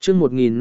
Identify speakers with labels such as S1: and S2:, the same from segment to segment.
S1: chương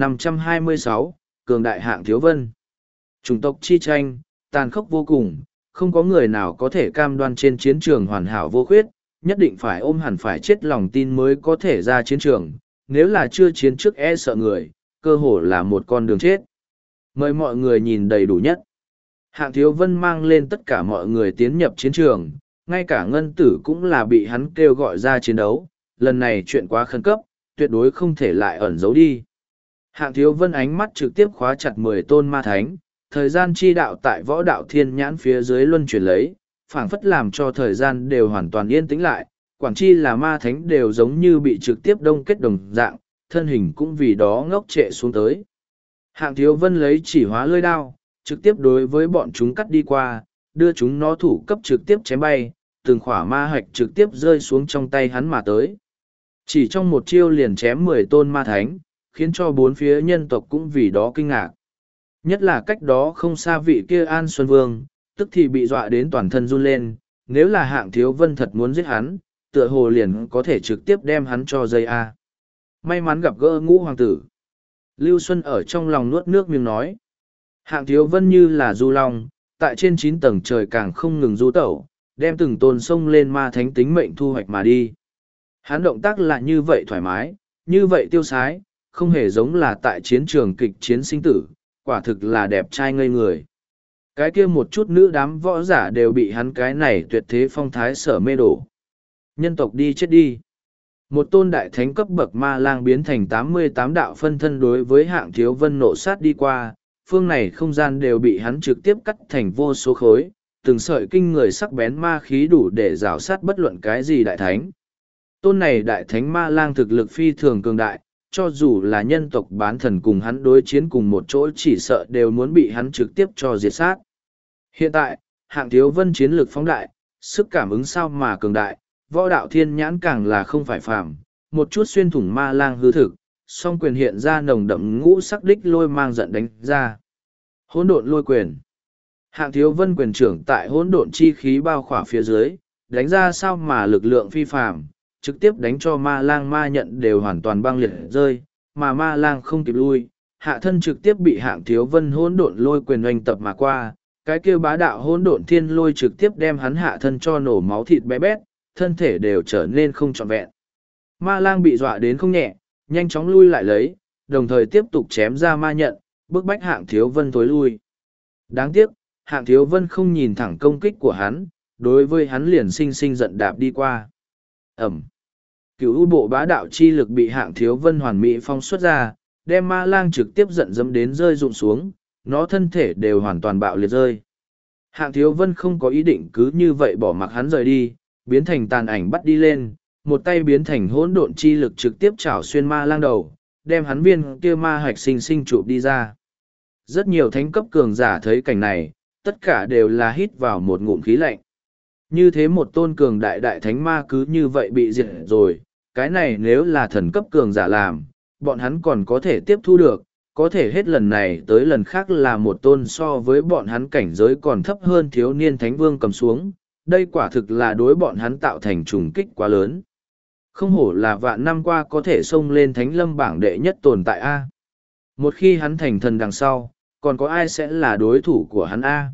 S1: 1526, cường đại hạng thiếu vân. Chủng tộc chi tranh, tàn khốc vô cùng, không có người nào có thể cam đoan trên chiến trường hoàn hảo vô khuyết, nhất định phải ôm hẳn phải chết lòng tin mới có thể ra chiến trường, nếu là chưa chiến trước e sợ người, cơ hồ là một con đường chết. Mời mọi người nhìn đầy đủ nhất. Hạng thiếu vân mang lên tất cả mọi người tiến nhập chiến trường, ngay cả ngân tử cũng là bị hắn kêu gọi ra chiến đấu, lần này chuyện quá khẩn cấp, tuyệt đối không thể lại ẩn giấu đi. Hạng thiếu vân ánh mắt trực tiếp khóa chặt 10 tôn ma thánh, thời gian chi đạo tại võ đạo thiên nhãn phía dưới luân chuyển lấy, phảng phất làm cho thời gian đều hoàn toàn yên tĩnh lại, quản chi là ma thánh đều giống như bị trực tiếp đông kết đồng dạng, thân hình cũng vì đó ngốc trệ xuống tới. Hạng thiếu vân lấy chỉ hóa lưỡi đao, trực tiếp đối với bọn chúng cắt đi qua, đưa chúng nó thủ cấp trực tiếp chém bay, từng khỏa ma hạch trực tiếp rơi xuống trong tay hắn mà tới. Chỉ trong một chiêu liền chém 10 tôn ma thánh, khiến cho bốn phía nhân tộc cũng vì đó kinh ngạc. Nhất là cách đó không xa vị kia An Xuân Vương, tức thì bị dọa đến toàn thân run lên, nếu là hạng thiếu vân thật muốn giết hắn, tựa hồ liền có thể trực tiếp đem hắn cho dây A. May mắn gặp gỡ Ngũ hoàng tử. Lưu Xuân ở trong lòng nuốt nước miếng nói. Hạng thiếu vân như là du long, tại trên 9 tầng trời càng không ngừng du tẩu, đem từng tôn sông lên ma thánh tính mệnh thu hoạch mà đi. Hắn động tác là như vậy thoải mái, như vậy tiêu sái, không hề giống là tại chiến trường kịch chiến sinh tử, quả thực là đẹp trai ngây người. Cái kia một chút nữ đám võ giả đều bị hắn cái này tuyệt thế phong thái sở mê đổ. Nhân tộc đi chết đi. Một tôn đại thánh cấp bậc ma lang biến thành 88 đạo phân thân đối với hạng thiếu vân nộ sát đi qua, phương này không gian đều bị hắn trực tiếp cắt thành vô số khối, từng sợi kinh người sắc bén ma khí đủ để rào sát bất luận cái gì đại thánh. Tôn này đại thánh ma lang thực lực phi thường cường đại, cho dù là nhân tộc bán thần cùng hắn đối chiến cùng một chỗ chỉ sợ đều muốn bị hắn trực tiếp cho diệt sát. Hiện tại, hạng thiếu vân chiến lược phóng đại, sức cảm ứng sao mà cường đại, võ đạo thiên nhãn càng là không phải phàm, một chút xuyên thủng ma lang hư thực, song quyền hiện ra nồng đậm ngũ sắc đích lôi mang giận đánh ra. Hỗn độn lôi quyền. Hạng thiếu vân quyền trưởng tại hỗn độn chi khí bao khỏa phía dưới, đánh ra sao mà lực lượng phi phàm, trực tiếp đánh cho ma lang ma nhận đều hoàn toàn băng liệt rơi, mà ma lang không kịp lui, hạ thân trực tiếp bị hạng thiếu vân hỗn độn lôi quyền oanh tập mà qua, cái kia bá đạo hỗn độn thiên lôi trực tiếp đem hắn hạ thân cho nổ máu thịt bé bét, thân thể đều trở nên không trọn vẹn. Ma lang bị dọa đến không nhẹ, nhanh chóng lui lại lấy, đồng thời tiếp tục chém ra ma nhận, bức bách hạng thiếu vân tối lui. Đáng tiếc, hạng thiếu vân không nhìn thẳng công kích của hắn, đối với hắn liền sinh sinh giận đạp đi qua. Ẩm. Cửu u bộ bá đạo chi lực bị hạng thiếu vân hoàn mỹ phong xuất ra, đem ma lang trực tiếp giận dẫm đến rơi rụng xuống, nó thân thể đều hoàn toàn bạo liệt rơi. Hạng thiếu vân không có ý định cứ như vậy bỏ mặc hắn rời đi, biến thành tàn ảnh bắt đi lên, một tay biến thành hỗn độn chi lực trực tiếp chảo xuyên ma lang đầu, đem hắn viên kia ma hạch sinh sinh chụp đi ra. Rất nhiều thánh cấp cường giả thấy cảnh này, tất cả đều là hít vào một ngụm khí lạnh. Như thế một tôn cường đại đại thánh ma cứ như vậy bị diệt rồi, cái này nếu là thần cấp cường giả làm, bọn hắn còn có thể tiếp thu được, có thể hết lần này tới lần khác là một tôn so với bọn hắn cảnh giới còn thấp hơn thiếu niên thánh vương cầm xuống, đây quả thực là đối bọn hắn tạo thành trùng kích quá lớn. Không hổ là vạn năm qua có thể xông lên thánh lâm bảng đệ nhất tồn tại A. Một khi hắn thành thần đằng sau, còn có ai sẽ là đối thủ của hắn A.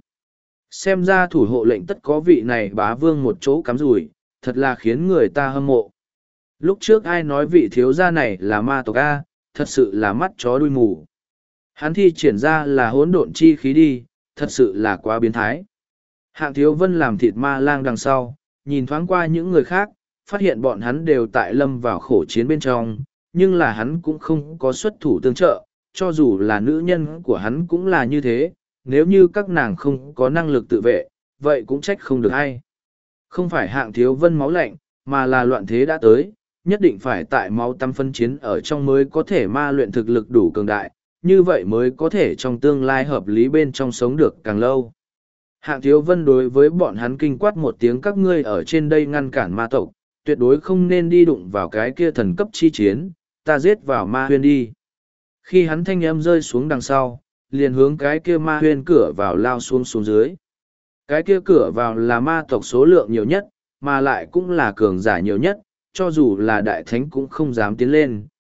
S1: Xem ra thủ hộ lệnh tất có vị này bá vương một chỗ cắm rủi, thật là khiến người ta hâm mộ. Lúc trước ai nói vị thiếu gia này là ma tộc A, thật sự là mắt chó đuôi mù. Hắn thi triển ra là hỗn độn chi khí đi, thật sự là quá biến thái. Hạng thiếu vân làm thịt ma lang đằng sau, nhìn thoáng qua những người khác, phát hiện bọn hắn đều tại lâm vào khổ chiến bên trong, nhưng là hắn cũng không có xuất thủ tương trợ, cho dù là nữ nhân của hắn cũng là như thế, nếu như các nàng không có năng lực tự vệ, vậy cũng trách không được hay. Không phải hạng thiếu vân máu lạnh, mà là loạn thế đã tới, nhất định phải tại máu tăm phân chiến ở trong mới có thể ma luyện thực lực đủ cường đại, như vậy mới có thể trong tương lai hợp lý bên trong sống được càng lâu. Hạng thiếu vân đối với bọn hắn kinh quát một tiếng các ngươi ở trên đây ngăn cản ma tộc, tuyệt đối không nên đi đụng vào cái kia thần cấp chi chiến, ta giết vào ma huyên đi. Khi hắn thanh âm rơi xuống đằng sau, liền hướng cái kia ma huyên cửa vào lao xuống dưới. Cái kia cửa vào là ma tộc số lượng nhiều nhất, mà lại cũng là cường giả nhiều nhất, cho dù là đại thánh cũng không dám tiến lên,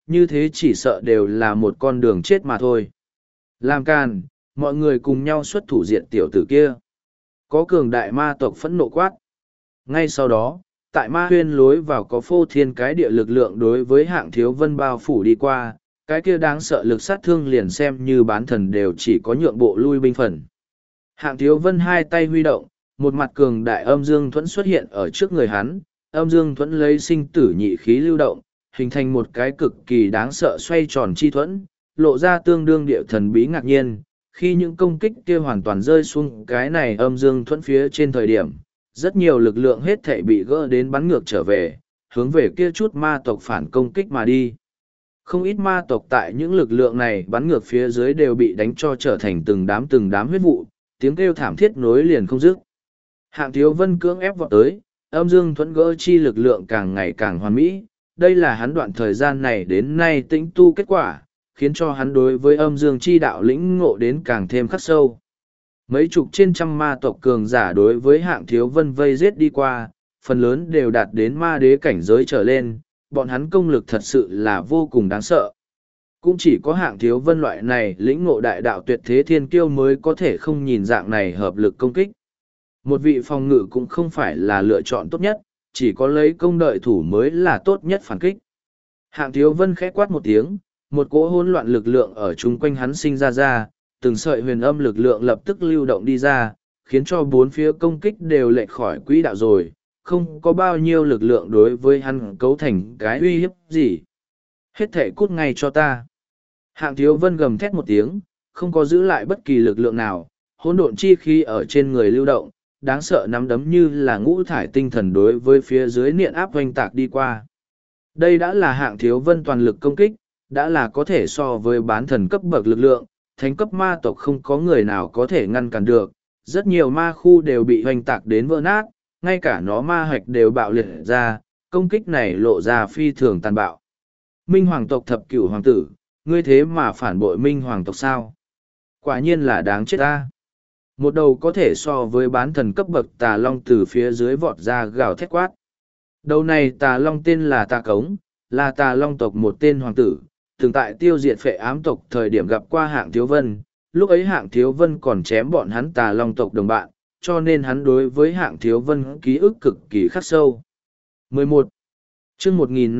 S1: như thế chỉ sợ đều là một con đường chết mà thôi. Làm càn, mọi người cùng nhau xuất thủ diệt tiểu tử kia. Có cường đại ma tộc phẫn nộ quát. Ngay sau đó, tại ma huyên lối vào có phô thiên cái địa lực lượng đối với Hạng Thiếu Vân bao phủ đi qua, cái kia đáng sợ lực sát thương liền xem như bán thần đều chỉ có nhượng bộ lui binh phần. Hạng Thiếu Vân hai tay huy động, một mặt cường đại âm dương thuẫn xuất hiện ở trước người hắn, âm dương thuẫn lấy sinh tử nhị khí lưu động, hình thành một cái cực kỳ đáng sợ xoay tròn chi thuẫn, lộ ra tương đương địa thần bí ngạc nhiên. Khi những công kích kia hoàn toàn rơi xuống cái này âm dương thuẫn phía trên thời điểm, rất nhiều lực lượng hết thảy bị gỡ đến bắn ngược trở về, hướng về kia chút ma tộc phản công kích mà đi. Không ít ma tộc tại những lực lượng này bắn ngược phía dưới đều bị đánh cho trở thành từng đám huyết vụ, tiếng kêu thảm thiết nối liền không dứt. Hạng Thiếu Vân cưỡng ép vọt tới, âm dương thuẫn gỡ chi lực lượng càng ngày càng hoàn mỹ, đây là hắn đoạn thời gian này đến nay tĩnh tu kết quả, khiến cho hắn đối với âm dương chi đạo lĩnh ngộ đến càng thêm khắc sâu. Mấy chục trên trăm ma tộc cường giả đối với Hạng Thiếu Vân vây giết đi qua, phần lớn đều đạt đến ma đế cảnh giới trở lên, bọn hắn công lực thật sự là vô cùng đáng sợ. Cũng chỉ có Hạng Thiếu Vân loại này lĩnh ngộ đại đạo tuyệt thế thiên kiêu mới có thể không nhìn dạng này hợp lực công kích. Một vị phòng ngự cũng không phải là lựa chọn tốt nhất, chỉ có lấy công đợi thủ mới là tốt nhất phản kích. Hạng Thiếu Vân khẽ quát một tiếng, một cỗ hỗn loạn lực lượng ở chung quanh hắn sinh ra, từng sợi huyền âm lực lượng lập tức lưu động đi ra, khiến cho bốn phía công kích đều lệch khỏi quỹ đạo rồi, không có bao nhiêu lực lượng đối với hắn cấu thành cái uy hiếp gì. Hết thể cút ngay cho ta. Hạng Thiếu Vân gầm thét một tiếng, không có giữ lại bất kỳ lực lượng nào, hỗn độn chi khí ở trên người lưu động, đáng sợ nắm đấm như là ngũ thải tinh thần đối với phía dưới niện áp oanh tạc đi qua. Đây đã là Hạng Thiếu Vân toàn lực công kích, đã là có thể so với bán thần cấp bậc lực lượng, thánh cấp ma tộc không có người nào có thể ngăn cản được, rất nhiều ma khu đều bị hoành tạc đến vỡ nát, ngay cả nó ma hạch đều bạo liệt ra, công kích này lộ ra phi thường tàn bạo. Minh Hoàng tộc thập cửu hoàng tử, ngươi thế mà phản bội Minh Hoàng tộc sao? Quả nhiên là đáng chết ta. Một đầu có thể so với bán thần cấp bậc tà long từ phía dưới vọt ra gào thét quát. Đầu này tà long tên là Tà Cống, là tà long tộc một tên hoàng tử, từng tại tiêu diệt phệ ám tộc thời điểm gặp qua Hạng Thiếu Vân, lúc ấy Hạng Thiếu Vân còn chém bọn hắn tà long tộc đồng bạn, cho nên hắn đối với Hạng Thiếu Vân ký ức cực kỳ khắc sâu. 11. chương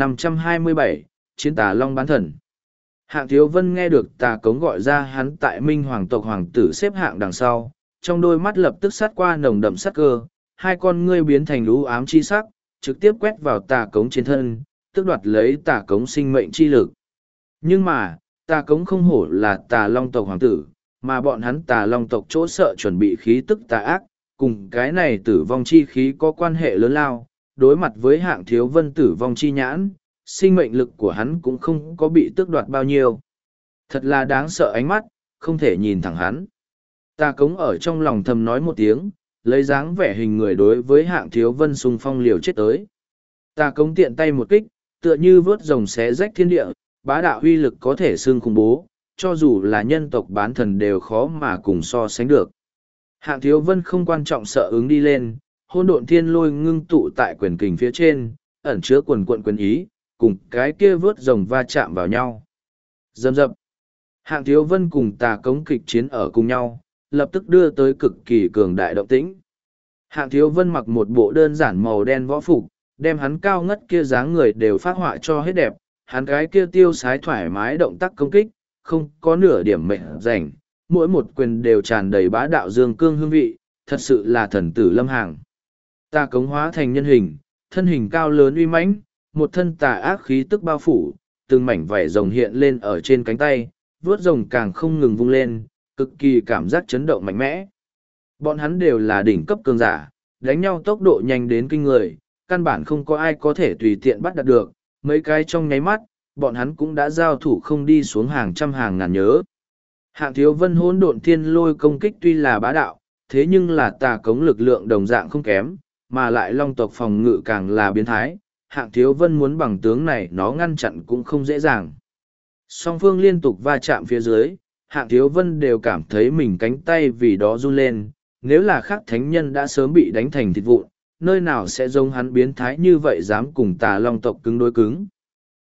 S1: 1527, Chiến tà long bán thần. Hạng Thiếu Vân nghe được Tà Cống gọi ra hắn tại Minh Hoàng tộc hoàng tử xếp hạng đằng sau, trong đôi mắt lập tức sát qua nồng đậm sát cơ, hai con ngươi biến thành lũ ám chi sắc, trực tiếp quét vào Tà Cống trên thân, tức đoạt lấy Tà Cống sinh mệnh chi lực. Nhưng mà, Tà Cống không hổ là Tà Long tộc hoàng tử, mà bọn hắn Tà Long tộc chỗ sợ chuẩn bị khí tức tà ác, cùng cái này tử vong chi khí có quan hệ lớn lao, đối mặt với Hạng Thiếu Vân tử vong chi nhãn, sinh mệnh lực của hắn cũng không có bị tước đoạt bao nhiêu. Thật là đáng sợ ánh mắt, không thể nhìn thẳng hắn. Tà Cống ở trong lòng thầm nói một tiếng, lấy dáng vẻ hình người đối với Hạng Thiếu Vân xung phong liều chết tới. Tà Cống tiện tay một kích, tựa như vớt rồng xé rách thiên địa, bá đạo uy lực có thể xưng khủng bố, cho dù là nhân tộc bán thần đều khó mà cùng so sánh được. Hạng Thiếu Vân không quan trọng sợ ứng đi lên, hôn độn thiên lôi ngưng tụ tại quyền kình phía trên, ẩn chứa quần quận quyền ý, cùng cái kia vớt rồng va chạm vào nhau. Dầm dập. Hạng Thiếu Vân cùng Tà Cống kịch chiến ở cùng nhau, lập tức đưa tới cực kỳ cường đại động tĩnh. Hạng Thiếu Vân mặc một bộ đơn giản màu đen võ phục, đem hắn cao ngất kia dáng người đều phát họa cho hết đẹp, hắn cái kia tiêu sái thoải mái động tác công kích, không có nửa điểm mệnh rảnh, mỗi một quyền đều tràn đầy bá đạo dương cương hương vị, thật sự là thần tử lâm hàng. Tà Cống hóa thành nhân hình, thân hình cao lớn uy mãnh, một thân tà ác khí tức bao phủ, từng mảnh vảy rồng hiện lên ở trên cánh tay, vuốt rồng càng không ngừng vung lên, cực kỳ cảm giác chấn động mạnh mẽ. Bọn hắn đều là đỉnh cấp cường giả, đánh nhau tốc độ nhanh đến kinh người, căn bản không có ai có thể tùy tiện bắt đạt được, mấy cái trong nháy mắt, bọn hắn cũng đã giao thủ không đi xuống hàng trăm hàng ngàn nhớ. Hạng Thiếu Vân hỗn độn thiên lôi công kích tuy là bá đạo, thế nhưng là Tà Cống lực lượng đồng dạng không kém, mà lại long tộc phòng ngự càng là biến thái. Hạng Thiếu Vân muốn bằng tướng này nó ngăn chặn cũng không dễ dàng. Song phương liên tục va chạm phía dưới, Hạng Thiếu Vân đều cảm thấy mình cánh tay vì đó run lên, nếu là khác thánh nhân đã sớm bị đánh thành thịt vụn, nơi nào sẽ giống hắn biến thái như vậy dám cùng Tà Long tộc cứng đối cứng.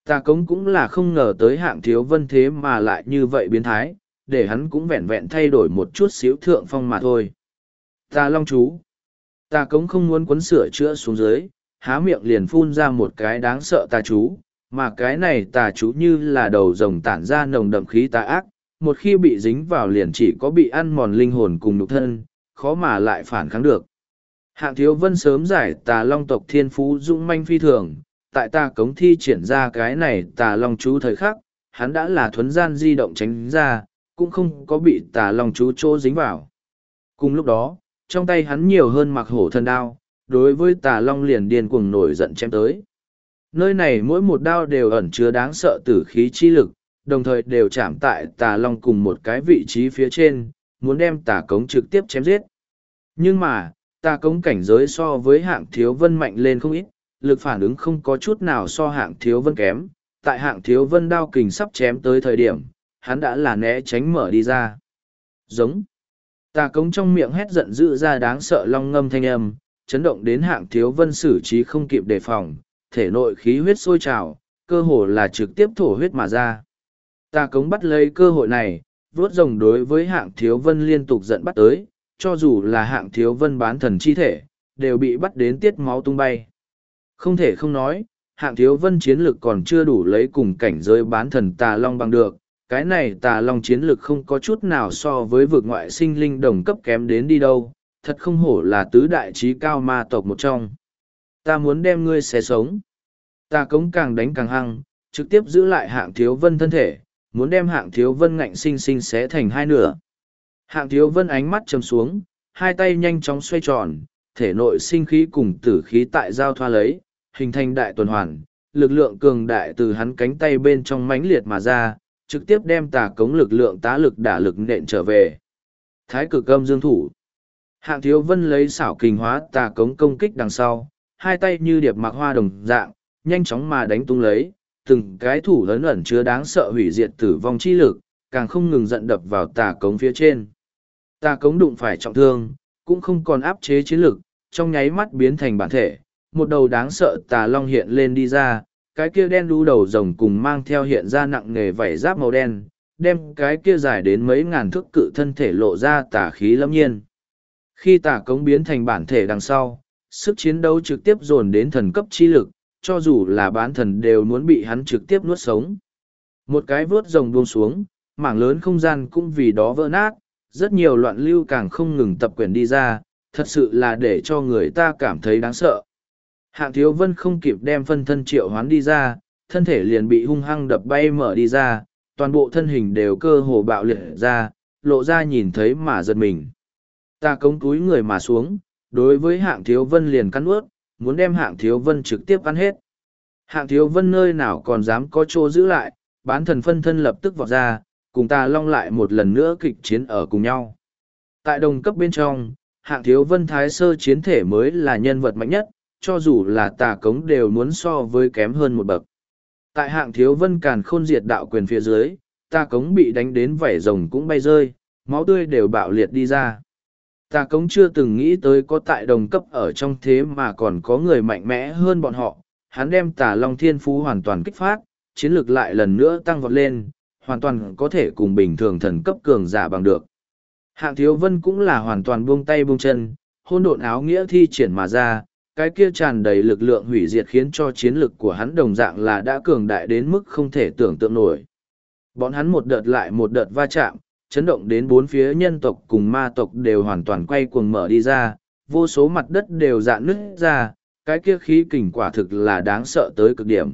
S1: Tà Cống cũng là không ngờ tới Hạng Thiếu Vân thế mà lại như vậy biến thái, để hắn cũng vẹn vẹn thay đổi một chút xíu thượng phong mà thôi. Tà Long chú. Tà Cống không muốn quấn sửa chữa xuống dưới, há miệng liền phun ra một cái đáng sợ tà chú, mà cái này tà chú như là đầu rồng tản ra nồng đậm khí tà ác, một khi bị dính vào liền chỉ có bị ăn mòn linh hồn cùng nhục thân, khó mà lại phản kháng được. Hạng Thiếu Vân sớm giải Tà Long tộc thiên phú dũng manh phi thường, tại Tà Cống thi triển ra cái này Tà Long chú thời khắc, hắn đã là thuấn gian di động tránh ra, cũng không có bị Tà Long chú chỗ dính vào. Cùng lúc đó, trong tay hắn nhiều hơn mặc hổ thân đao, đối với Tà Long liền điên cuồng nổi giận chém tới. Nơi này mỗi một đao đều ẩn chứa đáng sợ tử khí chi lực, đồng thời đều chạm tại Tà Long cùng một cái vị trí phía trên, muốn đem Tà Cống trực tiếp chém giết. Nhưng mà, Tà Cống cảnh giới so với Hạng Thiếu Vân mạnh lên không ít, lực phản ứng không có chút nào so Hạng Thiếu Vân kém. Tại Hạng Thiếu Vân đao kình sắp chém tới thời điểm, hắn đã là né tránh mở đi ra. Giống. Tà Cống trong miệng hét giận dữ ra đáng sợ long ngâm thanh âm, chấn động đến Hạng Thiếu Vân xử trí không kịp đề phòng, thể nội khí huyết sôi trào, cơ hồ là trực tiếp thổ huyết mà ra. Tà Cống bắt lấy cơ hội này, vuốt rồng đối với Hạng Thiếu Vân liên tục giận bắt tới, cho dù là Hạng Thiếu Vân bán thần chi thể, đều bị bắt đến tiết máu tung bay. Không thể không nói, Hạng Thiếu Vân chiến lực còn chưa đủ lấy cùng cảnh giới bán thần Tà Long bằng được, cái này Tà Long chiến lực không có chút nào so với vực ngoại sinh linh đồng cấp kém đến đi đâu, thật không hổ là tứ đại trí cao ma tộc một trong. Ta muốn đem ngươi xé sống. Tà Cống càng đánh càng hăng, trực tiếp giữ lại Hạng Thiếu Vân thân thể, muốn đem Hạng Thiếu Vân ngạnh sinh sinh xé thành hai nửa. Hạng Thiếu Vân ánh mắt trầm xuống, hai tay nhanh chóng xoay tròn, thể nội sinh khí cùng tử khí tại giao thoa lấy, hình thành đại tuần hoàn, lực lượng cường đại từ hắn cánh tay bên trong mãnh liệt mà ra, trực tiếp đem Tà Cống lực lượng tá lực đả lực nện trở về. Thái Cực Âm Dương Thủ. Hạng Thiếu Vân lấy xảo kình hóa Tà Cống công kích đằng sau, hai tay như điệp mặc hoa đồng dạng, nhanh chóng mà đánh tung lấy, từng cái thủ lớn ẩn chứa đáng sợ hủy diệt tử vong chi lực, càng không ngừng giận đập vào Tà Cống phía trên. Tà Cống đụng phải trọng thương, cũng không còn áp chế chiến lực, trong nháy mắt biến thành bản thể, một đầu đáng sợ Tà Long hiện lên đi ra, cái kia đen đu đầu rồng cùng mang theo hiện ra nặng nề vảy giáp màu đen, đem cái kia dài đến mấy ngàn thước cự thân thể lộ ra tà khí lâm nhiên. Khi Tà Cống biến thành bản thể đằng sau, sức chiến đấu trực tiếp dồn đến thần cấp chi lực, cho dù là bán thần đều muốn bị hắn trực tiếp nuốt sống. Một cái vớt rồng buông xuống, mảng lớn không gian cũng vì đó vỡ nát, rất nhiều loạn lưu càng không ngừng tập quyển đi ra, thật sự là để cho người ta cảm thấy đáng sợ. Hạng Thiếu Vân không kịp đem phân thân triệu hoán đi ra, thân thể liền bị hung hăng đập bay mở đi ra, toàn bộ thân hình đều cơ hồ bạo liệt ra, lộ ra nhìn thấy mà giật mình. Tà Cống túi người mà xuống, đối với Hạng Thiếu Vân liền cắn ướt, muốn đem Hạng Thiếu Vân trực tiếp ăn hết. Hạng Thiếu Vân nơi nào còn dám có chỗ giữ lại, bán thần phân thân lập tức vọt ra, cùng Tà Long lại một lần nữa kịch chiến ở cùng nhau. Tại đồng cấp bên trong, Hạng Thiếu Vân Thái Sơ chiến thể mới là nhân vật mạnh nhất, cho dù là Tà Cống đều muốn so với kém hơn một bậc. Tại Hạng Thiếu Vân càn khôn diệt đạo quyền phía dưới, Tà Cống bị đánh đến vảy rồng cũng bay rơi, máu tươi đều bạo liệt đi ra. Tà Cống chưa từng nghĩ tới có tại đồng cấp ở trong thế mà còn có người mạnh mẽ hơn bọn họ, hắn đem Tà Long Thiên Phú hoàn toàn kích phát, chiến lược lại lần nữa tăng vọt lên, hoàn toàn có thể cùng bình thường thần cấp cường giả bằng được. Hạng Thiếu Vân cũng là hoàn toàn buông tay buông chân, hôn độn áo nghĩa thi triển mà ra, cái kia tràn đầy lực lượng hủy diệt khiến cho chiến lực của hắn đồng dạng là đã cường đại đến mức không thể tưởng tượng nổi. Bọn hắn một đợt lại một đợt va chạm, chấn động đến bốn phía nhân tộc cùng ma tộc đều hoàn toàn quay cuồng mở đi ra, vô số mặt đất đều dạn nứt ra, cái kia khí kình quả thực là đáng sợ tới cực điểm.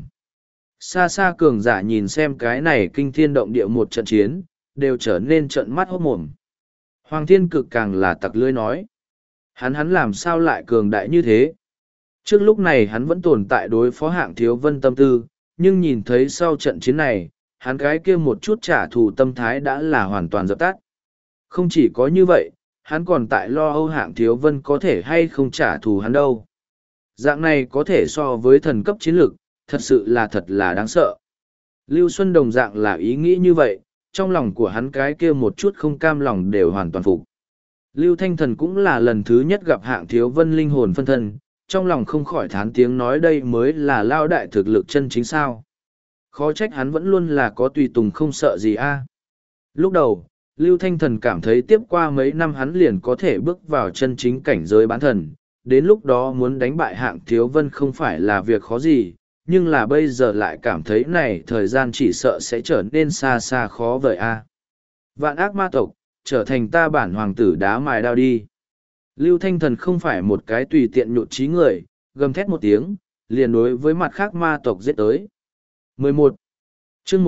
S1: Xa xa cường giả nhìn xem cái này kinh thiên động địa một trận chiến, đều trở nên trợn mắt hốt mồm. Hoàng Thiên Cực càng là tặc lưỡi nói. Hắn làm sao lại cường đại như thế? Trước lúc này hắn vẫn tồn tại đối phó Hạng Thiếu Vân tâm tư, nhưng nhìn thấy sau trận chiến này, hắn cái kia một chút trả thù tâm thái đã là hoàn toàn dập tắt. Không chỉ có như vậy, hắn còn tại lo âu Hạng Thiếu Vân có thể hay không trả thù hắn đâu. Dạng này có thể so với thần cấp chiến lược, thật là đáng sợ. Lưu Xuân đồng dạng là ý nghĩ như vậy, trong lòng của hắn cái kia một chút không cam lòng đều hoàn toàn phục. Lưu Thanh Thần cũng là lần thứ nhất gặp Hạng Thiếu Vân linh hồn phân thân, trong lòng không khỏi thán tiếng nói đây mới là lao đại thực lực chân chính sao. Khó trách hắn vẫn luôn là có tùy tùng không sợ gì a. Lúc đầu, Lưu Thanh Thần cảm thấy tiếp qua mấy năm hắn liền có thể bước vào chân chính cảnh giới bán thần, đến lúc đó muốn đánh bại Hạng Thiếu Vân không phải là việc khó gì, nhưng là bây giờ lại cảm thấy này thời gian chỉ sợ sẽ trở nên xa xa khó vời a. Vạn ác ma tộc, trở thành ta bản hoàng tử đá mài đao đi. Lưu Thanh Thần không phải một cái tùy tiện nhụt chí người, gầm thét một tiếng, liền đối với mặt khác ma tộc giết tới. 11. chương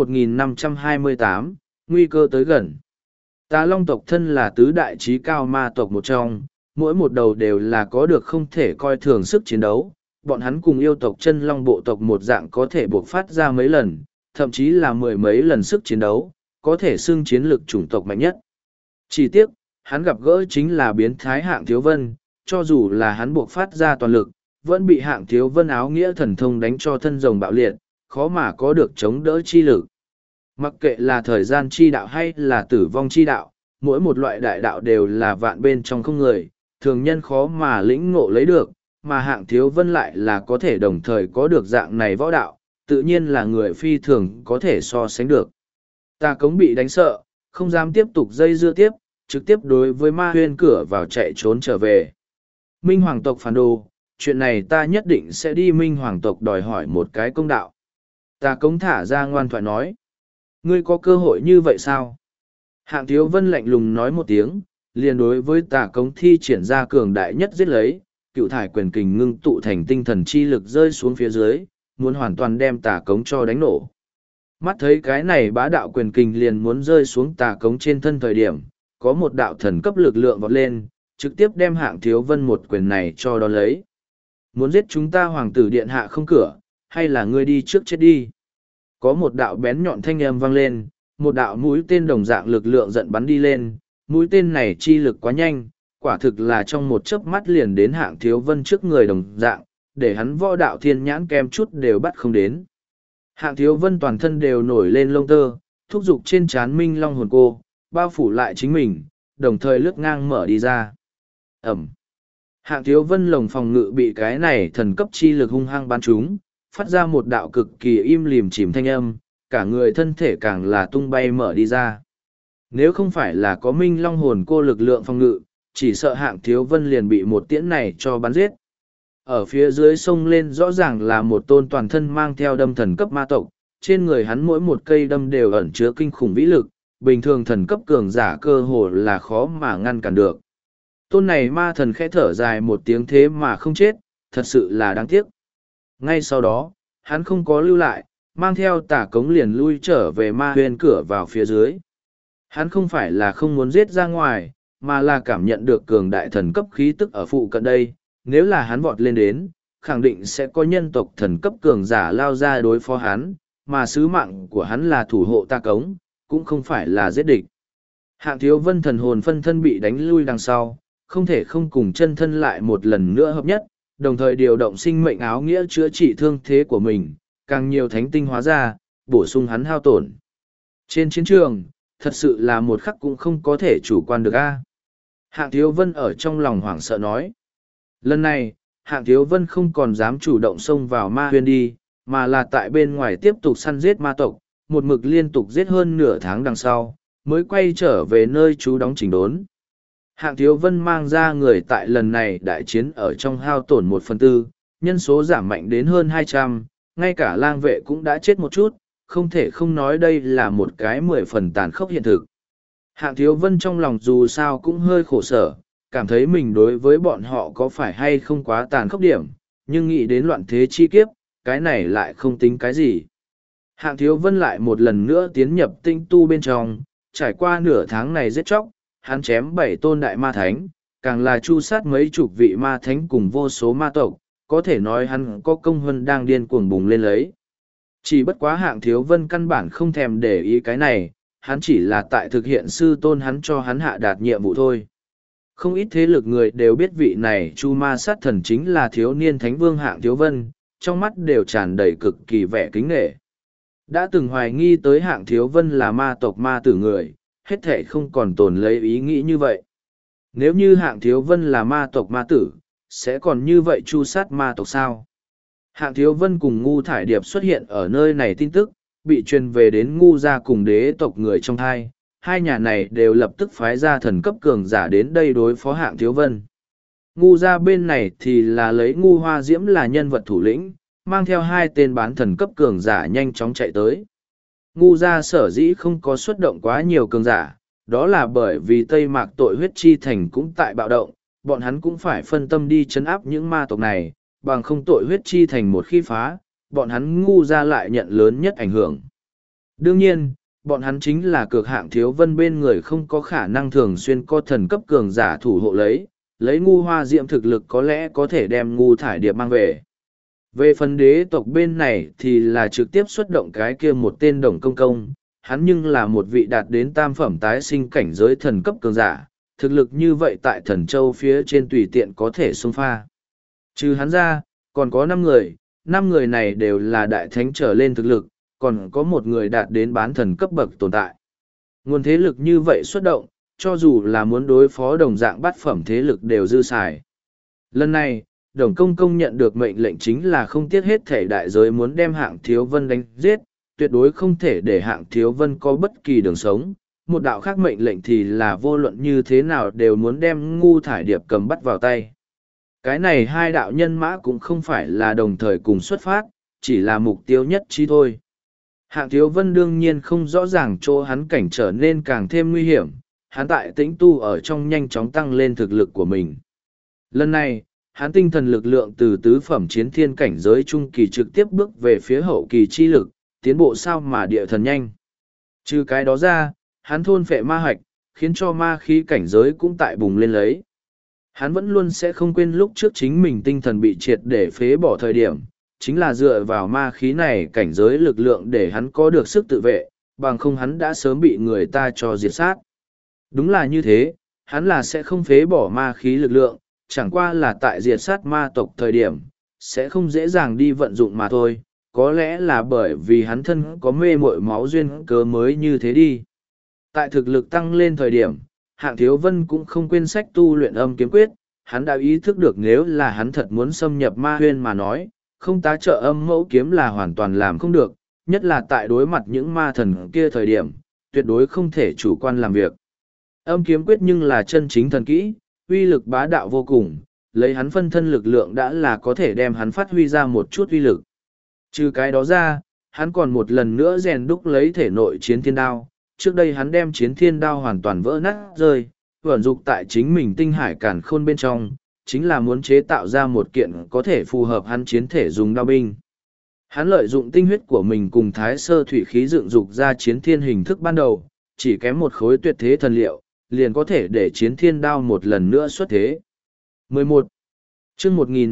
S1: 1528, nguy cơ tới gần. Tà Long tộc thân là tứ đại trí cao ma tộc một trong, mỗi một đầu đều là có được không thể coi thường sức chiến đấu. Bọn hắn cùng yêu tộc chân long bộ tộc một dạng có thể buộc phát ra mấy lần, thậm chí là mười mấy lần sức chiến đấu, có thể xưng chiến lực chủng tộc mạnh nhất. Chỉ tiếc, hắn gặp gỡ chính là biến thái Hạng Thiếu Vân, cho dù là hắn buộc phát ra toàn lực, vẫn bị Hạng Thiếu Vân áo nghĩa thần thông đánh cho thân rồng bạo liệt, khó mà có được chống đỡ chi lực. Mặc kệ là thời gian chi đạo hay là tử vong chi đạo, mỗi một loại đại đạo đều là vạn bên trong không người, thường nhân khó mà lĩnh ngộ lấy được, mà Hạng Thiếu Vân lại là có thể đồng thời có được dạng này võ đạo, tự nhiên là người phi thường có thể so sánh được. Tà Cống bị đánh sợ, không dám tiếp tục dây dưa tiếp, trực tiếp đối với Ma Huyên cửa vào chạy trốn trở về. Minh Hoàng tộc phản đồ, chuyện này ta nhất định sẽ đi Minh Hoàng tộc đòi hỏi một cái công đạo. Tà Cống thả ra ngoan thoại nói. Ngươi có cơ hội như vậy sao? Hạng Thiếu Vân lạnh lùng nói một tiếng, liền đối với Tà Cống thi triển ra cường đại nhất giết lấy, cựu thải quyền kình ngưng tụ thành tinh thần chi lực rơi xuống phía dưới, muốn hoàn toàn đem Tà Cống cho đánh nổ. Mắt thấy cái này bá đạo quyền kình liền muốn rơi xuống Tà Cống trên thân thời điểm, có một đạo thần cấp lực lượng vọt lên, trực tiếp đem Hạng Thiếu Vân một quyền này cho đón lấy. Muốn giết chúng ta hoàng tử điện hạ không cửa, hay là ngươi đi trước chết đi? Có một đạo bén nhọn thanh âm vang lên, một đạo mũi tên đồng dạng lực lượng giận bắn đi lên, mũi tên này chi lực quá nhanh, quả thực là trong một chớp mắt liền đến Hạng Thiếu Vân trước người đồng dạng, để hắn võ đạo thiên nhãn kem chút đều bắt không đến. Hạng Thiếu Vân toàn thân đều nổi lên lông tơ, thúc giục trên trán minh long hồn cô, bao phủ lại chính mình, đồng thời lướt ngang mở đi ra. Ẩm. Hạng Thiếu Vân lồng phòng ngự bị cái này thần cấp chi lực hung hăng bắn trúng, phát ra một đạo cực kỳ im lìm chìm thanh âm, cả người thân thể càng là tung bay mở đi ra. Nếu không phải là có minh long hồn cô lực lượng phòng ngự, chỉ sợ Hạng Thiếu Vân liền bị một tiễn này cho bắn giết. Ở phía dưới sông lên rõ ràng là một tôn toàn thân mang theo đâm thần cấp ma tộc, trên người hắn mỗi một cây đâm đều ẩn chứa kinh khủng vĩ lực, bình thường thần cấp cường giả cơ hồ là khó mà ngăn cản được. Tôn này ma thần khẽ thở dài một tiếng thế mà không chết, thật sự là đáng tiếc. Ngay sau đó, hắn không có lưu lại, mang theo Tà Cống liền lui trở về Ma Huyên cửa vào phía dưới. Hắn không phải là không muốn giết ra ngoài, mà là cảm nhận được cường đại thần cấp khí tức ở phụ cận đây. Nếu là hắn vọt lên đến, khẳng định sẽ có nhân tộc thần cấp cường giả lao ra đối phó hắn, mà sứ mạng của hắn là thủ hộ Tà Cống, cũng không phải là giết địch. Hạng Thiếu Vân thần hồn phân thân bị đánh lui đằng sau, không thể không cùng chân thân lại một lần nữa hợp nhất, đồng thời điều động sinh mệnh áo nghĩa chữa trị thương thế của mình, càng nhiều thánh tinh hóa ra, bổ sung hắn hao tổn. Trên chiến trường, thật sự là một khắc cũng không có thể chủ quan được a. Hạng Thiếu Vân ở trong lòng hoảng sợ nói. Lần này, Hạng Thiếu Vân không còn dám chủ động xông vào Ma Huyên đi, mà là tại bên ngoài tiếp tục săn giết ma tộc, một mực liên tục giết hơn nửa tháng đằng sau, mới quay trở về nơi trú đóng chỉnh đốn. Hạng Thiếu Vân mang ra người tại lần này đại chiến ở trong hao tổn 1/4, nhân số giảm mạnh đến hơn 200, ngay cả lang vệ cũng đã chết một chút, không thể không nói đây là một cái 10 phần tàn khốc hiện thực. Hạng Thiếu Vân trong lòng dù sao cũng hơi khổ sở, cảm thấy mình đối với bọn họ có phải hay không quá tàn khốc điểm, nhưng nghĩ đến loạn thế chi kiếp, cái này lại không tính cái gì. Hạng Thiếu Vân lại một lần nữa tiến nhập tinh tu bên trong, trải qua nửa tháng này giết chóc, hắn chém 7 tôn đại ma thánh, càng là chu sát mấy chục vị ma thánh cùng vô số ma tộc, có thể nói hắn có công hơn đang điên cuồng bùng lên lấy. Chỉ bất quá Hạng Thiếu Vân căn bản không thèm để ý cái này, hắn chỉ là tại thực hiện sư tôn hắn cho hắn hạ đạt nhiệm vụ thôi. Không ít thế lực người đều biết vị này chu ma sát thần chính là thiếu niên thánh vương Hạng Thiếu Vân, trong mắt đều tràn đầy cực kỳ vẻ kính nghệ. Đã từng hoài nghi tới Hạng Thiếu Vân là ma tộc ma tử người, hết thể không còn tồn lấy ý nghĩ như vậy. Nếu như Hạng Thiếu Vân là ma tộc ma tử, sẽ còn như vậy chu sát ma tộc sao? Hạng Thiếu Vân cùng Ngu Thải Điệp xuất hiện ở nơi này tin tức, bị truyền về đến ngu gia cùng đế tộc người trong thai, hai nhà này đều lập tức phái ra thần cấp cường giả đến đây đối phó Hạng Thiếu Vân. Ngu gia bên này thì là lấy Ngu Hoa Diễm là nhân vật thủ lĩnh, mang theo hai tên bán thần cấp cường giả nhanh chóng chạy tới. Ngu gia sở dĩ không có xuất động quá nhiều cường giả, đó là bởi vì Tây Mạc tội huyết chi thành cũng tại bạo động, bọn hắn cũng phải phân tâm đi chấn áp những ma tộc này, bằng không tội huyết chi thành một khi phá, bọn hắn ngu gia lại nhận lớn nhất ảnh hưởng. Đương nhiên, bọn hắn chính là cực Hạng Thiếu Vân bên người không có khả năng thường xuyên có thần cấp cường giả thủ hộ lấy Ngu Hoa Diệm thực lực có lẽ có thể đem Ngu Thải Điệp mang về. Về phần đế tộc bên này thì là trực tiếp xuất động cái kia một tên Đồng Công Công, hắn nhưng là một vị đạt đến tam phẩm tái sinh cảnh giới thần cấp cường giả, thực lực như vậy tại Thần Châu phía trên tùy tiện có thể xông pha. Trừ hắn ra, còn có 5 người này đều là đại thánh trở lên thực lực, còn có một người đạt đến bán thần cấp bậc tồn tại. Nguồn thế lực như vậy xuất động, cho dù là muốn đối phó đồng dạng bát phẩm thế lực đều dư xài. Lần này, Đồng Công Công nhận được mệnh lệnh chính là không tiếc hết thể đại giới muốn đem Hạng Thiếu Vân đánh giết, tuyệt đối không thể để Hạng Thiếu Vân có bất kỳ đường sống. Một đạo khác mệnh lệnh thì là vô luận như thế nào đều muốn đem Ngu Thải Điệp cầm bắt vào tay. Cái này hai đạo nhân mã cũng không phải là đồng thời cùng xuất phát, chỉ là mục tiêu nhất trí thôi. Hạng Thiếu Vân đương nhiên không rõ ràng chỗ hắn cảnh trở nên càng thêm nguy hiểm, hắn tại tĩnh tu ở trong nhanh chóng tăng lên thực lực của mình. Lần này, hắn tinh thần lực lượng từ tứ phẩm chiến thiên cảnh giới trung kỳ trực tiếp bước về phía hậu kỳ chi lực, tiến bộ sao mà địa thần nhanh. Trừ cái đó ra, hắn thôn phệ ma hạch, khiến cho ma khí cảnh giới cũng tại bùng lên lấy. Hắn vẫn luôn sẽ không quên lúc trước chính mình tinh thần bị triệt để phế bỏ thời điểm, chính là dựa vào ma khí này cảnh giới lực lượng để hắn có được sức tự vệ, bằng không hắn đã sớm bị người ta cho diệt sát. Đúng là như thế, hắn là sẽ không phế bỏ ma khí lực lượng, chẳng qua là tại diệt sát ma tộc thời điểm, sẽ không dễ dàng đi vận dụng mà thôi, có lẽ là bởi vì hắn thân có mê muội máu duyên cớ mới như thế đi. Tại thực lực tăng lên thời điểm, Hạng Thiếu Vân cũng không quên sách tu luyện âm kiếm quyết, hắn đã ý thức được nếu là hắn thật muốn xâm nhập ma huyên mà nói, không tá trợ âm mẫu kiếm là hoàn toàn làm không được, nhất là tại đối mặt những ma thần kia thời điểm, tuyệt đối không thể chủ quan làm việc. Âm kiếm quyết nhưng là chân chính thần kỹ, uy lực bá đạo vô cùng, lấy hắn phân thân lực lượng đã là có thể đem hắn phát huy ra một chút uy lực. Trừ cái đó ra, hắn còn một lần nữa rèn đúc lấy thể nội chiến thiên đao. Trước đây hắn đem chiến thiên đao hoàn toàn vỡ nát rơi, vận dụng tại chính mình tinh hải càn khôn bên trong, chính là muốn chế tạo ra một kiện có thể phù hợp hắn chiến thể dùng đao binh. Hắn lợi dụng tinh huyết của mình cùng thái sơ thủy khí dựng dục ra chiến thiên hình thức ban đầu, chỉ kém một khối tuyệt thế thần liệu, liền có thể để chiến thiên đao một lần nữa xuất thế. 11. Chương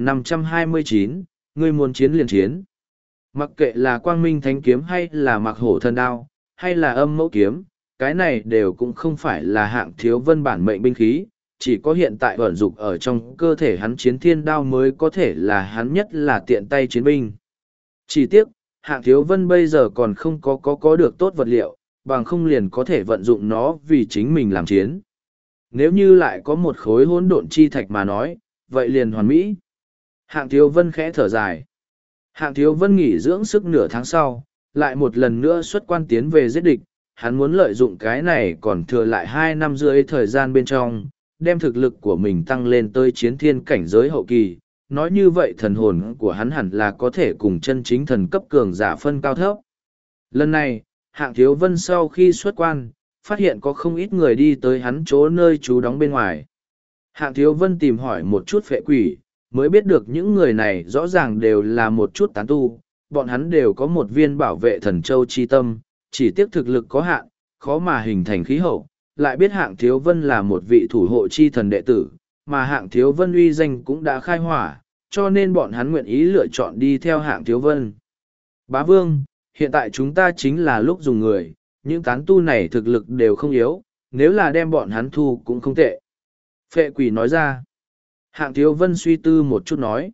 S1: 1529, ngươi muốn chiến liền chiến. Mặc kệ là quang minh thánh kiếm hay là mặc hổ thần đao, hay là âm mẫu kiếm, cái này đều cũng không phải là Hạng Thiếu Vân bản mệnh binh khí, chỉ có hiện tại vận dụng ở trong cơ thể hắn chiến thiên đao mới có thể là hắn nhất là tiện tay chiến binh. Chỉ tiếc, Hạng Thiếu Vân bây giờ còn không có được tốt vật liệu, bằng không liền có thể vận dụng nó vì chính mình làm chiến. Nếu như lại có một khối hỗn độn chi thạch mà nói, vậy liền hoàn mỹ. Hạng Thiếu Vân khẽ thở dài. Hạng Thiếu Vân nghỉ dưỡng sức nửa tháng sau, lại một lần nữa xuất quan tiến về giết địch, hắn muốn lợi dụng cái này còn thừa lại 2 năm rưỡi thời gian bên trong, đem thực lực của mình tăng lên tới chiến thiên cảnh giới hậu kỳ. Nói như vậy thần hồn của hắn hẳn là có thể cùng chân chính thần cấp cường giả phân cao thấp. Lần này, Hạng Thiếu Vân sau khi xuất quan, phát hiện có không ít người đi tới hắn chỗ nơi trú đóng bên ngoài. Hạng Thiếu Vân tìm hỏi một chút phệ quỷ, mới biết được những người này rõ ràng đều là một chút tán tu, bọn hắn đều có một viên bảo vệ thần châu chi tâm, chỉ tiếc thực lực có hạn, khó mà hình thành khí hậu, lại biết Hạng Thiếu Vân là một vị thủ hộ chi thần đệ tử, mà Hạng Thiếu Vân uy danh cũng đã khai hỏa, cho nên bọn hắn nguyện ý lựa chọn đi theo Hạng Thiếu Vân. Bá Vương, hiện tại chúng ta chính là lúc dùng người, những tán tu này thực lực đều không yếu, nếu là đem bọn hắn thu cũng không tệ. Phệ quỷ nói ra. Hạng Thiếu Vân suy tư một chút nói.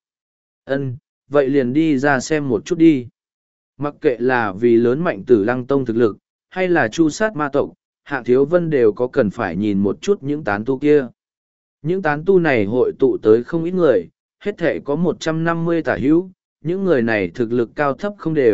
S1: Vậy liền đi ra xem một chút đi. Mặc kệ là vì lớn mạnh Tử Lăng Tông thực lực, hay là chu sát ma tộc, Hạng Thiếu Vân đều có cần phải nhìn một chút những tán tu kia. Những tán tu này hội tụ tới không ít người, hết thể có 150 tả hữu, những người này thực lực cao thấp không đều,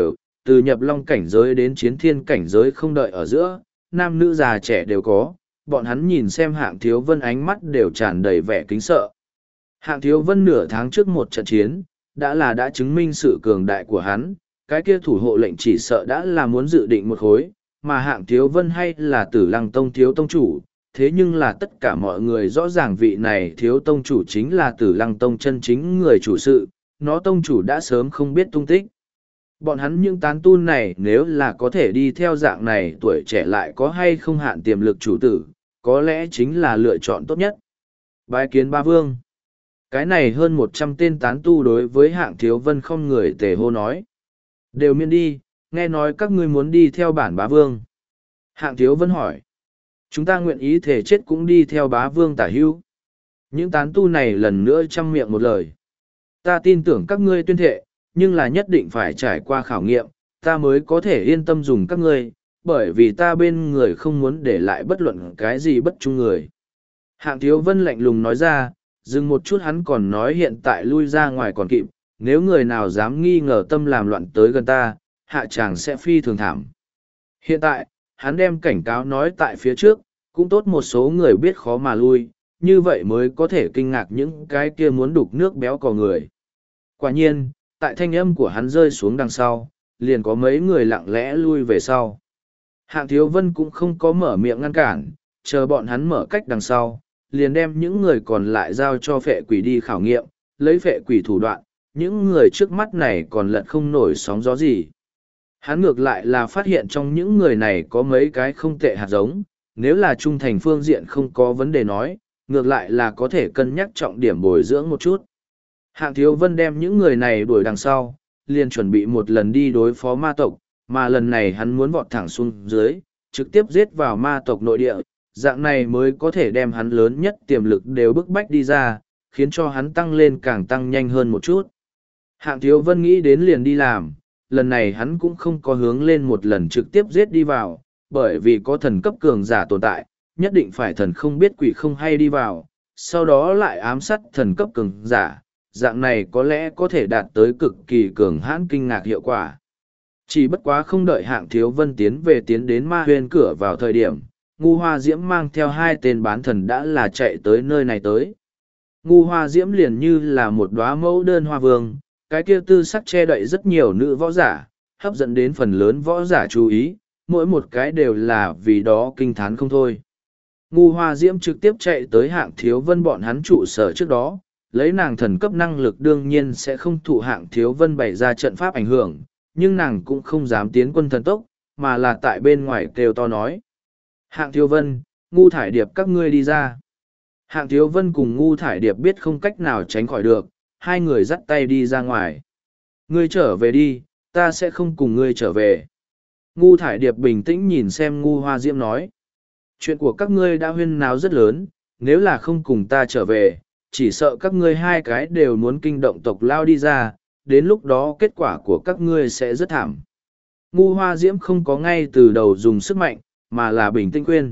S1: từ nhập long cảnh giới đến chiến thiên cảnh giới không đợi ở giữa, nam nữ già trẻ đều có, bọn hắn nhìn xem Hạng Thiếu Vân ánh mắt đều tràn đầy vẻ kính sợ. Hạng Thiếu Vân nửa tháng trước một trận chiến, đã chứng minh sự cường đại của hắn, cái kia thủ hộ lệnh chỉ sợ đã là muốn dự định một khối, mà Hạng Thiếu Vân hay là Tử Lăng Tông thiếu tông chủ, thế nhưng là tất cả mọi người rõ ràng vị này thiếu tông chủ chính là Tử Lăng Tông chân chính người chủ sự, nó tông chủ đã sớm không biết tung tích. Bọn hắn những tán tu này nếu là có thể đi theo dạng này tuổi trẻ lại có hay không hạn tiềm lực chủ tử, có lẽ chính là lựa chọn tốt nhất. Bái kiến ba vương. Cái này hơn 100 tên tán tu đối với Hạng Thiếu Vân không người tề hô nói. Đều miễn đi, nghe nói các ngươi muốn đi theo bản bá vương. Hạng Thiếu Vân hỏi. Chúng ta nguyện ý thể chết cũng đi theo bá vương tả hữu. Những tán tu này lần nữa chăm miệng một lời. Ta tin tưởng các ngươi tuyên thệ, nhưng là nhất định phải trải qua khảo nghiệm, ta mới có thể yên tâm dùng các ngươi, bởi vì ta bên người không muốn để lại bất luận cái gì bất trung người. Hạng Thiếu Vân lạnh lùng nói ra, dừng một chút hắn còn nói hiện tại lui ra ngoài còn kịp, nếu người nào dám nghi ngờ tâm làm loạn tới gần ta, hạ chàng sẽ phi thường thảm. Hiện tại, hắn đem cảnh cáo nói tại phía trước, cũng tốt một số người biết khó mà lui, như vậy mới có thể kinh ngạc những cái kia muốn đục nước béo cò người. Quả nhiên, tại thanh âm của hắn rơi xuống đằng sau, liền có mấy người lặng lẽ lui về sau. Hạng Thiếu Vân cũng không có mở miệng ngăn cản, chờ bọn hắn mở cách đằng sau, liền đem những người còn lại giao cho phệ quỷ đi khảo nghiệm, lấy phệ quỷ thủ đoạn, những người trước mắt này còn lật không nổi sóng gió gì. Hắn ngược lại là phát hiện trong những người này có mấy cái không tệ hạt giống, nếu là trung thành phương diện không có vấn đề nói, ngược lại là có thể cân nhắc trọng điểm bồi dưỡng một chút. Hạng Thiếu Vân đem những người này đuổi đằng sau, liền chuẩn bị một lần đi đối phó ma tộc, mà lần này hắn muốn vọt thẳng xuống dưới, trực tiếp giết vào ma tộc nội địa, dạng này mới có thể đem hắn lớn nhất tiềm lực đều bức bách đi ra, khiến cho hắn tăng lên càng tăng nhanh hơn một chút. Hạng Thiếu Vân nghĩ đến liền đi làm, lần này hắn cũng không có hướng lên một lần trực tiếp giết đi vào, bởi vì có thần cấp cường giả tồn tại, nhất định phải thần không biết quỷ không hay đi vào, sau đó lại ám sát thần cấp cường giả, dạng này có lẽ có thể đạt tới cực kỳ cường hãn kinh ngạc hiệu quả. Chỉ bất quá không đợi Hạng Thiếu Vân tiến đến ma huyên cửa vào thời điểm, Ngu Hoa Diễm mang theo hai tên bán thần đã là chạy tới nơi này tới. Ngu Hoa Diễm liền như là một đóa mẫu đơn hoa vương, cái kia tư sắc che đậy rất nhiều nữ võ giả, hấp dẫn đến phần lớn võ giả chú ý, mỗi một cái đều là vì đó kinh thán không thôi. Ngu Hoa Diễm trực tiếp chạy tới Hạng Thiếu Vân bọn hắn trụ sở trước đó, lấy nàng thần cấp năng lực đương nhiên sẽ không thụ Hạng Thiếu Vân bày ra trận pháp ảnh hưởng, nhưng nàng cũng không dám tiến quân thần tốc, mà là tại bên ngoài kêu to nói. Hạng Thiếu Vân, Ngu Thải Điệp các ngươi đi ra. Hạng Thiếu Vân cùng Ngu Thải Điệp biết không cách nào tránh khỏi được, hai người dắt tay đi ra ngoài. Ngươi trở về đi, ta sẽ không cùng ngươi trở về. Ngu Thải Điệp bình tĩnh nhìn xem Ngu Hoa Diễm nói. Chuyện của các ngươi đã huyên náo rất lớn, nếu là không cùng ta trở về, chỉ sợ các ngươi hai cái đều muốn kinh động tộc lao đi ra, đến lúc đó kết quả của các ngươi sẽ rất thảm. Ngu Hoa Diễm không có ngay từ đầu dùng sức mạnh, mà là bình tĩnh khuyên.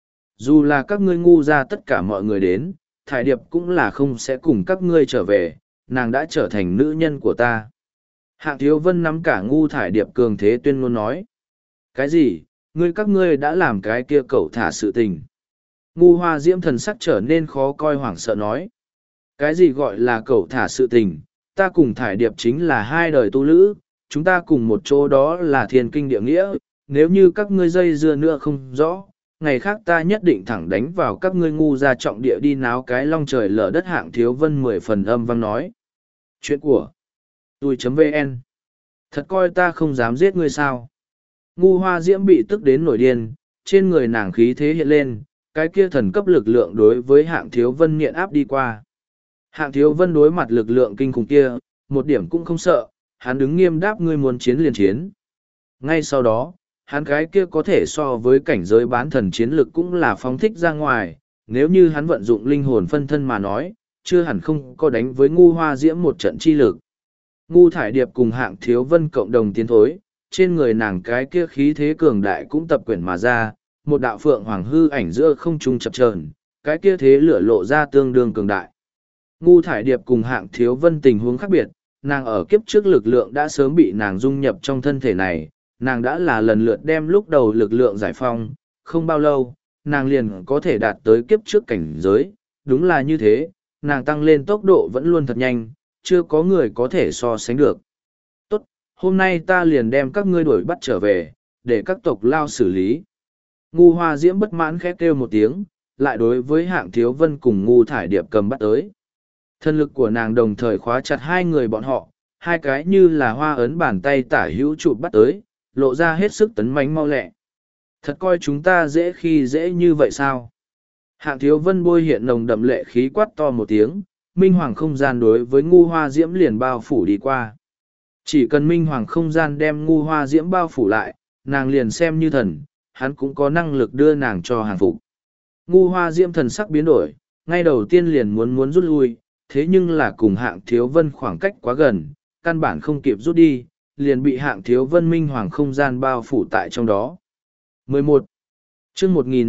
S1: Dù là các ngươi ngu ra tất cả mọi người đến, Thải Điệp cũng là không sẽ cùng các ngươi trở về, nàng đã trở thành nữ nhân của ta. Hạng Thiếu Vân nắm cả Ngu Thải Điệp cường thế tuyên ngôn nói. Cái gì, các ngươi đã làm cái kia cẩu thả sự tình. Ngu Hoa Diễm thần sắc trở nên khó coi hoảng sợ nói. Cái gì gọi là cẩu thả sự tình, ta cùng Thải Điệp chính là hai đời tu lữ, chúng ta cùng một chỗ đó là thiên kinh địa nghĩa, nếu như các ngươi dây dưa nữa không rõ, ngày khác ta nhất định thẳng đánh vào các ngươi ngu ra trọng địa đi náo cái long trời lở đất. Hạng Thiếu Vân 10 phần âm vang nói. Chuyện của tôi.vn Thật coi ta không dám giết ngươi sao? Ngu Hoa Diễm bị tức đến nổi điên, trên người nàng khí thế hiện lên, cái kia thần cấp lực lượng đối với Hạng Thiếu Vân nghiện áp đi qua. Hạng Thiếu Vân đối mặt lực lượng kinh khủng kia, một điểm cũng không sợ, hắn đứng nghiêm đáp ngươi muốn chiến liền chiến. Ngay sau đó, hắn cái kia có thể so với cảnh giới bán thần chiến lực cũng là phóng thích ra ngoài, nếu như hắn vận dụng linh hồn phân thân mà nói, chưa hẳn không có đánh với Ngu Hoa Diễm một trận chi lực. Ngu Thải Điệp cùng Hạng Thiếu Vân cộng đồng tiến thối, trên người nàng cái kia khí thế cường đại cũng tập quyển mà ra, một đạo phượng hoàng hư ảnh giữa không trung chập chờn, cái kia thế lửa lộ ra tương đương cường đại. Ngu Thải Điệp cùng Hạng Thiếu Vân tình huống khác biệt, nàng ở kiếp trước lực lượng đã sớm bị nàng dung nhập trong thân thể này, nàng đã là lần lượt đem lúc đầu lực lượng giải phong, không bao lâu, nàng liền có thể đạt tới kiếp trước cảnh giới, đúng là như thế, nàng tăng lên tốc độ vẫn luôn thật nhanh, chưa có người có thể so sánh được. Tốt, hôm nay ta liền đem các ngươi đuổi bắt trở về, để các tộc lao xử lý. Ngu Hoa Diễm bất mãn khét kêu một tiếng, lại đối với Hạng Thiếu Vân cùng Ngu Thải Điệp cầm bắt tới. Thân lực của nàng đồng thời khóa chặt hai người bọn họ, hai cái như là hoa ấn bàn tay tả hữu chụp bắt tới, lộ ra hết sức tấn mãnh mau lẹ. Thật coi chúng ta dễ khi dễ như vậy sao? Hạng Thiếu Vân bôi hiện nồng đậm lệ khí quát to một tiếng, minh hoàng không gian đối với Ngu Hoa Diễm liền bao phủ đi qua. Chỉ cần minh hoàng không gian đem Ngu Hoa Diễm bao phủ lại, nàng liền xem như thần, hắn cũng có năng lực đưa nàng cho hàng phục. Ngu Hoa Diễm thần sắc biến đổi, ngay đầu tiên liền muốn rút lui, thế nhưng là cùng Hạng Thiếu Vân khoảng cách quá gần, căn bản không kịp rút đi, liền bị Hạng Thiếu Vân minh hoàng không gian bao phủ tại trong đó. 11. Chương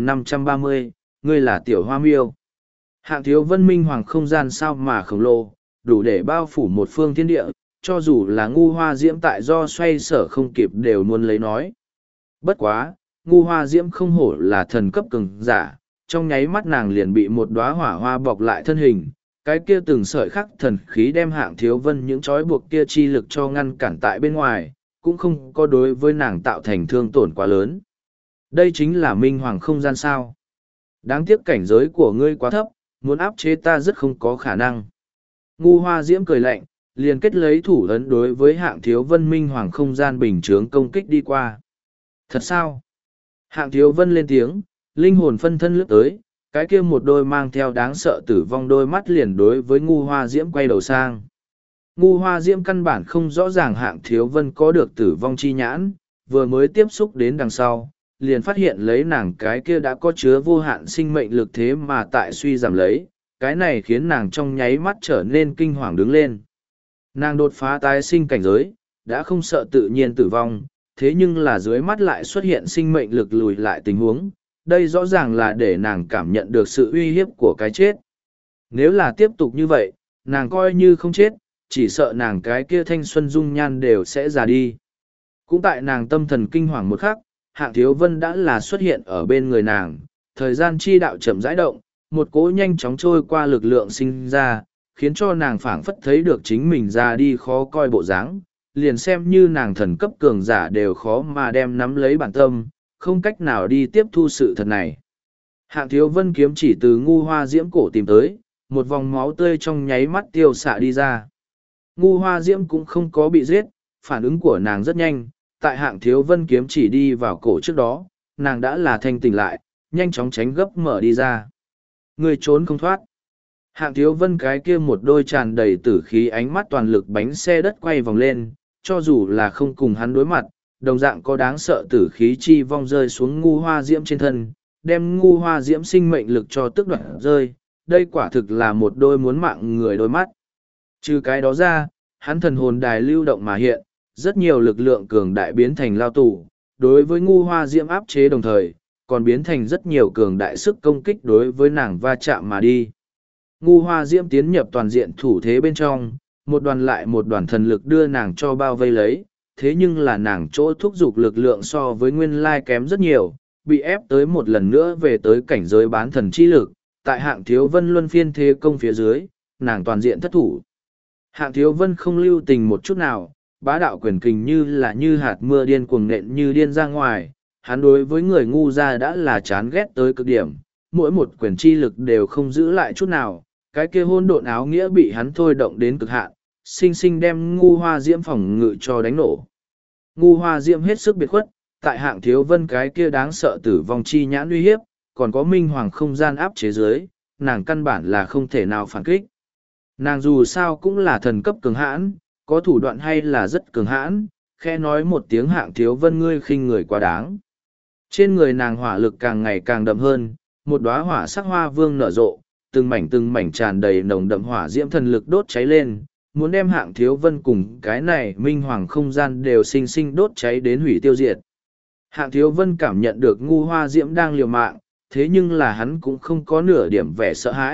S1: 1530, ngươi là tiểu hoa miêu. Hạng Thiếu Vân minh hoàng không gian sao mà khổng lồ, đủ để bao phủ một phương thiên địa, cho dù là Ngu Hoa Diễm tại do xoay sở không kịp đều muốn lấy nói. Bất quá, Ngu Hoa Diễm không hổ là thần cấp cường giả, trong nháy mắt nàng liền bị một đóa hỏa hoa bọc lại thân hình, cái kia từng sợi khắc thần khí đem Hạng Thiếu Vân những trói buộc kia chi lực cho ngăn cản tại bên ngoài, cũng không có đối với nàng tạo thành thương tổn quá lớn. Đây chính là minh hoàng không gian sao. Đáng tiếc cảnh giới của ngươi quá thấp, muốn áp chế ta rất không có khả năng. Ngu Hoa Diễm cười lạnh, liền kết lấy thủ ấn đối với Hạng Thiếu Vân minh hoàng không gian bình chướng công kích đi qua. Thật sao? Hạng Thiếu Vân lên tiếng, linh hồn phân thân lướt tới, cái kia một đôi mang theo đáng sợ tử vong đôi mắt liền đối với Ngu Hoa Diễm quay đầu sang. Ngu Hoa Diễm căn bản không rõ ràng Hạng Thiếu Vân có được tử vong chi nhãn, vừa mới tiếp xúc đến đằng sau, liền phát hiện lấy nàng cái kia đã có chứa vô hạn sinh mệnh lực thế mà tại suy giảm lấy, cái này khiến nàng trong nháy mắt trở nên kinh hoàng đứng lên. Nàng đột phá tái sinh cảnh giới, đã không sợ tự nhiên tử vong, thế nhưng là dưới mắt lại xuất hiện sinh mệnh lực lùi lại tình huống, đây rõ ràng là để nàng cảm nhận được sự uy hiếp của cái chết. Nếu là tiếp tục như vậy, nàng coi như không chết, chỉ sợ nàng cái kia thanh xuân dung nhan đều sẽ già đi. Cũng tại nàng tâm thần kinh hoàng một khắc, Hạng Thiếu Vân đã là xuất hiện ở bên người nàng, thời gian chi đạo chậm rãi động, một cỗ nhanh chóng trôi qua lực lượng sinh ra, khiến cho nàng phảng phất thấy được chính mình ra đi khó coi bộ dáng, liền xem như nàng thần cấp cường giả đều khó mà đem nắm lấy bản tâm, không cách nào đi tiếp thu sự thật này. Hạng Thiếu Vân kiếm chỉ từ Ngu Hoa Diễm cổ tìm tới, một vòng máu tươi trong nháy mắt tiêu xạ đi ra. Ngu Hoa Diễm cũng không có bị giết, phản ứng của nàng rất nhanh, tại Hạng Thiếu Vân kiếm chỉ đi vào cổ trước đó, nàng đã là thanh tỉnh lại, nhanh chóng tránh gấp mở đi ra. Người trốn không thoát. Hạng Thiếu Vân cái kia một đôi tràn đầy tử khí ánh mắt toàn lực bánh xe đất quay vòng lên, cho dù là không cùng hắn đối mặt, đồng dạng có đáng sợ tử khí chi vong rơi xuống Ngu Hoa Diễm trên thân, đem Ngu Hoa Diễm sinh mệnh lực cho tức đoạt rơi, đây quả thực là một đôi muốn mạng người đôi mắt. Trừ cái đó ra, hắn thần hồn đài lưu động mà hiện, rất nhiều lực lượng cường đại biến thành lao tù, đối với Ngu Hoa Diễm áp chế đồng thời, còn biến thành rất nhiều cường đại sức công kích đối với nàng va chạm mà đi. Ngu Hoa Diễm tiến nhập toàn diện thủ thế bên trong, một đoàn lại một đoàn thần lực đưa nàng cho bao vây lấy, thế nhưng là nàng chỗ thúc giục lực lượng so với nguyên lai kém rất nhiều, bị ép tới một lần nữa về tới cảnh giới bán thần chi lực, tại Hạng Thiếu Vân luân phiên thế công phía dưới, nàng toàn diện thất thủ. Hạng Thiếu Vân không lưu tình một chút nào, bá đạo quyền kình như hạt mưa điên cuồng nện như điên ra ngoài, hắn đối với người ngu ra đã là chán ghét tới cực điểm, mỗi một quyền chi lực đều không giữ lại chút nào, cái kia hôn độn áo nghĩa bị hắn thôi động đến cực hạn, sinh sinh đem Ngu Hoa Diễm phòng ngự cho đánh nổ. Ngu Hoa Diễm hết sức biệt khuất, tại Hạng Thiếu Vân cái kia đáng sợ tử vong chi nhãn uy hiếp, còn có minh hoàng không gian áp chế dưới, nàng căn bản là không thể nào phản kích. Nàng dù sao cũng là thần cấp cường hãn, có thủ đoạn hay là rất cường hãn, khe nói một tiếng Hạng Thiếu Vân ngươi khinh người quá đáng. Trên người nàng hỏa lực càng ngày càng đậm hơn, một đóa hỏa sắc hoa vương nở rộ, từng mảnh tràn đầy nồng đậm hỏa diễm thần lực đốt cháy lên, muốn đem Hạng Thiếu Vân cùng cái này minh hoàng không gian đều sinh sinh đốt cháy đến hủy tiêu diệt. Hạng Thiếu Vân cảm nhận được Ngu Hoa Diễm đang liều mạng, thế nhưng là hắn cũng không có nửa điểm vẻ sợ hãi,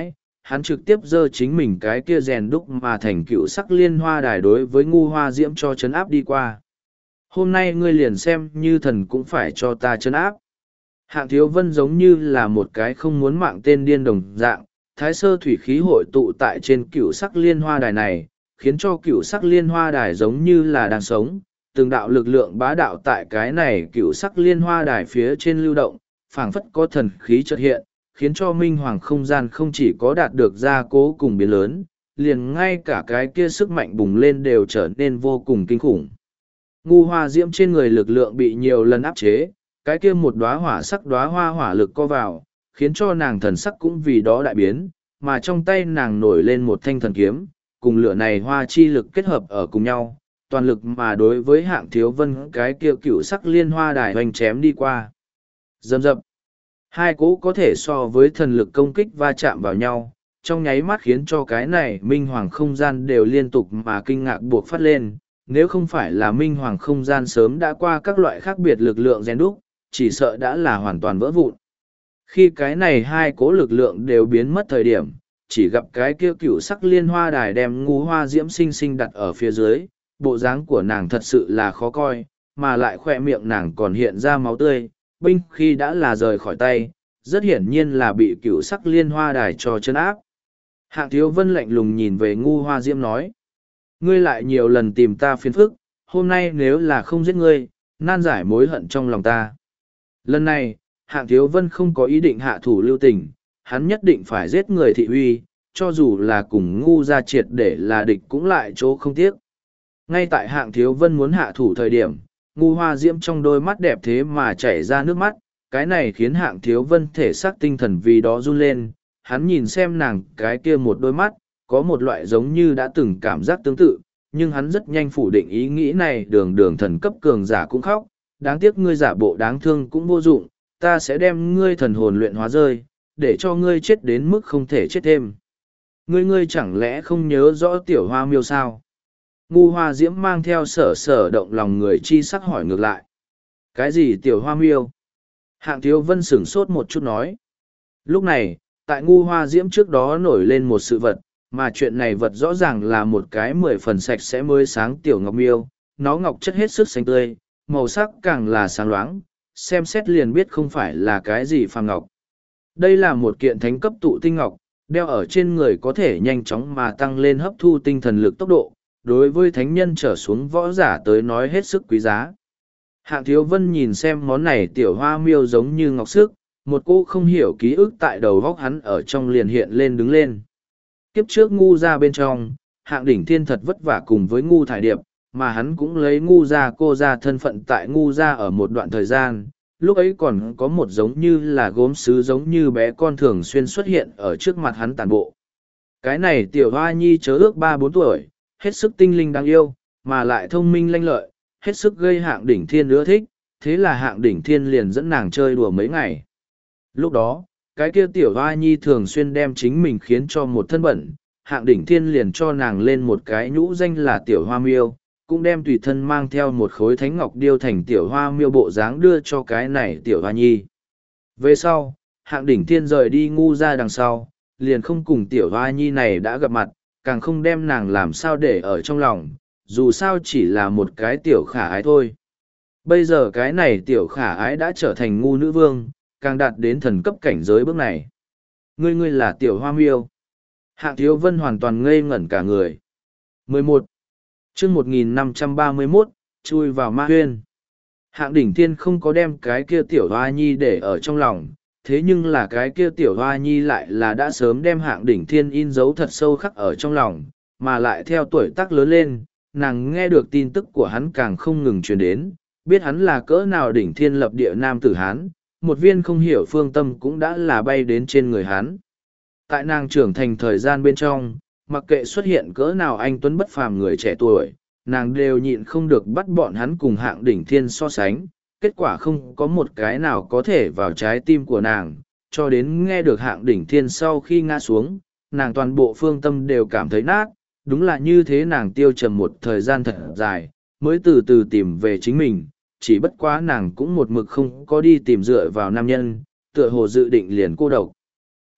S1: hắn trực tiếp giơ chính mình cái kia rèn đúc mà thành cựu sắc liên hoa đài đối với ngu hoa diễm cho chấn áp đi qua. Hôm nay ngươi liền xem như thần cũng phải cho ta chấn áp. Hạng Thiếu Vân giống như là một cái không muốn mạng tên điên đồng dạng, thái sơ thủy khí hội tụ tại trên cựu sắc liên hoa đài này, khiến cho cựu sắc liên hoa đài giống như là đang sống. Từng đạo lực lượng bá đạo tại cái này cựu sắc liên hoa đài phía trên lưu động, phảng phất có thần khí chợt hiện, khiến cho minh hoàng không gian không chỉ có đạt được gia cố cùng biến lớn, liền ngay cả cái kia sức mạnh bùng lên đều trở nên vô cùng kinh khủng. Ngu hoa diễm trên người lực lượng bị nhiều lần áp chế, cái kia một đóa hỏa sắc đóa hoa hỏa lực co vào, khiến cho nàng thần sắc cũng vì đó đại biến, mà trong tay nàng nổi lên một thanh thần kiếm, cùng lửa này hoa chi lực kết hợp ở cùng nhau, toàn lực mà đối với Hạng Thiếu Vân cái kia cựu sắc liên hoa đài hoành chém đi qua. Dầm dập. Hai cỗ có thể so với thần lực công kích va chạm vào nhau, trong nháy mắt khiến cho cái này minh hoàng không gian đều liên tục mà kinh ngạc buộc phát lên. Nếu không phải là minh hoàng không gian sớm đã qua các loại khác biệt lực lượng rèn đúc, chỉ sợ đã là hoàn toàn vỡ vụn. Khi cái này hai cỗ lực lượng đều biến mất thời điểm, chỉ gặp cái kia cựu sắc liên hoa đài đem ngu hoa diễm xinh xinh đặt ở phía dưới, bộ dáng của nàng thật sự là khó coi, mà lại khoe miệng nàng còn hiện ra máu tươi, binh khi đã là rời khỏi tay, rất hiển nhiên là bị cựu sắc liên hoa đài cho chân áp. Hạng Thiếu Vân lạnh lùng nhìn về ngu hoa diễm nói, ngươi lại nhiều lần tìm ta phiền phức, hôm nay nếu là không giết ngươi, nan giải mối hận trong lòng ta. Lần này, Hạng Thiếu Vân không có ý định hạ thủ lưu tình, hắn nhất định phải giết người thị uy, cho dù là cùng ngu ra triệt để là địch cũng lại chỗ không tiếc. Ngay tại Hạng Thiếu Vân muốn hạ thủ thời điểm, ngu hoa diễm trong đôi mắt đẹp thế mà chảy ra nước mắt, cái này khiến Hạng Thiếu Vân thể xác tinh thần vì đó run lên, hắn nhìn xem nàng cái kia một đôi mắt, có một loại giống như đã từng cảm giác tương tự, nhưng hắn rất nhanh phủ định ý nghĩ này, đường đường thần cấp cường giả cũng khóc, đáng tiếc ngươi giả bộ đáng thương cũng vô dụng, ta sẽ đem ngươi thần hồn luyện hóa rơi, để cho ngươi chết đến mức không thể chết thêm. Ngươi chẳng lẽ không nhớ rõ tiểu hoa miêu sao? Ngu hoa diễm mang theo sở động lòng người chi sắc hỏi ngược lại. Cái gì tiểu hoa miêu? Hạng Thiếu Vân sửng sốt một chút nói. Lúc này, tại ngu hoa diễm trước đó nổi lên một sự vật, mà chuyện này vật rõ ràng là một cái 10 phần sạch sẽ mới sáng tiểu ngọc miêu, nó ngọc chất hết sức xanh tươi, màu sắc càng là sáng loáng, xem xét liền biết không phải là cái gì phàm ngọc. Đây là một kiện thánh cấp tụ tinh ngọc, đeo ở trên người có thể nhanh chóng mà tăng lên hấp thu tinh thần lực tốc độ, đối với thánh nhân trở xuống võ giả tới nói hết sức quý giá. Hạng Thiếu Vân nhìn xem món này tiểu hoa miêu giống như ngọc sức, một cô không hiểu ký ức tại đầu góc hắn ở trong liền hiện lên đứng lên. Kiếp trước ngu ra bên trong, Hạng Đỉnh Thiên thật vất vả cùng với ngu thải điệp, mà hắn cũng lấy ngu ra cô ra thân phận tại ngu ra ở một đoạn thời gian. Lúc ấy còn có một giống như là gốm sứ giống như bé con thường xuyên xuất hiện ở trước mặt hắn tàn bộ. Cái này tiểu hoa nhi chớ ước 3-4 tuổi, hết sức tinh linh đáng yêu, mà lại thông minh lanh lợi, hết sức gây Hạng Đỉnh Thiên ưa thích, thế là Hạng Đỉnh Thiên liền dẫn nàng chơi đùa mấy ngày. Lúc đó, cái kia tiểu hoa nhi thường xuyên đem chính mình khiến cho một thân bẩn, Hạng Đỉnh Thiên liền cho nàng lên một cái nhũ danh là tiểu hoa miêu, cũng đem tùy thân mang theo một khối thánh ngọc điêu thành tiểu hoa miêu bộ dáng đưa cho cái này tiểu hoa nhi. Về sau, Hạng Đỉnh Thiên rời đi ngu ra đằng sau, liền không cùng tiểu hoa nhi này đã gặp mặt, càng không đem nàng làm sao để ở trong lòng, dù sao chỉ là một cái tiểu khả ái thôi. Bây giờ cái này tiểu khả ái đã trở thành ngu nữ vương, càng đạt đến thần cấp cảnh giới bước này. Ngươi là tiểu hoa miêu. Hạng Thiếu Vân hoàn toàn ngây ngẩn cả người. 11. chương 1531, chui vào ma huyên. Hạng Đỉnh Thiên không có đem cái kia tiểu hoa nhi để ở trong lòng, thế nhưng là cái kia tiểu hoa nhi lại là đã sớm đem Hạng Đỉnh Thiên in dấu thật sâu khắc ở trong lòng, mà lại theo tuổi tác lớn lên, nàng nghe được tin tức của hắn càng không ngừng truyền đến, biết hắn là cỡ nào đỉnh thiên lập địa nam tử Hán, một viên không hiểu phương tâm cũng đã là bay đến trên người hắn. Tại nàng trưởng thành thời gian bên trong, mặc kệ xuất hiện cỡ nào anh tuấn bất phàm người trẻ tuổi, nàng đều nhịn không được bắt bọn hắn cùng Hạng Đỉnh Thiên so sánh, kết quả không có một cái nào có thể vào trái tim của nàng, cho đến nghe được Hạng Đỉnh Thiên sau khi ngã xuống, nàng toàn bộ phương tâm đều cảm thấy nát, đúng là như thế nàng tiêu trầm một thời gian thật dài, mới từ từ tìm về chính mình, chỉ bất quá nàng cũng một mực không có đi tìm dựa vào nam nhân, tựa hồ dự định liền cô độc.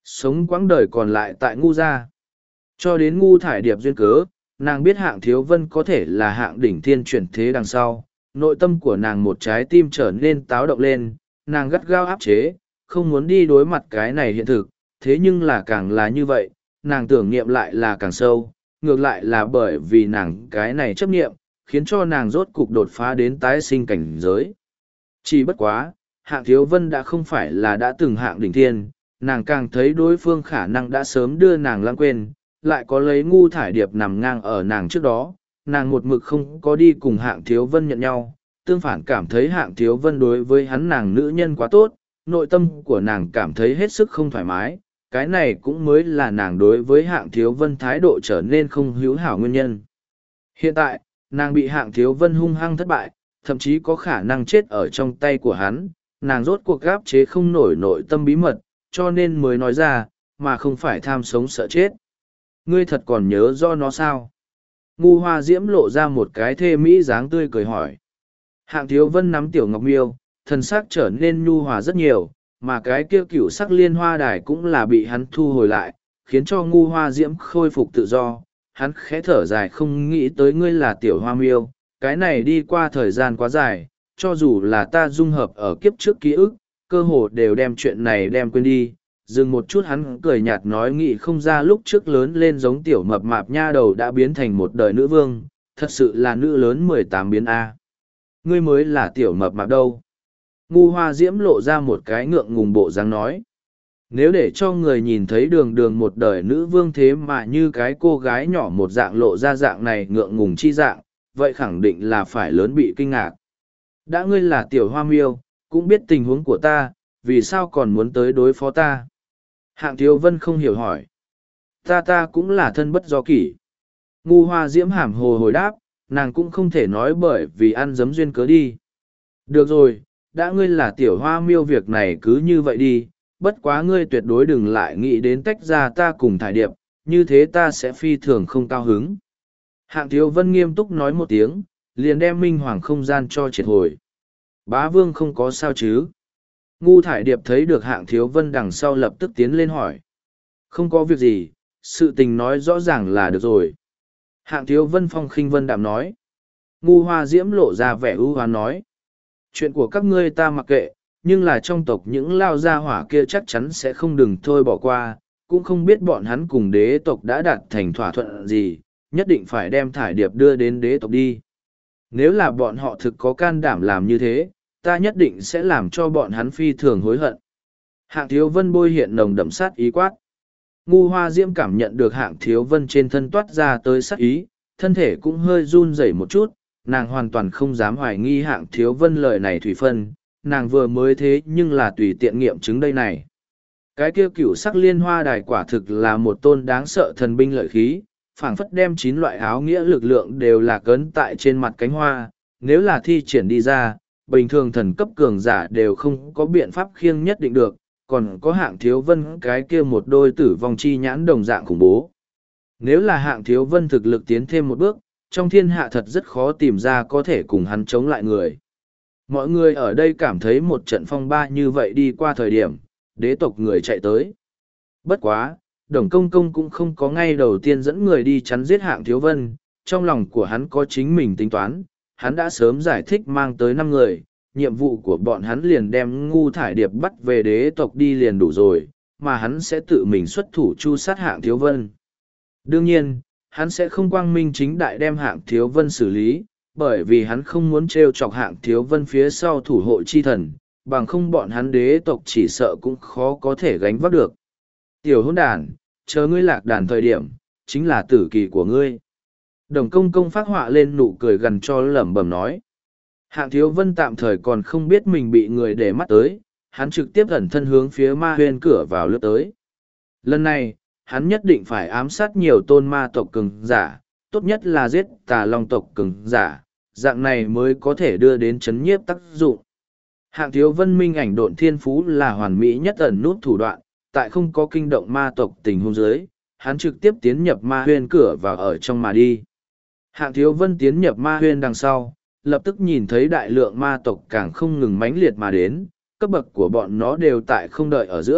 S1: Sống quãng đời còn lại tại ngu gia. Cho đến ngu thải điệp duyên cớ, nàng biết hạng thiếu vân có thể là hạng đỉnh thiên chuyển thế đằng sau. Nội tâm của nàng một trái tim trở nên táo động lên, nàng gắt gao áp chế, không muốn đi đối mặt cái này hiện thực. Thế nhưng là càng là như vậy, nàng tưởng niệm lại là càng sâu, ngược lại là bởi vì nàng cái này chấp niệm, khiến cho nàng rốt cục đột phá đến tái sinh cảnh giới. Chỉ bất quá, hạng thiếu vân đã không phải là đã từng hạng đỉnh thiên, nàng càng thấy đối phương khả năng đã sớm đưa nàng lãng quên, lại có lấy ngu thải điệp nằm ngang ở nàng trước đó, nàng một mực không có đi cùng hạng thiếu vân nhận nhau, tương phản cảm thấy hạng thiếu vân đối với hắn nàng nữ nhân quá tốt, nội tâm của nàng cảm thấy hết sức không thoải mái, cái này cũng mới là nàng đối với hạng thiếu vân thái độ trở nên không hữu hảo nguyên nhân. Hiện tại, nàng bị hạng thiếu vân hung hăng thất bại, thậm chí có khả năng chết ở trong tay của hắn, nàng rốt cuộc gáp chế không nổi nội tâm bí mật, cho nên mới nói ra, mà không phải tham sống sợ chết. Ngươi thật còn nhớ do nó sao? Ngu hoa diễm lộ ra một cái thê mỹ dáng tươi cười hỏi. Hạng thiếu vân nắm tiểu ngọc miêu, thần sắc trở nên nhu hòa rất nhiều, mà cái kia cửu sắc liên hoa đài cũng là bị hắn thu hồi lại, khiến cho ngu hoa diễm khôi phục tự do. Hắn khẽ thở dài không nghĩ tới ngươi là tiểu hoa miêu, cái này đi qua thời gian quá dài, cho dù là ta dung hợp ở kiếp trước ký ức, cơ hồ đều đem chuyện này đem quên đi. Dừng một chút hắn cười nhạt nói nghĩ không ra lúc trước lớn lên giống tiểu mập mạp nha đầu đã biến thành một đời nữ vương, thật sự là nữ lớn 18 biến A. Ngươi mới là tiểu mập mạp đâu. Ngu hoa diễm lộ ra một cái ngượng ngùng bộ dáng nói. Nếu để cho người nhìn thấy đường đường một đời nữ vương thế mà như cái cô gái nhỏ một dạng lộ ra dạng này ngượng ngùng chi dạng, vậy khẳng định là phải lớn bị kinh ngạc. Đã ngươi là tiểu hoa miêu, cũng biết tình huống của ta, vì sao còn muốn tới đối phó ta? Hạng thiếu vân không hiểu hỏi. Ta cũng là thân bất do kỷ. Ngu hoa diễm hàm hồ hồi đáp, nàng cũng không thể nói bởi vì ăn dấm duyên cớ đi. Được rồi, đã ngươi là tiểu hoa miêu việc này cứ như vậy đi, bất quá ngươi tuyệt đối đừng lại nghĩ đến tách ra ta cùng thải điệp, như thế ta sẽ phi thường không cao hứng. Hạng thiếu vân nghiêm túc nói một tiếng, liền đem minh hoàng không gian cho triệt hồi. Bá vương không có sao chứ? Ngu thải điệp thấy được hạng thiếu vân đằng sau lập tức tiến lên hỏi. Không có việc gì, sự tình nói rõ ràng là được rồi. Hạng thiếu vân phong khinh vân đạm nói. Ngu hoa diễm lộ ra vẻ ưu hoán nói. Chuyện của các ngươi ta mặc kệ, nhưng là trong tộc những lao gia hỏa kia chắc chắn sẽ không đừng thôi bỏ qua, cũng không biết bọn hắn cùng đế tộc đã đạt thành thỏa thuận gì, nhất định phải đem thải điệp đưa đến đế tộc đi. Nếu là bọn họ thực có can đảm làm như thế, ta nhất định sẽ làm cho bọn hắn phi thường hối hận. Hạng thiếu vân bôi hiện nồng đậm sát ý quát. Ngu hoa diễm cảm nhận được hạng thiếu vân trên thân toát ra tới sát ý, thân thể cũng hơi run rẩy một chút, nàng hoàn toàn không dám hoài nghi hạng thiếu vân lời này thủy phân, nàng vừa mới thế nhưng là tùy tiện nghiệm chứng đây này. Cái kia cửu sắc liên hoa đài quả thực là một tôn đáng sợ thần binh lợi khí, phảng phất đem 9 loại áo nghĩa lực lượng đều là cấn tại trên mặt cánh hoa, nếu là thi triển đi ra, bình thường thần cấp cường giả đều không có biện pháp khiêng nhất định được, còn có hạng thiếu vân cái kia một đôi tử vong chi nhãn đồng dạng khủng bố. Nếu là hạng thiếu vân thực lực tiến thêm một bước, trong thiên hạ thật rất khó tìm ra có thể cùng hắn chống lại người. Mọi người ở đây cảm thấy một trận phong ba như vậy đi qua thời điểm, đế tộc người chạy tới. Bất quá, Đồng Công Công cũng không có ngay đầu tiên dẫn người đi chắn giết hạng thiếu vân, trong lòng của hắn có chính mình tính toán, hắn đã sớm giải thích mang tới 5 người, nhiệm vụ của bọn hắn liền đem ngu thải điệp bắt về đế tộc đi liền đủ rồi, mà hắn sẽ tự mình xuất thủ chu sát hạng thiếu vân. Đương nhiên, hắn sẽ không quang minh chính đại đem hạng thiếu vân xử lý, bởi vì hắn không muốn trêu chọc hạng thiếu vân phía sau thủ hộ chi thần, bằng không bọn hắn đế tộc chỉ sợ cũng khó có thể gánh vác được. Tiểu hôn đàn, chờ ngươi lạc đàn thời điểm, chính là tử kỳ của ngươi. Đồng Công Công phát họa lên nụ cười gần cho lẩm bẩm nói. Hạng thiếu vân tạm thời còn không biết mình bị người để mắt tới, hắn trực tiếp ẩn thân hướng phía ma huyên cửa vào lướt tới. Lần này, hắn nhất định phải ám sát nhiều tôn ma tộc cường giả, tốt nhất là giết tà long tộc cường giả, dạng này mới có thể đưa đến chấn nhiếp tác dụng. Hạng thiếu vân minh ảnh độn thiên phú là hoàn mỹ nhất ẩn nút thủ đoạn, tại không có kinh động ma tộc tình huống dưới, hắn trực tiếp tiến nhập ma huyên cửa và ở trong mà đi. Hạng thiếu vân tiến nhập ma huyên đằng sau, lập tức nhìn thấy đại lượng ma tộc càng không ngừng mãnh liệt mà đến, cấp bậc của bọn nó đều tại không đợi ở giữa,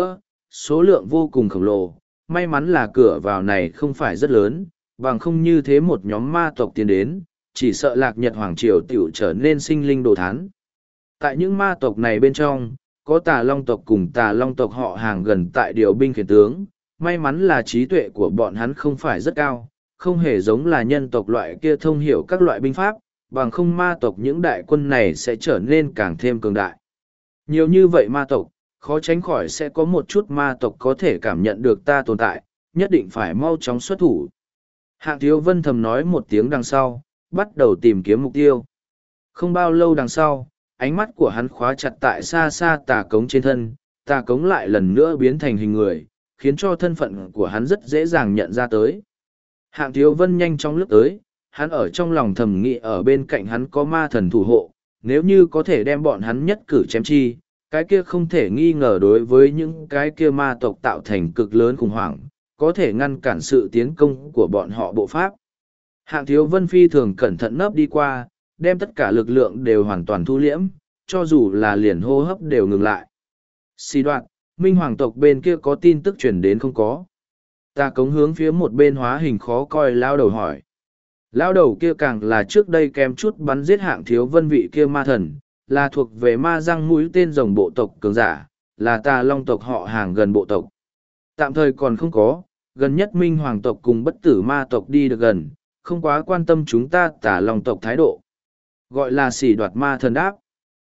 S1: số lượng vô cùng khổng lồ, may mắn là cửa vào này không phải rất lớn, bằng không như thế một nhóm ma tộc tiến đến, chỉ sợ Lạc Nhật Hoàng Triều tiểu trở nên sinh linh đồ thán. Tại những ma tộc này bên trong, có Tà Long tộc cùng Tà Long tộc họ hàng gần tại điều binh khiển tướng, may mắn là trí tuệ của bọn hắn không phải rất cao, không hề giống là nhân tộc loại kia thông hiểu các loại binh pháp, bằng không ma tộc những đại quân này sẽ trở nên càng thêm cường đại. Nhiều như vậy ma tộc, khó tránh khỏi sẽ có một chút ma tộc có thể cảm nhận được ta tồn tại, nhất định phải mau chóng xuất thủ. Hạng Thiếu Vân thầm nói một tiếng đằng sau, bắt đầu tìm kiếm mục tiêu. Không bao lâu đằng sau, ánh mắt của hắn khóa chặt tại xa xa tà cống trên thân, tà cống lại lần nữa biến thành hình người, khiến cho thân phận của hắn rất dễ dàng nhận ra tới. Hạng Thiếu Vân nhanh chóng lướt tới, hắn ở trong lòng thầm nghĩ ở bên cạnh hắn có ma thần thủ hộ, nếu như có thể đem bọn hắn nhất cử chém chi, cái kia không thể nghi ngờ đối với những cái kia ma tộc tạo thành cực lớn khủng hoảng, có thể ngăn cản sự tiến công của bọn họ bộ pháp. Hạng Thiếu Vân phi thường cẩn thận nấp đi qua, đem tất cả lực lượng đều hoàn toàn thu liễm, cho dù là liền hô hấp đều ngừng lại. Xì đoạn, Minh Hoàng tộc bên kia có tin tức truyền đến không có? Ta cống hướng phía một bên hóa hình khó coi lao đầu hỏi. Lao đầu kia càng là trước đây kém chút bắn giết Hạng Thiếu Vân vị kia ma thần, là thuộc về ma răng mũi tên rồng bộ tộc cường giả, là Tà Long tộc họ hàng gần bộ tộc. Tạm thời còn không có, gần nhất Minh Hoàng tộc cùng bất tử ma tộc đi được gần, không quá quan tâm chúng ta Tà Long tộc thái độ. Gọi là xỉ đoạt ma thần đáp.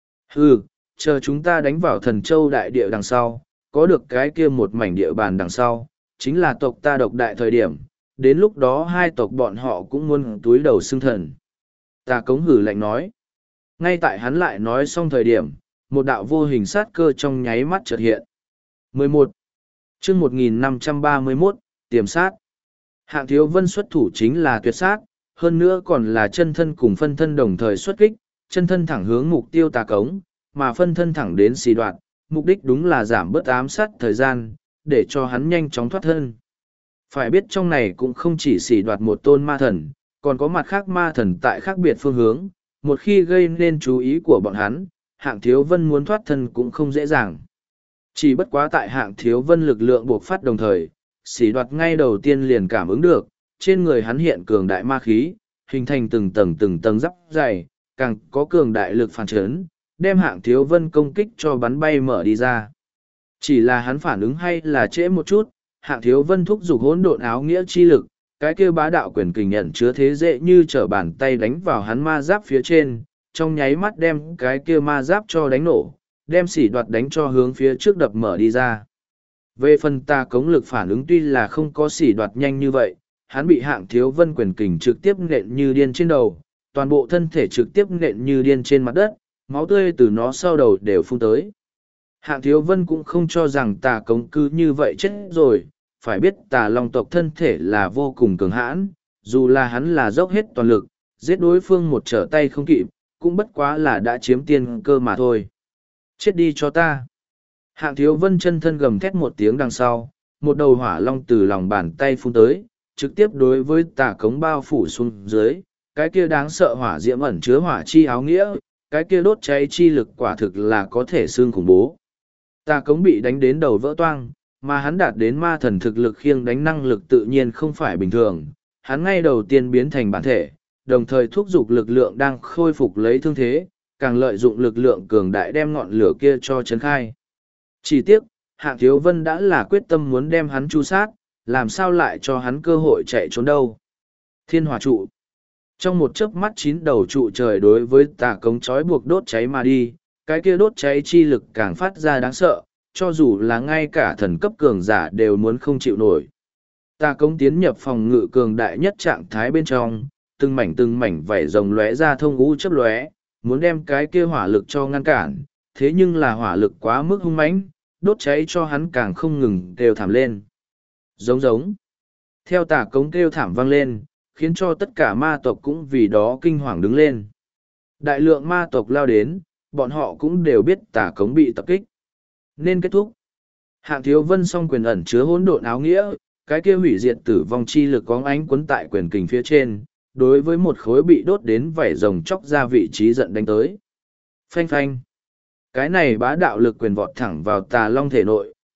S1: Chờ chúng ta đánh vào Thần Châu đại địa đằng sau, có được cái kia một mảnh địa bàn đằng sau, chính là tộc ta độc đại thời điểm, đến lúc đó hai tộc bọn họ cũng muốn túi đầu xưng thần. Tà Cống hử lạnh nói. Ngay tại hắn lại nói xong thời điểm, một đạo vô hình sát cơ trong nháy mắt chợt hiện. 11. chương 1531, tiềm sát. Hạng Thiếu Vân xuất thủ chính là tuyệt sát, hơn nữa còn là chân thân cùng phân thân đồng thời xuất kích, chân thân thẳng hướng mục tiêu Tà Cống, mà phân thân thẳng đến xì đoạt, mục đích đúng là giảm bớt ám sát thời gian, để cho hắn nhanh chóng thoát thân. Phải biết trong này cũng không chỉ xì đoạt một tôn ma thần, còn có mặt khác ma thần tại khác biệt phương hướng, một khi gây nên chú ý của bọn hắn, Hạng Thiếu Vân muốn thoát thân cũng không dễ dàng. Chỉ bất quá tại Hạng Thiếu Vân lực lượng buộc phát đồng thời, xỉ đoạt ngay đầu tiên liền cảm ứng được, trên người hắn hiện cường đại ma khí, hình thành từng tầng giáp dày, càng có cường đại lực phản chấn, đem Hạng Thiếu Vân công kích cho bắn bay mở đi ra. Chỉ là hắn phản ứng hay là trễ một chút, Hạng Thiếu Vân thúc giục hỗn độn áo nghĩa chi lực, cái kia bá đạo quyền kình nhận chứa thế dễ như trở bàn tay đánh vào hắn ma giáp phía trên, trong nháy mắt đem cái kia ma giáp cho đánh nổ, đem xỉ đoạt đánh cho hướng phía trước đập mở đi ra. Về phần Tà Cống lực phản ứng tuy là không có xỉ đoạt nhanh như vậy, hắn bị Hạng Thiếu Vân quyền kình trực tiếp nện như điên trên đầu, toàn bộ thân thể trực tiếp nện như điên trên mặt đất, máu tươi từ nó sau đầu đều phun tới. Hạng Thiếu Vân cũng không cho rằng Tà Cống cứ như vậy chết rồi, phải biết Tà Long tộc thân thể là vô cùng cường hãn, dù là hắn là dốc hết toàn lực, giết đối phương một trở tay không kịp, cũng bất quá là đã chiếm tiên cơ mà thôi. Chết đi cho ta. Hạng Thiếu Vân chân thân gầm thét một tiếng đằng sau, một đầu hỏa long từ lòng bàn tay phun tới, trực tiếp đối với Tà Cống bao phủ xuống dưới, cái kia đáng sợ hỏa diễm ẩn chứa hỏa chi áo nghĩa, cái kia đốt cháy chi lực quả thực là có thể xương khủng bố. Tà Cống bị đánh đến đầu vỡ toang, mà hắn đạt đến ma thần thực lực khiêng đánh năng lực tự nhiên không phải bình thường, hắn ngay đầu tiên biến thành bản thể, đồng thời thúc giục lực lượng đang khôi phục lấy thương thế, càng lợi dụng lực lượng cường đại đem ngọn lửa kia cho chấn khai. Chỉ tiếc, Hạng Thiếu Vân đã là quyết tâm muốn đem hắn tru sát, làm sao lại cho hắn cơ hội chạy trốn đâu. Thiên hỏa trụ. Trong một chớp mắt 9 đầu trụ trời đối với Tà Cống trói buộc đốt cháy mà đi, cái kia đốt cháy chi lực càng phát ra đáng sợ, cho dù là ngay cả thần cấp cường giả đều muốn không chịu nổi. Tà Cống tiến nhập phòng ngự cường đại nhất trạng thái bên trong, từng mảnh vảy rồng lóe ra thông u chớp lóe, muốn đem cái kia hỏa lực cho ngăn cản, thế nhưng là hỏa lực quá mức hung mãnh, đốt cháy cho hắn càng không ngừng kêu thảm lên. Giống giống. Theo Tà Cống kêu thảm vang lên, khiến cho tất cả ma tộc cũng vì đó kinh hoàng đứng lên. Đại lượng ma tộc lao đến, bọn họ cũng đều biết Tà Cống bị tập kích. Nên kết thúc. Hạng Thiếu Vân song quyền ẩn chứa hỗn độn áo nghĩa, cái kia hủy diệt tử vong chi lực có ánh quấn tại quyền kình phía trên, đối với một khối bị đốt đến vảy rồng chóc ra vị trí giận đánh tới. Phanh phanh. Cái này bá đạo lực quyền vọt thẳng vào Tà Long thể nội,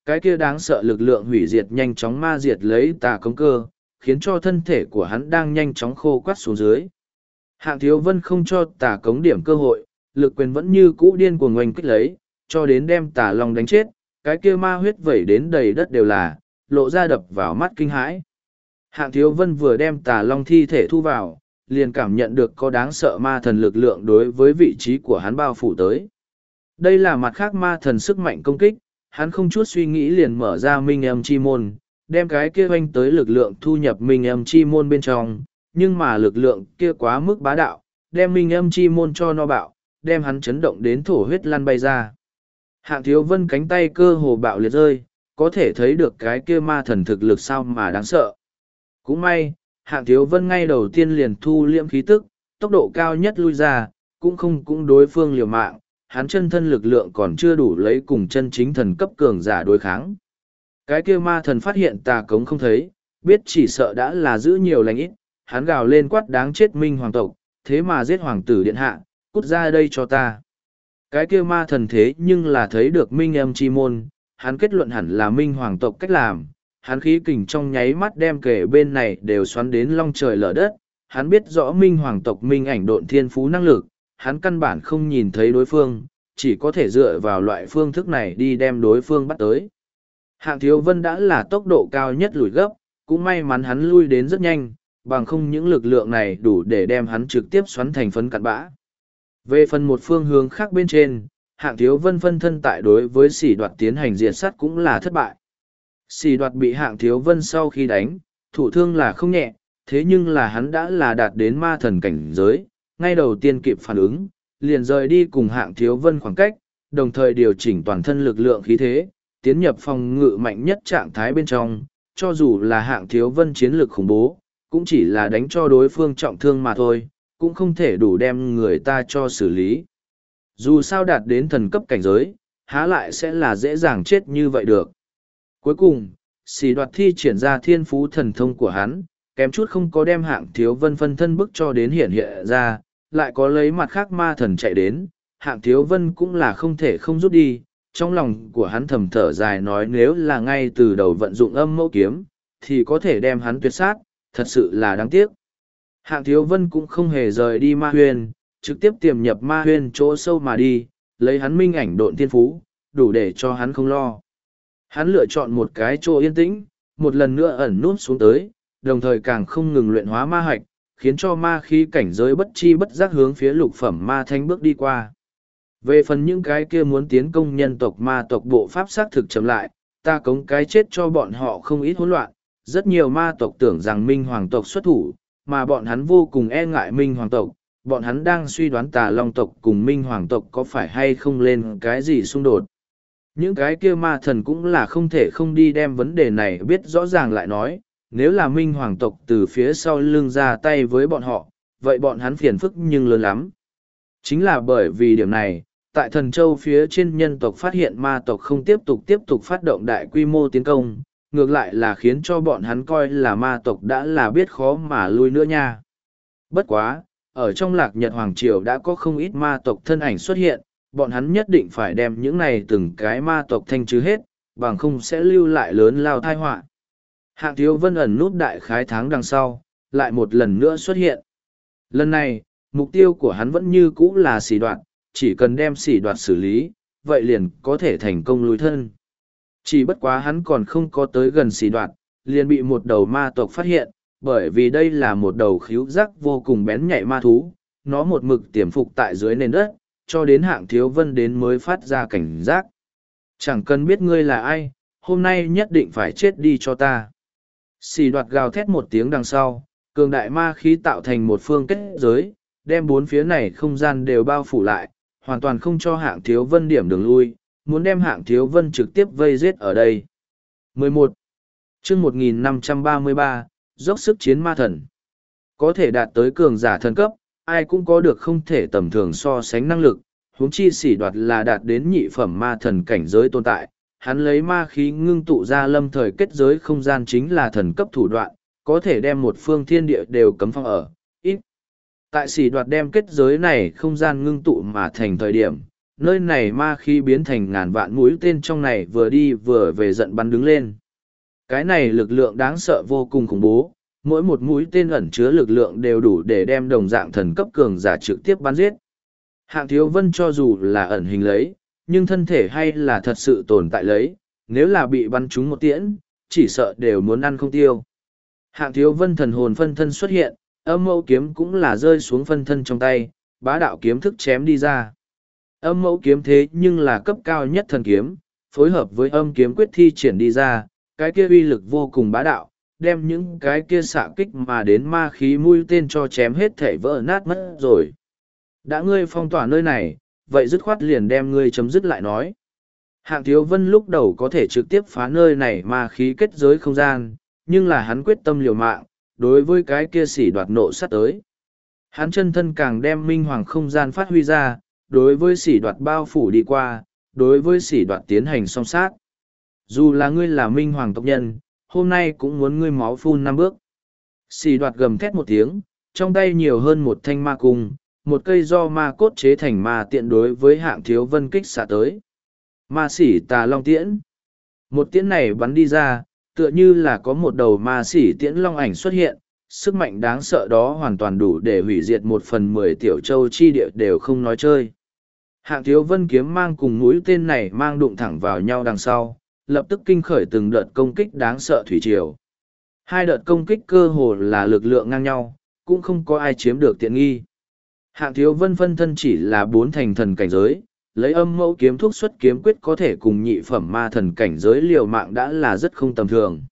S1: Cái kia đáng sợ lực lượng hủy diệt nhanh chóng ma diệt lấy tà cống cơ, khiến cho thân thể của hắn đang nhanh chóng khô quắt xuống dưới. Hạng Thiếu Vân không cho tà cống điểm cơ hội, lực quyền vẫn như cũ điên cuồng oanh kích lấy, cho đến đem tà long đánh chết, cái kia ma huyết vẩy đến đầy đất đều là, lộ ra đập vào mắt kinh hãi. Hạng Thiếu Vân vừa đem tà long thi thể thu vào, liền cảm nhận được có đáng sợ ma thần lực lượng đối với vị trí của hắn bao phủ tới. Đây là mặt khác ma thần sức mạnh công kích, hắn không chút suy nghĩ liền mở ra minh âm chi môn, đem cái kia oanh tới lực lượng thu nhập minh âm chi môn bên trong, nhưng mà lực lượng kia quá mức bá đạo, đem minh âm chi môn cho no bạo, đem hắn chấn động đến thổ huyết lăn bay ra. Hạng Thiếu Vân cánh tay cơ hồ bạo liệt rơi, có thể thấy được cái kia ma thần thực lực sao mà đáng sợ. Cũng may, Hạng Thiếu Vân ngay đầu tiên liền thu liễm khí tức, tốc độ cao nhất lui ra, cũng đối phương liều mạng, hắn chân thân lực lượng còn chưa đủ lấy cùng chân chính thần cấp cường giả đối kháng. Cái kia ma thần phát hiện tà cống không thấy, biết chỉ sợ đã là giữ nhiều lành ít, hắn gào lên quát đáng chết Minh Hoàng tộc, thế mà giết hoàng tử điện hạ, cút ra đây cho ta. Cái kia ma thần thế nhưng là thấy được Minh âm chi môn, hắn kết luận hẳn là Minh Hoàng tộc cách làm, hắn khí kình trong nháy mắt đem kể bên này đều xoắn đến long trời lở đất, hắn biết rõ Minh Hoàng tộc Minh ảnh độn thiên phú năng lực, hắn căn bản không nhìn thấy đối phương, chỉ có thể dựa vào loại phương thức này đi đem đối phương bắt tới. Hạng Thiếu Vân đã là tốc độ cao nhất lùi gấp, cũng may mắn hắn lui đến rất nhanh, bằng không những lực lượng này đủ để đem hắn trực tiếp xoắn thành phấn cặn bã. Về phần một phương hướng khác bên trên, Hạng Thiếu Vân phân thân tại đối với Sỉ Đoạt tiến hành diệt sát cũng là thất bại. Sỉ Đoạt bị Hạng Thiếu Vân sau khi đánh, thủ thương là không nhẹ, thế nhưng là hắn đã là đạt đến ma thần cảnh giới, ngay đầu tiên kịp phản ứng, liền rời đi cùng Hạng Thiếu Vân khoảng cách, đồng thời điều chỉnh toàn thân lực lượng khí thế, tiến nhập phòng ngự mạnh nhất trạng thái bên trong, cho dù là Hạng Thiếu Vân chiến lược khủng bố, cũng chỉ là đánh cho đối phương trọng thương mà thôi, cũng không thể đủ đem người ta cho xử lý. Dù sao đạt đến thần cấp cảnh giới, há lại sẽ là dễ dàng chết như vậy được. Cuối cùng, Sỉ Đoạt thi triển ra thiên phú thần thông của hắn, kém chút không có đem Hạng Thiếu Vân phân thân bức cho đến hiện ra, lại có lấy mặt khác ma thần chạy đến, Hạng Thiếu Vân cũng là không thể không rút đi, trong lòng của hắn thầm thở dài nói nếu là ngay từ đầu vận dụng âm mẫu kiếm, thì có thể đem hắn tuyệt sát, thật sự là đáng tiếc. Hạng Thiếu Vân cũng không hề rời đi ma huyền, trực tiếp tiềm nhập ma huyền chỗ sâu mà đi, lấy hắn minh ảnh độn thiên phú, đủ để cho hắn không lo. Hắn lựa chọn một cái chỗ yên tĩnh, một lần nữa ẩn núp xuống tới, đồng thời càng không ngừng luyện hóa ma hạch, khiến cho ma khí cảnh giới bất chi bất giác hướng phía lục phẩm ma thanh bước đi qua. Về phần những cái kia muốn tiến công nhân tộc ma tộc bộ pháp xác thực chậm lại, ta cống cái chết cho bọn họ không ít hỗn loạn, rất nhiều ma tộc tưởng rằng Minh Hoàng tộc xuất thủ, mà bọn hắn vô cùng e ngại Minh Hoàng tộc, bọn hắn đang suy đoán Tà Long tộc cùng Minh Hoàng tộc có phải hay không lên cái gì xung đột. Những cái kia ma thần cũng là không thể không đi đem vấn đề này biết rõ ràng lại nói, nếu là Minh Hoàng tộc từ phía sau lưng ra tay với bọn họ, vậy bọn hắn phiền phức nhưng lớn lắm. Chính là bởi vì điểm này, tại Thần Châu phía trên nhân tộc phát hiện ma tộc không tiếp tục phát động đại quy mô tiến công, ngược lại là khiến cho bọn hắn coi là ma tộc đã là biết khó mà lui nữa nha. Bất quá, ở trong Lạc Nhật Hoàng Triều đã có không ít ma tộc thân ảnh xuất hiện, bọn hắn nhất định phải đem những này từng cái ma tộc thanh trừ hết, bằng không sẽ lưu lại lớn lao tai họa. Hạng Thiếu Vân ẩn nút đại khái tháng đằng sau, lại một lần nữa xuất hiện. Lần này, mục tiêu của hắn vẫn như cũ là Sỉ Đoạt, chỉ cần đem Sỉ Đoạt xử lý, vậy liền có thể thành công lùi thân. Chỉ bất quá hắn còn không có tới gần Sỉ Đoạt, liền bị một đầu ma tộc phát hiện, bởi vì đây là một đầu khíu giác vô cùng bén nhạy ma thú, nó một mực tiềm phục tại dưới nền đất, cho đến Hạng Thiếu Vân đến mới phát ra cảnh giác. Chẳng cần biết ngươi là ai, hôm nay nhất định phải chết đi cho ta. Sỉ Đoạt gào thét một tiếng đằng sau, cường đại ma khí tạo thành một phương kết giới, đem bốn phía này không gian đều bao phủ lại, hoàn toàn không cho Hạng Thiếu Vân điểm đường lui, muốn đem Hạng Thiếu Vân trực tiếp vây giết ở đây. 11. chương 1533, dốc sức chiến ma thần. Có thể đạt tới cường giả thần cấp, ai cũng có được không thể tầm thường so sánh năng lực, huống chi Sỉ Đoạt là đạt đến nhị phẩm ma thần cảnh giới tồn tại. Hắn lấy ma khí ngưng tụ ra lâm thời kết giới không gian chính là thần cấp thủ đoạn, có thể đem một phương thiên địa đều cấm phong ở. Ít. Tại Sỉ Đoạt đem kết giới này không gian ngưng tụ mà thành thời điểm, nơi này ma khí biến thành ngàn vạn mũi tên trong này vừa đi vừa về giận bắn đứng lên. Cái này lực lượng đáng sợ vô cùng khủng bố, mỗi một mũi tên ẩn chứa lực lượng đều đủ để đem đồng dạng thần cấp cường giả trực tiếp bắn giết. Hạng Thiếu Vân cho dù là ẩn hình lấy, nhưng thân thể hay là thật sự tồn tại lấy, nếu là bị bắn trúng một tiễn, chỉ sợ đều muốn ăn không tiêu. Hạng Thiếu Vân thần hồn phân thân xuất hiện, âm mẫu kiếm cũng là rơi xuống phân thân trong tay, bá đạo kiếm thức chém đi ra. Âm mẫu kiếm thế nhưng là cấp cao nhất thần kiếm, phối hợp với âm kiếm quyết thi triển đi ra, cái kia uy lực vô cùng bá đạo, đem những cái kia xạ kích mà đến ma khí mũi tên cho chém hết thể vỡ nát mất rồi. Đã ngươi phong tỏa nơi này, vậy dứt khoát liền đem ngươi chấm dứt lại nói. Hạng Thiếu Vân lúc đầu có thể trực tiếp phá nơi này ma khí kết giới không gian, nhưng là hắn quyết tâm liều mạng, đối với cái kia sỉ đoạt nộ sát tới. Hắn chân thân càng đem minh hoàng không gian phát huy ra, đối với sỉ đoạt bao phủ đi qua, đối với sỉ đoạt tiến hành song sát. Dù là ngươi là minh hoàng tộc nhân, hôm nay cũng muốn ngươi máu phun 5 bước. Sỉ đoạt gầm thét một tiếng, trong tay nhiều hơn một thanh ma cung, một cây do ma cốt chế thành ma tiện đối với Hạng Thiếu Vân kích xạ tới. Ma sỉ tà long tiễn. Một tiễn này bắn đi ra, tựa như là có một đầu ma sỉ tiễn long ảnh xuất hiện, sức mạnh đáng sợ đó hoàn toàn đủ để hủy diệt 1/10 tiểu châu chi địa đều không nói chơi. Hạng Thiếu Vân kiếm mang cùng mũi tên này mang đụng thẳng vào nhau đằng sau, lập tức kinh khởi từng đợt công kích đáng sợ thủy triều. Hai đợt công kích cơ hồ là lực lượng ngang nhau, cũng không có ai chiếm được tiện nghi. Hạng Thiếu Vân phân thân chỉ là 4 thành thần cảnh giới, lấy âm mẫu kiếm thuốc xuất kiếm quyết có thể cùng nhị phẩm ma thần cảnh giới liều mạng đã là rất không tầm thường.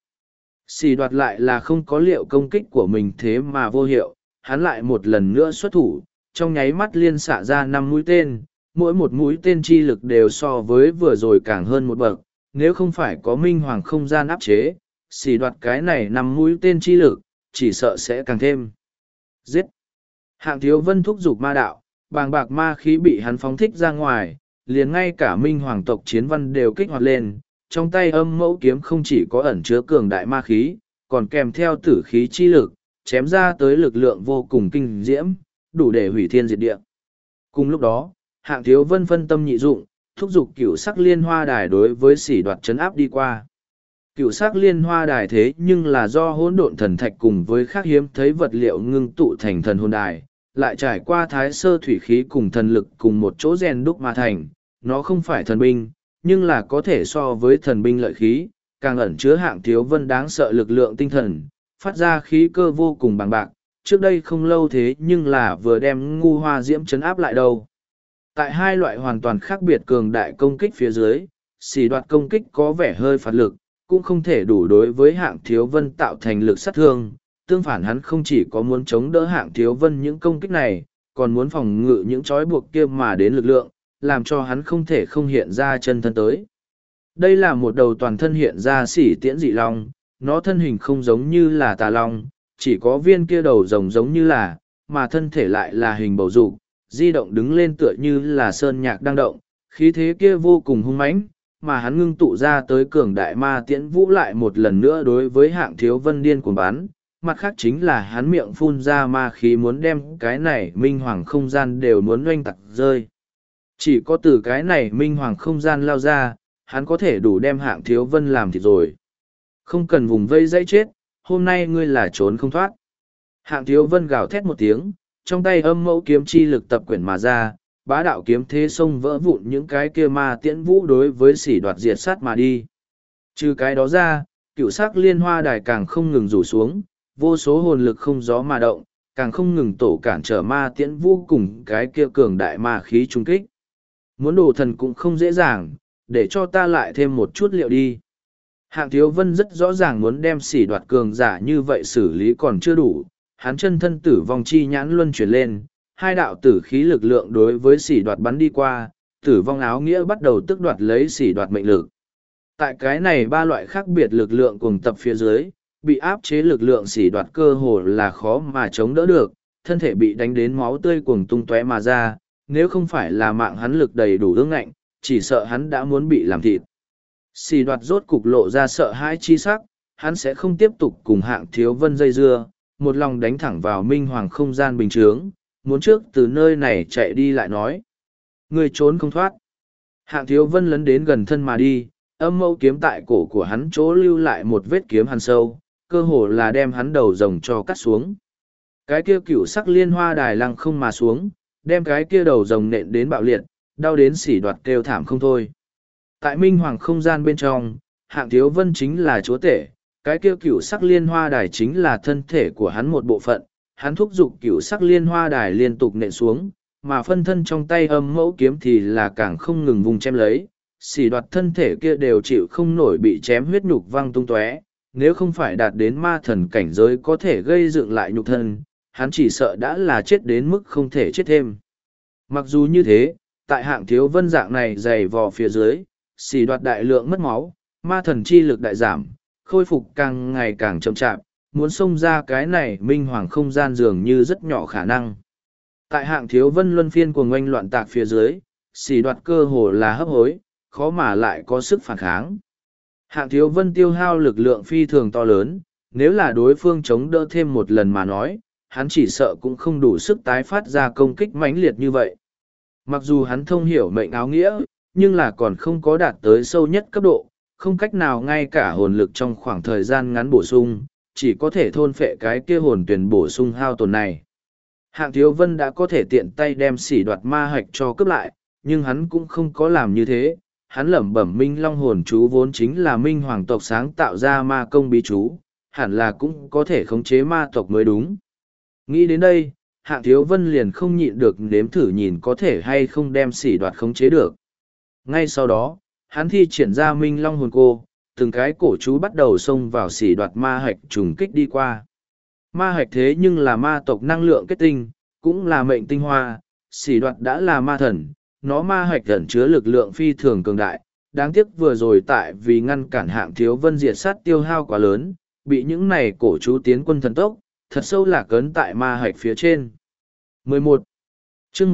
S1: Xì đoạt lại là không có liệu công kích của mình thế mà vô hiệu, hắn lại một lần nữa xuất thủ, trong nháy mắt liên xạ ra 5 mũi tên, mỗi một mũi tên chi lực đều so với vừa rồi càng hơn một bậc, nếu không phải có minh hoàng không gian áp chế, xì đoạt cái này 5 mũi tên chi lực, chỉ sợ sẽ càng thêm. Giết! Hạng Thiếu Vân thúc giục ma đạo, bàng bạc ma khí bị hắn phóng thích ra ngoài, liền ngay cả minh hoàng tộc chiến văn đều kích hoạt lên, trong tay âm mẫu kiếm không chỉ có ẩn chứa cường đại ma khí, còn kèm theo tử khí chi lực, chém ra tới lực lượng vô cùng kinh diễm, đủ để hủy thiên diệt địa. Cùng lúc đó, Hạng Thiếu Vân phân tâm nhị dụng, thúc giục cửu sắc liên hoa đài đối với sỉ đoạt chấn áp đi qua. Cửu sắc liên hoa đài thế nhưng là do hỗn độn thần thạch cùng với khác hiếm thấy vật liệu ngưng tụ thành thần hồn đài, lại trải qua thái sơ thủy khí cùng thần lực cùng một chỗ rèn đúc mà thành. Nó không phải thần binh, nhưng là có thể so với thần binh lợi khí, càng ẩn chứa Hạng Thiếu Vân đáng sợ lực lượng tinh thần, phát ra khí cơ vô cùng bằng bạc. Trước đây không lâu thế nhưng là vừa đem ngu hoa diễm chấn áp lại đâu. Tại hai loại hoàn toàn khác biệt cường đại công kích phía dưới, xỉ đoạt công kích có vẻ hơi phạt lực, cũng không thể đủ đối với Hạng Thiếu Vân tạo thành lực sát thương. Tương phản hắn không chỉ có muốn chống đỡ Hạng Thiếu Vân những công kích này, còn muốn phòng ngự những trói buộc kia mà đến lực lượng, làm cho hắn không thể không hiện ra chân thân tới. Đây là một đầu toàn thân hiện ra sỉ tiễn dị long, nó thân hình không giống như là tà long, chỉ có viên kia đầu rồng giống như là, mà thân thể lại là hình bầu dục, di động đứng lên tựa như là sơn nhạc đang động, khí thế kia vô cùng hung mãnh, mà hắn ngưng tụ ra tới cường đại ma tiễn vũ lại một lần nữa đối với Hạng Thiếu Vân điên cuồng bắn. Mặt khác chính là hắn miệng phun ra ma khí muốn đem cái này minh hoàng không gian đều muốn oanh tặc rơi. Chỉ có từ cái này minh hoàng không gian lao ra, hắn có thể đủ đem Hạng Thiếu Vân làm thịt rồi. Không cần vùng vây dãy chết, hôm nay ngươi là trốn không thoát. Hạng Thiếu Vân gào thét một tiếng, trong tay âm mẫu kiếm chi lực tập quyển mà ra, bá đạo kiếm thế xông vỡ vụn những cái kia ma tiễn vũ đối với sỉ đoạt diệt sát mà đi. Trừ cái đó ra, cựu sắc liên hoa đài càng không ngừng rủ xuống, vô số hồn lực không gió mà động, càng không ngừng tổ cản trở ma tiễn vũ cùng cái kia cường đại ma khí trung kích. Muốn đồ thần cũng không dễ dàng, để cho ta lại thêm một chút liệu đi. Hạng Thiếu Vân rất rõ ràng muốn đem sỉ đoạt cường giả như vậy xử lý còn chưa đủ, hắn chân thân tử vong chi nhãn luân chuyển lên, hai đạo tử khí lực lượng đối với sỉ đoạt bắn đi qua, tử vong áo nghĩa bắt đầu tức đoạt lấy sỉ đoạt mệnh lực. Tại cái này ba loại khác biệt lực lượng cùng tập phía dưới, bị áp chế lực lượng sỉ đoạt cơ hồ là khó mà chống đỡ được, thân thể bị đánh đến máu tươi cuồng tung tóe mà ra, nếu không phải là mạng hắn lực đầy đủ ương ngạnh, chỉ sợ hắn đã muốn bị làm thịt. Sỉ đoạt rốt cục lộ ra sợ hãi chi sắc, hắn sẽ không tiếp tục cùng Hạng Thiếu Vân dây dưa, một lòng đánh thẳng vào minh hoàng không gian bình chướng, muốn trước từ nơi này chạy đi lại nói. Ngươi trốn không thoát. Hạng Thiếu Vân lấn đến gần thân mà đi, âm mâu kiếm tại cổ của hắn chỗ lưu lại một vết kiếm hằn sâu, cơ hồ là đem hắn đầu rồng cho cắt xuống. Cái kia cựu sắc liên hoa đài lăng không mà xuống, đem cái kia đầu rồng nện đến bạo liệt, đau đến sỉ đoạt kêu thảm không thôi. Tại minh hoàng không gian bên trong, Hạng Thiếu Vân chính là chúa tể, cái kia cựu sắc liên hoa đài chính là thân thể của hắn một bộ phận, hắn thúc giục cựu sắc liên hoa đài liên tục nện xuống, mà phân thân trong tay âm mẫu kiếm thì là càng không ngừng vùng chém lấy, sỉ đoạt thân thể kia đều chịu không nổi bị chém huyết nhục văng tung tóe. Nếu không phải đạt đến ma thần cảnh giới có thể gây dựng lại nhục thân, hắn chỉ sợ đã là chết đến mức không thể chết thêm. Mặc dù như thế, tại Hạng Thiếu Vân dạng này dày vò phía dưới, sỉ đoạt đại lượng mất máu, ma thần chi lực đại giảm, khôi phục càng ngày càng chậm chạp, muốn xông ra cái này minh hoàng không gian dường như rất nhỏ khả năng. Tại Hạng Thiếu Vân luân phiên cuồng oanh loạn tạc phía dưới, sỉ đoạt cơ hồ là hấp hối, khó mà lại có sức phản kháng. Hạng Thiếu Vân tiêu hao lực lượng phi thường to lớn, nếu là đối phương chống đỡ thêm một lần mà nói, hắn chỉ sợ cũng không đủ sức tái phát ra công kích mãnh liệt như vậy. Mặc dù hắn thông hiểu mệnh áo nghĩa, nhưng là còn không có đạt tới sâu nhất cấp độ, không cách nào ngay cả hồn lực trong khoảng thời gian ngắn bổ sung, chỉ có thể thôn phệ cái kia hồn tuyển bổ sung hao tổn này. Hạng Thiếu Vân đã có thể tiện tay đem sỉ đoạt ma hạch cho cướp lại, nhưng hắn cũng không có làm như thế. Hắn lẩm bẩm minh long hồn chú vốn chính là minh hoàng tộc sáng tạo ra ma công bí chú, hẳn là cũng có thể khống chế ma tộc mới đúng. Nghĩ đến đây, Hạng Thiếu Vân liền không nhịn được nếm thử nhìn có thể hay không đem sỉ đoạt khống chế được. Ngay sau đó, hắn thi triển ra minh long hồn cô, từng cái cổ chú bắt đầu xông vào sỉ đoạt ma hạch trùng kích đi qua. Ma hạch thế nhưng là ma tộc năng lượng kết tinh, cũng là mệnh tinh hoa, sỉ đoạt đã là ma thần, nó ma hạch ẩn chứa lực lượng phi thường cường đại. Đáng tiếc vừa rồi tại vì ngăn cản Hạng Thiếu Vân diệt sát tiêu hao quá lớn, bị những này cổ chú tiến quân thần tốc, thật sâu lạc ấn tại ma hạch phía trên. 11. chương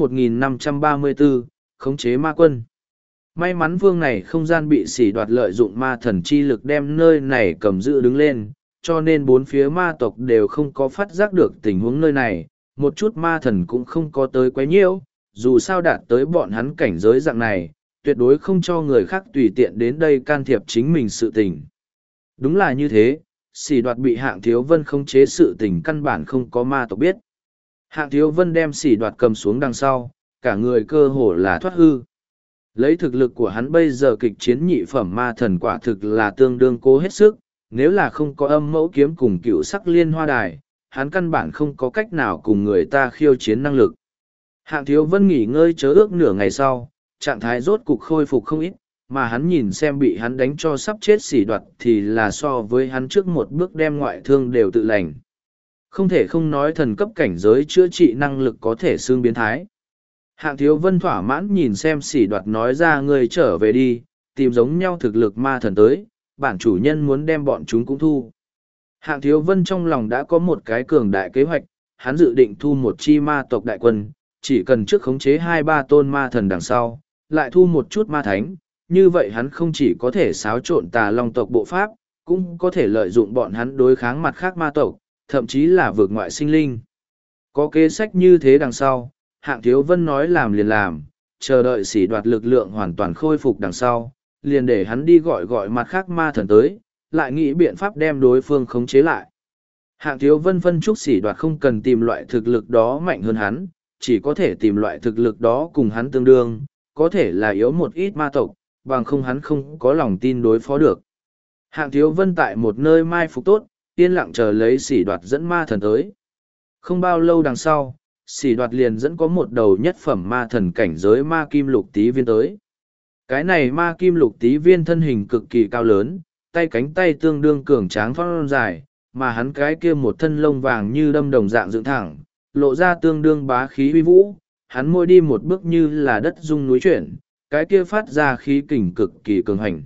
S1: 1534, khống chế ma quân. May mắn vương này không gian bị sỉ đoạt lợi dụng ma thần chi lực đem nơi này cầm giữ đứng lên, cho nên bốn phía ma tộc đều không có phát giác được tình huống nơi này, một chút ma thần cũng không có tới quấy nhiễu, dù sao đạt tới bọn hắn cảnh giới dạng này, tuyệt đối không cho người khác tùy tiện đến đây can thiệp chính mình sự tình. Đúng là như thế, sỉ đoạt bị Hạng Thiếu Vân khống chế sự tình căn bản không có ma tộc biết. Hạng Thiếu Vân đem sỉ đoạt cầm xuống đằng sau, cả người cơ hồ là thoát hư. Lấy thực lực của hắn bây giờ kịch chiến nhị phẩm ma thần quả thực là tương đương cố hết sức, nếu là không có âm mẫu kiếm cùng cựu sắc liên hoa đài, hắn căn bản không có cách nào cùng người ta khiêu chiến năng lực. Hạng Thiếu Vân nghỉ ngơi chớ ước nửa ngày sau, trạng thái rốt cục khôi phục không ít, mà hắn nhìn xem bị hắn đánh cho sắp chết sỉ đoạt thì là so với hắn trước một bước đem ngoại thương đều tự lành. Không thể không nói thần cấp cảnh giới chữa trị năng lực có thể xương biến thái. Hạng Thiếu Vân thỏa mãn nhìn xem sỉ đoạt nói ra ngươi trở về đi, tìm giống nhau thực lực ma thần tới, bản chủ nhân muốn đem bọn chúng cũng thu. Hạng Thiếu Vân trong lòng đã có một cái cường đại kế hoạch, hắn dự định thu một chi ma tộc đại quân, chỉ cần trước khống chế 2-3 tôn ma thần đằng sau, lại thu một chút ma thánh, như vậy hắn không chỉ có thể xáo trộn tà long tộc bộ pháp, cũng có thể lợi dụng bọn hắn đối kháng mặt khác ma tộc, thậm chí là vượt ngoại sinh linh. Có kế sách như thế đằng sau, Hạng Thiếu Vân nói làm liền làm, chờ đợi sỉ đoạt lực lượng hoàn toàn khôi phục đằng sau, liền để hắn đi gọi mặt khác ma thần tới, lại nghĩ biện pháp đem đối phương khống chế lại. Hạng Thiếu Vân phân chúc sỉ đoạt không cần tìm loại thực lực đó mạnh hơn hắn, chỉ có thể tìm loại thực lực đó cùng hắn tương đương, có thể là yếu một ít ma tộc, bằng không hắn không có lòng tin đối phó được. Hạng Thiếu Vân tại một nơi mai phục tốt, yên lặng chờ lấy sỉ đoạt dẫn ma thần tới. Không bao lâu đằng sau, sỉ đoạt liền dẫn có một đầu nhất phẩm ma thần cảnh giới ma kim lục tý viên tới. Cái này ma kim lục tý viên thân hình cực kỳ cao lớn, tay cánh tay tương đương cường tráng thon dài, mà hắn cái kia một thân lông vàng như đâm đồng dạng dựng thẳng, lộ ra tương đương bá khí uy vũ, hắn môi đi một bước như là đất rung núi chuyển, cái kia phát ra khí kình cực kỳ cường hành.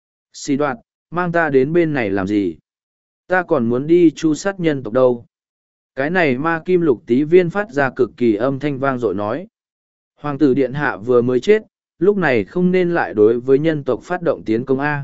S1: Sỉ đoạt, mang ta đến bên này làm gì? Ta còn muốn đi chu sát nhân tộc đâu? Cái này ma kim lục tý viên phát ra cực kỳ âm thanh vang dội nói. Hoàng tử điện hạ vừa mới chết, lúc này không nên lại đối với nhân tộc phát động tiến công A.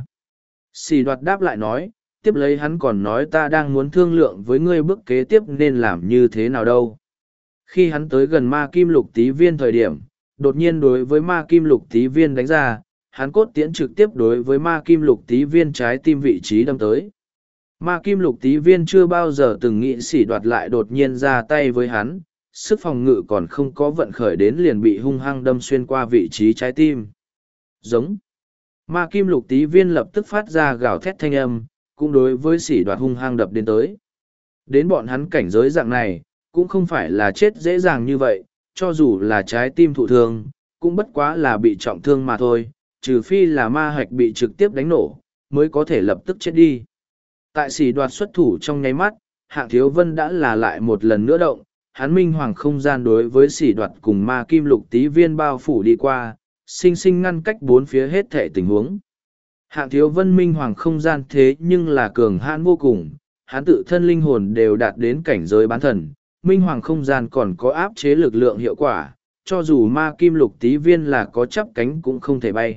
S1: Sỉ đoạt đáp lại nói, tiếp lấy hắn còn nói ta đang muốn thương lượng với ngươi bước kế tiếp nên làm như thế nào đâu. Khi hắn tới gần ma kim lục tý viên thời điểm, đột nhiên đối với ma kim lục tý viên đánh ra, hắn cốt tiễn trực tiếp đối với ma kim lục tý viên trái tim vị trí đâm tới. Ma kim lục tý viên chưa bao giờ từng nghĩ Sỉ Đoạt lại đột nhiên ra tay với hắn, sức phòng ngự còn không có vận khởi đến liền bị hung hăng đâm xuyên qua vị trí trái tim. Giống. Ma kim lục tý viên lập tức phát ra gào thét thanh âm, cũng đối với Sỉ Đoạt hung hăng đập đến tới. Đến bọn hắn cảnh giới dạng này, cũng không phải là chết dễ dàng như vậy, cho dù là trái tim thụ thương, cũng bất quá là bị trọng thương mà thôi, trừ phi là ma hạch bị trực tiếp đánh nổ, mới có thể lập tức chết đi. Tại Sỉ Đoạt xuất thủ trong nháy mắt, Hạng Thiếu Vân đã là lại một lần nữa động, hắn minh hoàng không gian đối với Sỉ Đoạt cùng ma kim lục tý viên bao phủ đi qua, sinh sinh ngăn cách bốn phía hết thể tình huống. Hạng Thiếu Vân minh hoàng không gian thế nhưng là cường hãn vô cùng, hắn tự thân linh hồn đều đạt đến cảnh giới bán thần, minh hoàng không gian còn có áp chế lực lượng hiệu quả, cho dù ma kim lục tý viên là có chắp cánh cũng không thể bay.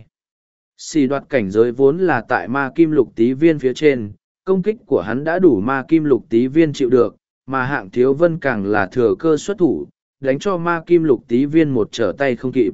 S1: Sỉ Đoạt cảnh giới vốn là tại ma kim lục tý viên phía trên, công kích của hắn đã đủ ma kim lục tý viên chịu được, mà Hạng Thiếu Vân càng là thừa cơ xuất thủ, đánh cho ma kim lục tý viên một trở tay không kịp.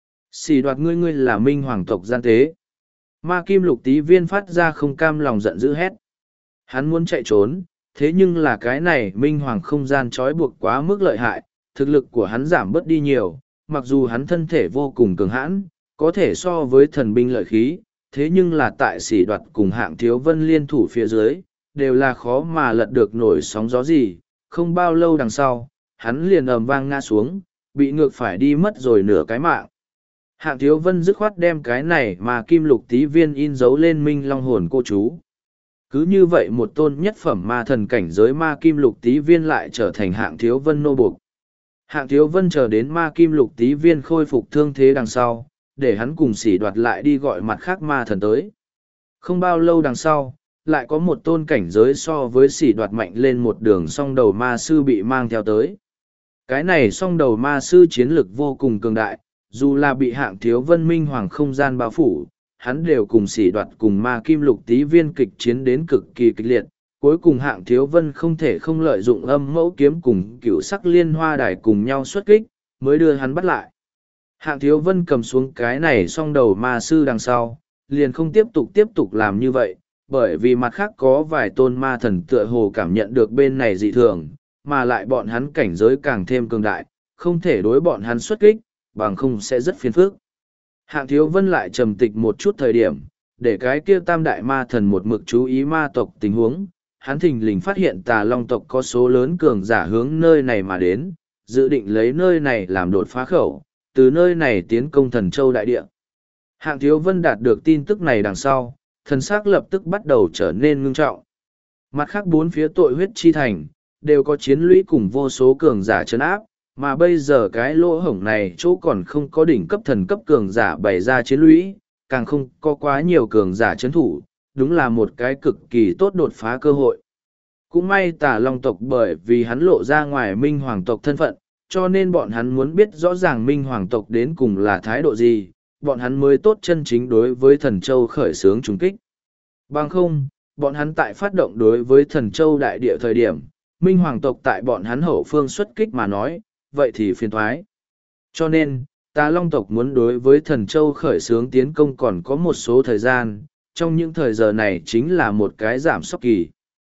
S1: Sỉ Đoạt ngươi là minh hoàng tộc gian tế. Ma kim lục tý viên phát ra không cam lòng giận dữ hét. Hắn muốn chạy trốn, thế nhưng là cái này minh hoàng không gian trói buộc quá mức lợi hại, thực lực của hắn giảm bớt đi nhiều, mặc dù hắn thân thể vô cùng cường hãn, có thể so với thần binh lợi khí, thế nhưng là tại Sỉ Đoạt cùng Hạng Thiếu Vân liên thủ phía dưới, đều là khó mà lật được nổi sóng gió gì, không bao lâu đằng sau, hắn liền ầm vang ngã xuống, bị ngược phải đi mất rồi nửa cái mạng. Hạng Thiếu Vân dứt khoát đem cái này mà kim lục tý viên in dấu lên minh long hồn cô chú. Cứ như vậy một tôn nhất phẩm ma thần cảnh giới ma kim lục tý viên lại trở thành Hạng Thiếu Vân nô buộc. Hạng Thiếu Vân chờ đến ma kim lục tý viên khôi phục thương thế đằng sau, để hắn cùng Sỉ Đoạt lại đi gọi mặt khác ma thần tới. Không bao lâu đằng sau, lại có một tôn cảnh giới so với Sỉ Đoạt mạnh lên một đường song đầu ma sư bị mang theo tới. Cái này song đầu ma sư chiến lực vô cùng cường đại, dù là bị Hạng Thiếu Vân minh hoàng không gian bao phủ, hắn đều cùng Sỉ Đoạt cùng ma kim lục tý viên kịch chiến đến cực kỳ kịch liệt. Cuối cùng Hạng Thiếu Vân không thể không lợi dụng âm mẫu kiếm cùng cửu sắc liên hoa đài cùng nhau xuất kích, mới đưa hắn bắt lại. Hạng Thiếu Vân cầm xuống cái này song đầu ma sư đằng sau, liền không tiếp tục làm như vậy, bởi vì mặt khác có vài tôn ma thần tựa hồ cảm nhận được bên này dị thường, mà lại bọn hắn cảnh giới càng thêm cường đại, không thể đối bọn hắn xuất kích, bằng không sẽ rất phiền phức. Hạng Thiếu Vân lại trầm tịch một chút thời điểm, để cái kia tam đại ma thần một mực chú ý ma tộc tình huống, hắn thình lình phát hiện Tà Long tộc có số lớn cường giả hướng nơi này mà đến, dự định lấy nơi này làm đột phá khẩu, từ nơi này tiến công Thần Châu đại địa. Hạng Thiếu Vân đạt được tin tức này đằng sau, thần sắc lập tức bắt đầu trở nên ngưng trọng. Mặt khác bốn phía tội huyết chi thành, đều có chiến lũy cùng vô số cường giả trấn áp, mà bây giờ cái lỗ hổng này chỗ còn không có đỉnh cấp thần cấp cường giả bày ra chiến lũy, càng không có quá nhiều cường giả trấn thủ, đúng là một cái cực kỳ tốt đột phá cơ hội. Cũng may Tà Long tộc bởi vì hắn lộ ra ngoài minh hoàng tộc thân phận, cho nên bọn hắn muốn biết rõ ràng minh hoàng tộc đến cùng là thái độ gì, bọn hắn mới tốt chân chính đối với Thần Châu khởi xướng trùng kích. Bằng không, bọn hắn tại phát động đối với Thần Châu đại địa thời điểm, minh hoàng tộc tại bọn hắn hậu phương xuất kích mà nói, vậy thì phiền thoái. Cho nên, Tà Long tộc muốn đối với Thần Châu khởi xướng tiến công còn có một số thời gian, trong những thời giờ này chính là một cái giảm sóc kỳ.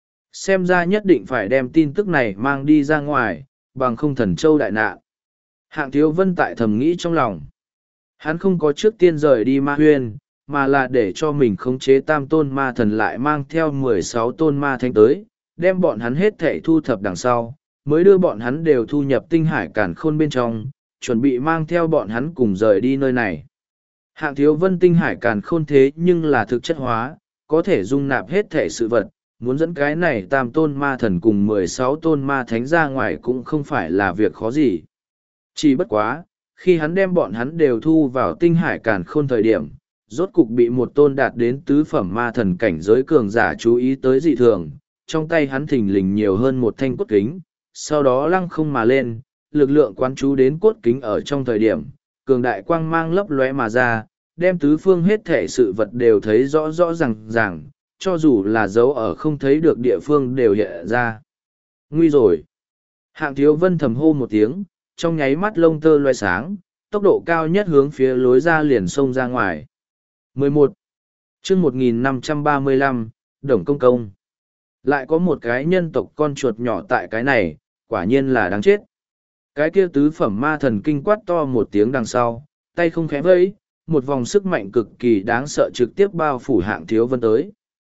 S1: Xem ra nhất định phải đem tin tức này mang đi ra ngoài, bằng không Thần Châu đại nạn. Hạng Thiếu Vân tại thầm nghĩ trong lòng. Hắn không có trước tiên rời đi ma huyên, mà là để cho mình khống chế tam tôn ma thần lại mang theo 16 tôn ma thánh tới, đem bọn hắn hết thảy thu thập đằng sau, mới đưa bọn hắn đều thu nhập tinh hải cản khôn bên trong, chuẩn bị mang theo bọn hắn cùng rời đi nơi này. Hạng Thiếu Vân tinh hải càn khôn thế nhưng là thực chất hóa, có thể dung nạp hết thể sự vật, muốn dẫn cái này tam tôn ma thần cùng 16 tôn ma thánh ra ngoài cũng không phải là việc khó gì. Chỉ bất quá, khi hắn đem bọn hắn đều thu vào tinh hải càn khôn thời điểm, rốt cục bị một tôn đạt đến tứ phẩm ma thần cảnh giới cường giả chú ý tới dị thường, trong tay hắn thình lình nhiều hơn một thanh cốt kính, sau đó lăng không mà lên, lực lượng quán chú đến cốt kính ở trong thời điểm, cường đại quang mang lấp lóe mà ra, đem tứ phương hết thể sự vật đều thấy rõ rõ ràng, cho dù là dấu ở không thấy được địa phương đều hiện ra. Nguy rồi! Hạng Thiếu Vân thầm hô một tiếng, trong nháy mắt lông tơ loe sáng, tốc độ cao nhất hướng phía lối ra liền xông ra ngoài. 11. chương 1535, Đồng Công Công. Lại có một cái nhân tộc con chuột nhỏ tại cái này, quả nhiên là đáng chết. Cái kia tứ phẩm ma thần kinh quát to một tiếng đằng sau, tay không khẽ vẫy, một vòng sức mạnh cực kỳ đáng sợ trực tiếp bao phủ Hạng Thiếu Vân tới.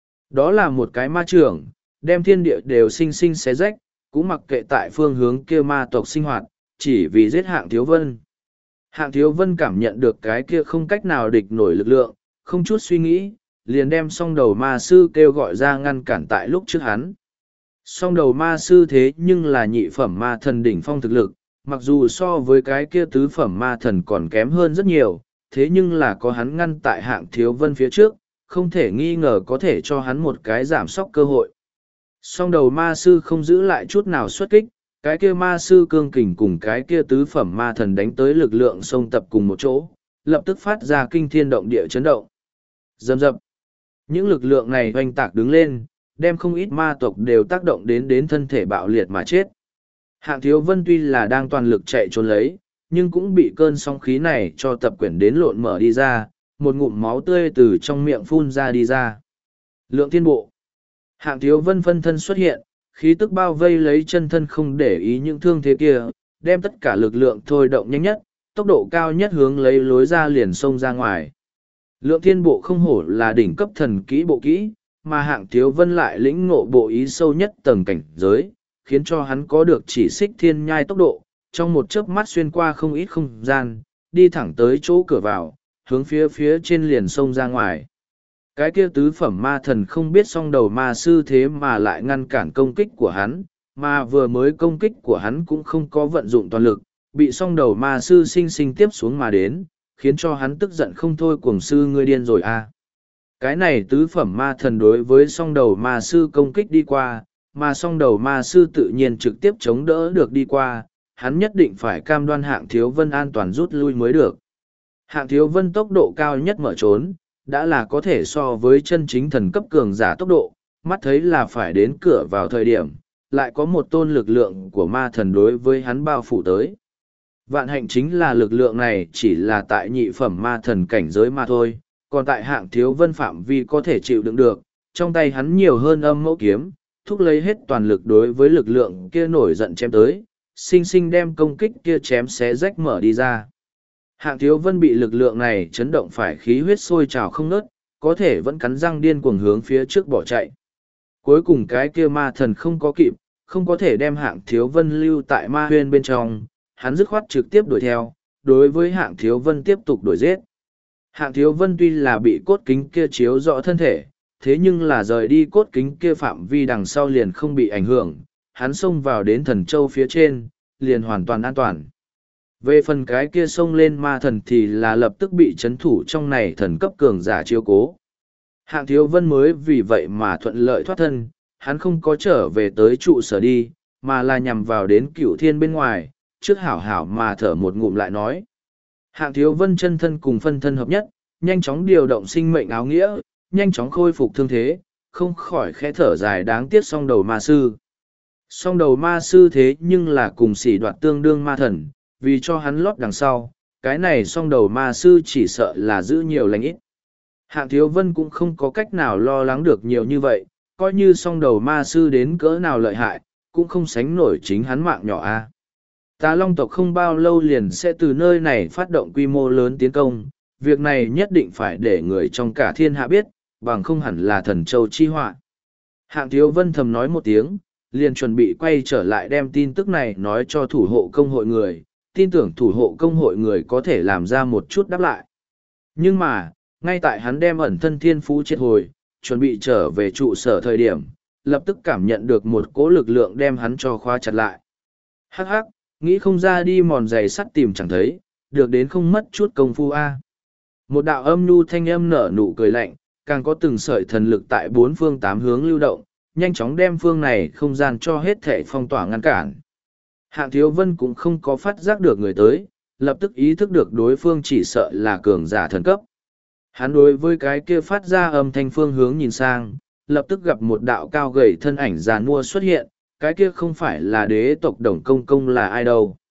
S1: Đó là một cái ma trưởng, đem thiên địa đều sinh sinh xé rách, cũng mặc kệ tại phương hướng kia ma tộc sinh hoạt, chỉ vì giết Hạng Thiếu Vân. Hạng Thiếu Vân cảm nhận được cái kia không cách nào địch nổi lực lượng, không chút suy nghĩ, liền đem song đầu ma sư kêu gọi ra ngăn cản tại lúc trước hắn. Song đầu ma sư thế nhưng là nhị phẩm ma thần đỉnh phong thực lực, mặc dù so với cái kia tứ phẩm ma thần còn kém hơn rất nhiều, thế nhưng là có hắn ngăn tại Hạng Thiếu Vân phía trước, không thể nghi ngờ có thể cho hắn một cái giảm sóc cơ hội. Song đầu ma sư không giữ lại chút nào xuất kích, cái kia ma sư cương kình cùng cái kia tứ phẩm ma thần đánh tới lực lượng xông tập cùng một chỗ, lập tức phát ra kinh thiên động địa chấn động. Dầm dập. Những lực lượng này oanh tạc đứng lên, đem không ít ma tộc đều tác động đến thân thể bạo liệt mà chết. Hạng Thiếu Vân tuy là đang toàn lực chạy trốn lấy, nhưng cũng bị cơn sóng khí này cho tập quyển đến lộn mở đi ra, một ngụm máu tươi từ trong miệng phun ra đi ra. Lượng thiên bộ. Hạng Thiếu Vân phân thân xuất hiện, khí tức bao vây lấy chân thân không để ý những thương thế kia, đem tất cả lực lượng thôi động nhanh nhất, tốc độ cao nhất hướng lấy lối ra liền xông ra ngoài. Lượng thiên bộ không hổ là đỉnh cấp thần kỹ bộ kỹ, mà Hạng Thiếu Vân lại lĩnh ngộ bộ ý sâu nhất tầng cảnh giới, khiến cho hắn có được chỉ xích thiên nhai tốc độ, trong một chớp mắt xuyên qua không ít không gian, đi thẳng tới chỗ cửa vào, hướng phía trên liền xông ra ngoài. Cái kia tứ phẩm ma thần không biết song đầu ma sư thế mà lại ngăn cản công kích của hắn, mà vừa mới công kích của hắn cũng không có vận dụng toàn lực, bị song đầu ma sư sinh sinh tiếp xuống mà đến, khiến cho hắn tức giận không thôi, cuồng sư ngươi điên rồi à. Cái này tứ phẩm ma thần đối với song đầu ma sư công kích đi qua, mà song đầu ma sư tự nhiên trực tiếp chống đỡ được đi qua, hắn nhất định phải cam đoan Hạng Thiếu Vân an toàn rút lui mới được. Hạng Thiếu Vân tốc độ cao nhất mở trốn, đã là có thể so với chân chính thần cấp cường giả tốc độ, mắt thấy là phải đến cửa vào thời điểm, lại có một tôn lực lượng của ma thần đối với hắn bao phủ tới. Vạn hạnh chính là lực lượng này chỉ là tại nhị phẩm ma thần cảnh giới mà thôi, còn tại Hạng Thiếu Vân phạm vi có thể chịu đựng được, trong tay hắn nhiều hơn âm mẫu kiếm, thúc lấy hết toàn lực đối với lực lượng kia nổi giận chém tới, sinh sinh đem công kích kia chém xé rách mở đi ra. Hạng Thiếu Vân bị lực lượng này chấn động phải khí huyết sôi trào không ngớt, có thể vẫn cắn răng điên cuồng hướng phía trước bỏ chạy. Cuối cùng cái kia ma thần không có kịp, không có thể đem Hạng Thiếu Vân lưu tại ma huyên bên trong, hắn dứt khoát trực tiếp đuổi theo, đối với Hạng Thiếu Vân tiếp tục đuổi giết. Hạng Thiếu Vân tuy là bị cốt kính kia chiếu rõ thân thể, thế nhưng là rời đi cốt kính kia phạm vi đằng sau liền không bị ảnh hưởng, hắn xông vào đến thần châu phía trên, liền hoàn toàn an toàn. Về phần cái kia xông lên ma thần thì là lập tức bị chấn thủ trong này thần cấp cường giả chiếu cố. Hạng Thiếu Vân mới vì vậy mà thuận lợi thoát thân, hắn không có trở về tới trụ sở đi, mà là nhằm vào đến Cửu Thiên bên ngoài, trước hảo hảo mà thở một ngụm lại nói. Hạng Thiếu Vân chân thân cùng phân thân hợp nhất, nhanh chóng điều động sinh mệnh áo nghĩa, nhanh chóng khôi phục thương thế, không khỏi khẽ thở dài đáng tiếc song đầu ma sư. Song đầu ma sư thế nhưng là cùng sỉ đoạt tương đương ma thần, vì cho hắn lót đằng sau, cái này song đầu ma sư chỉ sợ là giữ nhiều lành ít. Hạng Thiếu Vân cũng không có cách nào lo lắng được nhiều như vậy, coi như song đầu ma sư đến cỡ nào lợi hại, cũng không sánh nổi chính hắn mạng nhỏ a. Tà Long tộc không bao lâu liền sẽ từ nơi này phát động quy mô lớn tiến công, việc này nhất định phải để người trong cả thiên hạ biết, bằng không hẳn là thần châu chi họa. Hạng Thiếu Vân thầm nói một tiếng, liền chuẩn bị quay trở lại đem tin tức này nói cho thủ hộ công hội người, tin tưởng thủ hộ công hội người có thể làm ra một chút đáp lại. Nhưng mà, ngay tại hắn đem ẩn thân thiên phú triệt hồi, chuẩn bị trở về trụ sở thời điểm, lập tức cảm nhận được một cỗ lực lượng đem hắn cho khóa chặt lại. Hắc hắc, nghĩ không ra đi mòn giày sắt tìm chẳng thấy, được đến không mất chút công phu a. Một đạo âm nhu thanh âm nở nụ cười lạnh, càng có từng sợi thần lực tại bốn phương tám hướng lưu động, nhanh chóng đem phương này không gian cho hết thể phong tỏa ngăn cản. Hạng Thiếu Vân cũng không có phát giác được người tới, lập tức ý thức được đối phương chỉ sợ là cường giả thần cấp. Hắn đối với cái kia phát ra âm thanh phương hướng nhìn sang, lập tức gặp một đạo cao gầy thân ảnh giàn mua xuất hiện, cái kia không phải là đế tộc Đồng Công Công là ai đâu.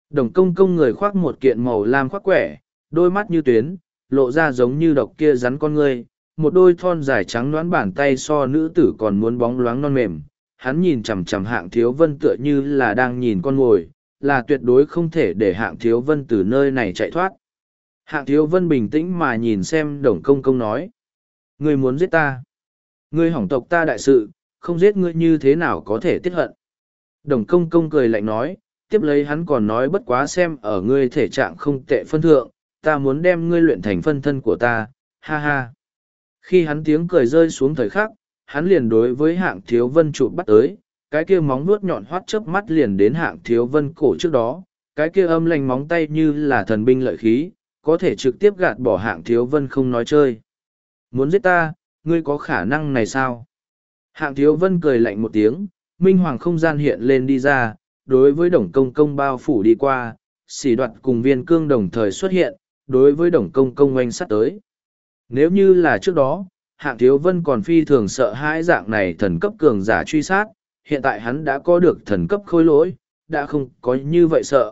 S1: Đồng công công người khoác một kiện màu lam khoác quẻ, đôi mắt như tuyến, lộ ra giống như độc kia rắn con ngươi, một đôi thon dài trắng đoán bàn tay so nữ tử còn muốn bóng loáng non mềm. Hắn nhìn chằm chằm Hạng Thiếu Vân tựa như là đang nhìn con mồi, là tuyệt đối không thể để Hạng Thiếu Vân từ nơi này chạy thoát. Hạng Thiếu Vân bình tĩnh mà nhìn xem Đồng công công nói. Ngươi muốn giết ta. Ngươi hỏng tộc ta đại sự, không giết ngươi như thế nào có thể tiết hận. Đồng công công cười lạnh nói, tiếp lấy hắn còn nói bất quá xem ở ngươi thể trạng không tệ phân thượng, ta muốn đem ngươi luyện thành phân thân của ta, ha ha. Khi hắn tiếng cười rơi xuống thời khắc, hắn liền đối với Hạng Thiếu Vân chụp bắt tới, cái kia móng nuốt nhọn hoắt chớp mắt liền đến Hạng Thiếu Vân cổ trước đó, cái kia âm lành móng tay như là thần binh lợi khí, có thể trực tiếp gạt bỏ Hạng Thiếu Vân không nói chơi. Muốn giết ta, ngươi có khả năng này sao? Hạng Thiếu Vân cười lạnh một tiếng, minh hoàng không gian hiện lên đi ra, đối với Đồng công công bao phủ đi qua, Xỉ Đoạt cùng Viên Cương đồng thời xuất hiện, đối với Đồng công công oanh sát tới. Nếu như là trước đó, Hạng Thiếu Vân còn phi thường sợ hãi dạng này thần cấp cường giả truy sát, hiện tại hắn đã có được thần cấp khôi lỗi, đã không có như vậy sợ.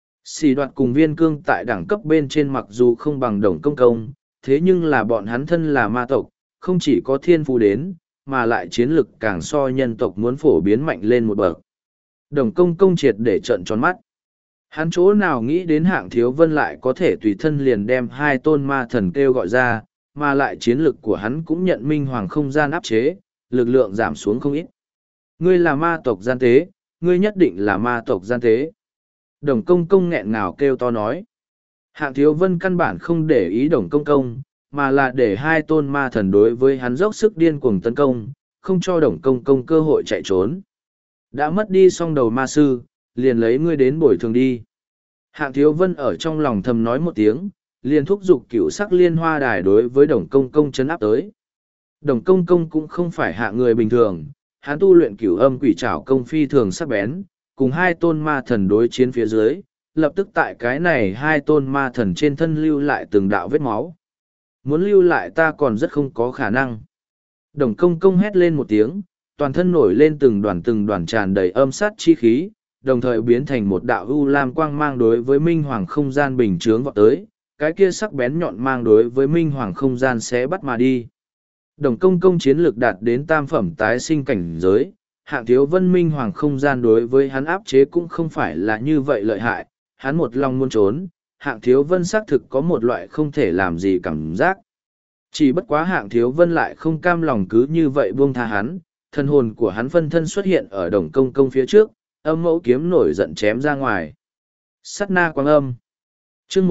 S1: Xỉ Đoạt cùng Viên Cương tại đẳng cấp bên trên mặc dù không bằng Đồng công công, thế nhưng là bọn hắn thân là ma tộc, không chỉ có thiên phú đến, mà lại chiến lực càng so nhân tộc muốn phổ biến mạnh lên một bậc. Đồng công công triệt để trợn tròn mắt. Hắn chỗ nào nghĩ đến Hạng Thiếu Vân lại có thể tùy thân liền đem hai tôn ma thần kêu gọi ra, mà lại chiến lực của hắn cũng nhận minh hoàng không gian áp chế, lực lượng giảm xuống không ít. Ngươi là ma tộc gian tế, ngươi nhất định là ma tộc gian tế. Đồng công công nghẹn ngào kêu to nói. Hạng Thiếu Vân căn bản không để ý đồng công công, mà là để hai tôn ma thần đối với hắn dốc sức điên cuồng tấn công, không cho đồng công công cơ hội chạy trốn. Đã mất đi song đầu ma sư, liền lấy ngươi đến bồi thường đi. Hạng Thiếu Vân ở trong lòng thầm nói một tiếng, liền thúc giục cửu sắc liên hoa đài đối với đồng công công chấn áp tới. Đồng công công cũng không phải hạ người bình thường, hắn tu luyện cửu âm quỷ trảo công phi thường sắc bén, cùng hai tôn ma thần đối chiến phía dưới, lập tức tại cái này hai tôn ma thần trên thân lưu lại từng đạo vết máu. Muốn lưu lại ta còn rất không có khả năng. Đồng công công hét lên một tiếng, toàn thân nổi lên từng đoàn tràn đầy âm sát chi khí, đồng thời biến thành một đạo u lam quang mang đối với minh hoàng không gian bình chướng vọt tới, cái kia sắc bén nhọn mang đối với minh hoàng không gian sẽ bắt mà đi. Đồng công công chiến lược đạt đến tam phẩm tái sinh cảnh giới, Hạng Thiếu Vân minh hoàng không gian đối với hắn áp chế cũng không phải là như vậy lợi hại, hắn một lòng muốn trốn, Hạng Thiếu Vân xác thực có một loại không thể làm gì cảm giác. Chỉ bất quá Hạng Thiếu Vân lại không cam lòng cứ như vậy buông tha hắn, thân hồn của hắn phân thân xuất hiện ở đồng công công phía trước, âm mẫu kiếm nổi giận chém ra ngoài. Sát na quang âm. Chương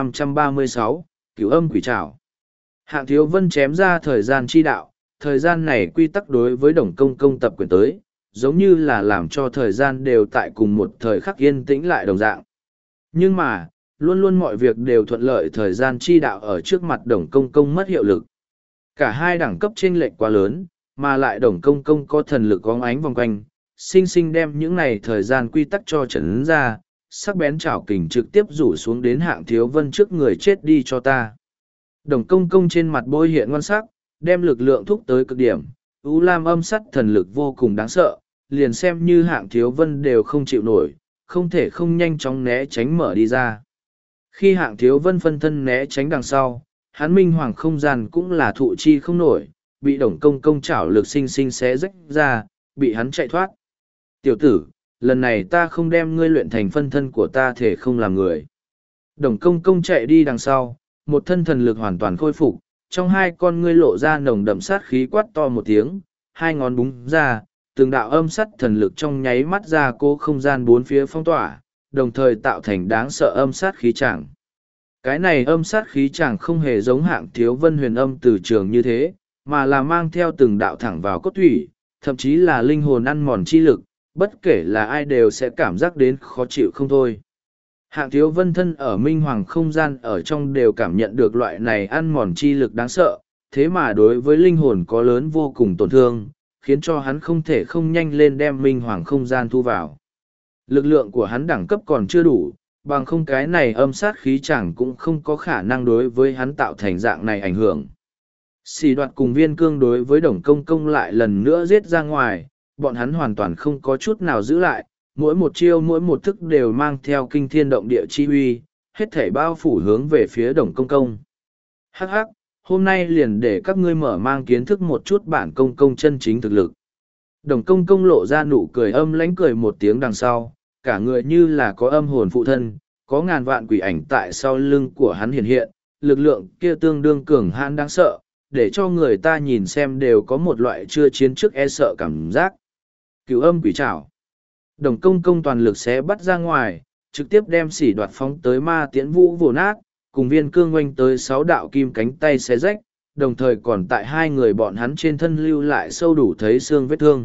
S1: 1536, Cửu âm quỷ trảo. Hạng Thiếu Vân chém ra thời gian chi đạo, thời gian này quy tắc đối với đồng công công tập quyền tới, giống như là làm cho thời gian đều tại cùng một thời khắc yên tĩnh lại đồng dạng. Nhưng mà, luôn luôn mọi việc đều thuận lợi, thời gian chi đạo ở trước mặt đồng công công mất hiệu lực. Cả hai đẳng cấp chênh lệch quá lớn, mà lại đồng công công có thần lực óng ánh vòng quanh, sinh sinh đem những này thời gian quy tắc cho trấn ra, sắc bén chảo kình trực tiếp rủ xuống đến Hạng Thiếu Vân trước người, chết đi cho ta. Đồng công công trên mặt bôi hiện ngon sắc, đem lực lượng thúc tới cực điểm, U Lam âm sắt thần lực vô cùng đáng sợ, liền xem như Hạng Thiếu Vân đều không chịu nổi, không thể không nhanh chóng né tránh mở đi ra. Khi Hạng Thiếu Vân phân thân né tránh đằng sau, hắn minh hoàng không gian cũng là thụ chi không nổi, bị đồng công công chảo lực sinh sinh xé rách ra, bị hắn chạy thoát. Tiểu tử, lần này ta không đem ngươi luyện thành phân thân của ta thể không làm người. Đồng công công chạy đi đằng sau, một thân thần lực hoàn toàn khôi phục, trong hai con ngươi lộ ra nồng đậm sát khí, quát to một tiếng, hai ngón búng ra, từng đạo âm sắt thần lực trong nháy mắt ra cố không gian bốn phía phong tỏa, đồng thời tạo thành đáng sợ âm sát khí tràng. Cái này âm sát khí tràng không hề giống Hạng Thiếu Vân huyền âm từ trường như thế, mà là mang theo từng đạo thẳng vào cốt thủy, thậm chí là linh hồn ăn mòn chi lực, bất kể là ai đều sẽ cảm giác đến khó chịu không thôi. Hạng Thiếu Vân thân ở minh hoàng không gian ở trong đều cảm nhận được loại này ăn mòn chi lực đáng sợ, thế mà đối với linh hồn có lớn vô cùng tổn thương, khiến cho hắn không thể không nhanh lên đem minh hoàng không gian thu vào. Lực lượng của hắn đẳng cấp còn chưa đủ, bằng không cái này âm sát khí chẳng cũng không có khả năng đối với hắn tạo thành dạng này ảnh hưởng. Xỉ Đoạt cùng Viên Cương đối với đồng công công lại lần nữa giết ra ngoài, bọn hắn hoàn toàn không có chút nào giữ lại, mỗi một chiêu mỗi một thức đều mang theo kinh thiên động địa chi uy, hết thảy bao phủ hướng về phía Đồng Công Công. Hắc hắc, hôm nay liền để các ngươi mở mang kiến thức một chút bản công công chân chính thực lực. Đồng Công Công lộ ra nụ cười âm lãnh cười một tiếng đằng sau, cả người như là có âm hồn phụ thân, có ngàn vạn quỷ ảnh tại sau lưng của hắn hiện hiện, lực lượng kia tương đương cường hãn đáng sợ, để cho người ta nhìn xem đều có một loại chưa chiến trước e sợ cảm giác. Cửu âm quỷ trảo. Đồng Công Công toàn lực sẽ bắt ra ngoài, trực tiếp đem Sỉ Đoạt phóng tới Ma Tiễn Vũ vồ nát, cùng Viên Cương oanh tới 6 đạo kim cánh tay xé rách, đồng thời còn tại hai người bọn hắn trên thân lưu lại sâu đủ thấy xương vết thương.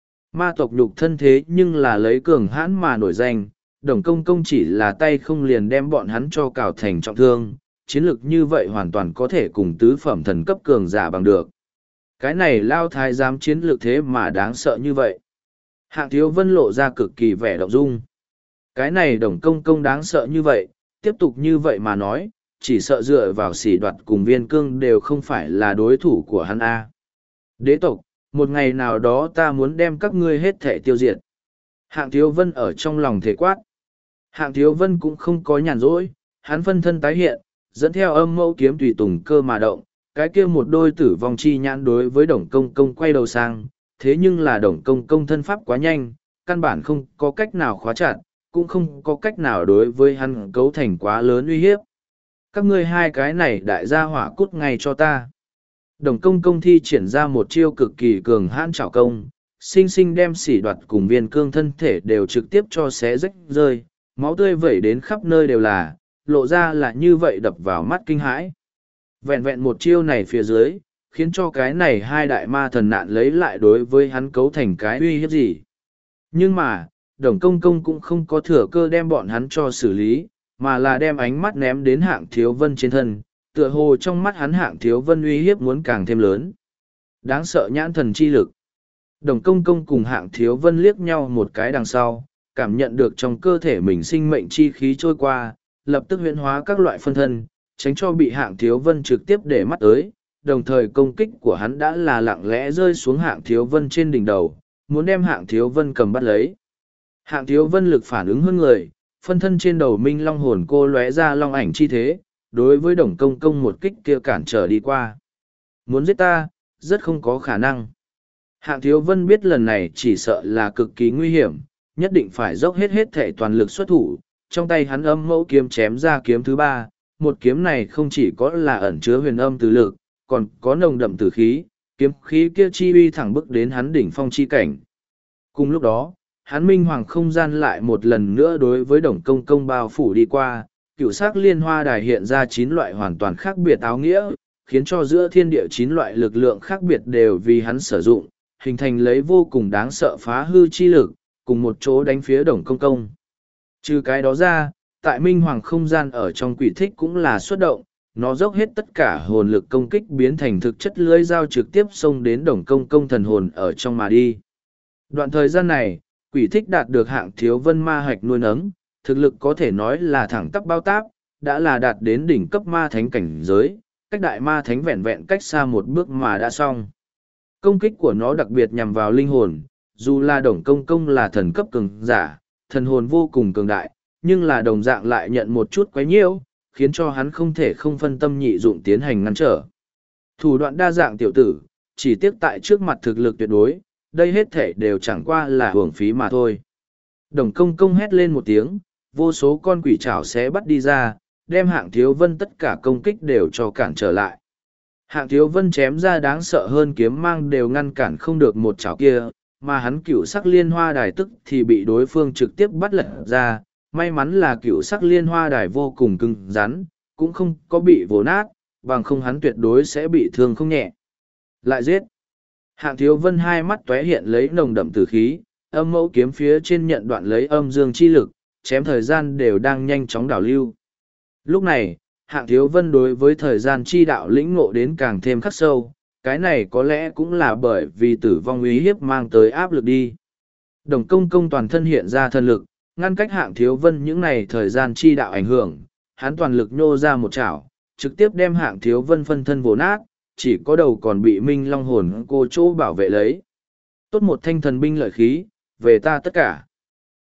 S1: Ma tộc nhục thân thế nhưng là lấy cường hãn mà nổi danh, Đồng Công Công chỉ là tay không liền đem bọn hắn cho cào thành trọng thương, chiến lược như vậy hoàn toàn có thể cùng tứ phẩm thần cấp cường giả bằng được. Cái này lao thái giám chiến lược thế mà đáng sợ như vậy. Hạng Thiếu Vân lộ ra cực kỳ vẻ động dung. Cái này Đồng Công Công đáng sợ như vậy, tiếp tục như vậy mà nói, chỉ sợ dựa vào Sỉ Đoạt cùng Viên Cương đều không phải là đối thủ của hắn A. Đế tộc, một ngày nào đó ta muốn đem các ngươi hết thể tiêu diệt. Hạng Thiếu Vân ở trong lòng thể quát. Hạng Thiếu Vân cũng không có nhàn rỗi, hắn phân thân tái hiện, dẫn theo âm mẫu kiếm tùy tùng cơ mà động, cái kia một đôi tử vong chi nhãn đối với Đồng Công Công quay đầu sang, thế nhưng là Đồng Công Công thân pháp quá nhanh, căn bản không có cách nào khóa chặt, cũng không có cách nào đối với hắn cấu thành quá lớn uy hiếp. Các ngươi hai cái này đại gia hỏa cút ngay cho ta. Đồng Công Công thi triển ra một chiêu cực kỳ cường hãn trảo công, sinh sinh đem Sỉ Đoạt cùng Viên Cương thân thể đều trực tiếp cho xé rách rơi, máu tươi vẩy đến khắp nơi đều là, lộ ra là như vậy đập vào mắt kinh hãi. Vẹn vẹn một chiêu này phía dưới, khiến cho cái này hai đại ma thần nạn lấy lại đối với hắn cấu thành cái uy hiếp gì. Nhưng mà, Đồng Công Công cũng không có thừa cơ đem bọn hắn cho xử lý, mà là đem ánh mắt ném đến Hạng Thiếu Vân trên thân, tựa hồ trong mắt hắn Hạng Thiếu Vân uy hiếp muốn càng thêm lớn. Đáng sợ nhãn thần chi lực. Đồng Công Công cùng Hạng Thiếu Vân liếc nhau một cái đằng sau, cảm nhận được trong cơ thể mình sinh mệnh chi khí trôi qua, lập tức huyễn hóa các loại phân thân, tránh cho bị Hạng Thiếu Vân trực tiếp để mắt tới, đồng thời công kích của hắn đã là lặng lẽ rơi xuống Hạng Thiếu Vân trên đỉnh đầu, muốn đem Hạng Thiếu Vân cầm bắt lấy. Hạng Thiếu Vân lực phản ứng hơn người, phân thân trên đầu Minh Long hồn cô lóe ra long ảnh chi thế, đối với Đồng Công Công một kích kia cản trở đi qua. Muốn giết ta, rất không có khả năng. Hạng Thiếu Vân biết lần này chỉ sợ là cực kỳ nguy hiểm, nhất định phải dốc hết thể toàn lực xuất thủ, trong tay hắn âm mẫu kiếm chém ra kiếm thứ ba, một kiếm này không chỉ có là ẩn chứa huyền âm từ lực, còn có nồng đậm tử khí, kiếm khí kia chi uy thẳng bức đến hắn đỉnh phong chi cảnh. Cùng lúc đó, hắn minh hoàng không gian lại một lần nữa đối với Đồng Công Công bao phủ đi qua, cựu sắc liên hoa đài hiện ra 9 loại hoàn toàn khác biệt áo nghĩa, khiến cho giữa thiên địa 9 loại lực lượng khác biệt đều vì hắn sử dụng, hình thành lấy vô cùng đáng sợ phá hư chi lực, cùng một chỗ đánh phía Đồng Công Công. Trừ cái đó ra, tại minh hoàng không gian ở trong quỷ thích cũng là xuất động, nó dốc hết tất cả hồn lực công kích biến thành thực chất lưới dao trực tiếp xông đến Đồng Công Công thần hồn ở trong mà đi. Đoạn thời gian này, quỷ thích đạt được Hạng Thiếu Vân ma hạch nuôi nấng, thực lực có thể nói là thẳng tắp bao táp, đã là đạt đến đỉnh cấp ma thánh cảnh giới, cách đại ma thánh vẹn vẹn cách xa một bước mà đã xong. Công kích của nó đặc biệt nhằm vào linh hồn, dù là Đồng Công Công là thần cấp cường giả, thần hồn vô cùng cường đại, nhưng là đồng dạng lại nhận một chút quấy nhiễu, khiến cho hắn không thể không phân tâm nhị dụng tiến hành ngăn trở. Thủ đoạn đa dạng tiểu tử, chỉ tiếc tại trước mặt thực lực tuyệt đối, đây hết thể đều chẳng qua là hưởng phí mà thôi. Đồng Công Công hét lên một tiếng, vô số con quỷ trảo sẽ bắt đi ra, đem Hạng Thiếu Vân tất cả công kích đều cho cản trở lại. Hạng Thiếu Vân chém ra đáng sợ hơn kiếm mang đều ngăn cản không được một chảo kia, mà hắn cửu sắc liên hoa đài tức thì bị đối phương trực tiếp bắt lật ra. May mắn là cửu sắc liên hoa đài vô cùng cứng rắn, cũng không có bị vồ nát, bằng không hắn tuyệt đối sẽ bị thương không nhẹ. Lại giết. Hạng Thiếu Vân hai mắt tóe hiện lấy nồng đậm tử khí, âm mẫu kiếm phía trên nhận đoạn lấy âm dương chi lực, chém thời gian đều đang nhanh chóng đảo lưu. Lúc này, Hạng Thiếu Vân đối với thời gian chi đạo lĩnh ngộ đến càng thêm khắc sâu, cái này có lẽ cũng là bởi vì tử vong uy hiếp mang tới áp lực đi. Đồng Công Công toàn thân hiện ra thần lực, ngăn cách Hạng Thiếu Vân những này thời gian chi đạo ảnh hưởng, hắn toàn lực nhô ra một chảo, trực tiếp đem Hạng Thiếu Vân phân thân vồ nát, chỉ có đầu còn bị Minh Long hồn cô chỗ bảo vệ lấy. Tốt một thanh thần binh lợi khí, về ta tất cả.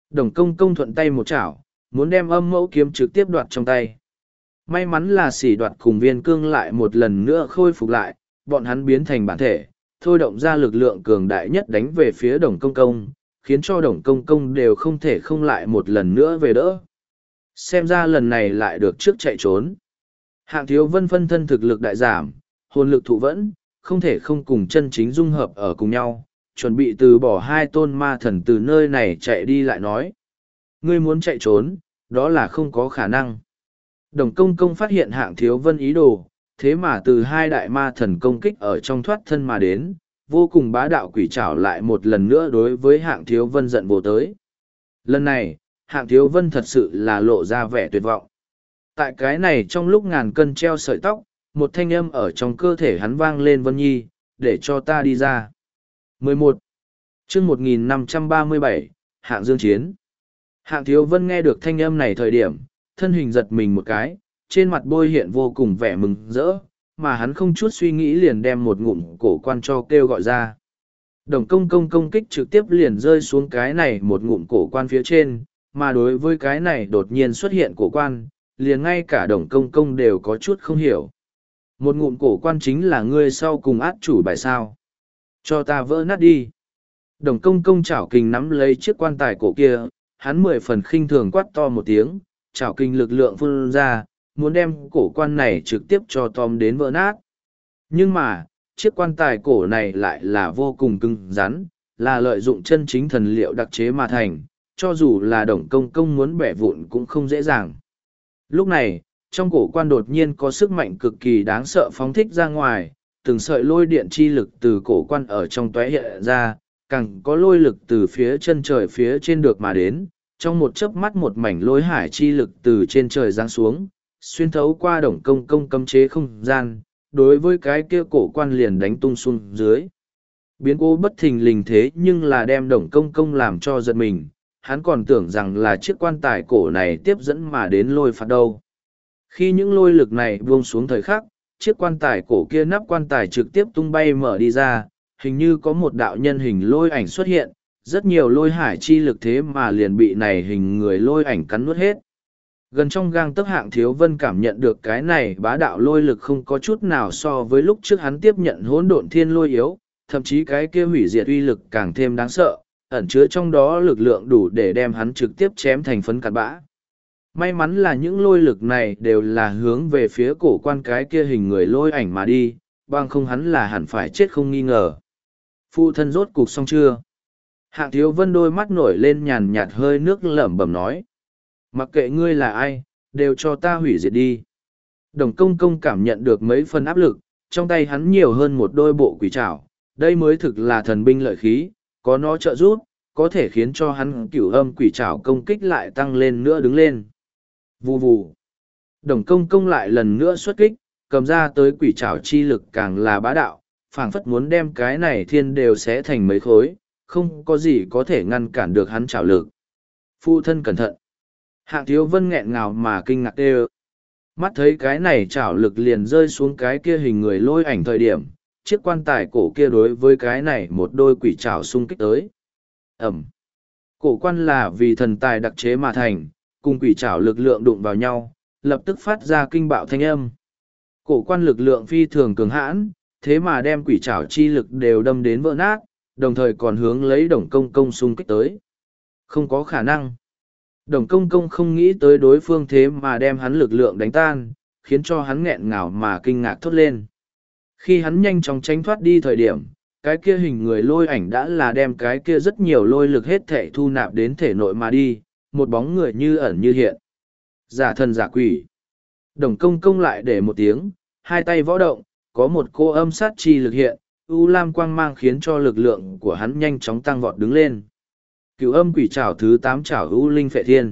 S1: Đồng công công thuận tay một chảo, muốn đem âm mẫu kiếm trực tiếp đoạt trong tay. May mắn là sỉ đoạt cùng viên cương lại một lần nữa khôi phục lại, bọn hắn biến thành bản thể, thôi động ra lực lượng cường đại nhất đánh về phía đồng công công, khiến cho đồng công công đều không thể không lại một lần nữa về đỡ. Xem ra lần này lại được trước chạy trốn. Hạng Thiếu Vân phân thân thực lực đại giảm, hồn lực thụ vẫn, không thể không cùng chân chính dung hợp ở cùng nhau, chuẩn bị từ bỏ hai tôn ma thần từ nơi này chạy đi lại nói. Ngươi muốn chạy trốn, đó là không có khả năng. Đồng công công phát hiện Hạng Thiếu Vân ý đồ, thế mà từ hai đại ma thần công kích ở trong thoát thân mà đến, vô cùng bá đạo quỷ trảo lại một lần nữa đối với Hạng Thiếu Vân giận vô tới. Lần này, Hạng Thiếu Vân thật sự là lộ ra vẻ tuyệt vọng. Tại cái này trong lúc ngàn cân treo sợi tóc, một thanh âm ở trong cơ thể hắn vang lên: Vân Nhi, để cho ta đi ra. 11. chương 1537, Hạng Dương Chiến. Hạng Thiếu Vân nghe được thanh âm này thời điểm, thân hình giật mình một cái, trên mặt bôi hiện vô cùng vẻ mừng rỡ, mà hắn không chút suy nghĩ liền đem một ngụm cổ quan cho kêu gọi ra. Đồng công công công kích trực tiếp liền rơi xuống cái này một ngụm cổ quan phía trên, mà đối với cái này đột nhiên xuất hiện cổ quan, liền ngay cả đồng công công đều có chút không hiểu. Một ngụm cổ quan chính là ngươi sau cùng át chủ bài sao. Cho ta vỡ nát đi. Đồng công công chảo kình nắm lấy chiếc quan tài cổ kia, hắn 10 phần khinh thường quát to một tiếng, chảo kình lực lượng phun ra, muốn đem cổ quan này trực tiếp cho tóm đến vỡ nát. Nhưng mà, chiếc quan tài cổ này lại là vô cùng cứng rắn, là lợi dụng chân chính thần liệu đặc chế mà thành, cho dù là đồng công công muốn bẻ vụn cũng không dễ dàng. Lúc này, trong cổ quan đột nhiên có sức mạnh cực kỳ đáng sợ phóng thích ra ngoài, từng sợi lôi điện chi lực từ cổ quan ở trong tóe hiện ra, càng có lôi lực từ phía chân trời phía trên được mà đến, trong một chớp mắt một mảnh lôi hải chi lực từ trên trời giáng xuống, xuyên thấu qua đồng công công cấm chế không gian, đối với cái kia cổ quan liền đánh tung xuống dưới. Biến cố bất thình lình thế nhưng là đem đồng công công làm cho giật mình, hắn còn tưởng rằng là chiếc quan tài cổ này tiếp dẫn mà đến lôi phạt đâu. Khi những lôi lực này buông xuống thời khắc, chiếc quan tài cổ kia nắp quan tài trực tiếp tung bay mở đi ra, hình như có một đạo nhân hình lôi ảnh xuất hiện, rất nhiều lôi hải chi lực thế mà liền bị này hình người lôi ảnh cắn nuốt hết. Gần trong gang tấc Hạng Thiếu Vân cảm nhận được cái này bá đạo lôi lực không có chút nào so với lúc trước hắn tiếp nhận hỗn độn thiên lôi yếu, thậm chí cái kia hủy diệt uy lực càng thêm đáng sợ, ẩn chứa trong đó lực lượng đủ để đem hắn trực tiếp chém thành phấn cặn bã. May mắn là những lôi lực này đều là hướng về phía cổ quan cái kia hình người lôi ảnh mà đi, bằng không hắn là hẳn phải chết không nghi ngờ. Phụ thân rốt cục xong chưa? Hạng Thiếu Vân đôi mắt nổi lên nhàn nhạt hơi nước lẩm bẩm nói. Mặc kệ ngươi là ai, đều cho ta hủy diệt đi. Đồng công công cảm nhận được mấy phần áp lực, trong tay hắn nhiều hơn một đôi bộ quỷ trảo, đây mới thực là thần binh lợi khí, có nó trợ giúp, có thể khiến cho hắn cửu âm quỷ trảo công kích lại tăng lên nữa đứng lên. Vù vù. Đồng công công lại lần nữa xuất kích, cầm ra tới quỷ trảo chi lực càng là bá đạo, phảng phất muốn đem cái này thiên đều xé thành mấy khối, không có gì có thể ngăn cản được hắn trảo lực. Phụ thân cẩn thận. Hạng Thiếu Vân nghẹn ngào mà kinh ngạc đê. Mắt thấy cái này trảo lực liền rơi xuống cái kia hình người lôi ảnh thời điểm, chiếc quan tài cổ kia đối với cái này một đôi quỷ trảo xung kích tới. Ẩm. Cổ quan là vì thần tài đặc chế mà thành, cùng quỷ trảo lực lượng đụng vào nhau, lập tức phát ra kinh bạo thanh âm. Cổ quan lực lượng phi thường cường hãn, thế mà đem quỷ trảo chi lực đều đâm đến vỡ nát, đồng thời còn hướng lấy đồng công công xung kích tới. Không có khả năng. Đồng công công không nghĩ tới đối phương thế mà đem hắn lực lượng đánh tan, khiến cho hắn nghẹn ngào mà kinh ngạc thốt lên. Khi hắn nhanh chóng tránh thoát đi thời điểm, cái kia hình người lôi ảnh đã là đem cái kia rất nhiều lôi lực hết thể thu nạp đến thể nội mà đi, một bóng người như ẩn như hiện. Giả thần giả quỷ. Đồng công công lại để một tiếng, hai tay võ động, có một cô âm sát chi lực hiện, u lam quang mang khiến cho lực lượng của hắn nhanh chóng tăng vọt đứng lên. Cửu âm quỷ trảo thứ 8 trảo u linh phệ thiên.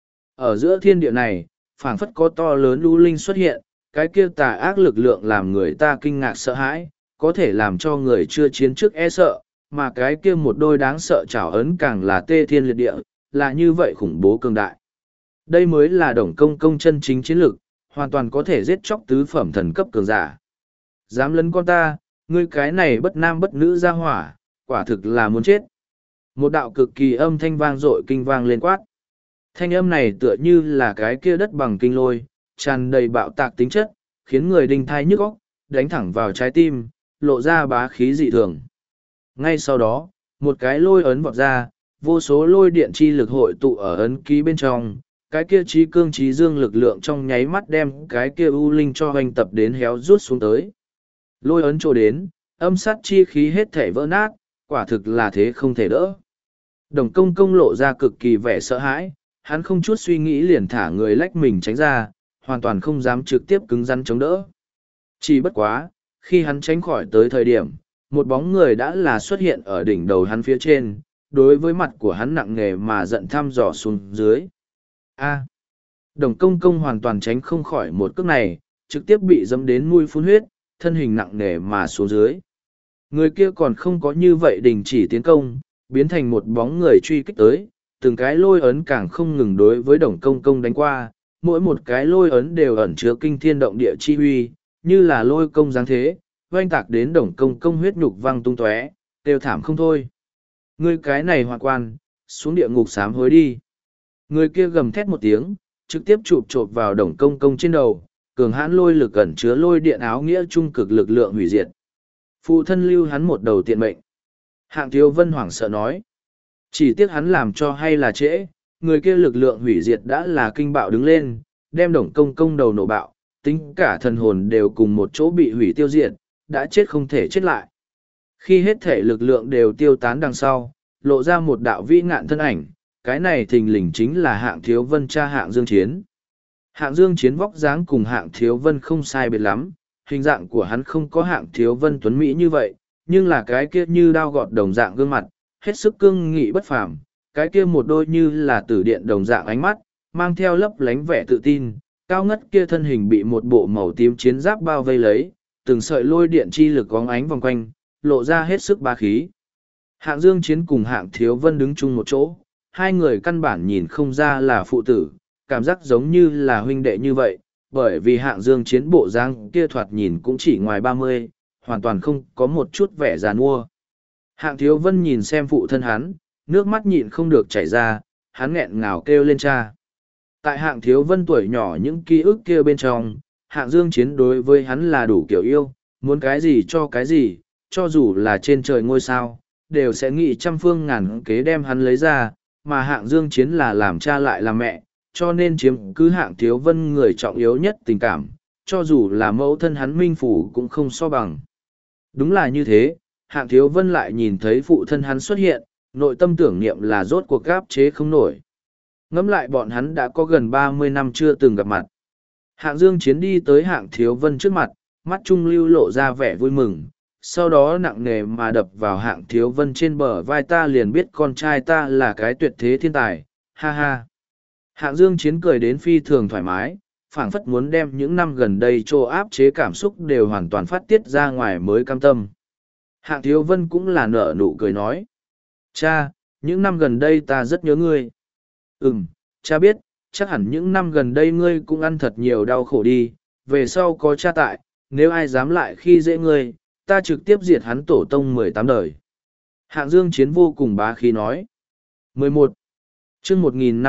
S1: Ở giữa thiên địa này, phảng phất có to lớn u linh xuất hiện, cái kia tà ác lực lượng làm người ta kinh ngạc sợ hãi, có thể làm cho người chưa chiến trước e sợ, mà cái kia một đôi đáng sợ trảo ấn càng là tê thiên liệt địa, là như vậy khủng bố cường đại. Đây mới là đồng công công chân chính chiến lực, hoàn toàn có thể giết chóc tứ phẩm thần cấp cường giả. Dám lấn con ta, ngươi cái này bất nam bất nữ ra hỏa, quả thực là muốn chết. Một đạo cực kỳ âm thanh vang dội kinh vang lên quát. Thanh âm này tựa như là cái kia đất bằng kinh lôi, tràn đầy bạo tạc tính chất, khiến người đinh thai nhức óc, đánh thẳng vào trái tim, lộ ra bá khí dị thường. Ngay sau đó, một cái lôi ấn vọt ra, vô số lôi điện chi lực hội tụ ở ấn ký bên trong, cái kia trí cương trí dương lực lượng trong nháy mắt đem cái kia u linh cho hoành tập đến héo rút xuống tới. Lôi ấn trổ đến, âm sát chi khí hết thể vỡ nát, quả thực là thế không thể đỡ. Đồng công công lộ ra cực kỳ vẻ sợ hãi, hắn không chút suy nghĩ liền thả người lách mình tránh ra, hoàn toàn không dám trực tiếp cứng rắn chống đỡ. Chỉ bất quá, khi hắn tránh khỏi tới thời điểm, một bóng người đã là xuất hiện ở đỉnh đầu hắn phía trên, đối với mặt của hắn nặng nề mà giận thăm dò xuống dưới. A. Đồng công công hoàn toàn tránh không khỏi một cước này, trực tiếp bị dẫm đến mũi phun huyết, thân hình nặng nề mà xuống dưới. Người kia còn không có như vậy đình chỉ tiến công, biến thành một bóng người truy kích tới, từng cái lôi ấn càng không ngừng đối với đồng công công đánh qua, mỗi một cái lôi ấn đều ẩn chứa kinh thiên động địa chi huy, như là lôi công giáng thế, oanh tạc đến đồng công công huyết nhục văng tung tóe, đều thảm không thôi. Ngươi cái này hoạn quan, xuống địa ngục sám hối đi. Người kia gầm thét một tiếng, trực tiếp chụp chộp vào đồng công công trên đầu, cường hãn lôi lực ẩn chứa lôi điện áo nghĩa trung cực lực lượng hủy diệt. Phụ thân lưu hắn một đầu tiện mệnh. Hạng Thiếu Vân hoảng sợ nói. Chỉ tiếc hắn làm cho hay là trễ, người kia lực lượng hủy diệt đã là kinh bạo đứng lên, đem đồng công công đầu nổ bạo, tính cả thần hồn đều cùng một chỗ bị hủy tiêu diệt, đã chết không thể chết lại. Khi hết thể lực lượng đều tiêu tán đằng sau, lộ ra một đạo vĩ ngạn thân ảnh, cái này thình lình chính là Hạng Thiếu Vân cha Hạng Dương Chiến. Hạng Dương Chiến vóc dáng cùng Hạng Thiếu Vân không sai biệt lắm, hình dạng của hắn không có Hạng Thiếu Vân tuấn mỹ như vậy, nhưng là cái kia như đao gọt đồng dạng gương mặt, hết sức cương nghị bất phàm, cái kia một đôi như là tử điện đồng dạng ánh mắt, mang theo lấp lánh vẻ tự tin, cao ngất kia thân hình bị một bộ màu tím chiến giáp bao vây lấy, từng sợi lôi điện chi lực óng ánh vòng quanh, lộ ra hết sức bá khí. Hạng Dương Chiến cùng Hạng Thiếu Vân đứng chung một chỗ, hai người căn bản nhìn không ra là phụ tử, cảm giác giống như là huynh đệ như vậy, bởi vì Hạng Dương Chiến bộ dáng kia thoạt nhìn cũng chỉ ngoài 30, hoàn toàn không có một chút vẻ già nua. Hạng Thiếu Vân nhìn xem phụ thân hắn, nước mắt nhịn không được chảy ra, hắn nghẹn ngào kêu lên cha. Tại Hạng Thiếu Vân tuổi nhỏ những ký ức kia bên trong, Hạng Dương Chiến đối với hắn là đủ kiểu yêu, muốn cái gì cho cái gì, cho dù là trên trời ngôi sao, đều sẽ nghĩ trăm phương ngàn kế đem hắn lấy ra, mà Hạng Dương Chiến là làm cha lại làm mẹ, cho nên chiếm cứ Hạng Thiếu Vân người trọng yếu nhất tình cảm, cho dù là mẫu thân hắn Minh Phủ cũng không so bằng. Đúng là như thế, Hạng Thiếu Vân lại nhìn thấy phụ thân hắn xuất hiện, nội tâm tưởng niệm là rốt cuộc gáp chế không nổi. Ngẫm lại bọn hắn đã có gần 30 năm chưa từng gặp mặt. Hạng Dương Chiến đi tới Hạng Thiếu Vân trước mặt, mắt trung lưu lộ ra vẻ vui mừng, sau đó nặng nề mà đập vào Hạng Thiếu Vân trên bờ vai, ta liền biết con trai ta là cái tuyệt thế thiên tài, ha ha. Hạng Dương Chiến cười đến phi thường thoải mái, phảng phất muốn đem những năm gần đây trô áp chế cảm xúc đều hoàn toàn phát tiết ra ngoài mới cam tâm. Hạng Thiếu Vân cũng là nở nụ cười nói. Cha, những năm gần đây ta rất nhớ ngươi. Cha biết, chắc hẳn những năm gần đây ngươi cũng ăn thật nhiều đau khổ đi, về sau có cha tại, nếu ai dám lại khi dễ ngươi, ta trực tiếp diệt hắn tổ tông 18 đời. Hạng Dương Chiến vô cùng bá khí nói. 11. chương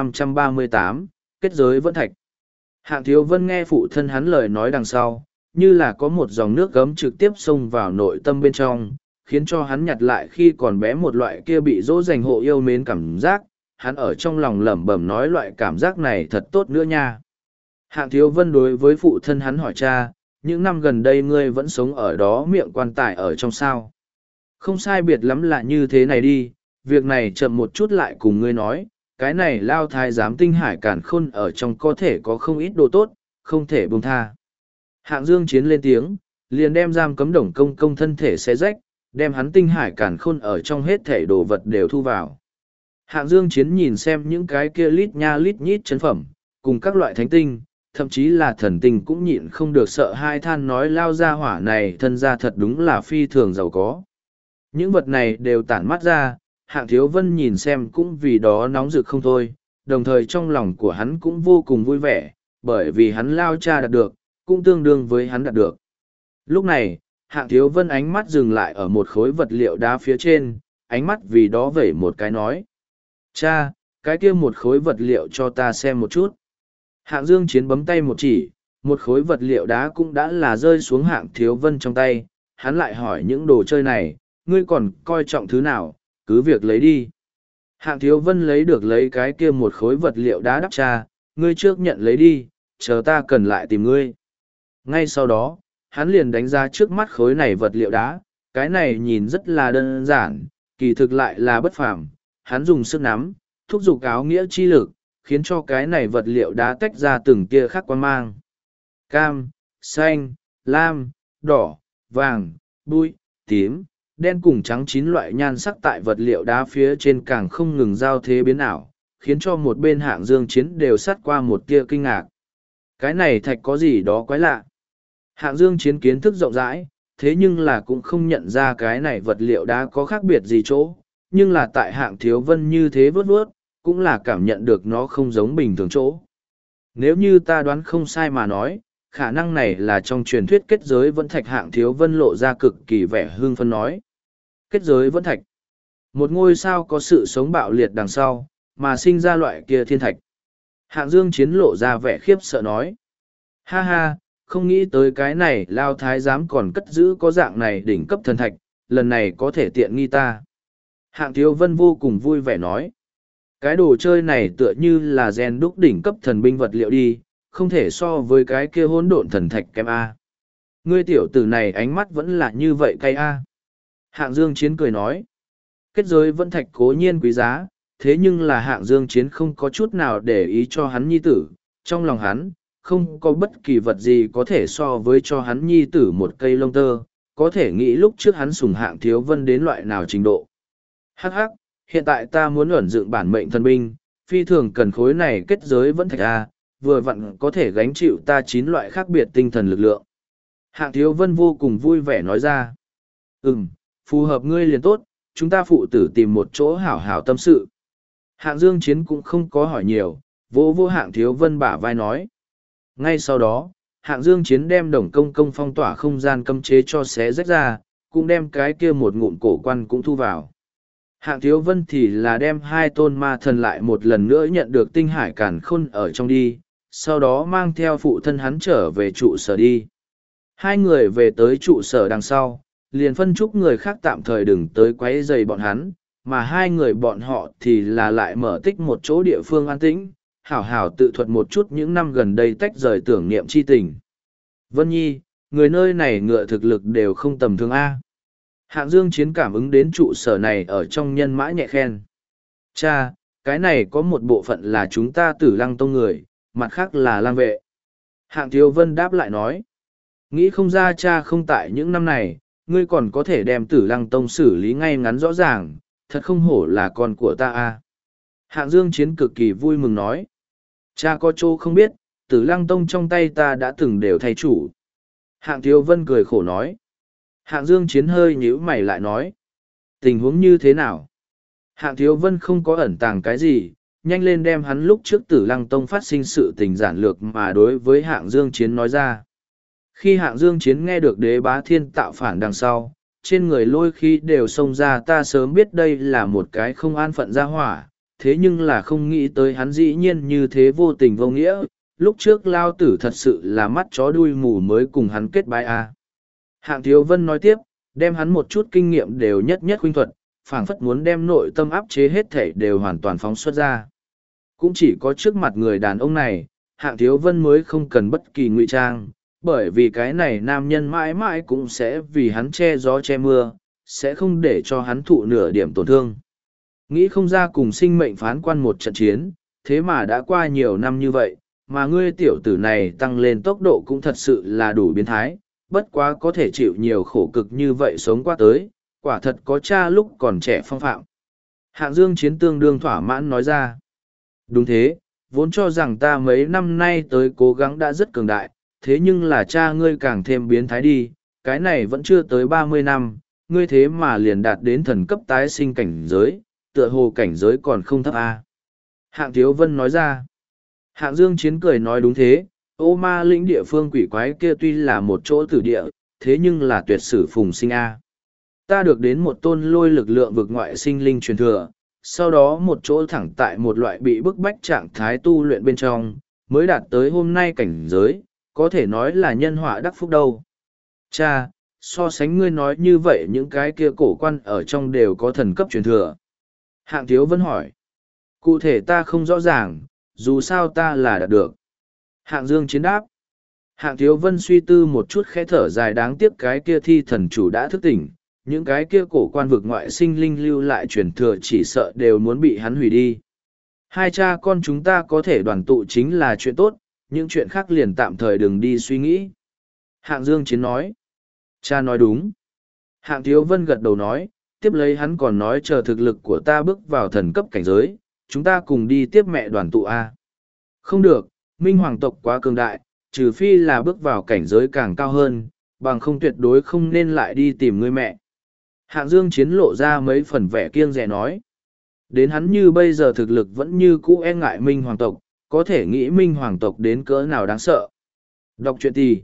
S1: 1538, kết giới vẫn thạch. Hạng Thiếu Vân nghe phụ thân hắn lời nói đằng sau, như là có một dòng nước gấm trực tiếp xông vào nội tâm bên trong, khiến cho hắn nhặt lại khi còn bé một loại kia bị dỗ dành hộ yêu mến cảm giác, hắn ở trong lòng lẩm bẩm nói loại cảm giác này thật tốt nữa nha. Hạng Thiếu Vân đối với phụ thân hắn hỏi cha, những năm gần đây ngươi vẫn sống ở đó miệng quan tài ở trong sao. Không sai biệt lắm là như thế này đi, việc này chậm một chút lại cùng ngươi nói, cái này lao thái giám tinh hải cản khôn ở trong có thể có không ít đồ tốt, không thể buông tha. Hạng Dương Chiến lên tiếng, liền đem giam cấm đồng công công thân thể xé rách, đem hắn tinh hải cản khôn ở trong hết thể đồ vật đều thu vào. Hạng Dương Chiến nhìn xem những cái kia lít nha lít nhít chân phẩm, cùng các loại thánh tinh, thậm chí là thần tinh cũng nhịn không được sợ hai than nói lao ra hỏa này thân ra thật đúng là phi thường giàu có. Những vật này đều tản mắt ra, Hạng Thiếu Vân nhìn xem cũng vì đó nóng rực không thôi, đồng thời trong lòng của hắn cũng vô cùng vui vẻ, bởi vì hắn lao cha đạt được, cũng tương đương với hắn đạt được. Lúc này, Hạng Thiếu Vân ánh mắt dừng lại ở một khối vật liệu đá phía trên, ánh mắt vì đó vẩy một cái nói. Cha, cái kia một khối vật liệu cho ta xem một chút. Hạng Dương Chiến bấm tay một chỉ, một khối vật liệu đá cũng đã là rơi xuống Hạng Thiếu Vân trong tay, hắn lại hỏi những đồ chơi này, ngươi còn coi trọng thứ nào, cứ việc lấy đi. Hạng Thiếu Vân lấy cái kia một khối vật liệu đá đắp cha, ngươi trước nhận lấy đi, chờ ta cần lại tìm ngươi. Ngay sau đó, hắn liền đánh ra trước mắt khối này vật liệu đá, cái này nhìn rất là đơn giản, kỳ thực lại là bất phàm. Hắn dùng sức nắm, thúc giục áo nghĩa chi lực, khiến cho cái này vật liệu đá tách ra từng tia khác quang mang. Cam, xanh, lam, đỏ, vàng, bụi, tím, đen cùng trắng 9 loại nhan sắc tại vật liệu đá phía trên càng không ngừng giao thế biến ảo, khiến cho một bên Hạng Dương Chiến đều sát qua một tia kinh ngạc. Cái này thạch có gì đó quái lạ. Hạng Dương Chiến kiến thức rộng rãi, thế nhưng là cũng không nhận ra cái này vật liệu đá có khác biệt gì chỗ, nhưng là tại Hạng Thiếu Vân như thế vớt vớt, cũng là cảm nhận được nó không giống bình thường chỗ. Nếu như ta đoán không sai mà nói, khả năng này là trong truyền thuyết kết giới vẫn thạch. Hạng Thiếu Vân lộ ra cực kỳ vẻ hưng phấn nói. Kết giới vẫn thạch. Một ngôi sao có sự sống bạo liệt đằng sau, mà sinh ra loại kia thiên thạch. Hạng Dương Chiến lộ ra vẻ khiếp sợ nói. Ha ha, không nghĩ tới cái này Lao Thái giám còn cất giữ có dạng này đỉnh cấp thần thạch, lần này có thể tiện nghi ta. Hạng Thiếu Vân vô cùng vui vẻ nói. Cái đồ chơi này tựa như là gen đúc đỉnh cấp thần binh vật liệu đi, không thể so với cái kia hỗn độn thần thạch kém A. Ngươi tiểu tử này ánh mắt vẫn là như vậy cay A. Hạng Dương Chiến cười nói. Kết giới vẫn thạch cố nhiên quý giá, thế nhưng là Hạng Dương Chiến không có chút nào để ý cho hắn nhi tử. Trong lòng hắn, không có bất kỳ vật gì có thể so với cho hắn nhi tử một cây lông tơ, có thể nghĩ lúc trước hắn sủng Hạng Thiếu Vân đến loại nào trình độ. Hắc hắc, hiện tại ta muốn ẩn dựng bản mệnh thần binh, phi thường cần khối này kết giới vẫn thạch A, vừa vặn có thể gánh chịu ta 9 loại khác biệt tinh thần lực lượng. Hạng Thiếu Vân vô cùng vui vẻ nói ra. Phù hợp ngươi liền tốt, chúng ta phụ tử tìm một chỗ hảo hảo tâm sự. Hạng Dương Chiến cũng không có hỏi nhiều, vô Hạng Thiếu Vân bả vai nói. Ngay sau đó, Hạng Dương Chiến đem Đồng Công Công phong tỏa không gian cấm chế cho xé rách ra, cũng đem cái kia một ngụm cổ quan cũng thu vào. Hạng Thiếu Vân thì là đem 2 tôn ma thần lại một lần nữa nhận được tinh hải càn khôn ở trong đi, sau đó mang theo phụ thân hắn trở về trụ sở đi. 2 người về tới trụ sở đằng sau, liền phân chúc người khác tạm thời đừng tới quấy rầy bọn hắn, mà 2 người bọn họ thì là lại mở tích một chỗ địa phương an tĩnh, hảo hảo tự thuật một chút những năm gần đây tách rời tưởng niệm chi tình. Vân Nhi, người nơi này ngựa thực lực đều không tầm thường A. Hạng Dương Chiến cảm ứng đến trụ sở này ở trong nhân mã nhẹ khen. Cha, cái này có một bộ phận là chúng ta Tử Lăng Tông người, mặt khác là lang vệ. Hạng Thiếu Vân đáp lại nói. Nghĩ không ra cha không tại những năm này, ngươi còn có thể đem Tử Lăng Tông xử lý ngay ngắn rõ ràng, thật không hổ là con của ta a. Hạng Dương Chiến cực kỳ vui mừng nói. Cha có chỗ không biết, Tử Lăng Tông trong tay ta đã từng đều thay chủ. Hạng Thiếu Vân cười khổ nói. Hạng Dương Chiến hơi nhíu mày lại nói. Tình huống như thế nào? Hạng Thiếu Vân không có ẩn tàng cái gì, nhanh lên đem hắn lúc trước Tử Lăng Tông phát sinh sự tình giản lược mà đối với Hạng Dương Chiến nói ra. Khi Hạng Dương Chiến nghe được Đế Bá Thiên tạo phản đằng sau, trên người lôi khí đều xông ra, ta sớm biết đây là một cái không an phận gia hỏa, thế nhưng là không nghĩ tới hắn dĩ nhiên như thế vô tình vô nghĩa, lúc trước Lao Tử thật sự là mắt chó đuôi mù mới cùng hắn kết bái a. Hạng Thiếu Vân nói tiếp, đem hắn một chút kinh nghiệm đều nhất nhất khuynh thuật, phảng phất muốn đem nội tâm áp chế hết thể đều hoàn toàn phóng xuất ra. Cũng chỉ có trước mặt người đàn ông này, Hạng Thiếu Vân mới không cần bất kỳ ngụy trang, bởi vì cái này nam nhân mãi mãi cũng sẽ vì hắn che gió che mưa, sẽ không để cho hắn thụ nửa điểm tổn thương. Nghĩ không ra cùng sinh mệnh phán quan một trận chiến, thế mà đã qua nhiều năm như vậy, mà ngươi tiểu tử này tăng lên tốc độ cũng thật sự là đủ biến thái, bất quá có thể chịu nhiều khổ cực như vậy sống qua tới, quả thật có cha lúc còn trẻ phong phạm. Hạng Dương Chiến tương đương thỏa mãn nói ra. Đúng thế, vốn cho rằng ta mấy năm nay tới cố gắng đã rất cường đại, thế nhưng là cha ngươi càng thêm biến thái đi, cái này vẫn chưa tới 30 năm, ngươi thế mà liền đạt đến thần cấp tái sinh cảnh giới, tựa hồ cảnh giới còn không thấp a. Hạng Thiếu Vân nói ra. Hạng Dương Chiến cười nói đúng thế, ô ma lĩnh địa phương quỷ quái kia tuy là một chỗ tử địa, thế nhưng là tuyệt sử phùng sinh a. Ta được đến một tôn lôi lực lượng vực ngoại sinh linh truyền thừa, sau đó một chỗ thẳng tại một loại bị bức bách trạng thái tu luyện bên trong, mới đạt tới hôm nay cảnh giới, có thể nói là nhân họa đắc phúc đâu. Cha, so sánh ngươi nói như vậy những cái kia cổ quan ở trong đều có thần cấp truyền thừa. Hạng Thiếu Vân hỏi. Cụ thể ta không rõ ràng, dù sao ta là đạt được. Hạng Dương Chiến đáp. Hạng Thiếu Vân suy tư một chút khẽ thở dài, đáng tiếc cái kia thi thần chủ đã thức tỉnh, những cái kia cổ quan vực ngoại sinh linh lưu lại truyền thừa chỉ sợ đều muốn bị hắn hủy đi. Hai cha con chúng ta có thể đoàn tụ chính là chuyện tốt, những chuyện khác liền tạm thời đừng đi suy nghĩ. Hạng Dương Chiến nói. Cha nói đúng. Hạng Thiếu Vân gật đầu nói, tiếp lấy hắn còn nói chờ thực lực của ta bước vào thần cấp cảnh giới, chúng ta cùng đi tiếp mẹ đoàn tụ A. Không được, Minh Hoàng tộc quá cường đại, trừ phi là bước vào cảnh giới càng cao hơn, bằng không tuyệt đối không nên lại đi tìm người mẹ. Hạng Dương Chiến lộ ra mấy phần vẻ kiêng dè nói. Đến hắn như bây giờ thực lực vẫn như cũ e ngại Minh Hoàng tộc, có thể nghĩ Minh Hoàng tộc đến cỡ nào đáng sợ. Đọc truyện thì.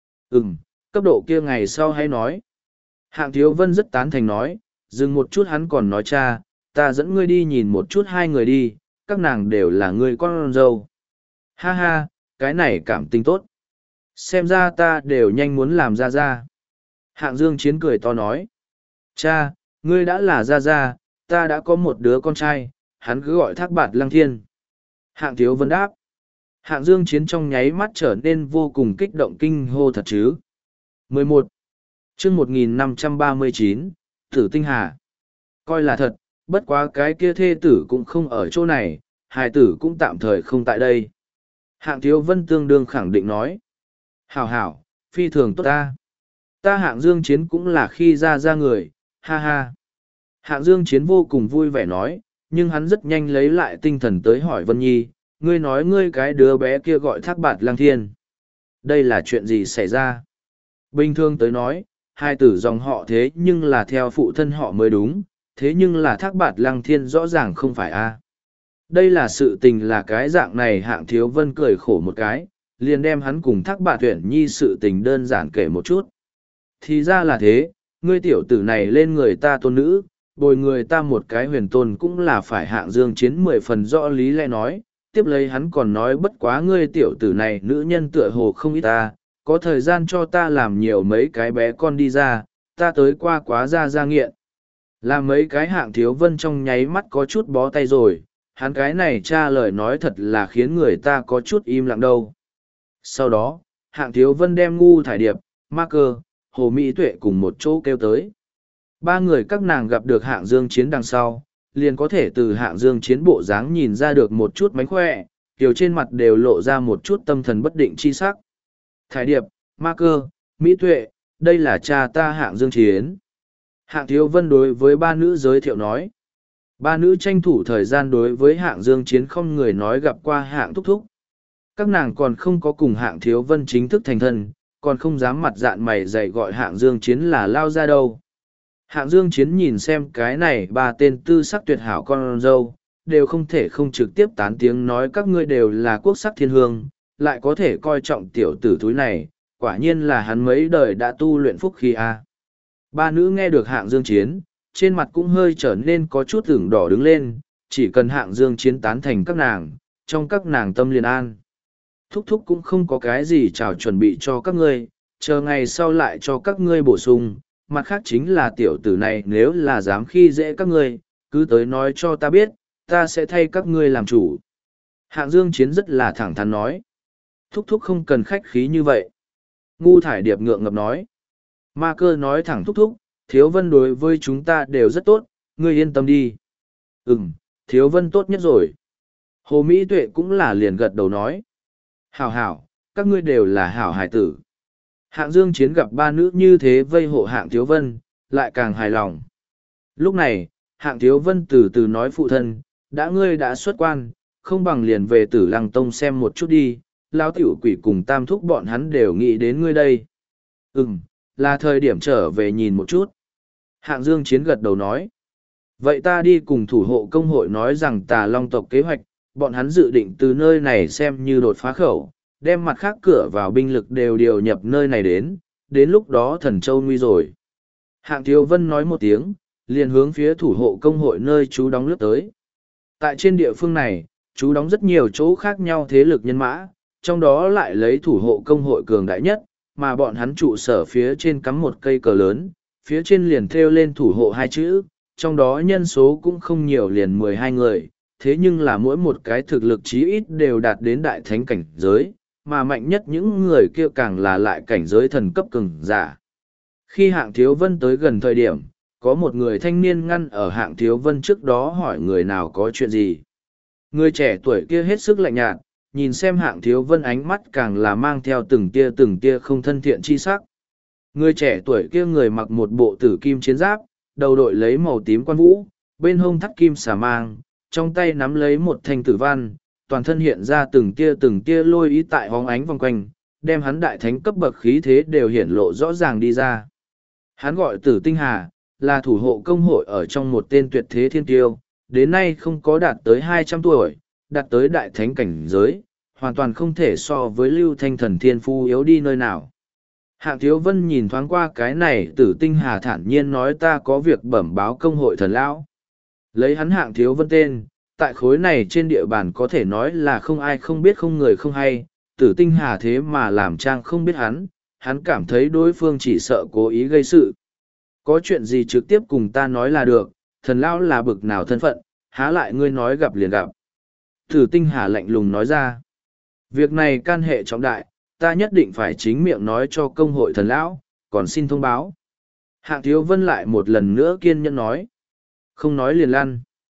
S1: Cấp độ kia ngày sau hay nói. Hạng Thiếu Vân rất tán thành nói, dừng một chút hắn còn nói cha, ta dẫn ngươi đi nhìn một chút hai người đi, các nàng đều là người con dâu. Ha ha, cái này cảm tình tốt. Xem ra ta đều nhanh muốn làm ra. Hạng Dương Chiến cười to nói. Cha, ngươi đã là ra, ta đã có một đứa con trai, hắn cứ gọi Thác Bạt Lăng Thiên. Hạng Thiếu Vân đáp. Hạng Dương Chiến trong nháy mắt trở nên vô cùng kích động kinh hô thật chứ. 11. chương 1539, Tử Tinh Hà. Coi là thật, bất quá cái kia thê tử cũng không ở chỗ này, hài tử cũng tạm thời không tại đây. Hạng Thiếu Vân tương đương khẳng định nói. Hảo, phi thường tốt ta. Ta Hạng Dương Chiến cũng là khi ra người, ha ha. Hạng Dương Chiến vô cùng vui vẻ nói, nhưng hắn rất nhanh lấy lại tinh thần tới hỏi Vân Nhi, ngươi nói ngươi cái đứa bé kia gọi Thác Bạt Lăng Thiên. Đây là chuyện gì xảy ra? Bình thường tới nói, hai tử dòng họ thế nhưng là theo phụ thân họ mới đúng, thế nhưng là Thác Bạt Lăng Thiên rõ ràng không phải a. Đây là sự tình là cái dạng này. Hạng Thiếu Vân cười khổ một cái, liền đem hắn cùng Thác Bạt Tuyển Nhi sự tình đơn giản kể một chút. Thì ra là thế, ngươi tiểu tử này lên người ta tôn nữ, bồi người ta một cái huyền tôn cũng là phải. Hạng Dương Chiến 10 phần rõ lý lẽ nói, tiếp lấy hắn còn nói bất quá ngươi tiểu tử này nữ nhân tựa hồ không ít ta, có thời gian cho ta làm nhiều mấy cái bé con đi ra, ta tới qua quá ra nghiện. Làm mấy cái. Hạng Thiếu Vân trong nháy mắt có chút bó tay rồi, hắn cái này cha lời nói thật là khiến người ta có chút im lặng đâu. Sau đó, Hạng Thiếu Vân đem Ngu Thải Điệp, Ma Cơ, Hồ Mỹ Tuệ cùng một chỗ kêu tới. Ba người các nàng gặp được Hạng Dương Chiến đằng sau, liền có thể từ Hạng Dương Chiến bộ dáng nhìn ra được một chút mánh khỏe, kiểu trên mặt đều lộ ra một chút tâm thần bất định chi sắc. Thải Điệp, Ma Cơ, Mỹ Tuệ, đây là cha ta Hạng Dương Chiến. Hạng Thiếu Vân đối với ba nữ giới thiệu nói. Ba nữ tranh thủ thời gian đối với Hạng Dương Chiến không người nói gặp qua Hạng Thúc Thúc. Các nàng còn không có cùng Hạng Thiếu Vân chính thức thành thân, còn không dám mặt dạn mày dạy gọi Hạng Dương Chiến là lao ra đâu. Hạng Dương Chiến nhìn xem cái này ba tên tư sắc tuyệt hảo con dâu, đều không thể không trực tiếp tán tiếng nói các ngươi đều là quốc sắc thiên hương, lại có thể coi trọng tiểu tử thúi này, quả nhiên là hắn mấy đời đã tu luyện phúc khí a. Ba nữ nghe được Hạng Dương Chiến, trên mặt cũng hơi trở nên có chút ửng đỏ đứng lên, chỉ cần Hạng Dương Chiến tán thành các nàng, trong các nàng tâm liền an. Thúc thúc cũng không có cái gì chào chuẩn bị cho các ngươi, chờ ngày sau lại cho các ngươi bổ sung, mặt khác chính là tiểu tử này nếu là dám khi dễ các ngươi, cứ tới nói cho ta biết, ta sẽ thay các ngươi làm chủ. Hạng Dương Chiến rất là thẳng thắn nói. Thúc thúc không cần khách khí như vậy. Ngu Thải Điệp ngượng ngập nói. Ma Cơ nói thẳng thúc thúc, Thiếu Vân đối với chúng ta đều rất tốt, ngươi yên tâm đi. Thiếu Vân tốt nhất rồi. Hồ Mỹ Tuệ cũng là liền gật đầu nói. Hảo, các ngươi đều là hảo hài tử. Hạng Dương Chiến gặp ba nữ như thế vây hộ Hạng Thiếu Vân, lại càng hài lòng. Lúc này, Hạng Thiếu Vân từ từ nói phụ thân, ngươi đã xuất quan, không bằng liền về Tử Lăng Tông xem một chút đi, lão tiểu quỷ cùng tam thúc bọn hắn đều nghĩ đến ngươi đây. Là thời điểm trở về nhìn một chút. Hạng Dương Chiến gật đầu nói. Vậy ta đi cùng thủ hộ công hội nói rằng Tà Long tộc kế hoạch, bọn hắn dự định từ nơi này xem như đột phá khẩu, đem mặt khác cửa vào binh lực đều điều nhập nơi này đến lúc đó Thần Châu nguy rồi. Hạng Thiếu Vân nói một tiếng, liền hướng phía thủ hộ công hội nơi chú đóng lướt tới. Tại trên địa phương này, chú đóng rất nhiều chỗ khác nhau thế lực nhân mã, trong đó lại lấy thủ hộ công hội cường đại nhất, mà bọn hắn trụ sở phía trên cắm một cây cờ lớn, phía trên liền thêu lên thủ hộ hai chữ, trong đó nhân số cũng không nhiều, liền 12 người, thế nhưng là mỗi một cái thực lực chí ít đều đạt đến đại thánh cảnh giới, mà mạnh nhất những người kia càng là lại cảnh giới thần cấp cường giả. Khi Hạng Thiếu Vân tới gần thời điểm, có một người thanh niên ngăn ở Hạng Thiếu Vân trước đó hỏi người nào có chuyện gì. Người trẻ tuổi kia hết sức lạnh nhạt, nhìn xem Hạng Thiếu Vân ánh mắt càng là mang theo từng tia không thân thiện chi sắc. Người trẻ tuổi kia người mặc một bộ tử kim chiến giáp, đầu đội lấy màu tím quan vũ, bên hông thắt kim xà mang, trong tay nắm lấy một thanh tử văn, toàn thân hiện ra từng tia lôi ý tại hóng ánh vòng quanh, đem hắn đại thánh cấp bậc khí thế đều hiển lộ rõ ràng đi ra. Hắn gọi Tử Tinh Hà, là thủ hộ công hội ở trong một tên tuyệt thế thiên tiêu, đến nay không có đạt tới 200 tuổi, đạt tới đại thánh cảnh giới, hoàn toàn không thể so với Lưu Thanh Thần thiên phu yếu đi nơi nào. Hạng Thiếu Vân nhìn thoáng qua cái này, Tử Tinh Hà thản nhiên nói ta có việc bẩm báo công hội thần lão. Lấy hắn Hạng Thiếu Vân tên, tại khối này trên địa bàn có thể nói là không ai không biết không người không hay, Tử Tinh Hà thế mà làm trang không biết hắn cảm thấy đối phương chỉ sợ cố ý gây sự. Có chuyện gì trực tiếp cùng ta nói là được, thần lão là bực nào thân phận, há lại ngươi nói gặp liền gặp. Tử Tinh Hà lạnh lùng nói ra. Việc này can hệ trọng đại, ta nhất định phải chính miệng nói cho công hội thần lão, còn xin thông báo. Hạng Thiếu Vân lại một lần nữa kiên nhẫn nói. Không nói liền lăn.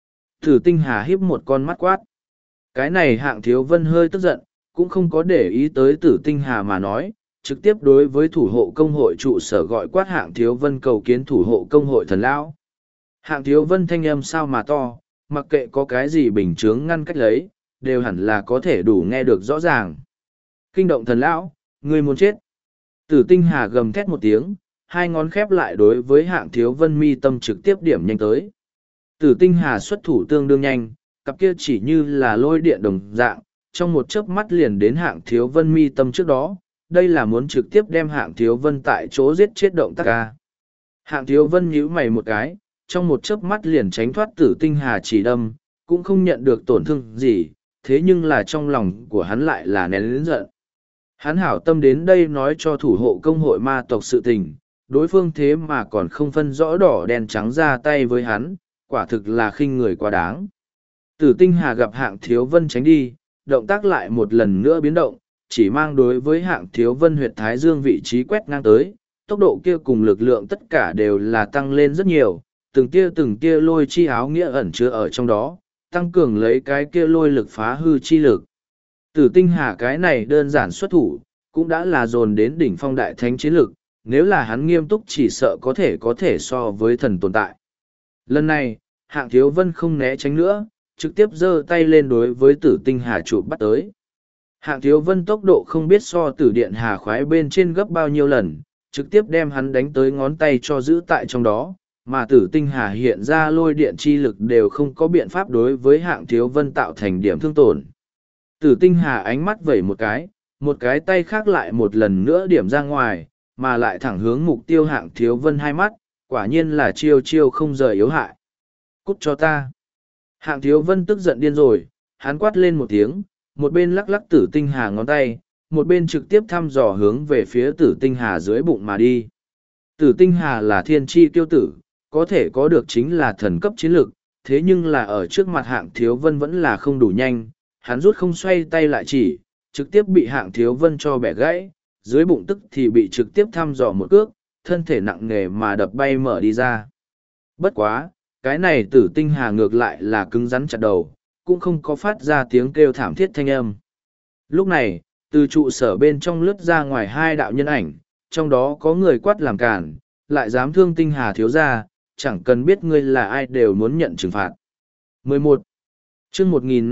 S1: Tử Tinh Hà hiếp một con mắt quát. Cái này Hạng Thiếu Vân hơi tức giận, cũng không có để ý tới Tử Tinh Hà mà nói, trực tiếp đối với thủ hộ công hội trụ sở gọi quát Hạng Thiếu Vân cầu kiến thủ hộ công hội thần lão. Hạng Thiếu Vân thanh âm sao mà to, mặc kệ có cái gì bình chướng ngăn cách lấy, đều hẳn là có thể đủ nghe được rõ ràng. Kinh động thần lão, ngươi muốn chết. Tử Tinh Hà gầm thét một tiếng, hai ngón khép lại đối với Hạng Thiếu Vân mi tâm trực tiếp điểm nhanh tới. Tử Tinh Hà xuất thủ tương đương nhanh, cặp kia chỉ như là lôi điện đồng dạng, trong một chớp mắt liền đến Hạng Thiếu Vân mi tâm trước đó, đây là muốn trực tiếp đem Hạng Thiếu Vân tại chỗ giết chết động tác ca. Hạng Thiếu Vân nhíu mày một cái, trong một chớp mắt liền tránh thoát Tử Tinh Hà chỉ đâm, cũng không nhận được tổn thương gì, thế nhưng là trong lòng của hắn lại là nén lớn giận. Hắn hảo tâm đến đây nói cho thủ hộ công hội ma tộc sự tình, đối phương thế mà còn không phân rõ đỏ đen trắng ra tay với hắn, quả thực là khinh người quá đáng. Tử Tinh Hà gặp Hạng Thiếu Vân tránh đi, động tác lại một lần nữa biến động, chỉ mang đối với Hạng Thiếu Vân huyệt thái dương vị trí quét ngang tới, tốc độ kia cùng lực lượng tất cả đều là tăng lên rất nhiều, từng tia lôi chi áo nghĩa ẩn chứa ở trong đó, tăng cường lấy cái kia lôi lực phá hư chi lực. Tử Tinh Hà cái này đơn giản xuất thủ, cũng đã là dồn đến đỉnh phong đại thánh chiến lực, nếu là hắn nghiêm túc chỉ sợ có thể so với thần tồn tại. Lần này, Hạng Thiếu Vân không né tránh nữa, trực tiếp giơ tay lên đối với Tử Tinh Hà chụp bắt tới. Hạng Thiếu Vân tốc độ không biết so Tử Điện Hà khoái bên trên gấp bao nhiêu lần, trực tiếp đem hắn đánh tới ngón tay cho giữ tại trong đó, mà Tử Tinh Hà hiện ra lôi điện chi lực đều không có biện pháp đối với Hạng Thiếu Vân tạo thành điểm thương tổn. Tử Tinh Hà ánh mắt vẩy một cái tay khác lại một lần nữa điểm ra ngoài, mà lại thẳng hướng mục tiêu Hạng Thiếu Vân hai mắt, quả nhiên là chiêu không rời yếu hại. Cút cho ta. Hạng Thiếu Vân tức giận điên rồi, hắn quát lên một tiếng, một bên lắc lắc Tử Tinh Hà ngón tay, một bên trực tiếp thăm dò hướng về phía Tử Tinh Hà dưới bụng mà đi. Tử Tinh Hà là thiên chi tiêu tử, có thể có được chính là thần cấp chiến lực, thế nhưng là ở trước mặt Hạng Thiếu Vân vẫn là không đủ nhanh, hắn rút không xoay tay lại chỉ, trực tiếp bị Hạng Thiếu Vân cho bẻ gãy, dưới bụng tức thì bị trực tiếp thăm dò một cước, thân thể nặng nề mà đập bay mở đi ra. Bất quá, cái này Tử Tinh Hà ngược lại là cứng rắn chặt đầu, cũng không có phát ra tiếng kêu thảm thiết thanh âm. Lúc này, từ trụ sở bên trong lướt ra ngoài hai đạo nhân ảnh, trong đó có người quát làm cản, lại dám thương Tinh Hà thiếu gia, chẳng cần biết ngươi là ai đều muốn nhận trừng phạt. 11. chương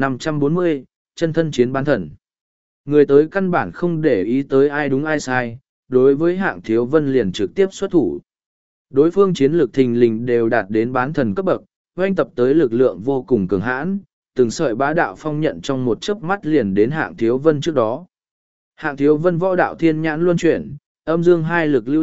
S1: 1540, chân thân chiến bán thần. Người tới căn bản không để ý tới ai đúng ai sai, đối với Hạng Thiếu Vân liền trực tiếp xuất thủ. Đối phương chiến lược thình lình đều đạt đến bán thần cấp bậc, oanh tập tới lực lượng vô cùng cường hãn, từng sợi bá đạo phong nhận trong một chớp mắt liền đến Hạng Thiếu Vân trước đó. Hạng Thiếu Vân võ đạo thiên nhãn luân chuyển, âm dương hai lực lưu động,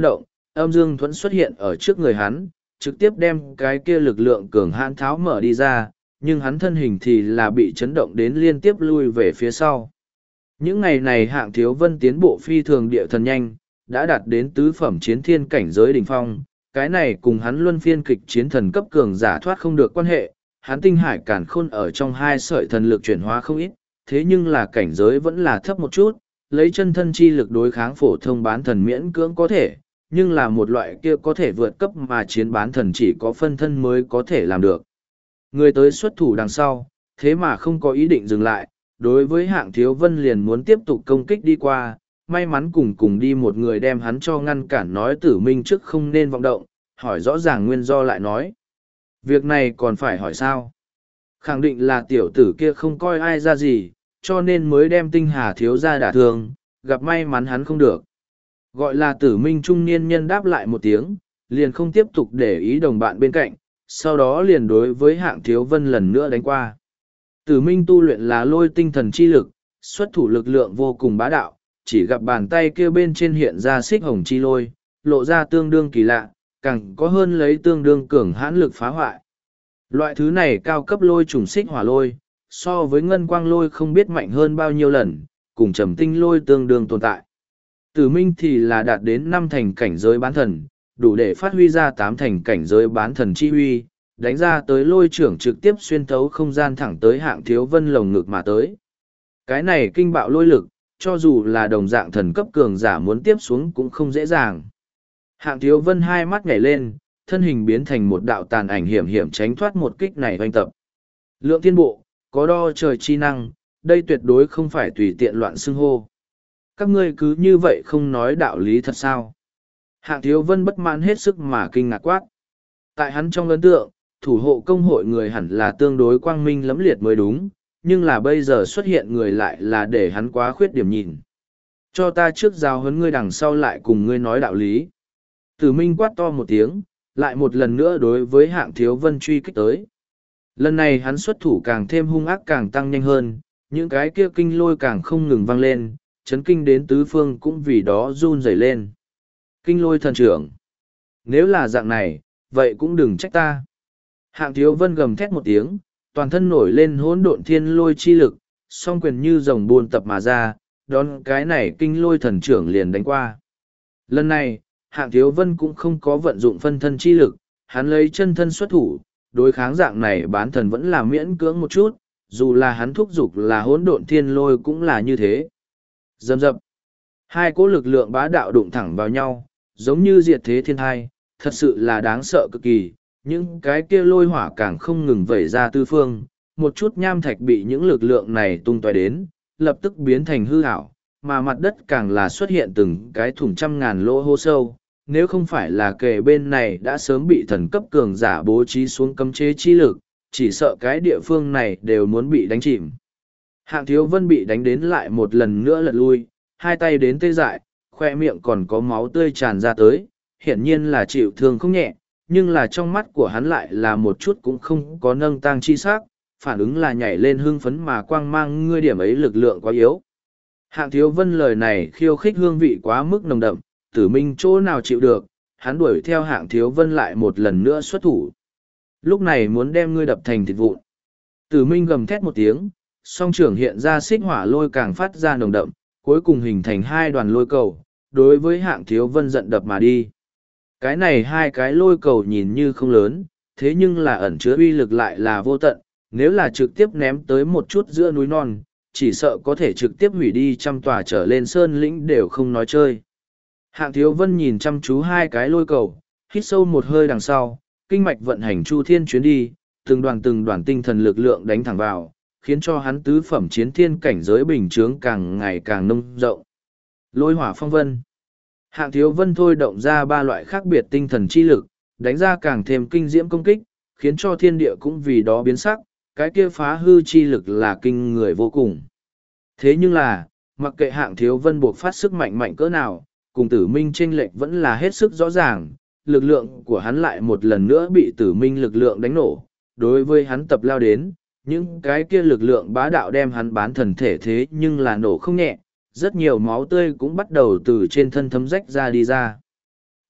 S1: âm dương thuẫn xuất hiện ở trước người hắn, trực tiếp đem cái kia lực lượng cường hãn tháo mở đi ra, nhưng hắn thân hình thì là bị chấn động đến liên tiếp lui về phía sau. Những ngày này Hạng Thiếu Vân tiến bộ phi thường địa thần nhanh, đã đạt đến tứ phẩm chiến thiên cảnh giới đỉnh phong, cái này cùng hắn luân phiên kịch chiến thần cấp cường giả thoát không được quan hệ, hắn tinh hải càn khôn ở trong hai sợi thần lực chuyển hóa không ít, thế nhưng là cảnh giới vẫn là thấp một chút, lấy chân thân chi lực đối kháng phổ thông bán thần miễn cưỡng có thể, nhưng là một loại kia có thể vượt cấp mà chiến bán thần chỉ có phân thân mới có thể làm được. Người tới xuất thủ đằng sau, thế mà không có ý định dừng lại, đối với Hạng Thiếu Vân liền muốn tiếp tục công kích đi qua, may mắn cùng đi một người đem hắn cho ngăn cản nói Tử Minh trước không nên vọng động, hỏi rõ ràng nguyên do lại nói. Việc này còn phải hỏi sao? Khẳng định là tiểu tử kia không coi ai ra gì, cho nên mới đem Tinh Hà thiếu ra đả thương, gặp may mắn hắn không được. Gọi là Tử Minh trung niên nhân đáp lại một tiếng, liền không tiếp tục để ý đồng bạn bên cạnh, sau đó liền đối với Hạng Thiếu Vân lần nữa đánh qua. Tử Minh tu luyện là lôi tinh thần chi lực, xuất thủ lực lượng vô cùng bá đạo, chỉ gặp bàn tay kia bên trên hiện ra xích hồng chi lôi, lộ ra tương đương kỳ lạ, càng có hơn lấy tương đương cường hãn lực phá hoại. Loại thứ này cao cấp lôi trùng xích hỏa lôi, so với ngân quang lôi không biết mạnh hơn bao nhiêu lần, cùng trầm tinh lôi tương đương tồn tại. Tử Minh thì là đạt đến 5 thành cảnh giới bán thần, đủ để phát huy ra 8 thành cảnh giới bán thần chi huy, đánh ra tới lôi trưởng trực tiếp xuyên thấu không gian thẳng tới Hạng Thiếu Vân lồng ngực mà tới. Cái này kinh bạo lôi lực, cho dù là đồng dạng thần cấp cường giả muốn tiếp xuống cũng không dễ dàng. Hạng Thiếu Vân hai mắt nhảy lên, thân hình biến thành một đạo tàn ảnh hiểm hiểm tránh thoát một kích này oanh tập. Lượng thiên bộ, có đo trời chi năng, đây tuyệt đối không phải tùy tiện loạn xưng hô. Các ngươi cứ như vậy không nói đạo lý thật sao? Hạng Thiếu Vân bất mãn hết sức mà kinh ngạc quát. Tại hắn trong ấn tượng, thủ hộ công hội người hẳn là tương đối quang minh lẫm liệt mới đúng, nhưng là bây giờ xuất hiện người lại là để hắn quá khuyết điểm nhìn. Cho ta trước giáo huấn ngươi đằng sau lại cùng ngươi nói đạo lý. Tử Minh quát to một tiếng, lại một lần nữa đối với Hạng Thiếu Vân truy kích tới. Lần này hắn xuất thủ càng thêm hung ác càng tăng nhanh hơn, những cái kia kinh lôi càng không ngừng vang lên, chấn kinh đến tứ phương cũng vì đó run rẩy lên. Kinh lôi thần trưởng. Nếu là dạng này, vậy cũng đừng trách ta. Hạng Thiếu Vân gầm thét một tiếng, toàn thân nổi lên hỗn độn thiên lôi chi lực, song quyền như rồng buôn tập mà ra, đón cái này kinh lôi thần trưởng liền đánh qua. Lần này, Hạng Thiếu Vân cũng không có vận dụng phân thân chi lực, hắn lấy chân thân xuất thủ, đối kháng dạng này bán thần vẫn là miễn cưỡng một chút, dù là hắn thúc giục là hỗn độn thiên lôi cũng là như thế. Dầm dập. Hai cỗ lực lượng bá đạo đụng thẳng vào nhau, giống như diệt thế thiên thai, thật sự là đáng sợ cực kỳ. Những cái kia lôi hỏa càng không ngừng vẩy ra tư phương, một chút nham thạch bị những lực lượng này tung tóe đến, lập tức biến thành hư ảo, mà mặt đất càng là xuất hiện từng cái thủng trăm ngàn lỗ hô sâu. Nếu không phải là kề bên này đã sớm bị thần cấp cường giả bố trí xuống cấm chế chi lực, chỉ sợ cái địa phương này đều muốn bị đánh chìm. Hạng Thiếu Vân bị đánh đến lại một lần nữa lật lui, hai tay đến tê dại, khoe miệng còn có máu tươi tràn ra tới, hiển nhiên là chịu thương không nhẹ, nhưng là trong mắt của hắn lại là một chút cũng không có nâng tang chi sắc, phản ứng là nhảy lên hưng phấn mà quang mang ngươi điểm ấy lực lượng quá yếu. Hạng Thiếu Vân lời này khiêu khích hương vị quá mức nồng đậm, Tử Minh chỗ nào chịu được, hắn đuổi theo Hạng Thiếu Vân lại một lần nữa xuất thủ. Lúc này muốn đem ngươi đập thành thịt vụn. Tử Minh gầm thét một tiếng, song trưởng hiện ra xích hỏa lôi càng phát ra nồng đậm, cuối cùng hình thành hai đoàn lôi cầu, đối với Hạng Thiếu Vân giận đập mà đi. Cái này hai cái lôi cầu nhìn như không lớn, thế nhưng là ẩn chứa uy lực lại là vô tận, nếu là trực tiếp ném tới một chút giữa núi non, chỉ sợ có thể trực tiếp hủy đi trăm tòa trở lên sơn lĩnh đều không nói chơi. Hạng Thiếu Vân nhìn chăm chú hai cái lôi cầu, hít sâu một hơi đằng sau, kinh mạch vận hành chu thiên chuyến đi, từng đoàn tinh thần lực lượng đánh thẳng vào, khiến cho hắn tứ phẩm chiến thiên cảnh giới bình chướng càng ngày càng nông rộng. Lôi hỏa phong vân. Hạng Thiếu Vân thôi động ra ba loại khác biệt tinh thần chi lực, đánh ra càng thêm kinh diễm công kích, khiến cho thiên địa cũng vì đó biến sắc, cái kia phá hư chi lực là kinh người vô cùng. Thế nhưng là, mặc kệ Hạng Thiếu Vân buộc phát sức mạnh mạnh cỡ nào, cùng Tử Minh chênh lệch vẫn là hết sức rõ ràng, lực lượng của hắn lại một lần nữa bị Tử Minh lực lượng đánh nổ, đối với hắn tập lao đến, những cái kia lực lượng bá đạo đem hắn bán thần thể thế nhưng là nổ không nhẹ, rất nhiều máu tươi cũng bắt đầu từ trên thân thấm rách ra đi ra.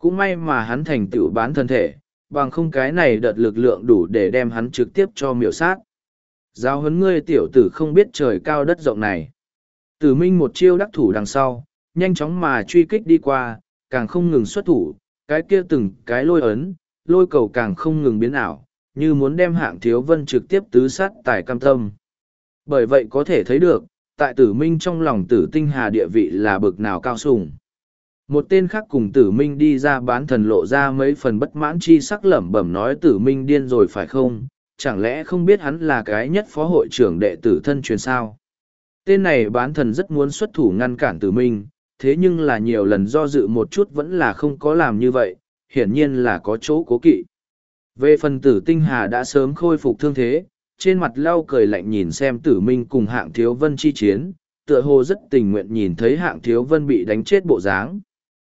S1: Cũng may mà hắn thành tựu bán thân thể, bằng không cái này đợt lực lượng đủ để đem hắn trực tiếp cho miểu sát. Giáo huấn ngươi tiểu tử không biết trời cao đất rộng này. Tử Minh một chiêu đắc thủ đằng sau, nhanh chóng mà truy kích đi qua, càng không ngừng xuất thủ, cái kia từng cái lôi ấn, lôi cầu càng không ngừng biến ảo, như muốn đem Hạng Thiếu Vân trực tiếp tứ sát tại cam tâm. Bởi vậy có thể thấy được, tại Tử Minh trong lòng Tử Tinh Hà địa vị là bực nào cao sùng. Một tên khác cùng Tử Minh đi ra bán thần lộ ra mấy phần bất mãn chi sắc lẩm bẩm nói Tử Minh điên rồi phải không, chẳng lẽ không biết hắn là cái nhất phó hội trưởng đệ tử thân truyền sao. Tên này bán thần rất muốn xuất thủ ngăn cản Tử Minh, thế nhưng là nhiều lần do dự một chút vẫn là không có làm như vậy, hiển nhiên là có chỗ cố kỵ. Về phần Tử Tinh Hà đã sớm khôi phục thương thế, trên mặt lau cười lạnh nhìn xem Tử Minh cùng Hạng Thiếu Vân chi chiến, tựa hồ rất tình nguyện nhìn thấy Hạng Thiếu Vân bị đánh chết bộ dáng.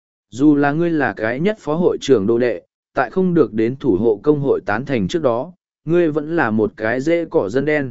S1: Dù là ngươi là cái nhất phó hội trưởng đô đệ, tại không được đến thủ hộ công hội tán thành trước đó, ngươi vẫn là một cái dễ cỏ dân đen.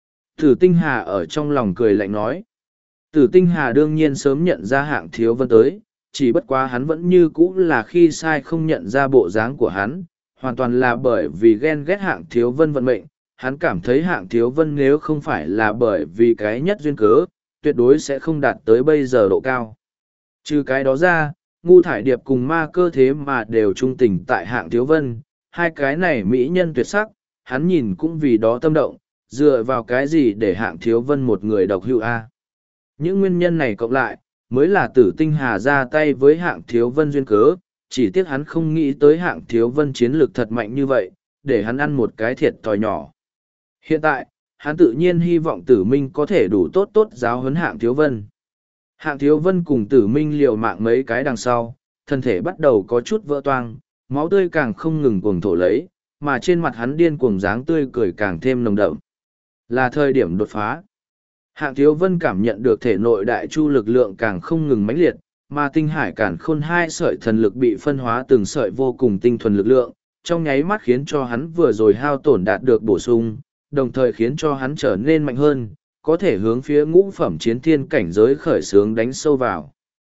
S1: Tử Tinh Hà ở trong lòng cười lạnh nói. Tử Tinh Hà đương nhiên sớm nhận ra Hạng Thiếu Vân tới, chỉ bất quá hắn vẫn như cũ là khi sai không nhận ra bộ dáng của hắn, hoàn toàn là bởi vì ghen ghét Hạng Thiếu Vân vận mệnh. Hắn cảm thấy Hạng Thiếu Vân nếu không phải là bởi vì cái nhất duyên cớ, tuyệt đối sẽ không đạt tới bây giờ độ cao. Trừ cái đó ra, Ngu Thải Điệp cùng Ma Cơ thế mà đều trung tình tại Hạng Thiếu Vân, hai cái này mỹ nhân tuyệt sắc, hắn nhìn cũng vì đó tâm động, dựa vào cái gì để Hạng Thiếu Vân một người độc hữu a? Những nguyên nhân này cộng lại, mới là Tử Tinh Hà ra tay với Hạng Thiếu Vân duyên cớ, chỉ tiếc hắn không nghĩ tới Hạng Thiếu Vân chiến lược thật mạnh như vậy, để hắn ăn một cái thiệt thòi nhỏ. Hiện tại, hắn tự nhiên hy vọng Tử Minh có thể đủ tốt tốt giáo huấn Hạng Thiếu Vân. Hạng Thiếu Vân cùng Tử Minh liều mạng mấy cái đằng sau, thân thể bắt đầu có chút vỡ toang, máu tươi càng không ngừng cuồng thổ lấy, mà trên mặt hắn điên cuồng dáng tươi cười càng thêm nồng đậm. Là thời điểm đột phá. Hạng Thiếu Vân cảm nhận được thể nội đại chu lực lượng càng không ngừng mãnh liệt, mà tinh hải cản khôn hai sợi thần lực bị phân hóa từng sợi vô cùng tinh thuần lực lượng, trong nháy mắt khiến cho hắn vừa rồi hao tổn đạt được bổ sung, đồng thời khiến cho hắn trở nên mạnh hơn, có thể hướng phía ngũ phẩm chiến thiên cảnh giới khởi xướng đánh sâu vào.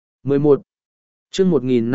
S1: 11. chương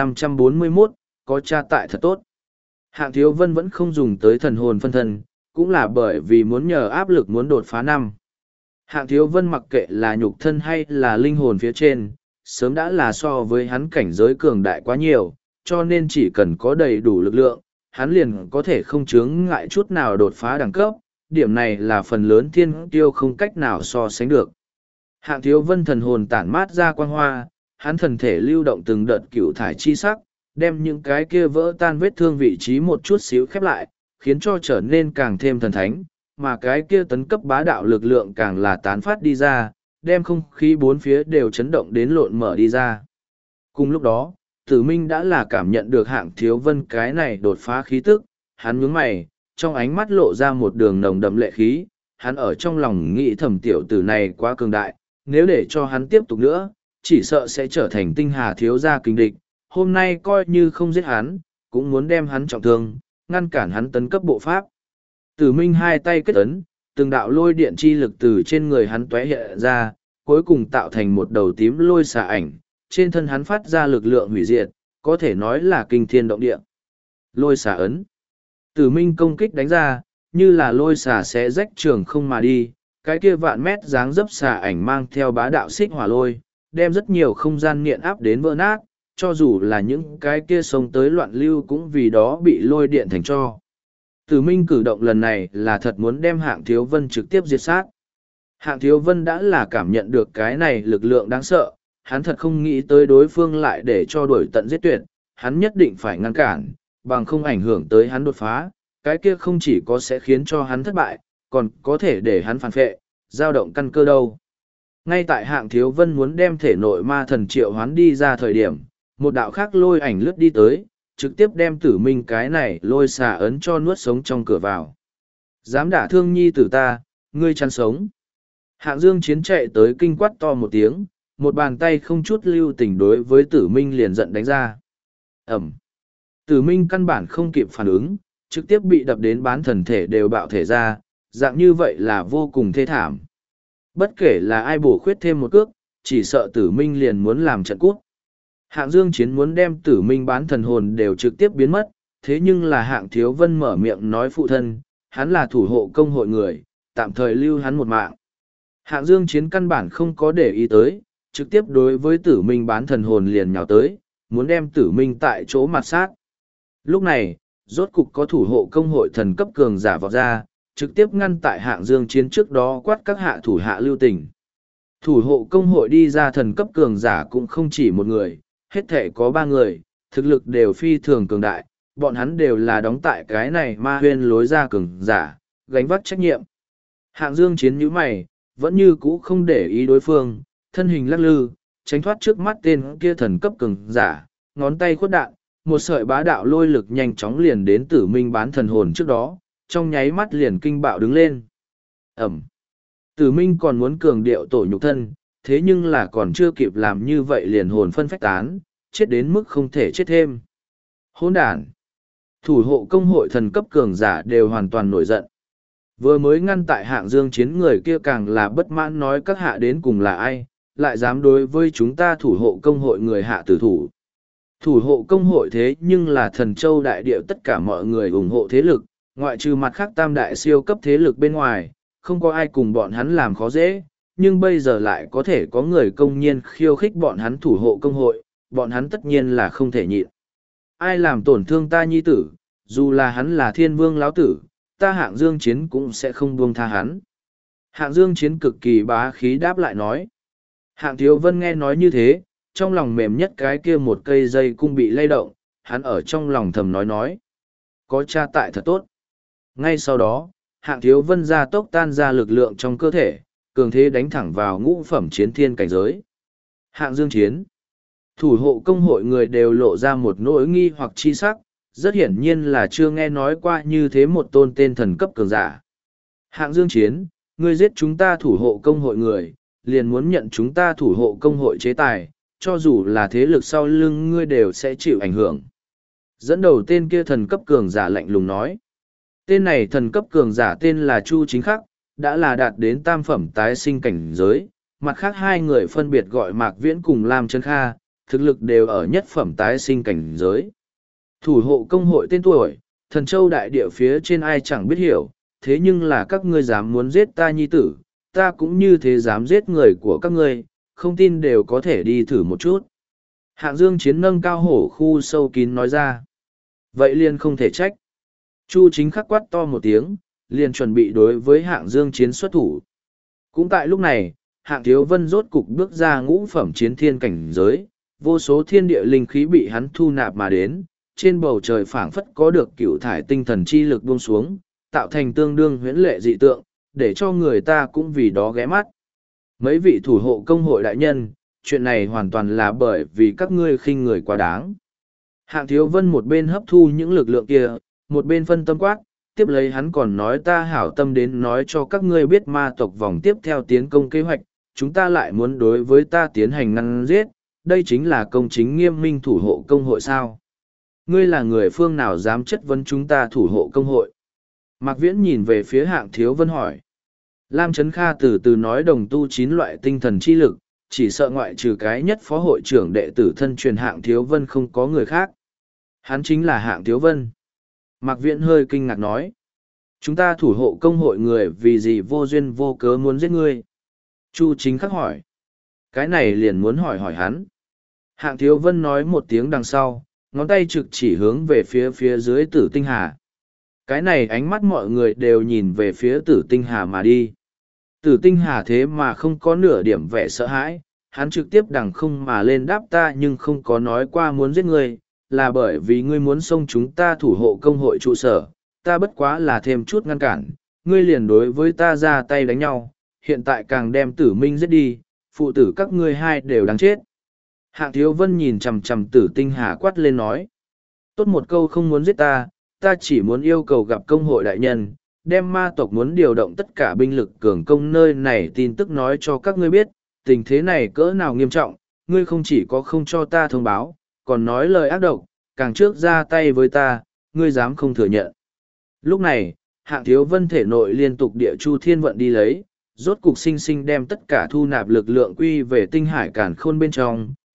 S1: 1541, có cha tại thật tốt. Hạng Thiếu Vân vẫn không dùng tới thần hồn phân thân, cũng là bởi vì muốn nhờ áp lực muốn đột phá năm. Hạng Thiếu Vân mặc kệ là nhục thân hay là linh hồn phía trên, sớm đã là so với hắn cảnh giới cường đại quá nhiều, cho nên chỉ cần có đầy đủ lực lượng, hắn liền có thể không chướng ngại chút nào đột phá đẳng cấp, điểm này là phần lớn thiên tiêu không cách nào so sánh được. Hạng Thiếu Vân thần hồn tản mát ra quang hoa, hắn thần thể lưu động từng đợt cửu thải chi sắc, đem những cái kia vỡ tan vết thương vị trí một chút xíu khép lại, khiến cho trở nên càng thêm thần thánh, mà cái kia tấn cấp bá đạo lực lượng càng là tán phát đi ra, đem không khí bốn phía đều chấn động đến lộn mở đi ra. Cùng lúc đó, Tử Minh đã là cảm nhận được Hạng Thiếu Vân cái này đột phá khí tức, hắn nhướng mày, trong ánh mắt lộ ra một đường nồng đậm lệ khí, hắn ở trong lòng nghĩ thầm tiểu tử này quá cường đại, nếu để cho hắn tiếp tục nữa, chỉ sợ sẽ trở thành tinh hà thiếu gia kình địch, hôm nay coi như không giết hắn, cũng muốn đem hắn trọng thương, ngăn cản hắn tấn cấp bộ pháp. Tử Minh hai tay kết ấn, từng đạo lôi điện chi lực từ trên người hắn tóe hiện ra, cuối cùng tạo thành một đầu tím lôi xà ảnh, trên thân hắn phát ra lực lượng hủy diệt, có thể nói là kinh thiên động địa. Lôi xà ấn. Tử Minh công kích đánh ra, như là lôi xà sẽ rách trường không mà đi, cái kia vạn mét dáng dấp xà ảnh mang theo bá đạo xích hỏa lôi, đem rất nhiều không gian nghiện áp đến vỡ nát, cho dù là những cái kia sống tới loạn lưu cũng vì đó bị lôi điện thành tro. Tử Minh cử động lần này là thật muốn đem Hạng Thiếu Vân trực tiếp diệt sát. Hạng Thiếu Vân đã là cảm nhận được cái này lực lượng đáng sợ, hắn thật không nghĩ tới đối phương lại để cho đuổi tận giết tuyệt, hắn nhất định phải ngăn cản, bằng không ảnh hưởng tới hắn đột phá, cái kia không chỉ có sẽ khiến cho hắn thất bại, còn có thể để hắn phản phệ, dao động căn cơ đâu. Ngay tại Hạng Thiếu Vân muốn đem thể nội ma thần triệu hoán đi ra thời điểm, một đạo khác lôi ảnh lướt đi tới, trực tiếp đem Tử Minh cái này lôi xà ấn cho nuốt sống trong cửa vào. Dám đả thương nhi tử ta, ngươi chăn sống. Hạng Dương Chiến chạy tới kinh quát to một tiếng, một bàn tay không chút lưu tình đối với Tử Minh liền giận đánh ra. Ẩm. Tử Minh căn bản không kịp phản ứng, trực tiếp bị đập đến bán thần thể đều bạo thể ra, dạng như vậy là vô cùng thê thảm. Bất kể là ai bổ khuyết thêm một cước, chỉ sợ Tử Minh liền muốn làm trận cút. Hạng Dương Chiến muốn đem Tử Minh bán thần hồn đều trực tiếp biến mất, thế nhưng là Hạng Thiếu Vân mở miệng nói phụ thân, hắn là thủ hộ công hội người, tạm thời lưu hắn một mạng. Hạng Dương Chiến căn bản không có để ý tới, trực tiếp đối với Tử Minh bán thần hồn liền nhào tới, muốn đem Tử Minh tại chỗ mặt sát. Lúc này, rốt cục có thủ hộ công hội thần cấp cường giả vọt ra, trực tiếp ngăn tại Hạng Dương Chiến trước đó quát các hạ thủ hạ lưu tình. Thủ hộ công hội đi ra thần cấp cường giả cũng không chỉ một người, hết thể có 3 người, thực lực đều phi thường cường đại, bọn hắn đều là đóng tại cái này ma huyên lối ra cường giả, gánh vác trách nhiệm. Hạng Dương Chiến nhíu mày, vẫn như cũ không để ý đối phương, thân hình lắc lư, tránh thoát trước mắt tên kia thần cấp cường giả, ngón tay khuất đạn, một sợi bá đạo lôi lực nhanh chóng liền đến Tử Minh bán thần hồn trước đó, trong nháy mắt liền kinh bạo đứng lên. Ẩm. Tử Minh còn muốn cường điệu tổ nhục thân, thế nhưng là còn chưa kịp làm như vậy liền hồn phân phách tán, chết đến mức không thể chết thêm. Hỗn đản. Thủ hộ công hội thần cấp cường giả đều hoàn toàn nổi giận. Vừa mới ngăn tại Hạng Dương Chiến người kia càng là bất mãn nói các hạ đến cùng là ai, lại dám đối với chúng ta thủ hộ công hội người hạ tử thủ. Thủ hộ công hội thế nhưng là thần châu đại địa tất cả mọi người ủng hộ thế lực, ngoại trừ mặt khác tam đại siêu cấp thế lực bên ngoài, không có ai cùng bọn hắn làm khó dễ, nhưng bây giờ lại có thể có người công nhiên khiêu khích bọn hắn thủ hộ công hội, bọn hắn tất nhiên là không thể nhịn. Ai làm tổn thương ta nhi tử, dù là hắn là thiên vương lão tử, ta Hạng Dương Chiến cũng sẽ không buông tha hắn. Hạng Dương Chiến cực kỳ bá khí đáp lại nói. Hạng Thiếu Vân nghe nói như thế, trong lòng mềm nhất cái kia một cây dây cung bị lay động, hắn ở trong lòng thầm nói. Có cha tại thật tốt. Ngay sau đó, Hạng Thiếu Vân ra tốc tan ra lực lượng trong cơ thể, cường thế đánh thẳng vào ngũ phẩm chiến thiên cảnh giới. Hạng Dương Chiến. Thủ hộ công hội người đều lộ ra một nỗi nghi hoặc chi sắc, rất hiển nhiên là chưa nghe nói qua như thế một tôn tên thần cấp cường giả. Hạng Dương Chiến, ngươi giết chúng ta thủ hộ công hội người, liền muốn nhận chúng ta thủ hộ công hội chế tài, cho dù là thế lực sau lưng ngươi đều sẽ chịu ảnh hưởng. Dẫn đầu tên kia thần cấp cường giả lạnh lùng nói. Tên này thần cấp cường giả tên là Chu Chính Khắc, đã là đạt đến tam phẩm tái sinh cảnh giới, mặt khác 2 người phân biệt gọi Mạc Viễn cùng Lam Trấn Kha, thực lực đều ở nhất phẩm tái sinh cảnh giới. Thủ hộ công hội tên tuổi, thần châu đại địa phía trên ai chẳng biết hiểu, thế nhưng là các ngươi dám muốn giết ta nhi tử, ta cũng như thế dám giết người của các ngươi, không tin đều có thể đi thử một chút. Hạng Dương Chiến nâng cao hổ khu sâu kín nói ra. Vậy liền không thể trách. Chu Chính Khắc quát to một tiếng, liền chuẩn bị đối với Hạng Dương Chiến xuất thủ. Cũng tại lúc này, Hạng Thiếu Vân rốt cục bước ra ngũ phẩm chiến thiên cảnh giới, vô số thiên địa linh khí bị hắn thu nạp mà đến, trên bầu trời phảng phất có được cựu thải tinh thần chi lực buông xuống, tạo thành tương đương huyễn lệ dị tượng, để cho người ta cũng vì đó ghé mắt. Mấy vị thủ hộ công hội đại nhân, chuyện này hoàn toàn là bởi vì các ngươi khinh người quá đáng. Hạng Thiếu Vân một bên hấp thu những lực lượng kia, một bên phân tâm quát, tiếp lấy hắn còn nói ta hảo tâm đến nói cho các ngươi biết ma tộc vòng tiếp theo tiến công kế hoạch, chúng ta lại muốn đối với ta tiến hành ngăn giết, đây chính là công chính nghiêm minh thủ hộ công hội sao. Ngươi là người phương nào dám chất vấn chúng ta thủ hộ công hội? Mạc Viễn nhìn về phía Hạng Thiếu Vân hỏi. Lam Trấn Kha từ từ nói đồng tu 9 loại tinh thần chi lực, chỉ sợ ngoại trừ cái nhất phó hội trưởng đệ tử thân truyền Hạng Thiếu Vân không có người khác. Hắn chính là Hạng Thiếu Vân. Mạc Viễn hơi kinh ngạc nói. Chúng ta thủ hộ công hội người vì gì vô duyên vô cớ muốn giết ngươi? Chu Chính Khắc hỏi. Cái này liền muốn hỏi hắn. Hạng Thiếu Vân nói một tiếng đằng sau, ngón tay trực chỉ hướng về phía dưới Tử Tinh Hà. Cái này ánh mắt mọi người đều nhìn về phía Tử Tinh Hà mà đi. Tử Tinh Hà thế mà không có nửa điểm vẻ sợ hãi, hắn trực tiếp đằng không mà lên đáp ta nhưng không có nói qua muốn giết ngươi, là bởi vì ngươi muốn xông chúng ta thủ hộ công hội trụ sở, ta bất quá là thêm chút ngăn cản, ngươi liền đối với ta ra tay đánh nhau, hiện tại càng đem Tử Minh giết đi, phụ tử các ngươi 2 đều đáng chết. Hạng Thiếu Vân nhìn chằm chằm Tử Tinh Hà quát lên nói. Tốt một câu không muốn giết ta, ta chỉ muốn yêu cầu gặp công hội đại nhân, đem ma tộc muốn điều động tất cả binh lực cường công nơi này tin tức nói cho các ngươi biết, tình thế này cỡ nào nghiêm trọng, ngươi không chỉ có không cho ta thông báo, còn nói lời ác độc, càng trước ra tay với ta, ngươi dám không thừa nhận. Lúc này, Hạng Thiếu Vân thể nội liên tục địa chu thiên vận đi lấy, rốt cục sinh sinh đem tất cả thu nạp lực lượng quy về tinh hải càn khôn bên trong,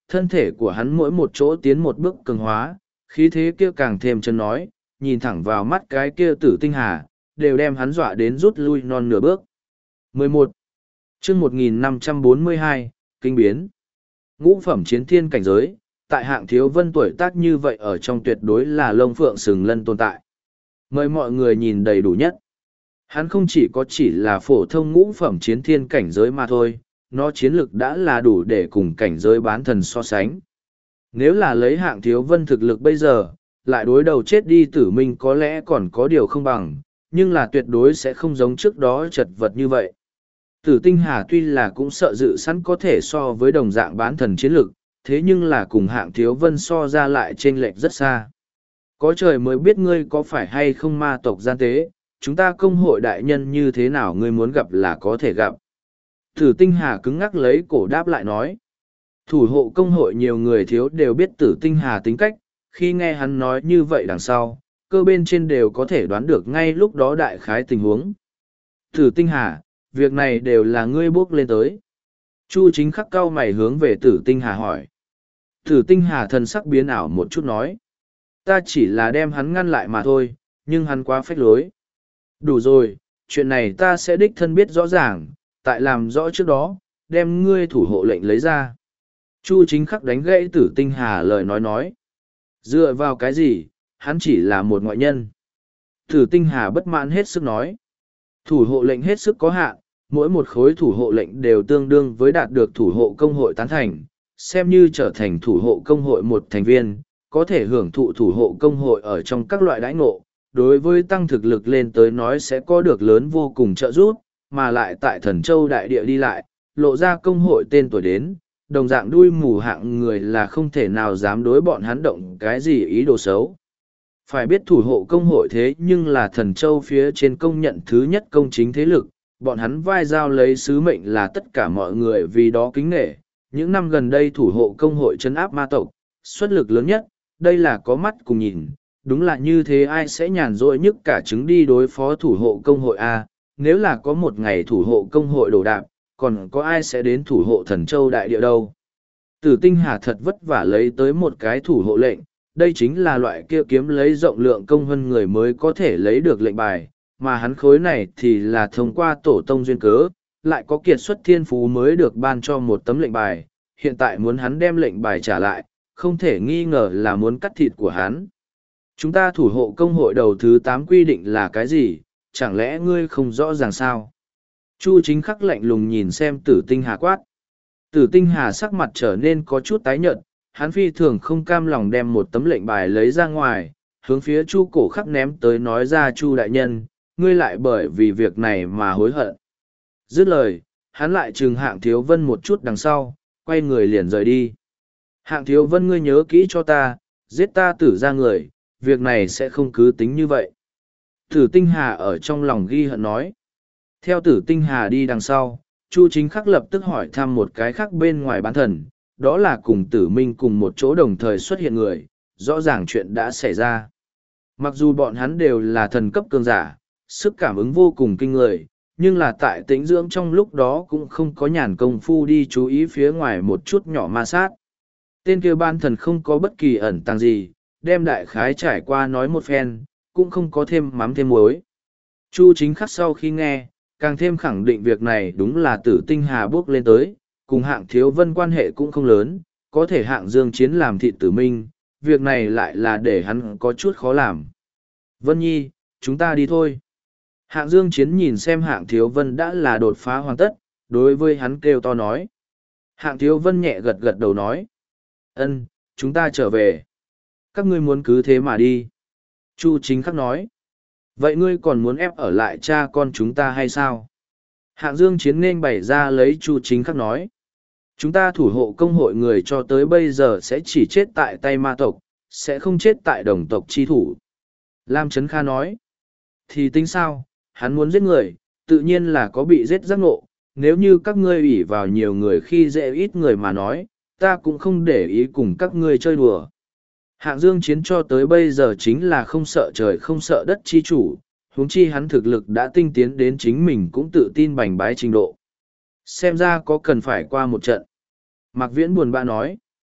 S1: Thân thể của hắn mỗi một chỗ tiến một bước cường hóa, khí thế kia càng thêm chân nói, nhìn thẳng vào mắt cái kia Tử Tinh Hà, đều đem hắn dọa đến rút lui non nửa bước. 11. chương 1542, Kinh biến. Ngũ phẩm chiến thiên cảnh giới, tại Hạng Thiếu Vân tuổi tác như vậy ở trong tuyệt đối là lông phượng sừng lân tồn tại. Mời mọi người nhìn đầy đủ nhất. Hắn không chỉ là phổ thông ngũ phẩm chiến thiên cảnh giới mà thôi, nó chiến lực đã là đủ để cùng cảnh giới bán thần so sánh. Nếu là lấy Hạng Thiếu Vân thực lực bây giờ, lại đối đầu chết đi Tử Minh có lẽ còn có điều không bằng, nhưng là tuyệt đối sẽ không giống trước đó chật vật như vậy. Tử Tinh Hà tuy là cũng sợ dự sẵn có thể so với đồng dạng bán thần chiến lực, thế nhưng là cùng Hạng Thiếu Vân so ra lại chênh lệch rất xa. Có trời mới biết ngươi có phải hay không ma tộc gian tế, chúng ta công hội đại nhân như thế nào ngươi muốn gặp là có thể gặp. Tử Tinh Hà cứng ngắc lấy cổ đáp lại nói. Thủ hộ công hội nhiều người thiếu đều biết Tử Tinh Hà tính cách, khi nghe hắn nói như vậy đằng sau, cơ bên trên đều có thể đoán được ngay lúc đó đại khái tình huống. Tử Tinh Hà, việc này đều là ngươi bước lên tới. Chu Chính Khắc cau mày hướng về Tử Tinh Hà hỏi. Tử Tinh Hà thần sắc biến ảo một chút nói. Ta chỉ là đem hắn ngăn lại mà thôi, nhưng hắn quá phách lối. Đủ rồi, chuyện này ta sẽ đích thân biết rõ ràng, tại làm rõ trước đó, đem ngươi thủ hộ lệnh lấy ra. Chu Chính Khắc đánh gãy Tử Tinh Hà lời nói. Dựa vào cái gì, hắn chỉ là một ngoại nhân. Tử Tinh Hà bất mãn hết sức nói. Thủ hộ lệnh hết sức có hạn, mỗi một khối thủ hộ lệnh đều tương đương với đạt được thủ hộ công hội tán thành, xem như trở thành thủ hộ công hội một thành viên, có thể hưởng thụ thủ hộ công hội ở trong các loại đãi ngộ, đối với tăng thực lực lên tới nói sẽ có được lớn vô cùng trợ giúp, mà lại tại Thần Châu đại địa đi lại, lộ ra công hội tên tuổi đến, đồng dạng đuôi mù hạng người là không thể nào dám đối bọn hắn động cái gì ý đồ xấu. Phải biết thủ hộ công hội thế nhưng là Thần Châu phía trên công nhận thứ nhất công chính thế lực, bọn hắn vai giao lấy sứ mệnh là tất cả mọi người vì đó kính nể. Những năm gần đây thủ hộ công hội trấn áp ma tộc, xuất lực lớn nhất, đây là có mắt cùng nhìn, đúng là như thế ai sẽ nhàn rỗi nhất cả trứng đi đối phó thủ hộ công hội A, nếu là có một ngày thủ hộ công hội đổ đạp, còn có ai sẽ đến thủ hộ Thần Châu đại địa đâu. Tử Tinh Hà thật vất vả lấy tới một cái thủ hộ lệnh, đây chính là loại kia kiếm lấy rộng lượng công hơn người mới có thể lấy được lệnh bài, mà hắn khối này thì là thông qua tổ tông duyên cớ, lại có kiệt xuất thiên phú mới được ban cho một tấm lệnh bài, hiện tại muốn hắn đem lệnh bài trả lại, không thể nghi ngờ là muốn cắt thịt của hắn. Chúng ta thủ hộ công hội đầu thứ 8 quy định là cái gì, chẳng lẽ ngươi không rõ ràng sao? Chu Chính Khắc lạnh lùng nhìn xem Tử Tinh Hà quát. Tử Tinh Hà sắc mặt trở nên có chút tái nhợt, hắn phi thường không cam lòng đem một tấm lệnh bài lấy ra ngoài, hướng phía Chu Cổ Khắc ném tới nói ra Chu đại nhân, ngươi lại bởi vì việc này mà hối hận. Dứt lời, hắn lại trừng Hạng Thiếu Vân một chút đằng sau, quay người liền rời đi. Hạng Thiếu Vân ngươi nhớ kỹ cho ta, giết ta Tử ra người, việc này sẽ không cứ tính như vậy. Tử Tinh Hà ở trong lòng ghi hận nói. Theo Tử Tinh Hà đi đằng sau, Chu Chính Khắc lập tức hỏi thăm một cái khác bên ngoài bán thần, đó là cùng Tử Minh cùng một chỗ đồng thời xuất hiện người, rõ ràng chuyện đã xảy ra. Mặc dù bọn hắn đều là thần cấp cường giả, sức cảm ứng vô cùng kinh người, nhưng là tại tĩnh dưỡng trong lúc đó cũng không có nhàn công phu đi chú ý phía ngoài một chút nhỏ ma sát. Tên kia ban thần không có bất kỳ ẩn tàng gì, đem đại khái trải qua nói một phen, cũng không có thêm mắm thêm muối. Chu Chính Khắc sau khi nghe, càng thêm khẳng định việc này đúng là Tử Tinh Hà bước lên tới, cùng Hạng Thiếu Vân quan hệ cũng không lớn, có thể Hạng Dương Chiến làm thịt Tử Minh, việc này lại là để hắn có chút khó làm. Vân Nhi, chúng ta đi thôi. Hạng Dương Chiến nhìn xem Hạng Thiếu Vân đã là đột phá hoàn tất, đối với hắn kêu to nói. Hạng Thiếu Vân nhẹ gật gật đầu nói. Ân, chúng ta trở về. Các ngươi muốn cứ thế mà đi. Chu Chính Khắc nói. Vậy ngươi còn muốn ép ở lại cha con chúng ta hay sao? Hạng Dương Chiến nên bày ra lấy Chu Chính Khắc nói. Chúng ta thủ hộ công hội người cho tới bây giờ sẽ chỉ chết tại tay ma tộc, sẽ không chết tại đồng tộc chi thủ. Lam Trấn Kha nói. Thì tính sao, hắn muốn giết người, tự nhiên là có bị giết giác ngộ. Nếu như các ngươi ủy vào nhiều người khi dễ ít người mà nói, ta cũng không để ý cùng các ngươi chơi đùa. Hạng Dương Chiến cho tới bây giờ chính là không sợ trời không sợ đất chi chủ, huống chi hắn thực lực đã tinh tiến đến chính mình cũng tự tin bành bái trình độ. Xem ra có cần phải qua một trận. Mạc Viễn buồn bã nói.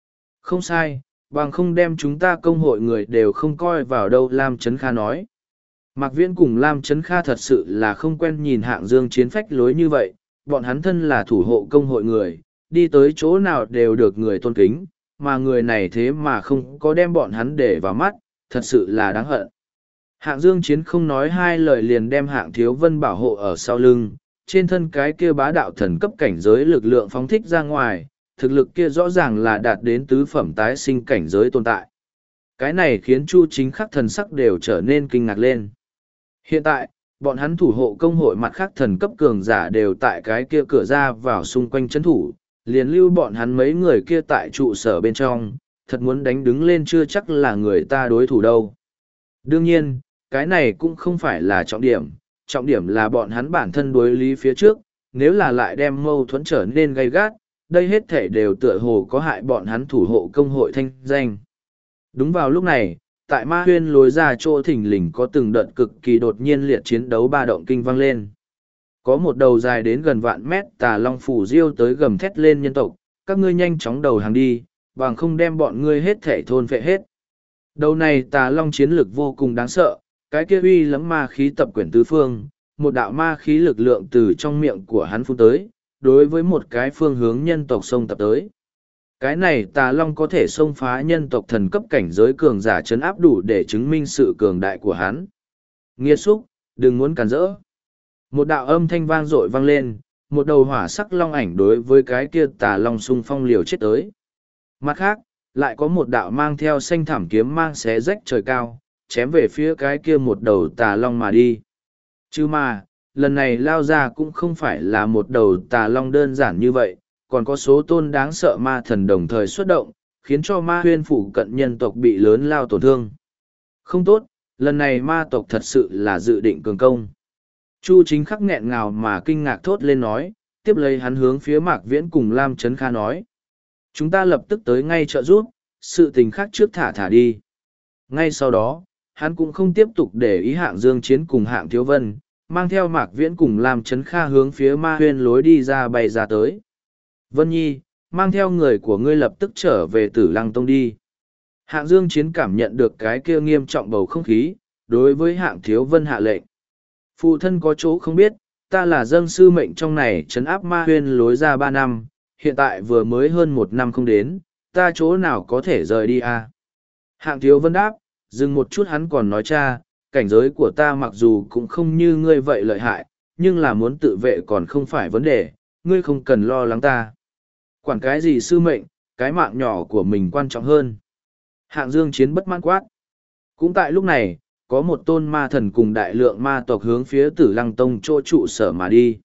S1: Không sai, bằng không đem chúng ta công hội người đều không coi vào đâu, Lam Trấn Kha nói. Mạc Viễn cùng Lam Trấn Kha thật sự là không quen nhìn Hạng Dương Chiến phách lối như vậy, bọn hắn thân là thủ hộ công hội người, đi tới chỗ nào đều được người tôn kính, mà người này thế mà không có đem bọn hắn để vào mắt, thật sự là đáng hận. Hạng Dương Chiến không nói hai lời liền đem Hạng Thiếu Vân bảo hộ ở sau lưng, trên thân cái kia bá đạo thần cấp cảnh giới lực lượng phóng thích ra ngoài, thực lực kia rõ ràng là đạt đến tứ phẩm tái sinh cảnh giới tồn tại. Cái này khiến Chu Chính Khắc thần sắc đều trở nên kinh ngạc lên. Hiện tại, bọn hắn thủ hộ công hội mặt khác thần cấp cường giả đều tại cái kia cửa ra vào xung quanh trấn thủ, liền lưu bọn hắn mấy người kia tại trụ sở bên trong, thật muốn đánh đứng lên chưa chắc là người ta đối thủ đâu. Đương nhiên, cái này cũng không phải là trọng điểm là bọn hắn bản thân đối lý phía trước, nếu là lại đem mâu thuẫn trở nên gay gắt, đây hết thể đều tựa hồ có hại bọn hắn thủ hộ công hội thanh danh. Đúng vào lúc này, tại Ma Huyên lối ra chỗ thình lình có từng đợt cực kỳ đột nhiên liệt chiến đấu ba động kinh vang lên. Có một đầu dài đến gần vạn mét tà long phủ diêu tới gầm thét lên nhân tộc, các ngươi nhanh chóng đầu hàng đi, bằng không đem bọn ngươi hết thể thôn phệ hết. Đầu này tà long chiến lực vô cùng đáng sợ, cái kia uy lẫm ma khí tập quyển tứ phương, một đạo ma khí lực lượng từ trong miệng của hắn phun tới, đối với một cái phương hướng nhân tộc xông tập tới. Cái này tà long có thể xông phá nhân tộc thần cấp cảnh giới cường giả chấn áp đủ để chứng minh sự cường đại của hắn. Nghiệt xúc, đừng muốn cản rỡ. Một đạo âm thanh vang dội vang lên, một đầu hỏa sắc long ảnh đối với cái kia tà long xung phong liều chết tới. Mặt khác, lại có một đạo mang theo xanh thảm kiếm mang xé rách trời cao, chém về phía cái kia một đầu tà long mà đi. Chứ mà, lần này lao ra cũng không phải là một đầu tà long đơn giản như vậy, còn có số tôn đáng sợ ma thần đồng thời xuất động, khiến cho Ma Huyên phủ cận nhân tộc bị lớn lao tổn thương. Không tốt, lần này ma tộc thật sự là dự định cường công. Chu Chính Khắc nghẹn ngào mà kinh ngạc thốt lên nói, tiếp lấy hắn hướng phía Mạc Viễn cùng Lam Trấn Kha nói. Chúng ta lập tức tới ngay trợ giúp, sự tình khác trước thả đi. Ngay sau đó, hắn cũng không tiếp tục để ý Hạng Dương Chiến cùng Hạng Thiếu Vân, mang theo Mạc Viễn cùng Lam Trấn Kha hướng phía Ma Huyên lối đi ra bay ra tới. Vân Nhi, mang theo người của ngươi lập tức trở về Tử Lăng Tông đi. Hạng Dương Chiến cảm nhận được cái kia nghiêm trọng bầu không khí, đối với Hạng Thiếu Vân hạ lệnh. Phụ thân có chỗ không biết, ta là dâng sư mệnh trong này trấn áp Ma Huyên lối ra 3 năm, hiện tại vừa mới hơn 1 năm không đến, ta chỗ nào có thể rời đi à? Hạng Thiếu Vân đáp, dừng một chút hắn còn nói cha, cảnh giới của ta mặc dù cũng không như ngươi vậy lợi hại, nhưng là muốn tự vệ còn không phải vấn đề, ngươi không cần lo lắng ta. Quản cái gì sư mệnh, cái mạng nhỏ của mình quan trọng hơn. Hạng Dương Chiến bất mãn quát. Cũng tại lúc này, có một tôn ma thần cùng đại lượng ma tộc hướng phía Tử Lăng Tông chỗ trụ sở mà đi.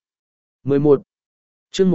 S1: 11. chương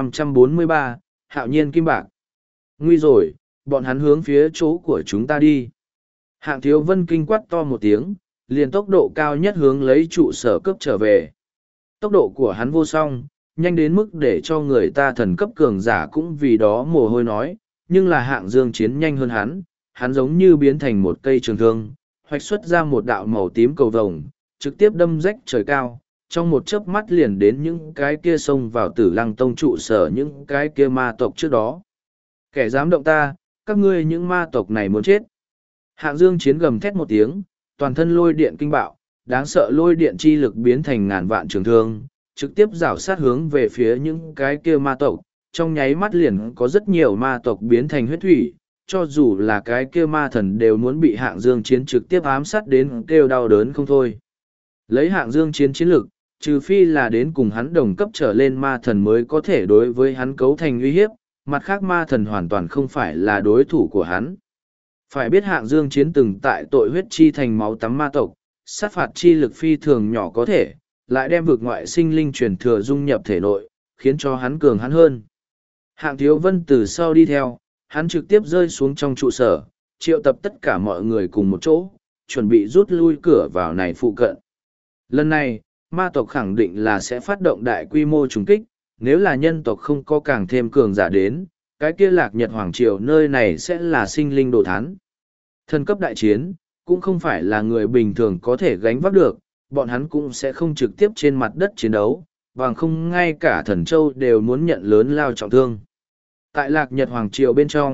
S1: 1543, Hạo Nhiên Kim Bạc. Nguy rồi, bọn hắn hướng phía chỗ của chúng ta đi. Hạng Thiếu Vân kinh quát to một tiếng, liền tốc độ cao nhất hướng lấy trụ sở cấp trở về. Tốc độ của hắn vô song, nhanh đến mức để cho người ta thần cấp cường giả cũng vì đó mồ hôi nói, nhưng là Hạng Dương Chiến nhanh hơn hắn giống như biến thành một cây trường thương, hoạch xuất ra một đạo màu tím cầu vồng, trực tiếp đâm rách trời cao, trong một chớp mắt liền đến những cái kia xông vào Tử Lăng Tông trụ sở những cái kia ma tộc trước đó. Kẻ dám động ta, các ngươi những ma tộc này muốn chết. Hạng Dương Chiến gầm thét một tiếng, toàn thân lôi điện kinh bạo, đáng sợ lôi điện chi lực biến thành ngàn vạn trường thương, trực tiếp rảo sát hướng về phía những cái kia ma tộc, trong nháy mắt liền có rất nhiều ma tộc biến thành huyết thủy, cho dù là cái kia ma thần đều muốn bị Hạng Dương Chiến trực tiếp ám sát đến kêu đau đớn không thôi. Lấy Hạng Dương Chiến chiến lực, trừ phi là đến cùng hắn đồng cấp trở lên ma thần mới có thể đối với hắn cấu thành uy hiếp, mặt khác ma thần hoàn toàn không phải là đối thủ của hắn. Phải biết Hạng Dương Chiến từng tại tội huyết chi thành máu tắm ma tộc, sát phạt chi lực phi thường nhỏ có thể, lại đem vực ngoại sinh linh truyền thừa dung nhập thể nội, khiến cho hắn cường hắn hơn. Hạng Thiếu Vân từ sau đi theo, hắn trực tiếp rơi xuống trong trụ sở, triệu tập tất cả mọi người cùng một chỗ, chuẩn bị rút lui cửa vào này phụ cận. Lần này, ma tộc khẳng định là sẽ phát động đại quy mô trùng kích, nếu là nhân tộc không có càng thêm cường giả đến, cái kia Lạc Nhật Hoàng Triều nơi này sẽ là sinh linh đồ thán. Thần cấp đại chiến, cũng không phải là người bình thường có thể gánh vác được, bọn hắn cũng sẽ không trực tiếp trên mặt đất chiến đấu, bằng không ngay cả thần châu đều muốn nhận lớn lao trọng thương. Tại Lạc Nhật Hoàng Triều bên trong,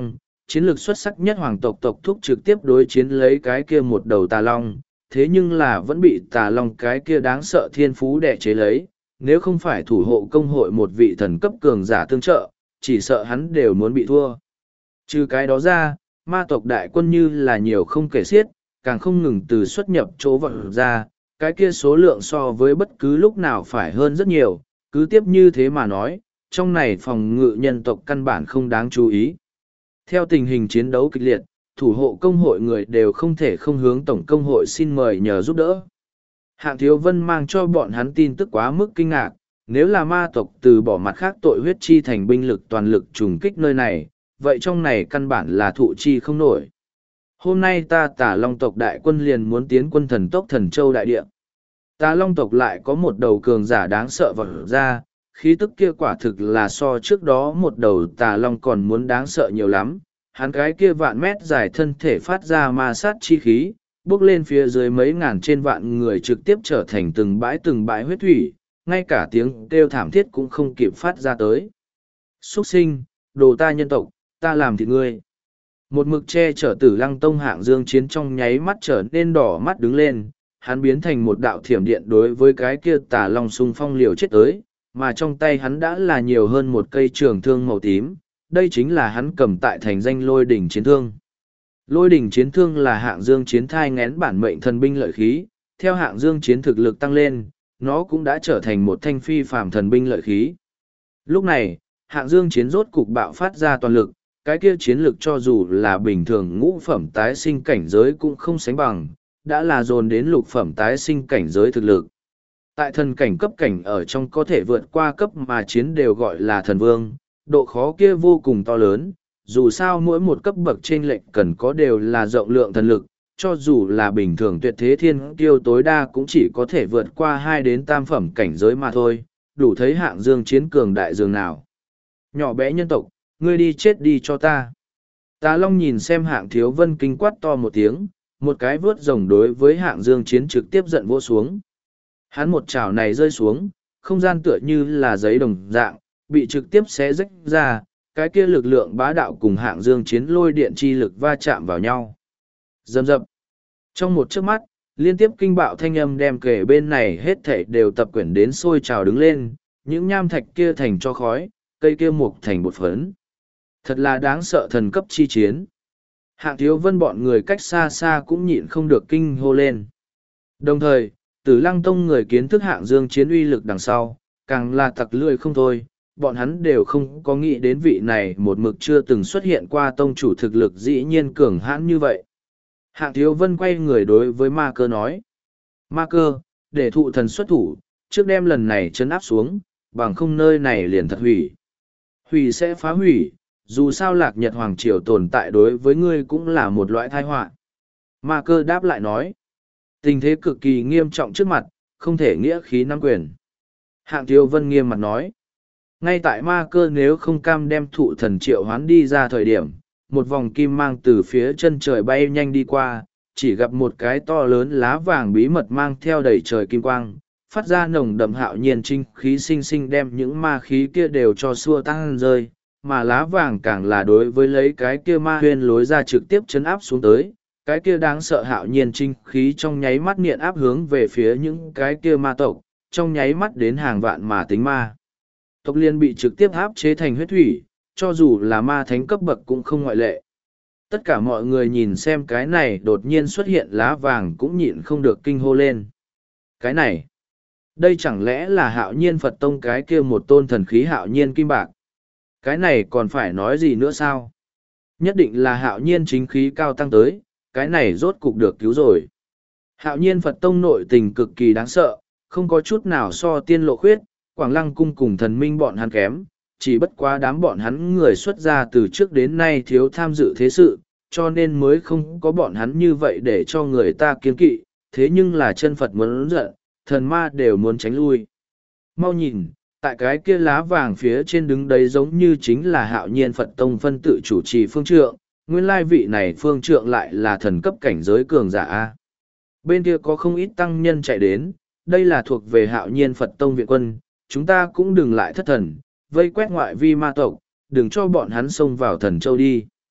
S1: chiến lược xuất sắc nhất hoàng tộc tộc thúc trực tiếp đối chiến lấy cái kia một đầu tà long, thế nhưng là vẫn bị tà long cái kia đáng sợ thiên phú đẻ chế lấy, nếu không phải thủ hộ công hội một vị thần cấp cường giả tương trợ, chỉ sợ hắn đều muốn bị thua. Trừ cái đó ra, ma tộc đại quân như là nhiều không kể xiết, càng không ngừng từ xuất nhập chỗ vận ra, cái kia số lượng so với bất cứ lúc nào phải hơn rất nhiều, cứ tiếp như thế mà nói, trong này phòng ngự nhân tộc căn bản không đáng chú ý. Theo tình hình chiến đấu kịch liệt, thủ hộ công hội người đều không thể không hướng tổng công hội xin mời nhờ giúp đỡ. Hạng Thiếu Vân mang cho bọn hắn tin tức quá mức kinh ngạc, nếu là ma tộc từ bỏ mặt khác tội huyết chi thành binh lực toàn lực trùng kích nơi này, vậy trong này căn bản là thụ chi không nổi. Hôm nay ta Tà Long tộc đại quân liền muốn tiến quân thần tốc Thần Châu đại địa. Tà Long tộc lại có một đầu cường giả đáng sợ vọt ra, khí tức kia quả thực là so trước đó một đầu Tà Long còn muốn đáng sợ nhiều lắm. Hắn cái kia vạn mét dài thân thể phát ra ma sát chi khí, bước lên phía dưới mấy ngàn trên vạn người trực tiếp trở thành từng bãi huyết thủy, ngay cả tiếng kêu thảm thiết cũng không kịp phát ra tới. Xuất sinh, đồ ta nhân tộc, ta làm thịt ngươi. Một mực che chở Tử Lăng Tông Hạng Dương Chiến trong nháy mắt trở nên đỏ mắt đứng lên, hắn biến thành một đạo thiểm điện đối với cái kia Tà Long xung phong liều chết tới, mà trong tay hắn đã là nhiều hơn một cây trường thương màu tím, đây chính là hắn cầm tại thành danh Lôi Đỉnh Chiến Thương. Lôi Đỉnh Chiến Thương là Hạng Dương Chiến thai ngén bản mệnh thần binh lợi khí, theo Hạng Dương Chiến thực lực tăng lên, nó cũng đã trở thành một thanh phi phàm thần binh lợi khí. Lúc này, Hạng Dương Chiến rốt cục bạo phát ra toàn lực, cái kia chiến lực cho dù là bình thường ngũ phẩm tái sinh cảnh giới cũng không sánh bằng, đã là dồn đến lục phẩm tái sinh cảnh giới thực lực. Tại thần cảnh cấp cảnh ở trong có thể vượt qua cấp mà chiến đều gọi là thần vương, độ khó kia vô cùng to lớn, dù sao mỗi một cấp bậc trên lệnh cần có đều là rộng lượng thần lực, cho dù là bình thường tuyệt thế thiên kiêu tối đa cũng chỉ có thể vượt qua 2 đến tam phẩm cảnh giới mà thôi, đủ thấy Hạng Dương Chiến cường đại dường nào. Nhỏ bé nhân tộc, ngươi đi chết đi cho ta. Tà Long nhìn xem Hạng Thiếu Vân kinh quát to một tiếng, một cái vớt rồng đối với Hạng Dương Chiến trực tiếp giận vỗ xuống. Hắn một chảo này rơi xuống, không gian tựa như là giấy đồng dạng, bị trực tiếp xé rách ra, cái kia lực lượng bá đạo cùng Hạng Dương Chiến lôi điện chi lực va chạm vào nhau. Rầm rập. Trong một chớp mắt, liên tiếp kinh bạo thanh âm đem kể bên này hết thảy đều tập quyển đến sôi trào đứng lên, những nham thạch kia thành cho khói, cây kia mục thành bột phấn. Thật là đáng sợ thần cấp chi chiến. Hạng Thiếu Vân bọn người cách xa xa cũng nhịn không được kinh hô lên. Đồng thời, Tử Lăng Tông người kiến thức Hạng Dương Chiến uy lực đằng sau, càng là tặc lưỡi không thôi, bọn hắn đều không có nghĩ đến vị này một mực chưa từng xuất hiện qua tông chủ thực lực dĩ nhiên cường hãn như vậy. Hạng Thiếu Vân quay người đối với Ma Cơ nói. Ma Cơ, để thụ thần xuất thủ, trước đem lần này trấn áp xuống, bằng không nơi này liền thật hủy. Hủy sẽ phá hủy, dù sao Lạc Nhật Hoàng Triều tồn tại đối với ngươi cũng là một loại tai họa. Ma Cơ đáp lại nói. Tình thế cực kỳ nghiêm trọng trước mặt, không thể nghĩa khí nắm quyền. Hạng Thiếu Vân nghiêm mặt nói. Ngay tại Ma Cơ nếu không cam đem thụ thần triệu hoán đi ra thời điểm, một vòng kim mang từ phía chân trời bay nhanh đi qua, chỉ gặp một cái to lớn lá vàng bí mật mang theo đầy trời kim quang, phát ra nồng đậm hạo nhiên trinh khí sinh sinh đem những ma khí kia đều cho xua tăng rơi, mà lá vàng càng là đối với lấy cái kia ma huyên lối ra trực tiếp chấn áp xuống tới, cái kia đáng sợ hạo nhiên trinh khí trong nháy mắt niệm áp hướng về phía những cái kia ma tộc, trong nháy mắt đến hàng vạn mà tính ma. Tộc liên bị trực tiếp áp chế thành huyết thủy, cho dù là ma thánh cấp bậc cũng không ngoại lệ. Tất cả mọi người nhìn xem cái này đột nhiên xuất hiện lá vàng cũng nhịn không được kinh hô lên. Cái này, đây chẳng lẽ là hạo nhiên Phật Tông cái kia một tôn thần khí hạo nhiên kim bạc? Cái này còn phải nói gì nữa sao? Nhất định là hạo nhiên chính khí cao tăng tới, cái này rốt cục được cứu rồi. Hạo nhiên Phật Tông nội tình cực kỳ đáng sợ, không có chút nào so tiên lộ khuyết, Quảng Lăng cung cùng thần minh bọn hắn kém, chỉ bất quá đám bọn hắn người xuất gia từ trước đến nay thiếu tham dự thế sự, cho nên mới không có bọn hắn như vậy để cho người ta kiên kỵ, thế nhưng là chân Phật muốn giận, thần ma đều muốn tránh lui. Mau nhìn, tại cái kia lá vàng phía trên đứng đấy giống như chính là hạo nhiên Phật Tông phân tự chủ trì phương trượng, nguyên lai vị này phương trượng lại là thần cấp cảnh giới cường giả A. Bên kia có không ít tăng nhân chạy đến, đây là thuộc về hạo nhiên Phật Tông viện quân, chúng ta cũng đừng lại thất thần, vây quét ngoại vi ma tộc, đừng cho bọn hắn xông vào thần châu đi.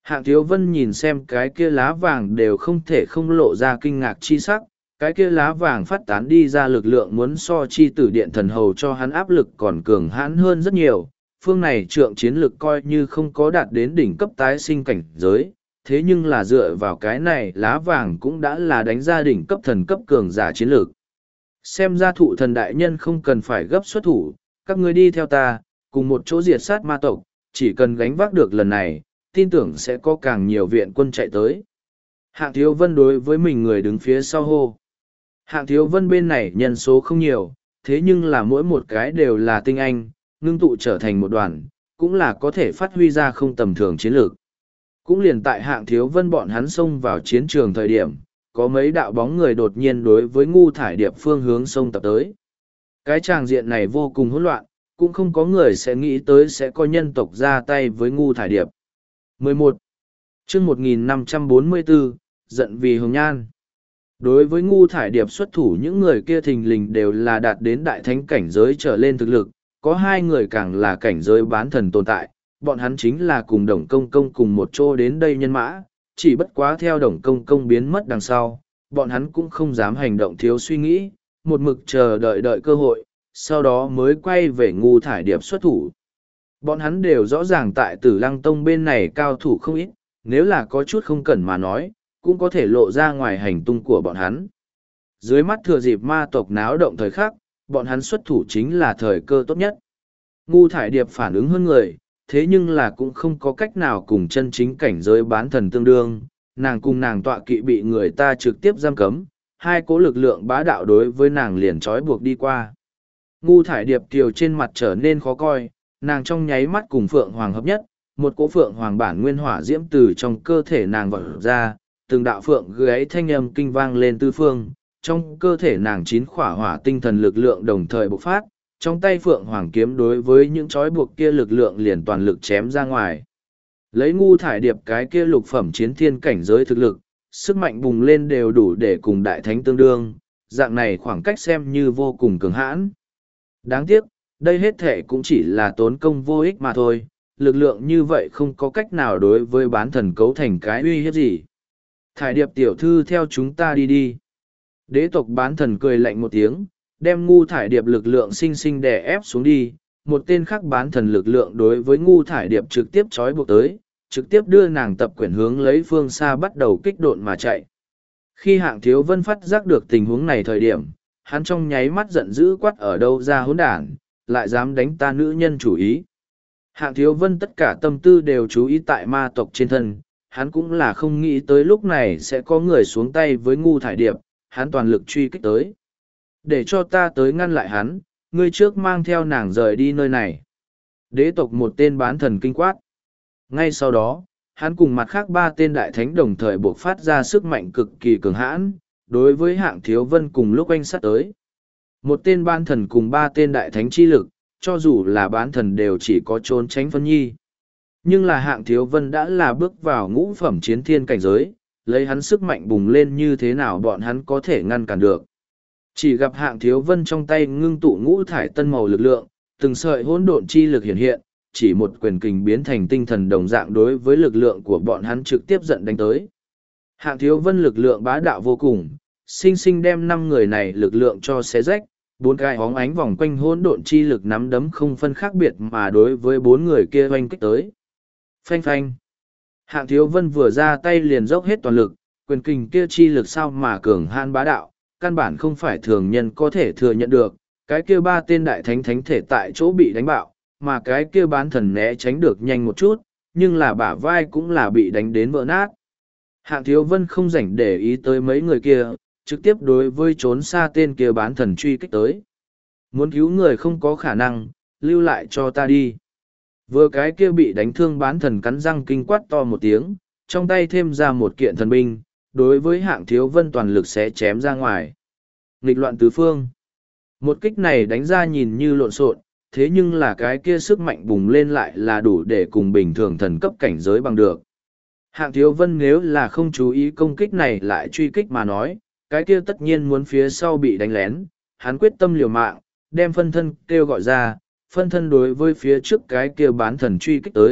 S1: Hạng Thiếu Vân nhìn xem cái kia lá vàng đều không thể không lộ ra kinh ngạc chi sắc, cái kia lá vàng phát tán đi ra lực lượng muốn so chi tử điện thần hầu cho hắn áp lực còn cường hãn hơn rất nhiều. Phương này trượng chiến lực coi như không có đạt đến đỉnh cấp tái sinh cảnh giới, thế nhưng là dựa vào cái này lá vàng cũng đã là đánh ra đỉnh cấp thần cấp cường giả chiến lược. Xem ra thụ thần đại nhân không cần phải gấp xuất thủ, các ngươi đi theo ta, cùng một chỗ diệt sát ma tộc, chỉ cần gánh vác được lần này, tin tưởng sẽ có càng nhiều viện quân chạy tới. Hạng Thiếu Vân đối với mình người đứng phía sau hô. Hạng Thiếu Vân bên này nhân số không nhiều, thế nhưng là mỗi một cái đều là tinh anh, ngưng tụ trở thành một đoàn, cũng là có thể phát huy ra không tầm thường chiến lược. Cũng liền tại Hạng Thiếu Vân bọn hắn xông vào chiến trường thời điểm, có mấy đạo bóng người đột nhiên đối với Ngu Thải Điệp phương hướng xông tập tới. Cái tràng diện này vô cùng hỗn loạn, cũng không có người sẽ nghĩ tới sẽ có nhân tộc ra tay với Ngu Thải Điệp. 11. chương 1544, giận vì hồng nhan. Đối với Ngu Thải Điệp xuất thủ những người kia thình lình đều là đạt đến đại thánh cảnh giới trở lên thực lực, có hai người càng là cảnh giới bán thần tồn tại, bọn hắn chính là cùng Đồng Công Công cùng một chỗ đến đây nhân mã, chỉ bất quá theo Đồng Công Công biến mất đằng sau, bọn hắn cũng không dám hành động thiếu suy nghĩ, một mực chờ đợi cơ hội, sau đó mới quay về Ngu Thải Điệp xuất thủ. Bọn hắn đều rõ ràng tại Tử Lăng Tông bên này cao thủ không ít, nếu là có chút không cần mà nói, cũng có thể lộ ra ngoài hành tung của bọn hắn. Dưới mắt thừa dịp ma tộc náo động thời khắc, bọn hắn xuất thủ chính là thời cơ tốt nhất. Ngu Thải Điệp phản ứng hơn người, thế nhưng là cũng không có cách nào cùng chân chính cảnh giới bán thần tương đương, nàng cùng nàng tọa kỵ bị người ta trực tiếp giam cấm, hai cố lực lượng bá đạo đối với nàng liền trói buộc đi qua. Ngu Thải Điệp kiều trên mặt trở nên khó coi, nàng trong nháy mắt cùng Phượng Hoàng hợp nhất, một cỗ Phượng Hoàng bản nguyên hỏa diễm từ trong cơ thể nàng vọt ra, từng đạo phượng gáy thanh âm kinh vang lên tư phương, trong cơ thể nàng chín khỏa hỏa tinh thần lực lượng đồng thời bộc phát, trong tay Phượng Hoàng kiếm đối với những trói buộc kia lực lượng liền toàn lực chém ra ngoài. Lấy Ngu Thải Điệp cái kia lục phẩm chiến thiên cảnh giới thực lực, sức mạnh bùng lên đều đủ để cùng đại thánh tương đương, dạng này khoảng cách xem như vô cùng cường hãn. Đáng tiếc, đây hết thể cũng chỉ là tốn công vô ích mà thôi, lực lượng như vậy không có cách nào đối với bán thần cấu thành cái uy hiếp gì. Thải Điệp tiểu thư theo chúng ta đi đi. Đế tộc bán thần cười lạnh một tiếng, đem Ngu Thải Điệp lực lượng sinh sinh đè ép xuống đi, một tên khác bán thần lực lượng đối với Ngu Thải Điệp trực tiếp trói buộc tới, trực tiếp đưa nàng tập quyển hướng lấy phương xa bắt đầu kích độn mà chạy. Khi Hạng Thiếu Vân phát giác được tình huống này thời điểm, hắn trong nháy mắt giận dữ quát ở đâu ra hỗn đản, lại dám đánh ta nữ nhân chủ ý. Hạng Thiếu Vân tất cả tâm tư đều chú ý tại ma tộc trên thân, hắn cũng là không nghĩ tới lúc này sẽ có người xuống tay với Ngu Thải Điệp, hắn toàn lực truy kích tới. Để cho ta tới ngăn lại hắn, ngươi trước mang theo nàng rời đi nơi này. Đế tộc một tên bán thần kinh quát. Ngay sau đó, hắn cùng mặt khác ba tên đại thánh đồng thời buộc phát ra sức mạnh cực kỳ cường hãn, đối với Hạng Thiếu Vân cùng lúc anh sát tới. Một tên bán thần cùng ba tên đại thánh chi lực, cho dù là bán thần đều chỉ có trốn tránh phân nhi. Nhưng là Hạng Thiếu Vân đã là bước vào ngũ phẩm chiến thiên cảnh giới, lấy hắn sức mạnh bùng lên như thế nào bọn hắn có thể ngăn cản được. Chỉ gặp Hạng Thiếu Vân trong tay ngưng tụ ngũ thải tân màu lực lượng, từng sợi hỗn độn chi lực hiện hiện, chỉ một quyền kình biến thành tinh thần đồng dạng đối với lực lượng của bọn hắn trực tiếp giận đánh tới. Hạng Thiếu Vân lực lượng bá đạo vô cùng, sinh sinh đem 5 người này lực lượng cho xé rách, 4 cái hóng ánh vòng quanh hỗn độn chi lực nắm đấm không phân khác biệt mà đối với 4 người kia oanh kích tới. Phanh phanh. Hạng Thiếu Vân vừa ra tay liền dốc hết toàn lực, quyền kình kia chi lực sao mà cường han bá đạo, căn bản không phải thường nhân có thể thừa nhận được, cái kia ba tên đại thánh thánh thể tại chỗ bị đánh bạo, mà cái kia bán thần né tránh được nhanh một chút, nhưng là bả vai cũng là bị đánh đến vỡ nát. Hạng Thiếu Vân không rảnh để ý tới mấy người kia, trực tiếp đối với trốn xa tên kia bán thần truy kích tới. Muốn cứu người không có khả năng, lưu lại cho ta đi. Vừa cái kia bị đánh thương bán thần cắn răng kinh quát to một tiếng, trong tay thêm ra một kiện thần binh, đối với Hạng Thiếu Vân toàn lực sẽ chém ra ngoài. Nghịch loạn tứ phương. Một kích này đánh ra nhìn như lộn xộn, thế nhưng là cái kia sức mạnh bùng lên lại là đủ để cùng bình thường thần cấp cảnh giới bằng được. Hạng Thiếu Vân nếu là không chú ý công kích này lại truy kích mà nói, cái kia tất nhiên muốn phía sau bị đánh lén, hắn quyết tâm liều mạng, đem phân thân kêu gọi ra, phân thân đối với phía trước cái kia bán thần truy kích tới,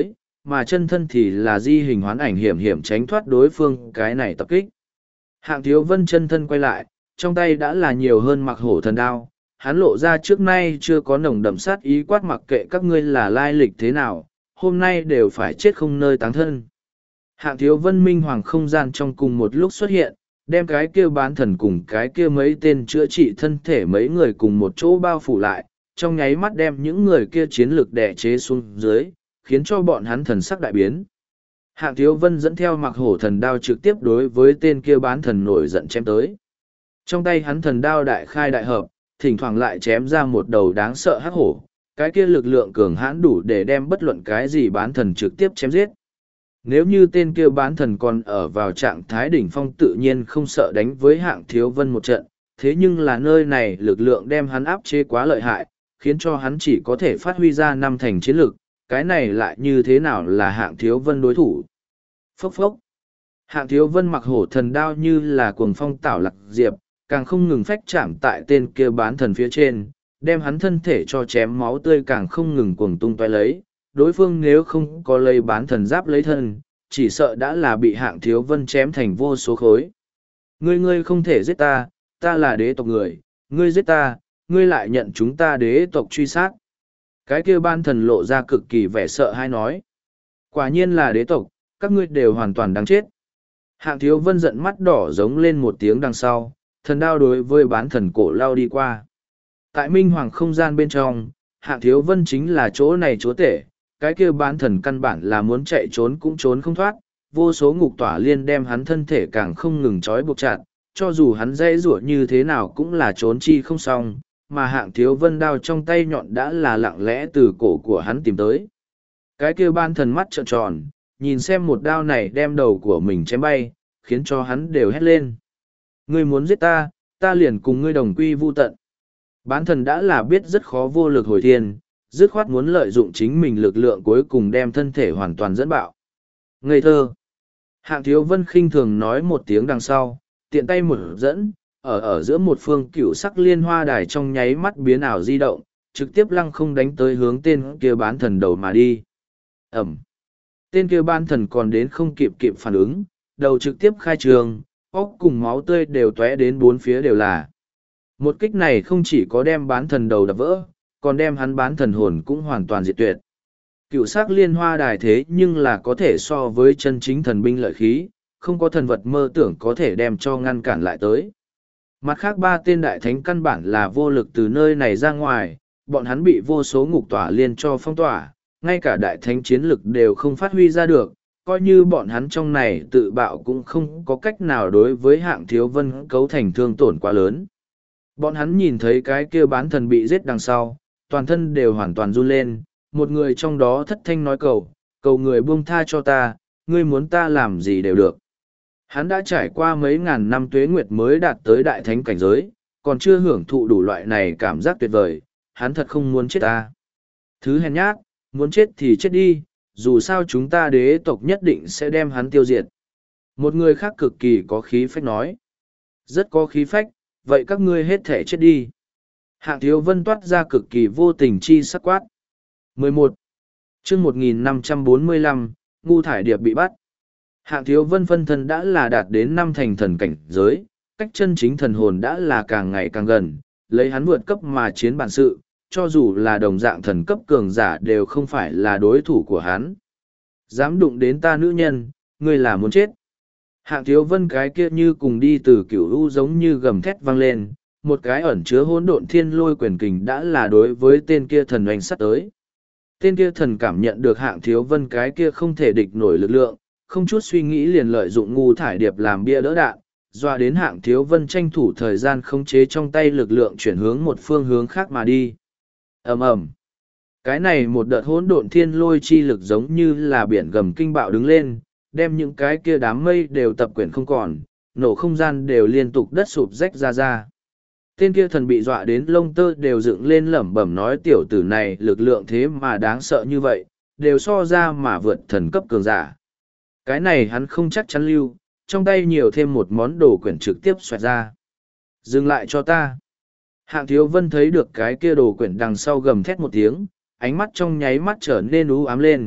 S1: mà chân thân thì là di hình hoán ảnh hiểm hiểm tránh thoát đối phương cái này tập kích. Hạng Thiếu Vân chân thân quay lại, trong tay đã là nhiều hơn mặc hổ thần đao, hắn lộ ra trước nay chưa có nồng đậm sát ý quát mặc kệ các ngươi là lai lịch thế nào, hôm nay đều phải chết không nơi táng thân. Hạng Thiếu Vân minh hoàng không gian trong cùng một lúc xuất hiện, đem cái kia bán thần cùng cái kia mấy tên chữa trị thân thể mấy người cùng một chỗ bao phủ lại, trong nháy mắt đem những người kia chiến lực đè chế xuống dưới, khiến cho bọn hắn thần sắc đại biến. Hạng Thiếu Vân dẫn theo mặc hổ thần đao trực tiếp đối với tên kia bán thần nổi giận chém tới. Trong tay hắn thần đao đại khai đại hợp, thỉnh thoảng lại chém ra một đầu đáng sợ hắc hổ, cái kia lực lượng cường hãn đủ để đem bất luận cái gì bán thần trực tiếp chém giết. Nếu như tên kia bán thần còn ở vào trạng thái đỉnh phong tự nhiên không sợ đánh với Hạng Thiếu Vân một trận, thế nhưng là nơi này lực lượng đem hắn áp chế quá lợi hại, khiến cho hắn chỉ có thể phát huy ra năm thành chiến lực, cái này lại như thế nào là Hạng Thiếu Vân đối thủ. Phốc phốc. Hạng Thiếu Vân mặc hổ thần đao như là cuồng phong tảo lạc diệp, càng không ngừng phách chạm tại tên kia bán thần phía trên, đem hắn thân thể cho chém máu tươi càng không ngừng cuồng tung toé lấy. Đối phương nếu không có lấy bán thần giáp lấy thân, chỉ sợ đã là bị Hạng Thiếu Vân chém thành vô số khối. Ngươi không thể giết ta, ta là đế tộc người, ngươi giết ta, ngươi lại nhận chúng ta đế tộc truy sát. Cái kia bán thần lộ ra cực kỳ vẻ sợ hay nói. Quả nhiên là đế tộc, các ngươi đều hoàn toàn đáng chết. Hạng Thiếu Vân giận mắt đỏ giống lên một tiếng đằng sau, thần đao đối với bán thần cổ lao đi qua. Tại Minh Hoàng không gian bên trong, Hạng Thiếu Vân chính là chỗ này chúa tể, cái kia bán thần căn bản là muốn chạy trốn cũng trốn không thoát, vô số ngục tỏa liên đem hắn thân thể càng không ngừng trói buộc chặt, cho dù hắn dây rủa như thế nào cũng là trốn chi không xong, mà Hạng Thiếu Vân đao trong tay nhọn đã là lặng lẽ từ cổ của hắn tìm tới. Cái kia bán thần mắt trợn tròn, nhìn xem một đao này đem đầu của mình chém bay, khiến cho hắn đều hét lên. Ngươi muốn giết ta, ta liền cùng ngươi đồng quy vu tận. Bán thần đã là biết rất khó vô lực hồi thiên, dứt khoát muốn lợi dụng chính mình lực lượng cuối cùng đem thân thể hoàn toàn dẫn bạo. Ngây thơ. Hạng Thiếu Vân khinh thường nói một tiếng đằng sau, tiện tay một dẫn, ở giữa một phương cửu sắc liên hoa đài trong nháy mắt biến ảo di động, trực tiếp lăng không đánh tới hướng tên kia bán thần đầu mà đi. Ẩm. Tên kia bán thần còn đến không kịp phản ứng, đầu trực tiếp khai trường, óc cùng máu tươi đều tóe đến bốn phía đều là. Một kích này không chỉ có đem bán thần đầu đập vỡ, còn đem hắn bán thần hồn cũng hoàn toàn diệt tuyệt. Cựu sắc liên hoa đài thế nhưng là có thể so với chân chính thần binh lợi khí, không có thần vật mơ tưởng có thể đem cho ngăn cản lại tới. Mặt khác ba tên đại thánh căn bản là vô lực từ nơi này ra ngoài, bọn hắn bị vô số ngục tỏa liên cho phong tỏa, ngay cả đại thánh chiến lực đều không phát huy ra được, coi như bọn hắn trong này tự bạo cũng không có cách nào đối với Hạng Thiếu Vân cấu thành thương tổn quá lớn. Bọn hắn nhìn thấy cái kia bán thần bị giết đằng sau, toàn thân đều hoàn toàn run lên, một người trong đó thất thanh nói cầu người buông tha cho ta, ngươi muốn ta làm gì đều được. Hắn đã trải qua mấy ngàn năm tuế nguyệt mới đạt tới đại thánh cảnh giới, còn chưa hưởng thụ đủ loại này cảm giác tuyệt vời, hắn thật không muốn chết ta. Thứ hèn nhát, muốn chết thì chết đi, dù sao chúng ta đế tộc nhất định sẽ đem hắn tiêu diệt. Một người khác cực kỳ có khí phách nói. Rất có khí phách, vậy các ngươi hết thể chết đi. Hạng Thiếu Vân toát ra cực kỳ vô tình chi sắc quát. 11. chương 1545, ngu thải điệp bị bắt. Hạng Thiếu Vân phân thân đã là đạt đến 5 thành thần cảnh giới, cách chân chính thần hồn đã là càng ngày càng gần, lấy hắn vượt cấp mà chiến bản sự, cho dù là đồng dạng thần cấp cường giả đều không phải là đối thủ của hắn. Dám đụng đến ta nữ nhân, ngươi là muốn chết. Hạng Thiếu Vân cái kia như cùng đi từ cửu u giống như gầm thét vang lên, một cái ẩn chứa hỗn độn thiên lôi quyền kình đã là đối với tên kia thần oanh sắt tới. Tên kia thần cảm nhận được Hạng Thiếu Vân cái kia không thể địch nổi lực lượng, không chút suy nghĩ liền lợi dụng ngu thải điệp làm bia đỡ đạn, doa đến Hạng Thiếu Vân tranh thủ thời gian khống chế trong tay lực lượng chuyển hướng một phương hướng khác mà đi. Ầm ầm. Cái này một đợt hỗn độn thiên lôi chi lực giống như là biển gầm kinh bạo đứng lên, đem những cái kia đám mây đều tập quyển không còn, nổ không gian đều liên tục đất sụp rách ra. Tên kia thần bị dọa đến lông tơ đều dựng lên lẩm bẩm nói tiểu tử này lực lượng thế mà đáng sợ như vậy, đều so ra mà vượt thần cấp cường giả. Cái này hắn không chắc chắn lưu, trong tay nhiều thêm một món đồ quyển trực tiếp xoẹt ra. Dừng lại cho ta. Hạng Thiếu Vân thấy được cái kia đồ quyển đằng sau gầm thét một tiếng, ánh mắt trong nháy mắt trở nên u ám lên,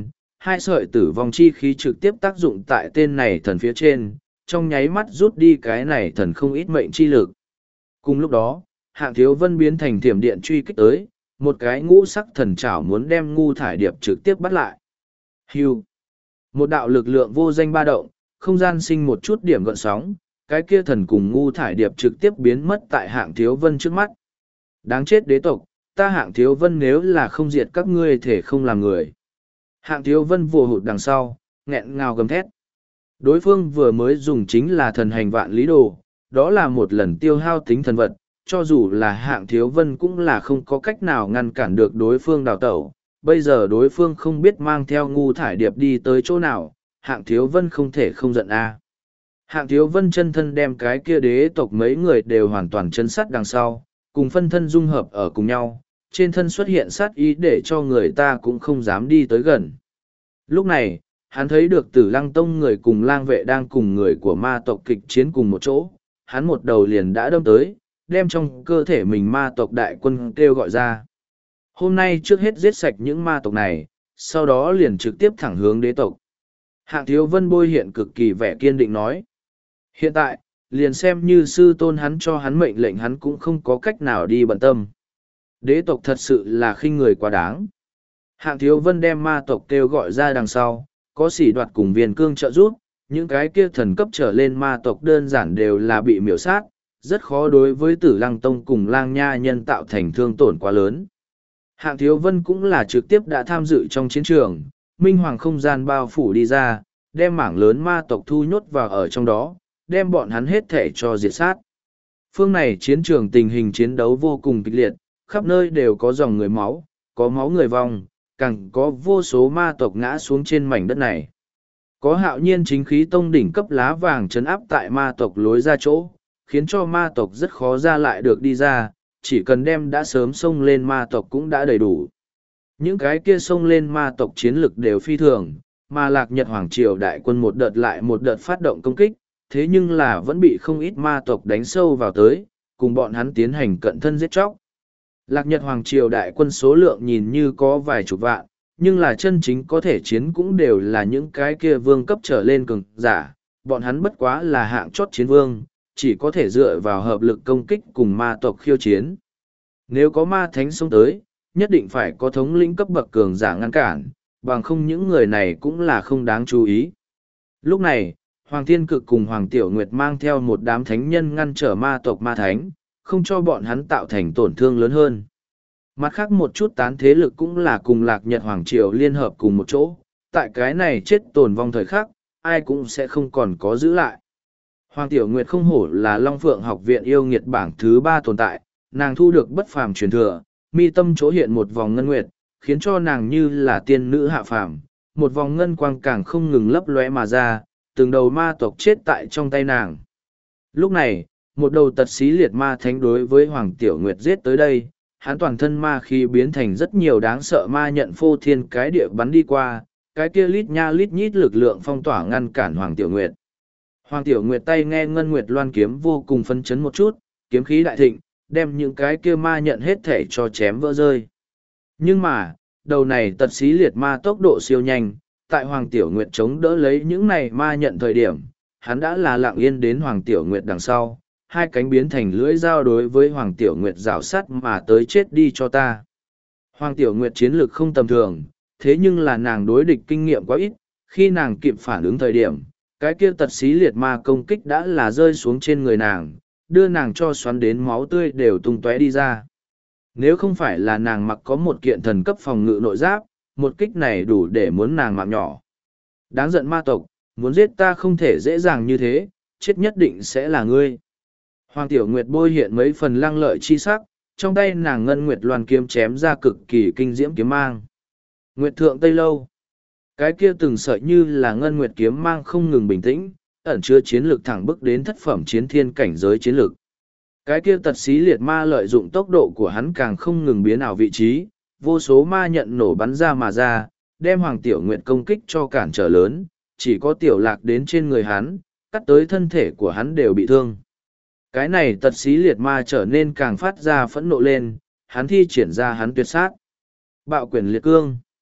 S1: hai sợi tử vong chi khí trực tiếp tác dụng tại tên này thần phía trên, trong nháy mắt rút đi cái này thần không ít mệnh chi lực. Cùng lúc đó, Hạng Thiếu Vân biến thành thiểm điện truy kích tới, một cái ngũ sắc thần chảo muốn đem Ngu Thải Điệp trực tiếp bắt lại. Hưu. Một đạo lực lượng vô danh ba động, không gian sinh một chút điểm gợn sóng, cái kia thần cùng Ngu Thải Điệp trực tiếp biến mất tại Hạng Thiếu Vân trước mắt. Đáng chết đế tộc, ta Hạng Thiếu Vân nếu là không diệt các ngươi thể không làm người. Hạng Thiếu Vân vồ hụt đằng sau, nghẹn ngào gầm thét. Đối phương vừa mới dùng chính là thần hành vạn lý đồ, đó là một lần tiêu hao tính thần vật, cho dù là Hạng Thiếu Vân cũng là không có cách nào ngăn cản được đối phương đào tẩu. Bây giờ đối phương không biết mang theo Ngu Thải Điệp đi tới chỗ nào, Hạng Thiếu Vân không thể không giận a. Hạng Thiếu Vân chân thân đem cái kia đế tộc mấy người đều hoàn toàn chân sát đằng sau, cùng phân thân dung hợp ở cùng nhau, trên thân xuất hiện sát ý để cho người ta cũng không dám đi tới gần. Lúc này, hắn thấy được Tử Lăng Tông người cùng lang vệ đang cùng người của ma tộc kịch chiến cùng một chỗ, hắn một đầu liền đã đâm tới, đem trong cơ thể mình ma tộc đại quân kêu gọi ra. Hôm nay trước hết giết sạch những ma tộc này, sau đó liền trực tiếp thẳng hướng đế tộc. Hạng Thiếu Vân bôi hiện cực kỳ vẻ kiên định nói. Hiện tại, liền xem như sư tôn hắn cho hắn mệnh lệnh hắn cũng không có cách nào đi bận tâm. Đế tộc thật sự là khinh người quá đáng. Hạng Thiếu Vân đem ma tộc kêu gọi ra đằng sau, có sỉ đoạt cùng viên cương trợ giúp, những cái kia thần cấp trở lên ma tộc đơn giản đều là bị miểu sát, rất khó đối với Tử Lăng Tông cùng Lang Nha nhân tạo thành thương tổn quá lớn. Hạng Thiếu Vân cũng là trực tiếp đã tham dự trong chiến trường, minh hoàng không gian bao phủ đi ra, đem mảng lớn ma tộc thu nhốt vào ở trong đó, đem bọn hắn hết thể cho diệt sát. Phương này chiến trường tình hình chiến đấu vô cùng kịch liệt, khắp nơi đều có dòng người máu, có máu người vong, càng có vô số ma tộc ngã xuống trên mảnh đất này. Có Hạo Nhiên chính khí tông đỉnh cấp lá vàng trấn áp tại ma tộc lối ra chỗ, khiến cho ma tộc rất khó ra lại được đi ra, chỉ cần đem đã sớm xông lên ma tộc cũng đã đầy đủ. Những cái kia xông lên ma tộc chiến lực đều phi thường, mà Lạc Nhật Hoàng Triều đại quân một đợt lại một đợt phát động công kích, thế nhưng là vẫn bị không ít ma tộc đánh sâu vào tới, cùng bọn hắn tiến hành cận thân giết chóc. Lạc Nhật Hoàng Triều đại quân số lượng nhìn như có vài chục vạn, nhưng là chân chính có thể chiến cũng đều là những cái kia vương cấp trở lên cường giả, bọn hắn bất quá là hạng chót chiến vương, chỉ có thể dựa vào hợp lực công kích cùng ma tộc khiêu chiến. Nếu có ma thánh xông tới, nhất định phải có thống lĩnh cấp bậc cường giả ngăn cản, bằng không những người này cũng là không đáng chú ý. Lúc này, Hoàng Thiên Cực cùng Hoàng Tiểu Nguyệt mang theo một đám thánh nhân ngăn trở ma tộc ma thánh, không cho bọn hắn tạo thành tổn thương lớn hơn. Mặt khác một chút tán thế lực cũng là cùng Lạc Nhật Hoàng Triều liên hợp cùng một chỗ, tại cái này chết tồn vong thời khắc, ai cũng sẽ không còn có giữ lại. Hoàng Tiểu Nguyệt không hổ là Long Phượng học viện yêu nghiệt bảng thứ 3 tồn tại, nàng thu được bất phàm truyền thừa, mi tâm chỗ hiện một vòng ngân nguyệt, khiến cho nàng như là tiên nữ hạ phàm, một vòng ngân quang càng không ngừng lấp lóe mà ra, từng đầu ma tộc chết tại trong tay nàng. Lúc này, một đầu tật xí liệt ma thánh đối với Hoàng Tiểu Nguyệt giết tới đây, hắn toàn thân ma khí biến thành rất nhiều đáng sợ ma nhận phô thiên cái địa bắn đi qua, cái kia lít nha lít nhít lực lượng phong tỏa ngăn cản Hoàng Tiểu Nguyệt. Hoàng Tiểu Nguyệt tay nghe Ngân Nguyệt Loan kiếm vô cùng phấn chấn một chút, kiếm khí đại thịnh, đem những cái kia ma nhận hết thể cho chém vỡ rơi. Nhưng mà, đầu này tật xí liệt ma tốc độ siêu nhanh, tại Hoàng Tiểu Nguyệt chống đỡ lấy những này ma nhận thời điểm, hắn đã là lặng yên đến Hoàng Tiểu Nguyệt đằng sau, hai cánh biến thành lưỡi dao đối với Hoàng Tiểu Nguyệt rào sắt mà tới chết đi cho ta. Hoàng Tiểu Nguyệt chiến lược không tầm thường, thế nhưng là nàng đối địch kinh nghiệm quá ít, khi nàng kịp phản ứng thời điểm, cái kia tật xí liệt ma công kích đã là rơi xuống trên người nàng, đưa nàng cho xoắn đến máu tươi đều tung tóe đi ra. Nếu không phải là nàng mặc có một kiện thần cấp phòng ngự nội giáp, một kích này đủ để muốn nàng mạng nhỏ. Đáng giận ma tộc, muốn giết ta không thể dễ dàng như thế, chết nhất định sẽ là ngươi. Hoàng Tiểu Nguyệt bôi hiện mấy phần lăng lợi chi sắc, trong tay nàng Ngân Nguyệt Loan kiếm chém ra cực kỳ kinh diễm kiếm mang. Nguyệt Thượng Tây Lâu. Cái kia từng sợi như là Ngân Nguyệt kiếm mang không ngừng bình tĩnh, ẩn chứa chiến lược thẳng bước đến thất phẩm chiến thiên cảnh giới chiến lược. Cái kia tật xí liệt ma lợi dụng tốc độ của hắn càng không ngừng biến ảo vị trí, vô số ma nhận nổ bắn ra mà ra, đem Hoàng Tiểu Nguyệt công kích cho cản trở lớn, chỉ có Tiểu Lạc đến trên người hắn, cắt tới thân thể của hắn đều bị thương. Cái này tật xí liệt ma trở nên càng phát ra phẫn nộ lên, hắn thi triển ra hắn tuyệt sát. Bạo quyền liệt cương.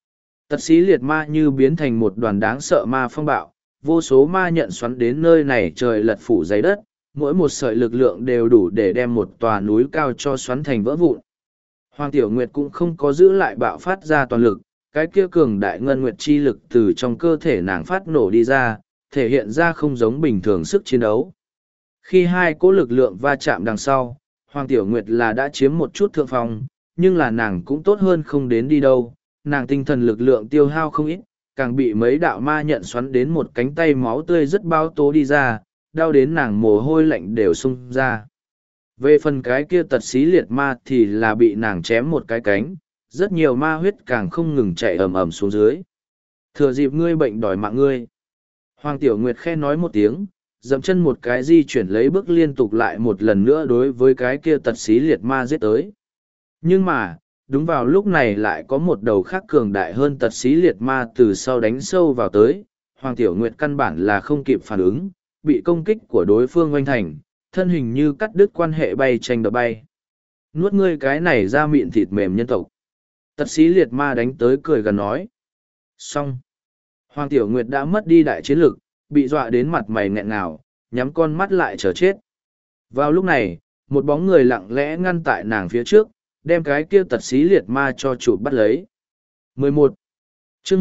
S1: Tật xí liệt ma như biến thành một đoàn đáng sợ ma phong bạo, vô số ma nhận xoắn đến nơi này trời lật phủ giấy đất, mỗi một sợi lực lượng đều đủ để đem một tòa núi cao cho xoắn thành vỡ vụn. Hoàng Tiểu Nguyệt cũng không có giữ lại bạo phát ra toàn lực, cái kia cường đại ngân nguyệt chi lực từ trong cơ thể nàng phát nổ đi ra, thể hiện ra không giống bình thường sức chiến đấu. Khi hai cỗ lực lượng va chạm đằng sau, Hoàng Tiểu Nguyệt là đã chiếm một chút thượng phong, nhưng là nàng cũng tốt hơn không đến đi đâu, nàng tinh thần lực lượng tiêu hao không ít, càng bị mấy đạo ma nhận xoắn đến một cánh tay máu tươi rất bao tố đi ra, đau đến nàng mồ hôi lạnh đều xung ra. Về phần cái kia tật xí liệt ma thì là bị nàng chém một cái cánh, rất nhiều ma huyết càng không ngừng chạy ầm ầm xuống dưới. Thừa dịp ngươi bệnh đòi mạng ngươi. Hoàng Tiểu Nguyệt khe nói một tiếng, dậm chân một cái di chuyển lấy bước liên tục lại một lần nữa đối với cái kia tật xí liệt ma giết tới. Nhưng mà, đúng vào lúc này lại có một đầu khác cường đại hơn tật xí liệt ma từ sau đánh sâu vào tới. Hoàng Tiểu Nguyệt căn bản là không kịp phản ứng, bị công kích của đối phương oanh thành, thân hình như cắt đứt quan hệ bay tranh đập bay. Nuốt ngươi cái này ra miệng thịt mềm nhân tộc. Tật xí liệt ma đánh tới cười gần nói. Xong. Hoàng Tiểu Nguyệt đã mất đi đại chiến lực, bị dọa đến mặt mày nghẹn ngào, nhắm con mắt lại chờ chết. Vào lúc này, một bóng người lặng lẽ ngăn tại nàng phía trước, đem cái kia tật xí liệt ma cho chụp bắt lấy. 11. chương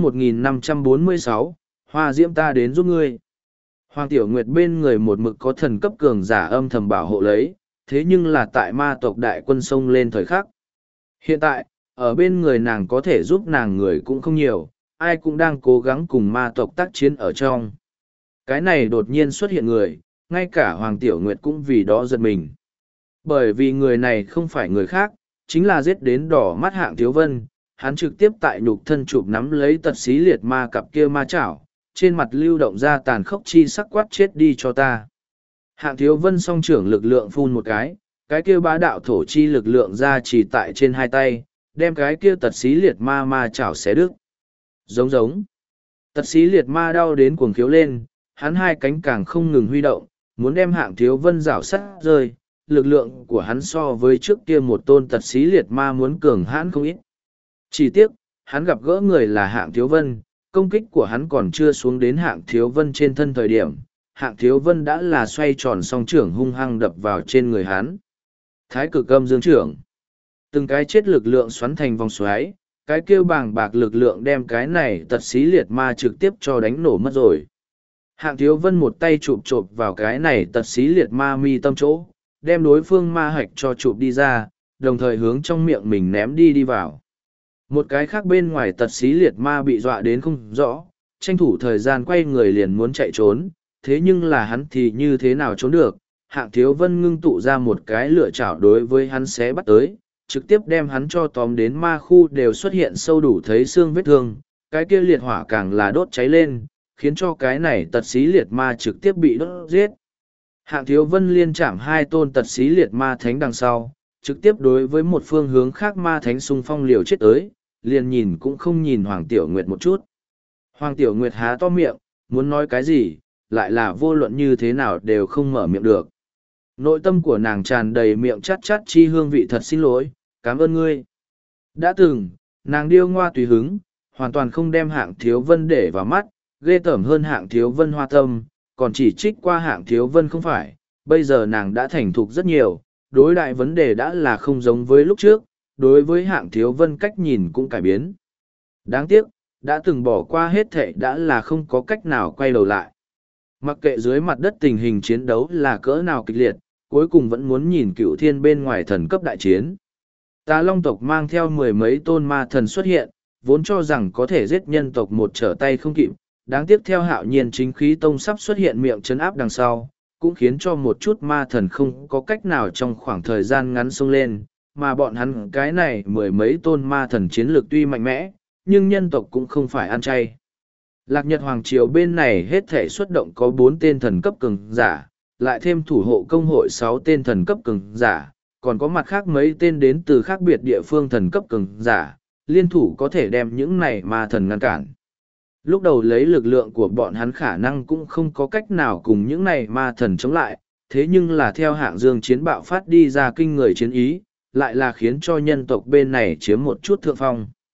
S1: 1546, Hoa Diễm ta đến giúp ngươi. Hoàng Tiểu Nguyệt bên người một mực có thần cấp cường giả âm thầm bảo hộ lấy, thế nhưng là tại ma tộc đại quân sông lên thời khắc. Hiện tại, ở bên người nàng có thể giúp nàng người cũng không nhiều, ai cũng đang cố gắng cùng ma tộc tác chiến ở trong. Cái này đột nhiên xuất hiện người, ngay cả Hoàng Tiểu Nguyệt cũng vì đó giật mình. Bởi vì người này không phải người khác, chính là giết đến đỏ mắt Hạng Thiếu Vân, hắn trực tiếp tại nhục thân chụp nắm lấy tật xí liệt ma cặp kia ma chảo, trên mặt lưu động ra tàn khốc chi sắc quát chết đi cho ta. Hạng Thiếu Vân song trưởng lực lượng phun một cái kia bá đạo thổ chi lực lượng ra chỉ tại trên hai tay, đem cái kia tật xí liệt ma ma chảo xé đứt. Giống giống. Tật xí liệt ma đau đến cuồng khiếu lên, hắn hai cánh càng không ngừng huy động, muốn đem Hạng Thiếu Vân rảo sắt rơi. Lực lượng của hắn so với trước kia một tôn tật xí liệt ma muốn cường hãn không ít. Chỉ tiếc, hắn gặp gỡ người là Hạng Thiếu Vân, công kích của hắn còn chưa xuống đến Hạng Thiếu Vân trên thân thời điểm. Hạng Thiếu Vân đã là xoay tròn song trưởng hung hăng đập vào trên người hắn. Thái Cực Âm Dương trưởng. Từng cái chết lực lượng xoắn thành vòng xoáy, cái kêu bàng bạc lực lượng đem cái này tật xí liệt ma trực tiếp cho đánh nổ mất rồi. Hạng Thiếu Vân một tay chụp chộp vào cái này tật xí liệt ma mi tâm chỗ, đem đối phương ma hạch cho chụp đi ra, đồng thời hướng trong miệng mình ném đi vào. Một cái khác bên ngoài tật xí liệt ma bị dọa đến không rõ, tranh thủ thời gian quay người liền muốn chạy trốn, thế nhưng là hắn thì như thế nào trốn được. Hạng Thiếu Vân ngưng tụ ra một cái lửa chảo đối với hắn xé bắt tới, trực tiếp đem hắn cho tóm đến ma khu đều xuất hiện sâu đủ thấy xương vết thương, cái kia liệt hỏa càng là đốt cháy lên, khiến cho cái này tật xí liệt ma trực tiếp bị đốt giết. Hạng Thiếu Vân liên chạm hai tôn tật xí liệt ma thánh đằng sau, trực tiếp đối với một phương hướng khác ma thánh xung phong liều chết tới, liền nhìn cũng không nhìn Hoàng Tiểu Nguyệt một chút. Hoàng Tiểu Nguyệt há to miệng, muốn nói cái gì, lại là vô luận như thế nào đều không mở miệng được. Nội tâm của nàng tràn đầy miệng chát chát chi hương vị thật xin lỗi, cảm ơn ngươi. Đã từng, nàng điêu ngoa tùy hứng, hoàn toàn không đem Hạng Thiếu Vân để vào mắt, ghê tởm hơn Hạng Thiếu Vân hoa tâm, còn chỉ trích qua Hạng Thiếu Vân không phải. Bây giờ nàng đã thành thục rất nhiều, đối đại vấn đề đã là không giống với lúc trước, đối với Hạng Thiếu Vân cách nhìn cũng cải biến. Đáng tiếc, đã từng bỏ qua hết thệ đã là không có cách nào quay đầu lại. Mặc kệ dưới mặt đất tình hình chiến đấu là cỡ nào kịch liệt, cuối cùng vẫn muốn nhìn Cựu Thiên bên ngoài thần cấp đại chiến. Tà Long tộc mang theo mười mấy tôn ma thần xuất hiện, vốn cho rằng có thể giết nhân tộc một trở tay không kịp, đáng tiếc theo Hạo Nhiên chính khí tông sắp xuất hiện miệng trấn áp đằng sau, cũng khiến cho một chút ma thần không có cách nào trong khoảng thời gian ngắn xông lên, mà bọn hắn cái này mười mấy tôn ma thần chiến lược tuy mạnh mẽ, nhưng nhân tộc cũng không phải ăn chay. Lạc Nhật Hoàng Triều bên này hết thể xuất động có 4 tên thần cấp cường giả, lại thêm thủ hộ công hội 6 tên thần cấp cường giả, còn có mặt khác mấy tên đến từ khác biệt địa phương thần cấp cường giả, liên thủ có thể đem những này ma thần ngăn cản. Lúc đầu lấy lực lượng của bọn hắn khả năng cũng không có cách nào cùng những này ma thần chống lại, thế nhưng là theo Hạng Dương chiến bạo phát đi ra kinh người chiến ý, lại là khiến cho nhân tộc bên này chiếm một chút thượng phong.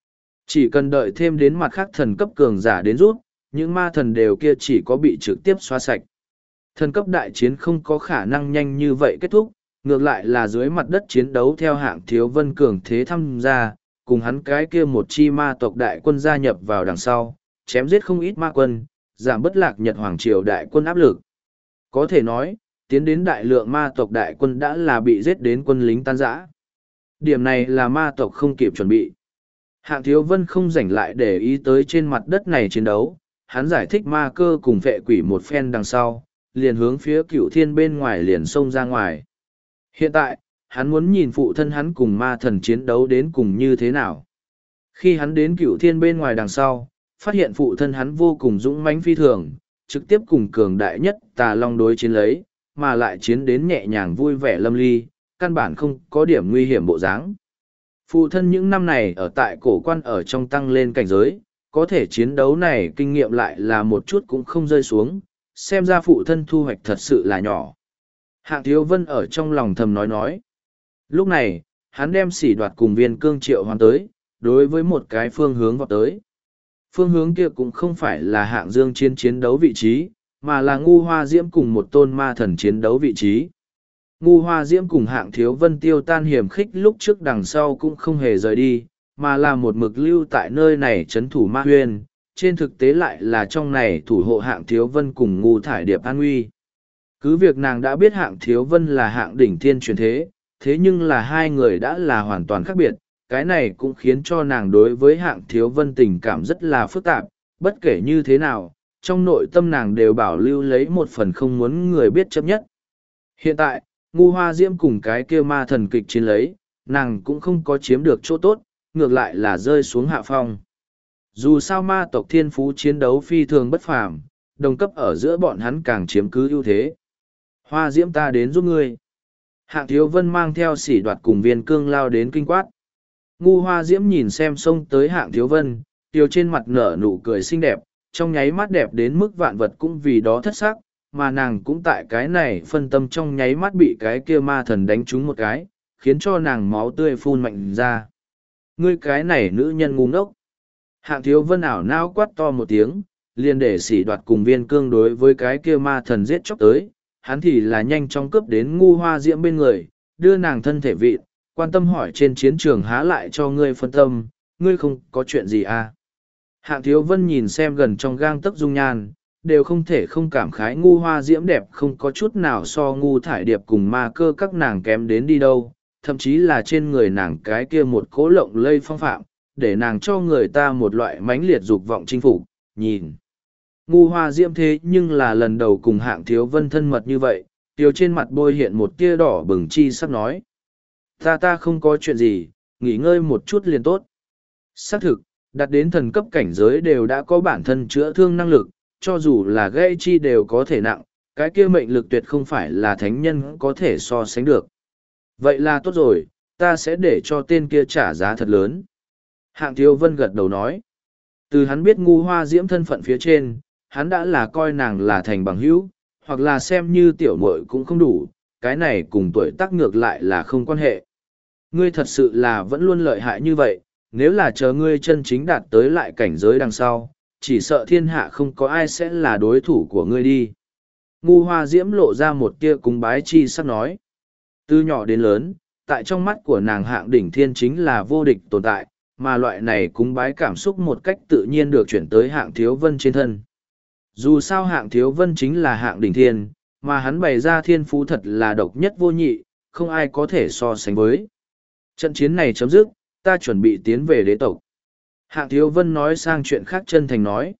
S1: Chỉ cần đợi thêm đến mặt khác thần cấp cường giả đến rút, những ma thần đều kia chỉ có bị trực tiếp xóa sạch. Thần cấp đại chiến không có khả năng nhanh như vậy kết thúc, ngược lại là dưới mặt đất chiến đấu theo hạng thiếu vân cường thế tham gia, cùng hắn cái kia một chi ma tộc đại quân gia nhập vào đằng sau, chém giết không ít ma quân, giảm bất lạc Nhật Hoàng Triều đại quân áp lực. Có thể nói, tiến đến đại lượng ma tộc đại quân đã là bị giết đến quân lính tan rã. Điểm này là ma tộc không kịp chuẩn bị. Hạng thiếu vân không rảnh lại để ý tới trên mặt đất này chiến đấu, hắn giải thích ma cơ cùng vệ quỷ một phen đằng sau, liền hướng phía cựu thiên bên ngoài liền xông ra ngoài. Hiện tại, hắn muốn nhìn phụ thân hắn cùng ma thần chiến đấu đến cùng như thế nào. Khi hắn đến cựu thiên bên ngoài đằng sau, phát hiện phụ thân hắn vô cùng dũng mãnh phi thường, trực tiếp cùng cường đại nhất tà long đối chiến lấy, mà lại chiến đến nhẹ nhàng vui vẻ lâm ly, căn bản không có điểm nguy hiểm bộ dáng. Phụ thân những năm này ở tại cổ quan ở trong tăng lên cảnh giới, có thể chiến đấu này kinh nghiệm lại là một chút cũng không rơi xuống, xem ra phụ thân thu hoạch thật sự là nhỏ. Hạng thiếu vân ở trong lòng thầm nói. Lúc này, hắn đem sỉ đoạt cùng viên cương triệu hoàn tới, đối với một cái phương hướng vọt tới. Phương hướng kia cũng không phải là hạng dương chiến đấu vị trí, mà là ngu hoa diễm cùng một tôn ma thần chiến đấu vị trí. Ngu hoa diễm cùng hạng thiếu vân tiêu tan hiểm khích lúc trước đằng sau cũng không hề rời đi, mà là một mực lưu tại nơi này trấn thủ ma huyên, trên thực tế lại là trong này thủ hộ hạng thiếu vân cùng ngu thải điệp an nguy. Cứ việc nàng đã biết hạng thiếu vân là hạng đỉnh thiên truyền thế, thế nhưng là hai người đã là hoàn toàn khác biệt, cái này cũng khiến cho nàng đối với hạng thiếu vân tình cảm rất là phức tạp, bất kể như thế nào, trong nội tâm nàng đều bảo lưu lấy một phần không muốn người biết chấp nhất. Hiện tại, ngu hoa diễm cùng cái kia ma thần kịch chiến lấy, nàng cũng không có chiếm được chỗ tốt, ngược lại là rơi xuống hạ phong. Dù sao ma tộc thiên phú chiến đấu phi thường bất phàm, đồng cấp ở giữa bọn hắn càng chiếm cứ ưu thế. Hoa diễm ta đến giúp ngươi. Hạng thiếu vân mang theo sỉ đoạt cùng viên cương lao đến kinh quát. Ngu hoa diễm nhìn xem xông tới hạng thiếu vân, tiêu trên mặt nở nụ cười xinh đẹp, trong nháy mắt đẹp đến mức vạn vật cũng vì đó thất sắc, mà nàng cũng tại cái này phân tâm trong nháy mắt bị cái kia ma thần đánh trúng một cái, khiến cho nàng máu tươi phun mạnh ra. Ngươi cái này nữ nhân ngu ngốc. Hạng thiếu vân ảo nao quát to một tiếng, liền để sỉ đoạt cùng viên cương đối với cái kia ma thần giết chóc tới, hắn thì là nhanh chóng cướp đến ngu hoa diễm bên người, đưa nàng thân thể vịn, quan tâm hỏi trên chiến trường há lại cho ngươi phân tâm, ngươi không có chuyện gì à. Hạng thiếu vân nhìn xem gần trong gang tấc dung nhan, đều không thể không cảm khái ngu hoa diễm đẹp không có chút nào so ngu thải điệp cùng ma cơ các nàng kém đến đi đâu, thậm chí là trên người nàng cái kia một cỗ lộng lây phong phạm, để nàng cho người ta một loại mãnh liệt dục vọng chinh phục, nhìn. Ngu hoa diễm thế nhưng là lần đầu cùng hạng thiếu vân thân mật như vậy, tiêu trên mặt bôi hiện một tia đỏ bừng chi sắp nói. Ta không có chuyện gì, nghỉ ngơi một chút liền tốt. Xác thực, đạt đến thần cấp cảnh giới đều đã có bản thân chữa thương năng lực, cho dù là gây chi đều có thể nặng, cái kia mệnh lực tuyệt không phải là thánh nhân có thể so sánh được. Vậy là tốt rồi, ta sẽ để cho tên kia trả giá thật lớn. Hạng thiếu vân gật đầu nói. Từ hắn biết ngu hoa diễm thân phận phía trên, hắn đã là coi nàng là thành bằng hữu, hoặc là xem như tiểu muội cũng không đủ, cái này cùng tuổi tác ngược lại là không quan hệ. Ngươi thật sự là vẫn luôn lợi hại như vậy, nếu là chờ ngươi chân chính đạt tới lại cảnh giới đằng sau, chỉ sợ thiên hạ không có ai sẽ là đối thủ của ngươi đi. Ngu hoa diễm lộ ra một tia cúng bái chi sắc nói. Từ nhỏ đến lớn, tại trong mắt của nàng hạng đỉnh thiên chính là vô địch tồn tại, mà loại này cúng bái cảm xúc một cách tự nhiên được chuyển tới hạng thiếu vân trên thân. Dù sao hạng thiếu vân chính là hạng đỉnh thiên, mà hắn bày ra thiên phú thật là độc nhất vô nhị, không ai có thể so sánh với. Trận chiến này chấm dứt, ta chuẩn bị tiến về đế tộc. Hạng thiếu vân nói sang chuyện khác chân thành nói.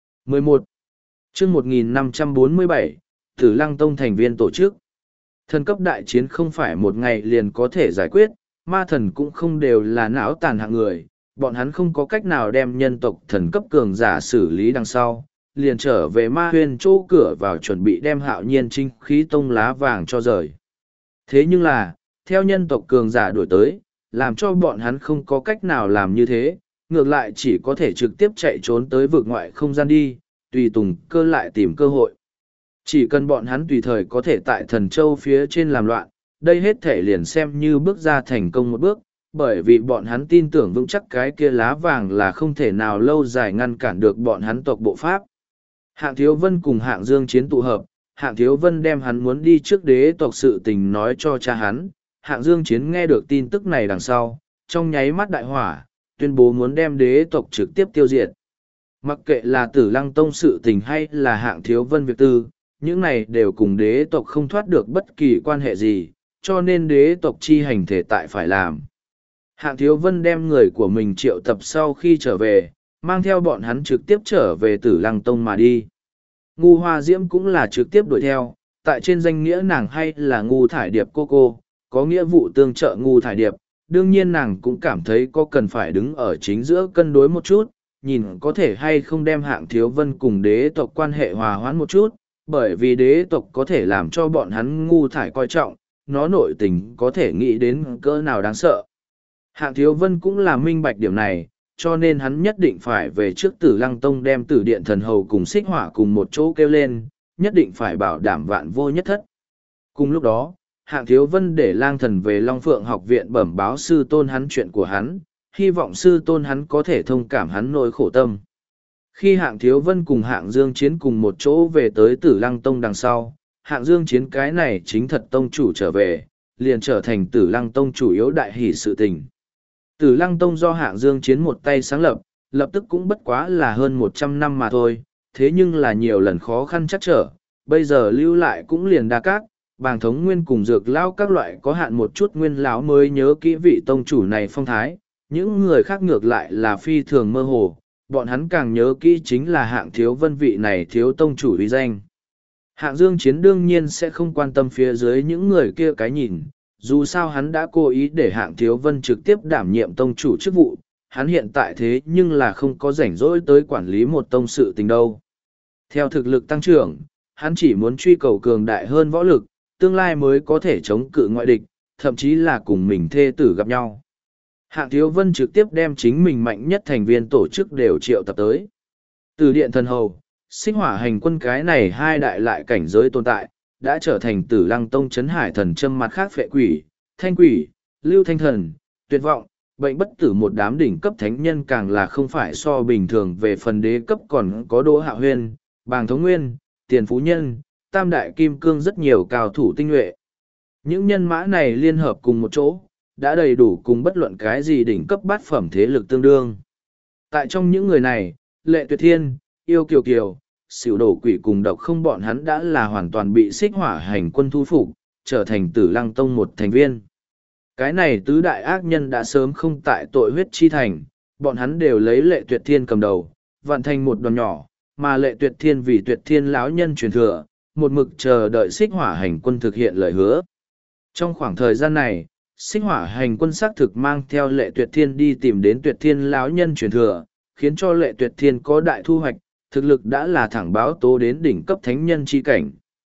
S1: 11. chương 1547, Tử Lăng Tông thành viên tổ chức. Thần cấp đại chiến không phải một ngày liền có thể giải quyết, ma thần cũng không đều là não tàn hạng người, bọn hắn không có cách nào đem nhân tộc thần cấp cường giả xử lý đằng sau, liền trở về ma huyên chỗ cửa vào chuẩn bị đem hạo nhiên trinh khí tông lá vàng cho rời. Thế nhưng là, theo nhân tộc cường giả đuổi tới, làm cho bọn hắn không có cách nào làm như thế, ngược lại chỉ có thể trực tiếp chạy trốn tới vực ngoại không gian đi, tùy tùng cơ lại tìm cơ hội. Chỉ cần bọn hắn tùy thời có thể tại thần châu phía trên làm loạn, đây hết thể liền xem như bước ra thành công một bước, bởi vì bọn hắn tin tưởng vững chắc cái kia lá vàng là không thể nào lâu dài ngăn cản được bọn hắn tộc bộ Pháp. Hạng Thiếu Vân cùng Hạng Dương Chiến tụ hợp, Hạng Thiếu Vân đem hắn muốn đi trước đế tộc sự tình nói cho cha hắn. Hạng Dương Chiến nghe được tin tức này đằng sau, trong nháy mắt đại hỏa, tuyên bố muốn đem đế tộc trực tiếp tiêu diệt. Mặc kệ là Tử Lăng Tông sự tình hay là Hạng Thiếu Vân việc tư, những này đều cùng đế tộc không thoát được bất kỳ quan hệ gì, cho nên đế tộc chi hành thể tại phải làm. Hạng Thiếu Vân đem người của mình triệu tập sau khi trở về, mang theo bọn hắn trực tiếp trở về Tử Lăng Tông mà đi. Ngu Hoa Diễm cũng là trực tiếp đuổi theo, tại trên danh nghĩa nàng hay là Ngu Thải Điệp cô, có nghĩa vụ tương trợ Ngu Thải Điệp, đương nhiên nàng cũng cảm thấy có cần phải đứng ở chính giữa cân đối một chút, nhìn có thể hay không đem Hạng Thiếu Vân cùng đế tộc quan hệ hòa hoãn một chút, bởi vì đế tộc có thể làm cho bọn hắn Ngu Thải coi trọng, nó nội tình có thể nghĩ đến cỡ nào đáng sợ. Hạng Thiếu Vân cũng là minh bạch điểm này, cho nên hắn nhất định phải về trước Tử Lăng Tông đem Tử Điện Thần Hầu cùng Xích Hỏa cùng một chỗ kêu lên, nhất định phải bảo đảm vạn vô nhất thất. Cùng lúc đó, Hạng Thiếu Vân để Lang Thần về Long Phượng học viện bẩm báo sư tôn hắn chuyện của hắn, hy vọng sư tôn hắn có thể thông cảm hắn nỗi khổ tâm. Khi Hạng Thiếu Vân cùng Hạng Dương Chiến cùng một chỗ về tới Tử Lăng Tông đằng sau, Hạng Dương Chiến cái này chính thật tông chủ trở về, liền trở thành Tử Lăng Tông chủ yếu đại hỷ sự tình. Tử Lăng Tông do Hạng Dương Chiến một tay sáng lập, lập tức cũng bất quá là hơn 100 năm mà thôi, thế nhưng là nhiều lần khó khăn chắc trở, bây giờ lưu lại cũng liền đa các, bàng thống nguyên cùng dược lao các loại có hạn một chút nguyên lão mới nhớ kỹ vị tông chủ này phong thái, những người khác ngược lại là phi thường mơ hồ, bọn hắn càng nhớ kỹ chính là Hạng Thiếu Vân vị này thiếu tông chủ uy danh. Hạng Dương Chiến đương nhiên sẽ không quan tâm phía dưới những người kia cái nhìn, dù sao hắn đã cố ý để Hạng Thiếu Vân trực tiếp đảm nhiệm tông chủ chức vụ, hắn hiện tại thế nhưng là không có rảnh rỗi tới quản lý một tông sự tình đâu. Theo thực lực tăng trưởng, hắn chỉ muốn truy cầu cường đại hơn võ lực, tương lai mới có thể chống cự ngoại địch, thậm chí là cùng mình thê tử gặp nhau. Hạng Thiếu Vân trực tiếp đem chính mình mạnh nhất thành viên tổ chức đều triệu tập tới. Từ Điện Thần Hầu, Xích Hỏa Hành Quân cái này hai đại lại cảnh giới tồn tại, đã trở thành Tử Lăng Tông Trấn Hải Thần châm mặt khác phệ quỷ, thanh quỷ, lưu thanh thần, tuyệt vọng, bệnh bất tử một đám đỉnh cấp thánh nhân càng là không phải so bình thường về phần đế cấp còn có Đỗ Hạ Huyên, Bàng Thống Nguyên, Tiền Phú Nhân, Tam Đại Kim Cương rất nhiều cao thủ tinh nhuệ. Những nhân mã này liên hợp cùng một chỗ, đã đầy đủ cùng bất luận cái gì đỉnh cấp bát phẩm thế lực tương đương. Tại trong những người này, Lệ Tuyệt Thiên, Yêu Kiều Kiều, Xỉu Đổ Quỷ cùng Độc Không bọn hắn đã là hoàn toàn bị Xích Hỏa Hành Quân thu phục, trở thành Tử Lăng Tông một thành viên. Cái này tứ đại ác nhân đã sớm không tại tội huyết chi thành, bọn hắn đều lấy Lệ Tuyệt Thiên cầm đầu, vạn thành một đoàn nhỏ, mà Lệ Tuyệt Thiên vì Tuyệt Thiên lão nhân truyền thừa, một mực chờ đợi Xích Hỏa Hành Quân thực hiện lời hứa. Trong khoảng thời gian này, Xích Hỏa Hành Quân xác thực mang theo Lệ Tuyệt Thiên đi tìm đến Tuyệt Thiên lão nhân truyền thừa, khiến cho Lệ Tuyệt Thiên có đại thu hoạch, thực lực đã là thẳng báo tố đến đỉnh cấp thánh nhân chi cảnh.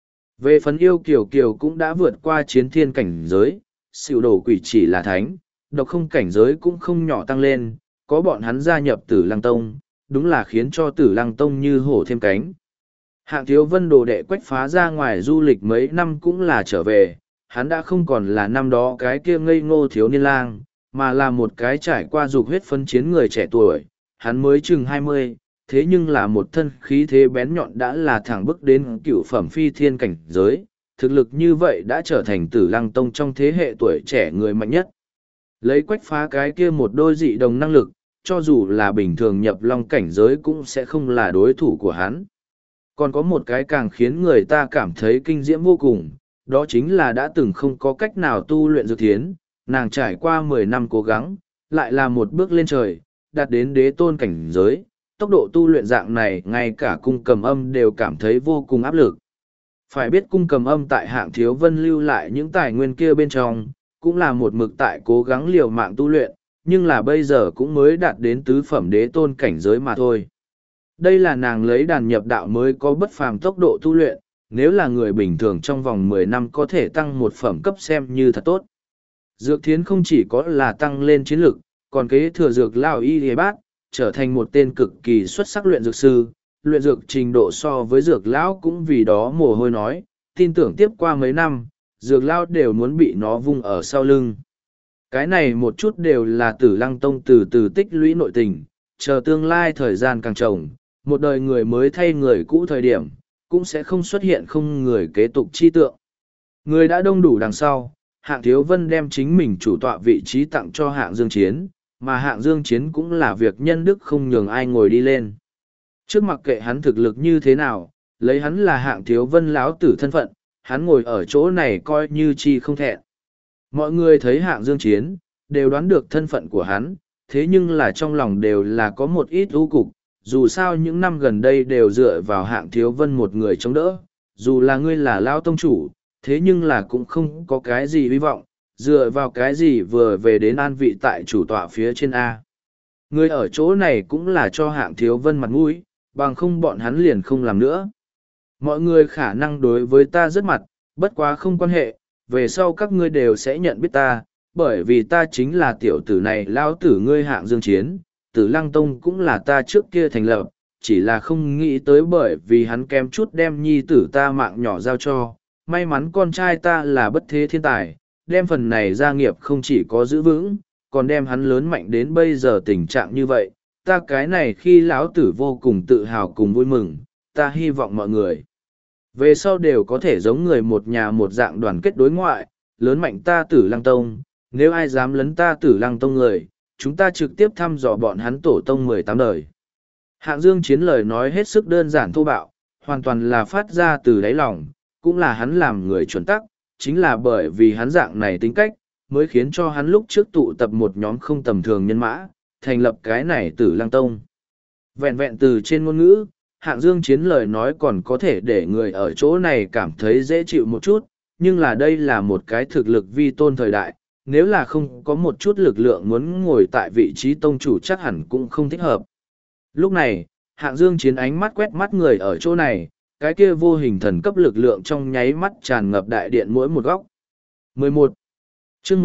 S1: Về phần Yêu Kiều Kiều cũng đã vượt qua chiến thiên cảnh giới, Xỉu Đổ Quỷ chỉ là thánh, Độc Không cảnh giới cũng không nhỏ tăng lên, có bọn hắn gia nhập Tử Lăng Tông, đúng là khiến cho Tử Lăng Tông như hổ thêm cánh. Hạng Thiếu Vân đồ đệ Quách Phá ra ngoài du lịch mấy năm cũng là trở về, hắn đã không còn là năm đó cái kia ngây ngô thiếu niên lang, mà là một cái trải qua dục huyết phân chiến người trẻ tuổi, hắn mới chừng 20, thế nhưng là một thân khí thế bén nhọn đã là thẳng bước đến cựu phẩm phi thiên cảnh giới, thực lực như vậy đã trở thành Tử Lăng Tông trong thế hệ tuổi trẻ người mạnh nhất. Lấy Quách Phá cái kia một đôi dị đồng năng lực, cho dù là bình thường nhập long cảnh giới cũng sẽ không là đối thủ của hắn. Còn có một cái càng khiến người ta cảm thấy kinh diễm vô cùng, đó chính là đã từng không có cách nào tu luyện dược thiến, nàng trải qua 10 năm cố gắng, lại là một bước lên trời, đạt đến đế tôn cảnh giới, tốc độ tu luyện dạng này ngay cả cung cầm âm đều cảm thấy vô cùng áp lực. Phải biết cung cầm âm tại Hạng Thiếu Vân lưu lại những tài nguyên kia bên trong, cũng là một mực tại cố gắng liều mạng tu luyện, nhưng là bây giờ cũng mới đạt đến tứ phẩm đế tôn cảnh giới mà thôi. Đây là nàng lấy đàn nhập đạo mới có bất phàm tốc độ tu luyện, nếu là người bình thường trong vòng 10 năm có thể tăng một phẩm cấp xem như thật tốt. Dược thiến không chỉ có là tăng lên chiến lực, còn kế thừa dược lao y hề bác, trở thành một tên cực kỳ xuất sắc luyện dược sư, luyện dược trình độ so với dược lão cũng vì đó mồ hôi nói, tin tưởng tiếp qua mấy năm, dược lao đều muốn bị nó vung ở sau lưng. Cái này một chút đều là Tử Lăng Tông từ từ tích lũy nội tình, chờ tương lai thời gian càng trồng, một đời người mới thay người cũ thời điểm, cũng sẽ không xuất hiện không người kế tục chi tượng. Người đã đông đủ đằng sau, Hạng Thiếu Vân đem chính mình chủ tọa vị trí tặng cho Hạng Dương Chiến, mà Hạng Dương Chiến cũng là việc nhân đức không nhường ai ngồi đi lên. Trước mặc kệ hắn thực lực như thế nào, lấy hắn là Hạng Thiếu Vân lão tử thân phận, hắn ngồi ở chỗ này coi như chi không thẹn. Mọi người thấy Hạng Dương Chiến, đều đoán được thân phận của hắn, thế nhưng là trong lòng đều là có một ít ưu cục, dù sao những năm gần đây đều dựa vào Hạng Thiếu Vân một người chống đỡ, dù là ngươi là lao tông chủ, thế nhưng là cũng không có cái gì hy vọng, dựa vào cái gì vừa về đến an vị tại chủ tọa phía trên A. Người ở chỗ này cũng là cho Hạng Thiếu Vân mặt mũi, bằng không bọn hắn liền không làm nữa. Mọi người khả năng đối với ta rất mặt, bất quá không quan hệ, về sau các ngươi đều sẽ nhận biết ta, bởi vì ta chính là tiểu tử này lao tử ngươi Hạng Dương Chiến, Tử Lăng Tông cũng là ta trước kia thành lập, chỉ là không nghĩ tới bởi vì hắn kém chút đem nhi tử ta mạng nhỏ giao cho, may mắn con trai ta là bất thế thiên tài, đem phần này gia nghiệp không chỉ có giữ vững, còn đem hắn lớn mạnh đến bây giờ tình trạng như vậy, ta cái này khi lão tử vô cùng tự hào cùng vui mừng, ta hy vọng mọi người về sau đều có thể giống người một nhà một dạng đoàn kết đối ngoại, lớn mạnh ta Tử Lăng Tông, nếu ai dám lấn ta Tử Lăng Tông người, chúng ta trực tiếp thăm dò bọn hắn tổ tông 18 đời. Hạng Dương Chiến lời nói hết sức đơn giản thô bạo, hoàn toàn là phát ra từ đáy lòng, cũng là hắn làm người chuẩn tắc, chính là bởi vì hắn dạng này tính cách, mới khiến cho hắn lúc trước tụ tập một nhóm không tầm thường nhân mã, thành lập cái này Tử Lăng Tông. Vẹn vẹn từ trên ngôn ngữ, Hạng Dương Chiến lời nói còn có thể để người ở chỗ này cảm thấy dễ chịu một chút, nhưng là đây là một cái thực lực vi tôn thời đại, nếu là không có một chút lực lượng muốn ngồi tại vị trí tông chủ chắc hẳn cũng không thích hợp. Lúc này, Hạng Dương Chiến ánh mắt quét mắt người ở chỗ này, cái kia vô hình thần cấp lực lượng trong nháy mắt tràn ngập đại điện mỗi một góc. 11. Chương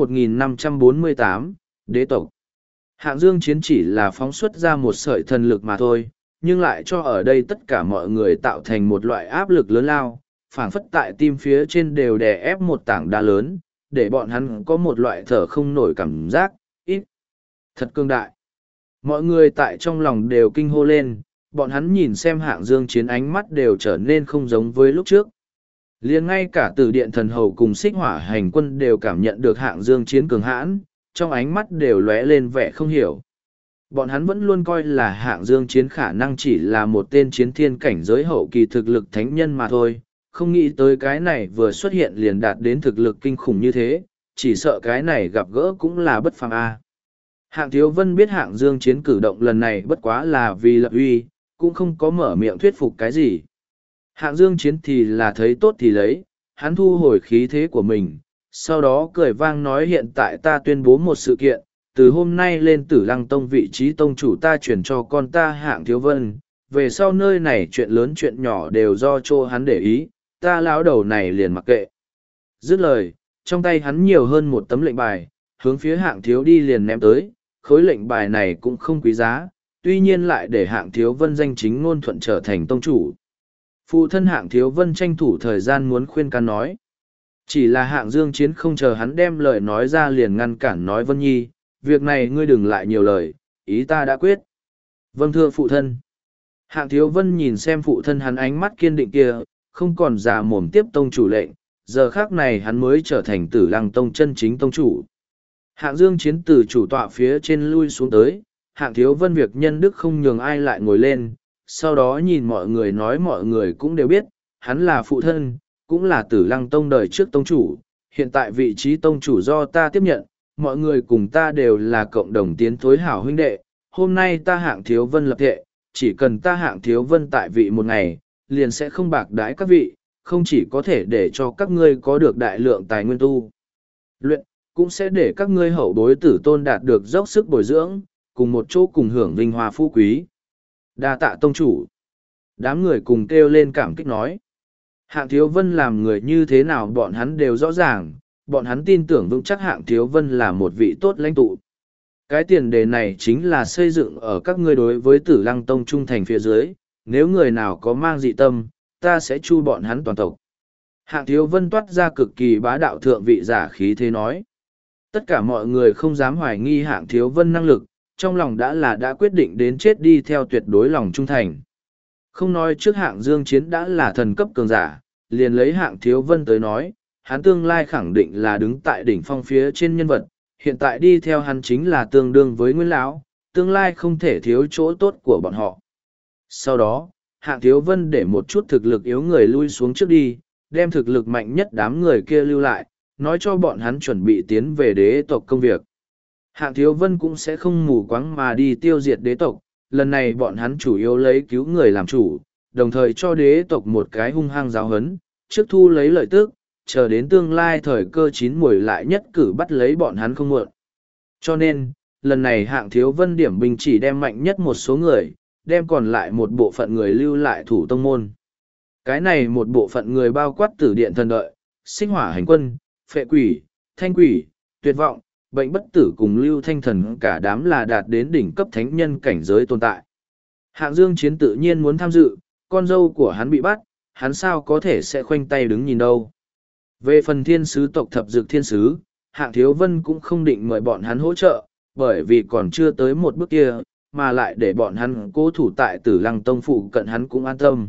S1: 1548, Đế tộc. Hạng Dương Chiến chỉ là phóng xuất ra một sợi thần lực mà thôi, nhưng lại cho ở đây tất cả mọi người tạo thành một loại áp lực lớn lao, phảng phất tại tim phía trên đều đè ép một tảng đá lớn, để bọn hắn có một loại thở không nổi cảm giác, ít. Thật cương đại. Mọi người tại trong lòng đều kinh hô lên, bọn hắn nhìn xem Hạng Dương Chiến ánh mắt đều trở nên không giống với lúc trước. Liền ngay cả Tử Điện Thần Hầu cùng Xích Hỏa Hành Quân đều cảm nhận được Hạng Dương Chiến cường hãn, trong ánh mắt đều lóe lên vẻ không hiểu. Bọn hắn vẫn luôn coi là Hạng Dương Chiến khả năng chỉ là một tên chiến thiên cảnh giới hậu kỳ thực lực thánh nhân mà thôi, không nghĩ tới cái này vừa xuất hiện liền đạt đến thực lực kinh khủng như thế, chỉ sợ cái này gặp gỡ cũng là bất phàm a. Hạng Thiếu Vân biết Hạng Dương Chiến cử động lần này bất quá là vì lập uy, cũng không có mở miệng thuyết phục cái gì. Hạng Dương Chiến thì là thấy tốt thì lấy, hắn thu hồi khí thế của mình, sau đó cười vang nói hiện tại ta tuyên bố một sự kiện, từ hôm nay lên Tử Lăng Tông vị trí tông chủ ta chuyển cho con ta Hạng Thiếu Vân, về sau nơi này chuyện lớn chuyện nhỏ đều do cho hắn để ý, ta lão đầu này liền mặc kệ. Dứt lời, trong tay hắn nhiều hơn một tấm lệnh bài, hướng phía Hạng Thiếu đi liền ném tới, khối lệnh bài này cũng không quý giá, tuy nhiên lại để Hạng Thiếu Vân danh chính ngôn thuận trở thành tông chủ. Phụ thân Hạng Thiếu Vân tranh thủ thời gian muốn khuyên can nói. Chỉ là Hạng Dương Chiến không chờ hắn đem lời nói ra liền ngăn cản nói Vân Nhi, việc này ngươi đừng lại nhiều lời, ý ta đã quyết. Vâng thưa phụ thân. Hạng Thiếu Vân nhìn xem phụ thân hắn ánh mắt kiên định kia, không còn giả mồm tiếp tông chủ lệnh, giờ khác này hắn mới trở thành Tử Lăng Tông chân chính tông chủ. Hạng Dương Chiến từ chủ tọa phía trên lui xuống tới, Hạng Thiếu Vân việc nhân đức không nhường ai lại ngồi lên, sau đó nhìn mọi người nói mọi người cũng đều biết, hắn là phụ thân, cũng là Tử Lăng Tông đời trước tông chủ, hiện tại vị trí tông chủ do ta tiếp nhận, mọi người cùng ta đều là cộng đồng tiến thối hảo huynh đệ, hôm nay ta Hạng Thiếu Vân lập thệ, chỉ cần ta Hạng Thiếu Vân tại vị một ngày, liền sẽ không bạc đãi các vị, không chỉ có thể để cho các ngươi có được đại lượng tài nguyên tu luyện, cũng sẽ để các ngươi hậu bối tử tôn đạt được dốc sức bồi dưỡng, cùng một chỗ cùng hưởng vinh hoa phú quý. Đa tạ tông chủ. Đám người cùng kêu lên cảm kích nói. Hạng Thiếu Vân làm người như thế nào bọn hắn đều rõ ràng, bọn hắn tin tưởng vững chắc Hạng Thiếu Vân là một vị tốt lãnh tụ. Cái tiền đề này chính là xây dựng ở các ngươi đối với Tử Lăng Tông trung thành phía dưới, nếu người nào có mang dị tâm, ta sẽ chu bọn hắn toàn tộc. Hạng Thiếu Vân toát ra cực kỳ bá đạo thượng vị giả khí thế nói. Tất cả mọi người không dám hoài nghi Hạng Thiếu Vân năng lực, trong lòng đã quyết định đến chết đi theo tuyệt đối lòng trung thành. Không nói trước Hạng Dương Chiến đã là thần cấp cường giả, liền lấy Hạng Thiếu Vân tới nói, hắn tương lai khẳng định là đứng tại đỉnh phong phía trên nhân vật, hiện tại đi theo hắn chính là tương đương với Nguyên Lão, tương lai không thể thiếu chỗ tốt của bọn họ. Sau đó, Hạng Thiếu Vân để một chút thực lực yếu người lui xuống trước đi, đem thực lực mạnh nhất đám người kia lưu lại, nói cho bọn hắn chuẩn bị tiến về đế tộc công việc. Hạng Thiếu Vân cũng sẽ không mù quáng mà đi tiêu diệt đế tộc, lần này bọn hắn chủ yếu lấy cứu người làm chủ, đồng thời cho đế tộc một cái hung hăng giáo hấn, trước thu lấy lợi tức, chờ đến tương lai thời cơ chín muồi lại nhất cử bắt lấy bọn hắn không muộn. Cho nên, lần này Hạng Thiếu Vân điểm binh chỉ đem mạnh nhất một số người, đem còn lại một bộ phận người lưu lại thủ tông môn. Cái này một bộ phận người bao quát Tử Điện Thần Đợi, Sinh Hỏa Hành Quân, Phệ Quỷ, Thanh Quỷ, Tuyệt Vọng, Bệnh Bất Tử cùng Lưu Thanh Thần, cả đám là đạt đến đỉnh cấp thánh nhân cảnh giới tồn tại. Hạng Dương Chiến tự nhiên muốn tham dự, con dâu của hắn bị bắt, hắn sao có thể sẽ khoanh tay đứng nhìn đâu. Về phần thiên sứ tộc Thập Dược Thiên Sứ, Hạng Thiếu Vân cũng không định mời bọn hắn hỗ trợ, bởi vì còn chưa tới một bước kia, mà lại để bọn hắn cố thủ tại Tử Lăng Tông phụ cận hắn cũng an tâm.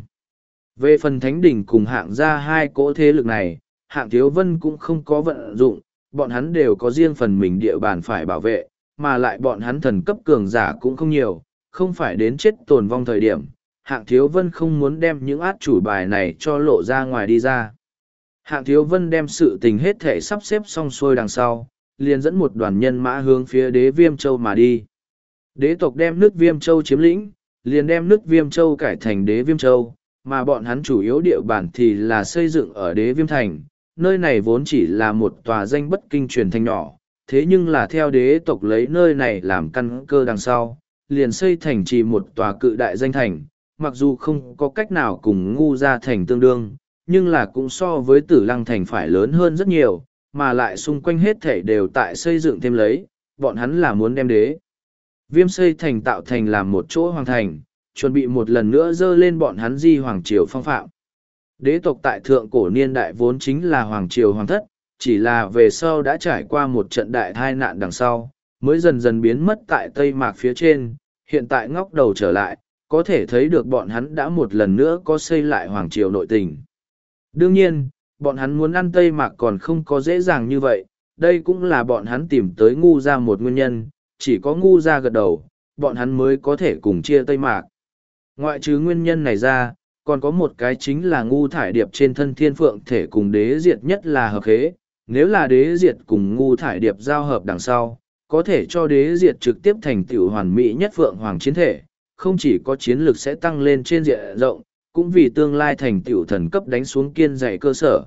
S1: Về phần Thánh Đỉnh cùng Hạng gia hai cỗ thế lực này, Hạng Thiếu Vân cũng không có vận dụng, bọn hắn đều có riêng phần mình địa bàn phải bảo vệ, mà lại bọn hắn thần cấp cường giả cũng không nhiều, không phải đến chết tồn vong thời điểm. Hạng Thiếu Vân không muốn đem những át chủ bài này cho lộ ra ngoài đi ra. Hạng Thiếu Vân đem sự tình hết thể sắp xếp xong xuôi đằng sau, liền dẫn một đoàn nhân mã hướng phía đế Viêm Châu mà đi. Đế tộc đem nước Viêm Châu chiếm lĩnh, liền đem nước Viêm Châu cải thành đế Viêm Châu, mà bọn hắn chủ yếu địa bàn thì là xây dựng ở đế Viêm Thành. Nơi này vốn chỉ là một tòa danh bất kinh truyền thành nhỏ, thế nhưng là theo đế tộc lấy nơi này làm căn cơ đằng sau, liền xây thành chỉ một tòa cự đại danh thành, mặc dù không có cách nào cùng Ngu Gia Thành tương đương, nhưng là cũng so với Tử Lăng Thành phải lớn hơn rất nhiều, mà lại xung quanh hết thể đều tại xây dựng thêm lấy, bọn hắn là muốn đem đế Viêm xây thành tạo thành làm một chỗ hoàng thành, chuẩn bị một lần nữa dơ lên bọn hắn di hoàng triều phong phạm. Đế tộc tại thượng cổ niên đại vốn chính là hoàng triều hoàng thất, chỉ là về sau đã trải qua một trận đại tai nạn đằng sau, mới dần dần biến mất tại Tây Mạc phía trên, hiện tại ngóc đầu trở lại, có thể thấy được bọn hắn đã một lần nữa có xây lại hoàng triều nội tình. Đương nhiên, bọn hắn muốn ăn Tây Mạc còn không có dễ dàng như vậy, đây cũng là bọn hắn tìm tới Ngu Gia một nguyên nhân, chỉ có Ngu Gia gật đầu, bọn hắn mới có thể cùng chia Tây Mạc. Ngoại trừ nguyên nhân này ra, còn có một cái chính là Ngu Thải Điệp trên thân Thiên Phượng thể cùng Đế Diệt nhất là hợp khế, nếu là Đế Diệt cùng Ngu Thải Điệp giao hợp đằng sau, có thể cho Đế Diệt trực tiếp thành tựu hoàn mỹ nhất Phượng Hoàng chiến thể, không chỉ có chiến lực sẽ tăng lên trên diện rộng, cũng vì tương lai thành tựu thần cấp đánh xuống kiên dày cơ sở.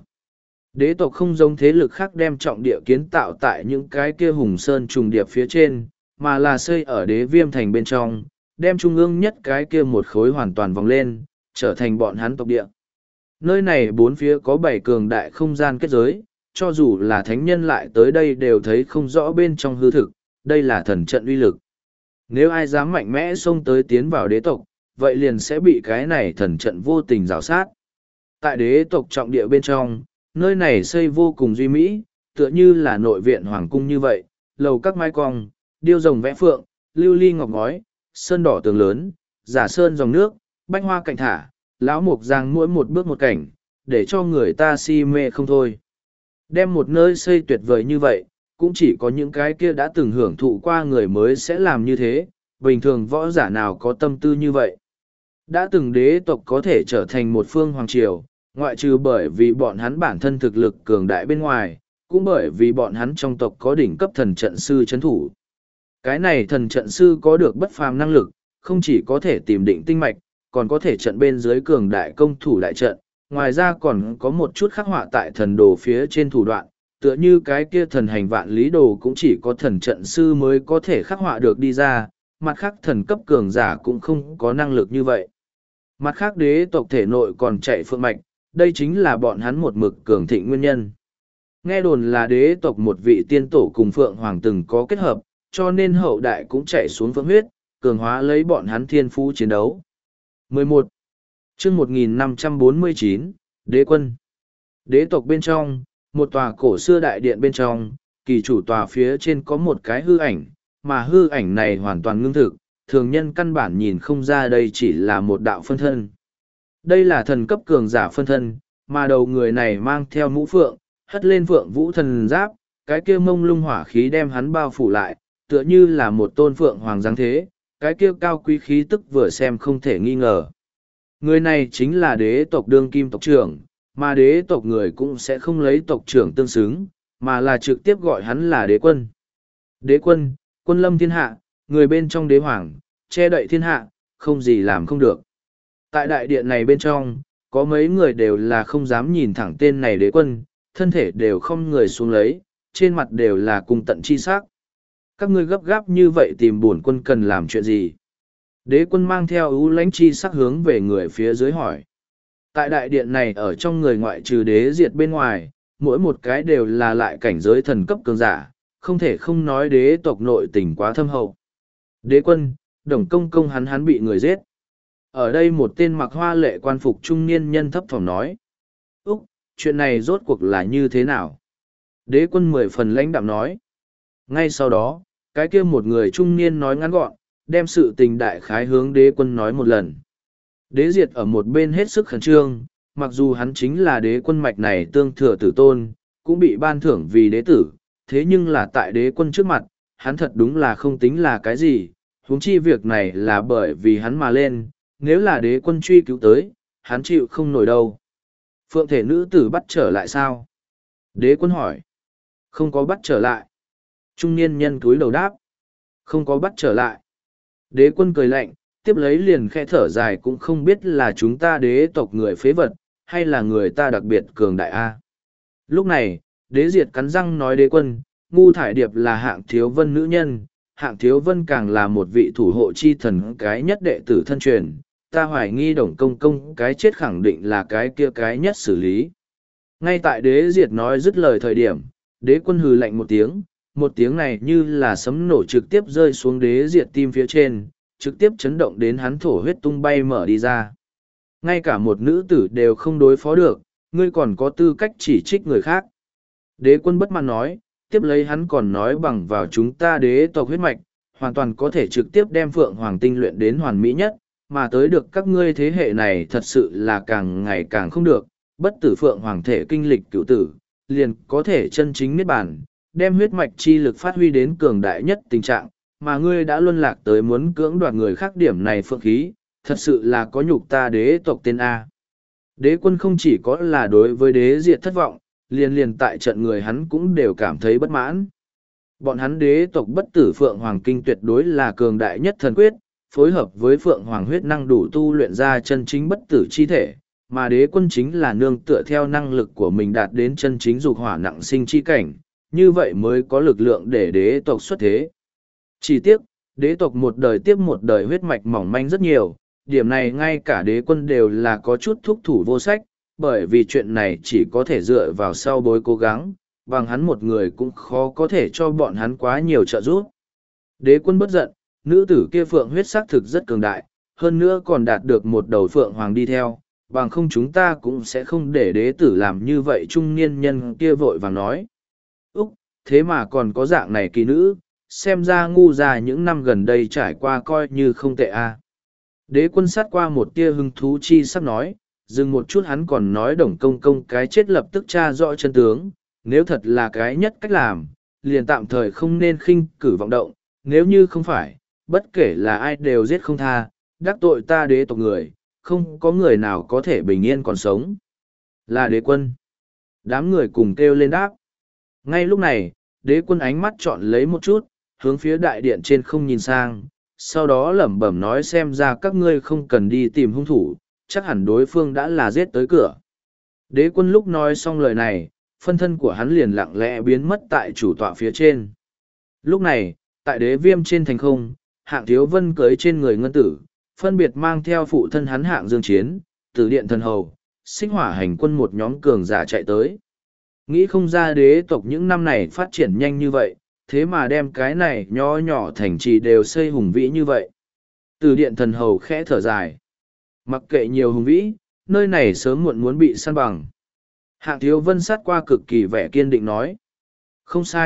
S1: Đế tộc không giống thế lực khác đem trọng địa kiến tạo tại những cái kia hùng sơn trùng điệp phía trên, mà là xây ở đế Viêm thành bên trong, đem trung ương nhất cái kia một khối hoàn toàn vòng lên, trở thành bọn hắn tộc địa. Nơi này bốn phía có 7 cường đại không gian kết giới, cho dù là thánh nhân lại tới đây đều thấy không rõ bên trong hư thực, đây là thần trận uy lực. Nếu ai dám mạnh mẽ xông tới tiến vào đế tộc, vậy liền sẽ bị cái này thần trận vô tình rào sát. Tại đế tộc trọng địa bên trong, nơi này xây vô cùng duy mỹ, tựa như là nội viện hoàng cung như vậy, lầu các mái cong, điêu rồng vẽ phượng, lưu ly ngọc ngói, sơn đỏ tường lớn, giả sơn dòng nước, bách hoa cạnh thả, lão mục giang mỗi một bước một cảnh, để cho người ta si mê không thôi. Đem một nơi xây tuyệt vời như vậy, cũng chỉ có những cái kia đã từng hưởng thụ qua người mới sẽ làm như thế, bình thường võ giả nào có tâm tư như vậy. Đã từng đế tộc có thể trở thành một phương hoàng triều, ngoại trừ bởi vì bọn hắn bản thân thực lực cường đại bên ngoài, cũng bởi vì bọn hắn trong tộc có đỉnh cấp thần trận sư chấn thủ. Cái này thần trận sư có được bất phàm năng lực, không chỉ có thể tìm định tinh mạch, còn có thể trận bên dưới cường đại công thủ đại trận, ngoài ra còn có một chút khắc họa tại thần đồ phía trên thủ đoạn, tựa như cái kia thần hành vạn lý đồ cũng chỉ có thần trận sư mới có thể khắc họa được đi ra, mặt khác thần cấp cường giả cũng không có năng lực như vậy. Mặt khác đế tộc thể nội còn chạy phượng mạch, đây chính là bọn hắn một mực cường thịnh nguyên nhân. Nghe đồn là đế tộc một vị tiên tổ cùng phượng hoàng từng có kết hợp, cho nên hậu đại cũng chạy xuống phượng huyết, cường hóa lấy bọn hắn thiên phú chiến đấu. 11. chương 1549, Đế quân. Đế tộc bên trong, một tòa cổ xưa đại điện bên trong, kỳ chủ tòa phía trên có một cái hư ảnh, mà hư ảnh này hoàn toàn ngưng thực, thường nhân căn bản nhìn không ra đây chỉ là một đạo phân thân. Đây là thần cấp cường giả phân thân, mà đầu người này mang theo mũ phượng, hất lên phượng vũ thần giáp, cái kia mông lung hỏa khí đem hắn bao phủ lại, tựa như là một tôn phượng hoàng giáng thế, cái kia cao quý khí tức vừa xem không thể nghi ngờ. Người này chính là đế tộc đương kim tộc trưởng, mà đế tộc người cũng sẽ không lấy tộc trưởng tương xứng, mà là trực tiếp gọi hắn là đế quân. Đế quân, quân lâm thiên hạ, người bên trong đế hoàng, che đậy thiên hạ, không gì làm không được. Tại đại điện này bên trong, có mấy người đều là không dám nhìn thẳng tên này đế quân, thân thể đều không người xuống lấy, trên mặt đều là cùng tận chi sắc. Các ngươi gấp gáp như vậy tìm bổn quân cần làm chuyện gì? Đế quân mang theo ưu lãnh chi sắc hướng về người phía dưới hỏi. Tại đại điện này ở trong người ngoại trừ đế diệt bên ngoài, mỗi một cái đều là lại cảnh giới thần cấp cường giả, không thể không nói đế tộc nội tình quá thâm hậu. Đế quân, Đồng công công hắn bị người giết. Ở đây một tên mặc hoa lệ quan phục trung niên nhân thấp thỏm nói. Úc, chuyện này rốt cuộc là như thế nào? Đế quân 10 phần lãnh đạm nói. Ngay sau đó, cái kia một người trung niên nói ngắn gọn, đem sự tình đại khái hướng đế quân nói một lần. Đế diệt ở một bên hết sức khẩn trương, mặc dù hắn chính là đế quân mạch này tương thừa tử tôn, cũng bị ban thưởng vì đế tử, thế nhưng là tại đế quân trước mặt, hắn thật đúng là không tính là cái gì, huống chi việc này là bởi vì hắn mà lên, nếu là đế quân truy cứu tới, hắn chịu không nổi đâu. Phượng thể nữ tử bắt trở lại sao? Đế quân hỏi. Không có bắt trở lại. Trung niên nhân cúi đầu đáp. Không có bắt trở lại. Đế quân cười lạnh, tiếp lấy liền khẽ thở dài cũng không biết là chúng ta đế tộc người phế vật, hay là người ta đặc biệt cường đại A. Lúc này, đế diệt cắn răng nói đế quân, ngu thải điệp là hạng thiếu vân nữ nhân, hạng thiếu vân càng là một vị thủ hộ chi thần cái nhất đệ tử thân truyền, ta hoài nghi Đồng công công cái chết khẳng định là cái kia cái nhất xử lý. Ngay tại đế diệt nói dứt lời thời điểm, đế quân hừ lạnh một tiếng này như là sấm nổ trực tiếp rơi xuống đế diệt tim phía trên, trực tiếp chấn động đến hắn thổ huyết tung bay mở đi ra. Ngay cả một nữ tử đều không đối phó được, ngươi còn có tư cách chỉ trích người khác. Đế quân bất mãn nói, tiếp lấy hắn còn nói bằng vào chúng ta đế tộc huyết mạch, hoàn toàn có thể trực tiếp đem Phượng Hoàng tinh luyện đến hoàn mỹ nhất, mà tới được các ngươi thế hệ này thật sự là càng ngày càng không được, bất tử Phượng Hoàng thể kinh lịch cựu tử, liền có thể chân chính niết bàn, đem huyết mạch chi lực phát huy đến cường đại nhất tình trạng, mà ngươi đã luân lạc tới muốn cưỡng đoạt người khác điểm này phượng khí, thật sự là có nhục ta đế tộc tên A. Đế quân không chỉ có là đối với đế diệt thất vọng, liền tại trận người hắn cũng đều cảm thấy bất mãn. Bọn hắn đế tộc bất tử Phượng Hoàng Kinh tuyệt đối là cường đại nhất thần quyết, phối hợp với Phượng Hoàng huyết năng đủ tu luyện ra chân chính bất tử chi thể, mà đế quân chính là nương tựa theo năng lực của mình đạt đến chân chính dục hỏa nặng sinh chi cảnh, như vậy mới có lực lượng để đế tộc xuất thế. Chỉ tiếc, đế tộc một đời tiếp một đời huyết mạch mỏng manh rất nhiều, điểm này ngay cả đế quân đều là có chút thúc thủ vô sách, bởi vì chuyện này chỉ có thể dựa vào sau bối cố gắng, bằng hắn một người cũng khó có thể cho bọn hắn quá nhiều trợ giúp. Đế quân bất giận, nữ tử kia phượng huyết sắc thực rất cường đại, hơn nữa còn đạt được một đầu phượng hoàng đi theo, bằng không chúng ta cũng sẽ không để đế tử làm như vậy. Trung niên nhân kia vội vàng nói. Úc, thế mà còn có dạng này kỳ nữ, xem ra ngu già những năm gần đây trải qua coi như không tệ a. Đế quân sát qua một tia hứng thú chi sắp nói, dừng một chút hắn còn nói Đồng công công cái chết lập tức tra rõ chân tướng, nếu thật là cái nhất cách làm, liền tạm thời không nên khinh cử vọng động, nếu như không phải, bất kể là ai đều giết không tha, đắc tội ta đế tộc người, không có người nào có thể bình yên còn sống. Là đế quân. Đám người cùng kêu lên đáp. Ngay lúc này, đế quân ánh mắt chọn lấy một chút, hướng phía đại điện trên không nhìn sang, sau đó lẩm bẩm nói xem ra các ngươi không cần đi tìm hung thủ, chắc hẳn đối phương đã là giết tới cửa. Đế quân lúc nói xong lời này, phân thân của hắn liền lặng lẽ biến mất tại chủ tọa phía trên. Lúc này, tại đế viêm trên thành không, hạng thiếu vân cưới trên người ngân tử, phân biệt mang theo phụ thân hắn hạng dương chiến, tử điện thần hầu, xích hỏa hành quân một nhóm cường giả chạy tới. Nghĩ không ra đế tộc những năm này phát triển nhanh như vậy, thế mà đem cái này nho nhỏ thành trì đều xây hùng vĩ như vậy. Tử điện thần hầu khẽ thở dài. Mặc kệ nhiều hùng vĩ, nơi này sớm muộn muốn bị săn bằng. Hạng thiếu vân sát qua cực kỳ vẻ kiên định nói. Không sai,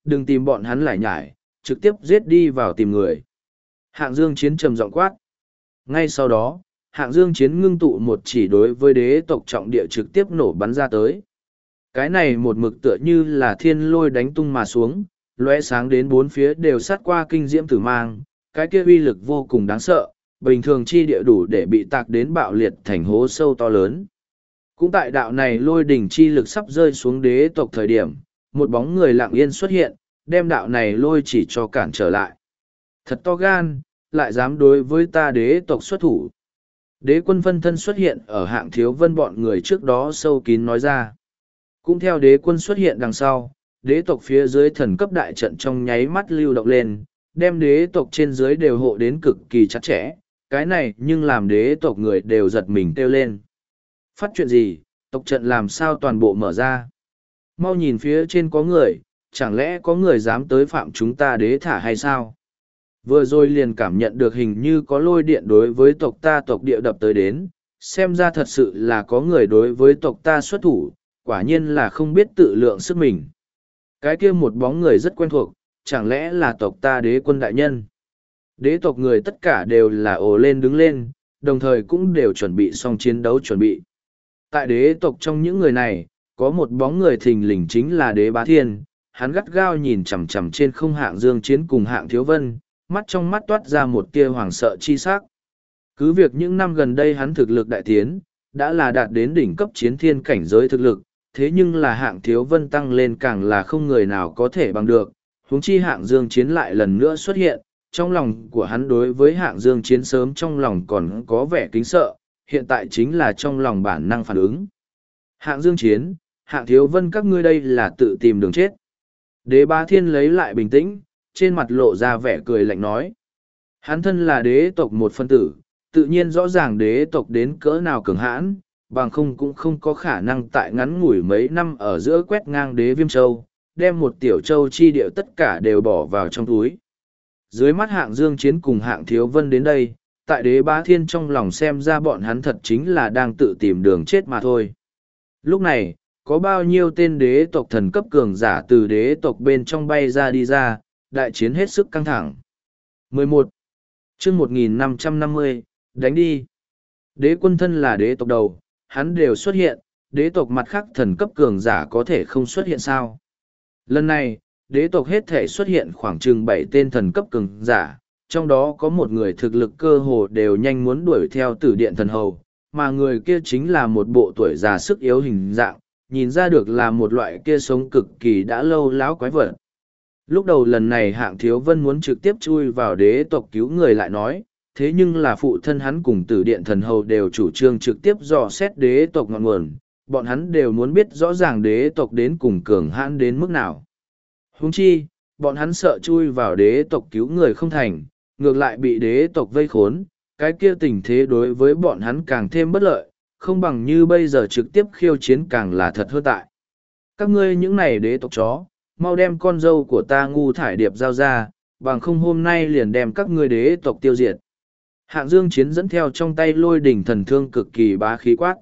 S1: đừng tìm bọn hắn lải nhải, trực tiếp giết đi vào tìm người. Hạng Dương Chiến trầm giọng quát. Ngay sau đó, Hạng Dương Chiến ngưng tụ một chỉ đối với đế tộc trọng địa trực tiếp nổ bắn ra tới. Cái này một mực tựa như là thiên lôi đánh tung mà xuống, lóe sáng đến bốn phía đều sát qua kinh diễm tử mang, cái kia uy lực vô cùng đáng sợ, bình thường chi địa đủ để bị tạc đến bạo liệt thành hố sâu to lớn. Cũng tại đạo này lôi đỉnh chi lực sắp rơi xuống đế tộc thời điểm, một bóng người lặng yên xuất hiện, đem đạo này lôi chỉ cho cản trở lại. Thật to gan, lại dám đối với ta đế tộc xuất thủ. Đế quân phân thân xuất hiện ở Hạng Thiếu Vân bọn người trước đó sâu kín nói ra. Cũng theo đế quân xuất hiện đằng sau, đế tộc phía dưới thần cấp đại trận trong nháy mắt lưu động lên, đem đế tộc trên dưới đều hộ đến cực kỳ chặt chẽ, cái này nhưng làm đế tộc người đều giật mình kêu lên. Phát chuyện gì, tộc trận làm sao toàn bộ mở ra? Mau nhìn phía trên có người, chẳng lẽ có người dám tới phạm chúng ta đế thả hay sao? Vừa rồi liền cảm nhận được hình như có lôi điện đối với tộc ta tộc địa đập tới đến, xem ra thật sự là có người đối với tộc ta xuất thủ, quả nhiên là không biết tự lượng sức mình. Cái kia một bóng người rất quen thuộc, chẳng lẽ là tộc ta đế quân đại nhân? Đế tộc người tất cả đều là ồ lên đứng lên, đồng thời cũng đều chuẩn bị xong chiến đấu chuẩn bị. Tại đế tộc trong những người này, có một bóng người thình lình chính là đế bá thiên, hắn gắt gao nhìn chằm chằm trên không Hạng Dương Chiến cùng Hạng Thiếu Vân, mắt trong mắt toát ra một tia hoàng sợ chi sắc. Cứ việc những năm gần đây hắn thực lực đại tiến, đã là đạt đến đỉnh cấp chiến thiên cảnh giới thực lực, thế nhưng là Hạng Thiếu Vân tăng lên càng là không người nào có thể bằng được, huống chi Hạng Dương Chiến lại lần nữa xuất hiện, trong lòng của hắn đối với Hạng Dương Chiến sớm trong lòng còn có vẻ kính sợ, hiện tại chính là trong lòng bản năng phản ứng. Hạng Dương Chiến, Hạng Thiếu Vân các ngươi đây là tự tìm đường chết. Đế Bá Thiên lấy lại bình tĩnh, trên mặt lộ ra vẻ cười lạnh nói. Hắn thân là đế tộc một phân tử, tự nhiên rõ ràng đế tộc đến cỡ nào cường hãn, bằng không cũng không có khả năng tại ngắn ngủi mấy năm ở giữa quét ngang đế Viêm Châu, đem một tiểu châu chi điệu tất cả đều bỏ vào trong túi. Dưới mắt Hạng Dương Chiến cùng Hạng Thiếu Vân đến đây, tại đế Bá Thiên trong lòng xem ra bọn hắn thật chính là đang tự tìm đường chết mà thôi. Lúc này, có bao nhiêu tên đế tộc thần cấp cường giả từ đế tộc bên trong bay ra đi ra, đại chiến hết sức căng thẳng. 11. chương 1550, đánh đi. Đế quân thân là đế tộc đầu, hắn đều xuất hiện, đế tộc mặt khác thần cấp cường giả có thể không xuất hiện sao. Lần này, đế tộc hết thể xuất hiện khoảng chừng 7 tên thần cấp cường giả, trong đó có một người thực lực cơ hồ đều nhanh muốn đuổi theo tử điện thần hầu, mà người kia chính là một bộ tuổi già sức yếu hình dạng, nhìn ra được là một loại kia sống cực kỳ đã lâu láo quái vật. Lúc đầu lần này Hạng Thiếu Vân muốn trực tiếp chui vào đế tộc cứu người lại nói, thế nhưng là phụ thân hắn cùng tử điện thần hầu đều chủ trương trực tiếp dò xét đế tộc ngọn nguồn, bọn hắn đều muốn biết rõ ràng đế tộc đến cùng cường hãn đến mức nào. Huống chi, bọn hắn sợ chui vào đế tộc cứu người không thành, ngược lại bị đế tộc vây khốn, cái kia tình thế đối với bọn hắn càng thêm bất lợi, không bằng như bây giờ trực tiếp khiêu chiến càng là thật hơn tại. Các ngươi những này đế tộc chó, mau đem con dâu của ta Ngu Thải Điệp giao ra, bằng không hôm nay liền đem các ngươi đế tộc tiêu diệt. Hạng Dương Chiến dẫn theo trong tay lôi đỉnh thần thương cực kỳ bá khí quát.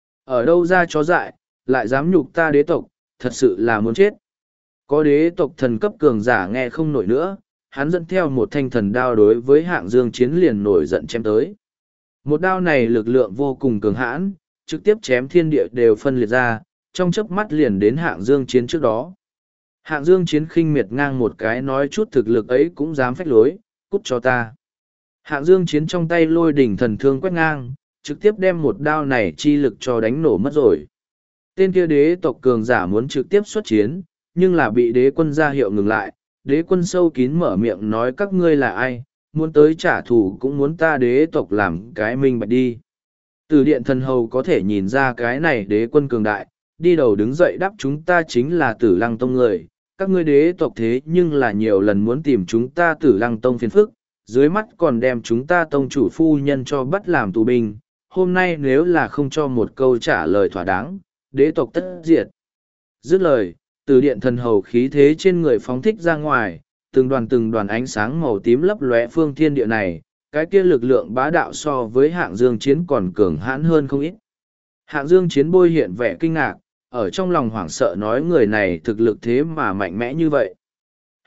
S1: Ở đâu ra chó dại, lại dám nhục ta đế tộc, thật sự là muốn chết. Có đế tộc thần cấp cường giả nghe không nổi nữa, hắn dẫn theo một thanh thần đao đối với Hạng Dương Chiến liền nổi giận chém tới. Một đao này lực lượng vô cùng cường hãn, trực tiếp chém thiên địa đều phân liệt ra, trong chớp mắt liền đến Hạng Dương Chiến trước đó. Hạng Dương Chiến khinh miệt ngang một cái nói chút thực lực ấy cũng dám phách lối, cút cho ta. Hạng Dương Chiến trong tay lôi đỉnh thần thương quét ngang, trực tiếp đem một đao này chi lực cho đánh nổ mất rồi. Tên kia đế tộc cường giả muốn trực tiếp xuất chiến, nhưng là bị đế quân ra hiệu ngừng lại. Đế quân sâu kín mở miệng nói các ngươi là ai, muốn tới trả thù cũng muốn ta đế tộc làm cái minh bạch đi. Từ điện thần hầu có thể nhìn ra cái này đế quân cường đại, đi đầu đứng dậy đáp chúng ta chính là Tử Lăng Tông người, các ngươi đế tộc thế nhưng là nhiều lần muốn tìm chúng ta Tử Lăng Tông phiền phức, dưới mắt còn đem chúng ta tông chủ phu nhân cho bắt làm tù binh, hôm nay nếu là không cho một câu trả lời thỏa đáng, đế tộc tất diệt. Dứt lời, từ điện thần hầu khí thế trên người phóng thích ra ngoài, từng đoàn ánh sáng màu tím lấp lóe phương thiên địa này, cái kia lực lượng bá đạo so với Hạng Dương Chiến còn cường hãn hơn không ít. Hạng Dương Chiến bôi hiện vẻ kinh ngạc, ở trong lòng hoảng sợ nói người này thực lực thế mà mạnh mẽ như vậy.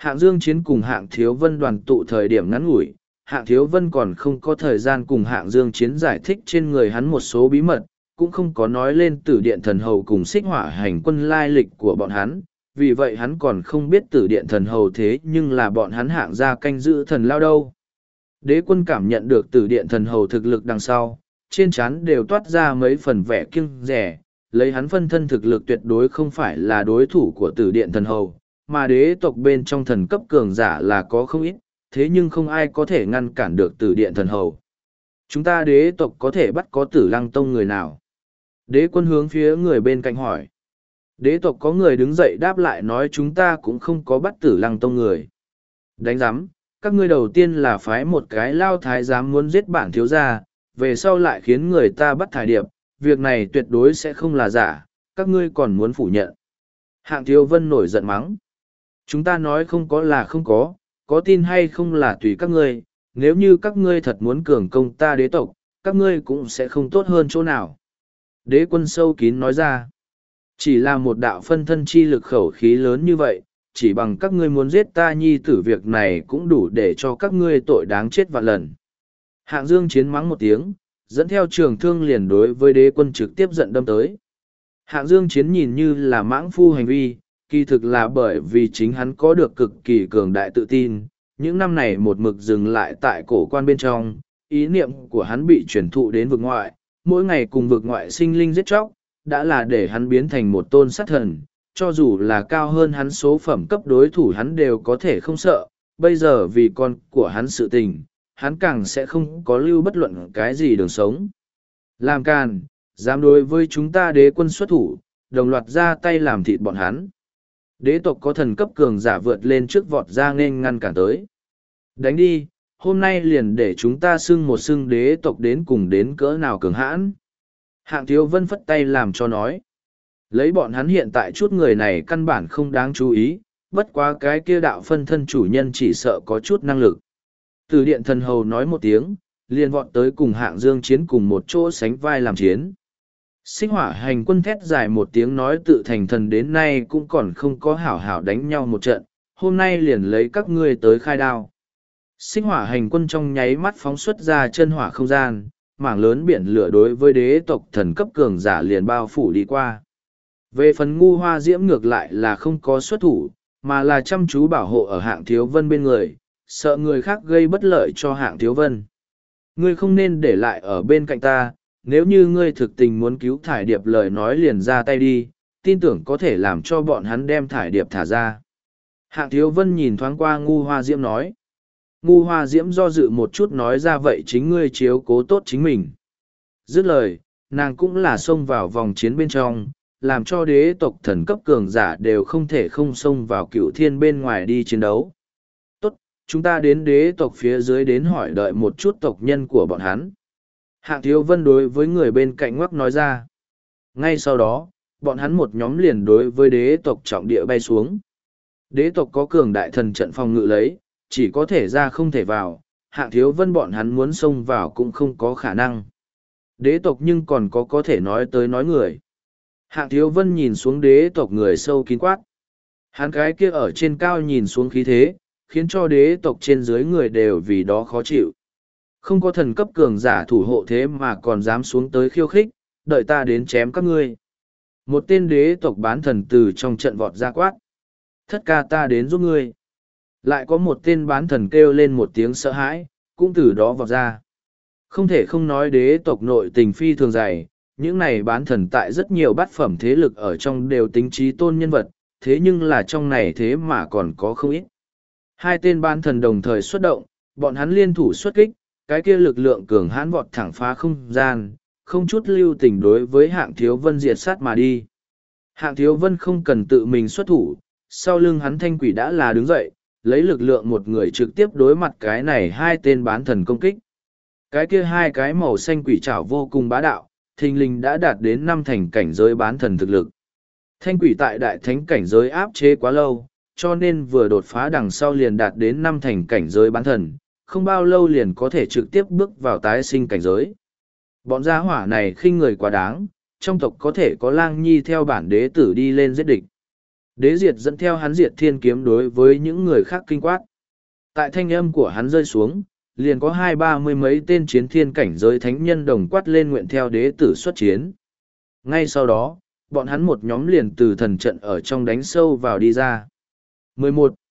S1: Hạng Dương Chiến cùng Hạng Thiếu Vân đoàn tụ thời điểm ngắn ngủi, Hạng Thiếu Vân còn không có thời gian cùng Hạng Dương Chiến giải thích trên người hắn một số bí mật, cũng không có nói lên Tử Điện Thần Hầu cùng Xích Hỏa Hành Quân lai lịch của bọn hắn, vì vậy hắn còn không biết Tử Điện Thần Hầu thế nhưng là bọn hắn Hạng gia canh giữ thần lao đâu. Đế quân cảm nhận được Tử Điện Thần Hầu thực lực đằng sau, trên trán đều toát ra mấy phần vẻ kiêng rẻ, lấy hắn phân thân thực lực tuyệt đối không phải là đối thủ của Tử Điện Thần Hầu, mà đế tộc bên trong thần cấp cường giả là có không ít, thế nhưng không ai có thể ngăn cản được Tử Điện Thần Hầu. Chúng ta đế tộc có thể bắt có Tử Lăng Tông người nào? Đế quân hướng phía người bên cạnh hỏi. Đế tộc có người đứng dậy đáp lại nói chúng ta cũng không có bắt Tử Lăng Tông người. Đánh giám, các ngươi đầu tiên là phái một cái lao thái giám muốn giết bản thiếu gia, về sau lại khiến người ta bắt thải điệp, việc này tuyệt đối sẽ không là giả, các ngươi còn muốn phủ nhận. Hạng Thiếu Vân nổi giận mắng. Chúng ta nói không có là không có tin hay không là tùy các ngươi, nếu như các ngươi thật muốn cường công ta đế tộc, các ngươi cũng sẽ không tốt hơn chỗ nào. Đế quân sâu kín nói ra, chỉ là một đạo phân thân chi lực khẩu khí lớn như vậy, chỉ bằng các ngươi muốn giết ta nhi tử việc này cũng đủ để cho các ngươi tội đáng chết vạn lần. Hạng Dương Chiến mắng một tiếng, dẫn theo trường thương liền đối với đế quân trực tiếp giận đâm tới. Hạng Dương Chiến nhìn như là mãng phu hành vi, kỳ thực là bởi vì chính hắn có được cực kỳ cường đại tự tin, những năm này một mực dừng lại tại cổ quan bên trong, ý niệm của hắn bị truyền thụ đến vực ngoại, mỗi ngày cùng vực ngoại sinh linh giết chóc, đã là để hắn biến thành một tôn sát thần, cho dù là cao hơn hắn số phẩm cấp đối thủ hắn đều có thể không sợ, bây giờ vì con của hắn sự tình, hắn càng sẽ không có lưu bất luận cái gì đường sống. Làm càn, dám đối với chúng ta đế quân xuất thủ, đồng loạt ra tay làm thịt bọn hắn. Đế tộc có thần cấp cường giả vượt lên trước vọt ra nên ngăn cản tới. Đánh đi, hôm nay liền để chúng ta xưng một xưng đế tộc đến cùng đến cỡ nào cường hãn. Hạng Thiếu Vân phất tay làm cho nói. Lấy bọn hắn hiện tại chút người này căn bản không đáng chú ý, bất quá cái kia đạo phân thân chủ nhân chỉ sợ có chút năng lực. Từ Điện Thần Hầu nói một tiếng, liền vọt tới cùng Hạng Dương Chiến cùng một chỗ sánh vai làm chiến. Xích Hỏa Hành Quân thét dài một tiếng nói tự thành thần đến nay cũng còn không có hảo hảo đánh nhau một trận, hôm nay liền lấy các ngươi tới khai đao. Xích Hỏa Hành Quân trong nháy mắt phóng xuất ra chân hỏa không gian, mảng lớn biển lửa đối với đế tộc thần cấp cường giả liền bao phủ đi qua. Về phần Ngu Hoa Diễm ngược lại là không có xuất thủ, mà là chăm chú bảo hộ ở Hạng Thiếu Vân bên người, sợ người khác gây bất lợi cho Hạng Thiếu Vân. Ngươi không nên để lại ở bên cạnh ta, nếu như ngươi thực tình muốn cứu thải điệp lời nói liền ra tay đi, tin tưởng có thể làm cho bọn hắn đem thải điệp thả ra. Hạng Thiếu Vân nhìn thoáng qua Ngu Hoa Diễm nói. Ngu Hoa Diễm do dự một chút nói ra vậy chính ngươi chiếu cố tốt chính mình. Dứt lời, nàng cũng là xông vào vòng chiến bên trong, làm cho đế tộc thần cấp cường giả đều không thể không xông vào cựu thiên bên ngoài đi chiến đấu. Tốt, chúng ta đến đế tộc phía dưới đến hỏi đợi một chút tộc nhân của bọn hắn. Hạng Thiếu Vân đối với người bên cạnh ngoắc nói ra. Ngay sau đó, bọn hắn một nhóm liền đối với đế tộc trọng địa bay xuống. Đế tộc có cường đại thần trận phòng ngự lấy, chỉ có thể ra không thể vào, Hạng Thiếu Vân bọn hắn muốn xông vào cũng không có khả năng. Đế tộc nhưng còn có thể nói tới nói người. Hạng Thiếu Vân nhìn xuống đế tộc người sâu kín quát. Hắn cái kia ở trên cao nhìn xuống khí thế, khiến cho đế tộc trên dưới người đều vì đó khó chịu. Không có thần cấp cường giả thủ hộ thế mà còn dám xuống tới khiêu khích, đợi ta đến chém các ngươi. Một tên đế tộc bán thần từ trong trận vọt ra quát. Thất ca ta đến giúp ngươi. Lại có một tên bán thần kêu lên một tiếng sợ hãi, cũng từ đó vọt ra. Không thể không nói đế tộc nội tình phi thường dày, những này bán thần tại rất nhiều bát phẩm thế lực ở trong đều tính trí tôn nhân vật, thế nhưng là trong này thế mà còn có không ít. Hai tên bán thần đồng thời xuất động, bọn hắn liên thủ xuất kích, cái kia lực lượng cường hãn vọt thẳng phá không gian, không chút lưu tình đối với Hạng Thiếu Vân diệt sát mà đi. Hạng Thiếu Vân không cần tự mình xuất thủ, sau lưng hắn thanh quỷ đã là đứng dậy, lấy lực lượng một người trực tiếp đối mặt cái này hai tên bán thần công kích. Cái kia hai cái màu xanh quỷ trảo vô cùng bá đạo, thình lình đã đạt đến 5 thành cảnh giới bán thần thực lực. Thanh quỷ tại đại thánh cảnh giới áp chế quá lâu, cho nên vừa đột phá đằng sau liền đạt đến 5 thành cảnh giới bán thần, không bao lâu liền có thể trực tiếp bước vào tái sinh cảnh giới. Bọn gia hỏa này khinh người quá đáng, trong tộc có thể có lang nhi theo bản đế tử đi lên giết địch. Đế diệt dẫn theo hắn diệt thiên kiếm đối với những người khác kinh quát. Tại thanh âm của hắn rơi xuống, liền có 20-30 mấy tên chiến thiên cảnh giới thánh nhân đồng quát lên nguyện theo đế tử xuất chiến. Ngay sau đó, bọn hắn một nhóm liền từ thần trận ở trong đánh sâu vào đi ra. 11.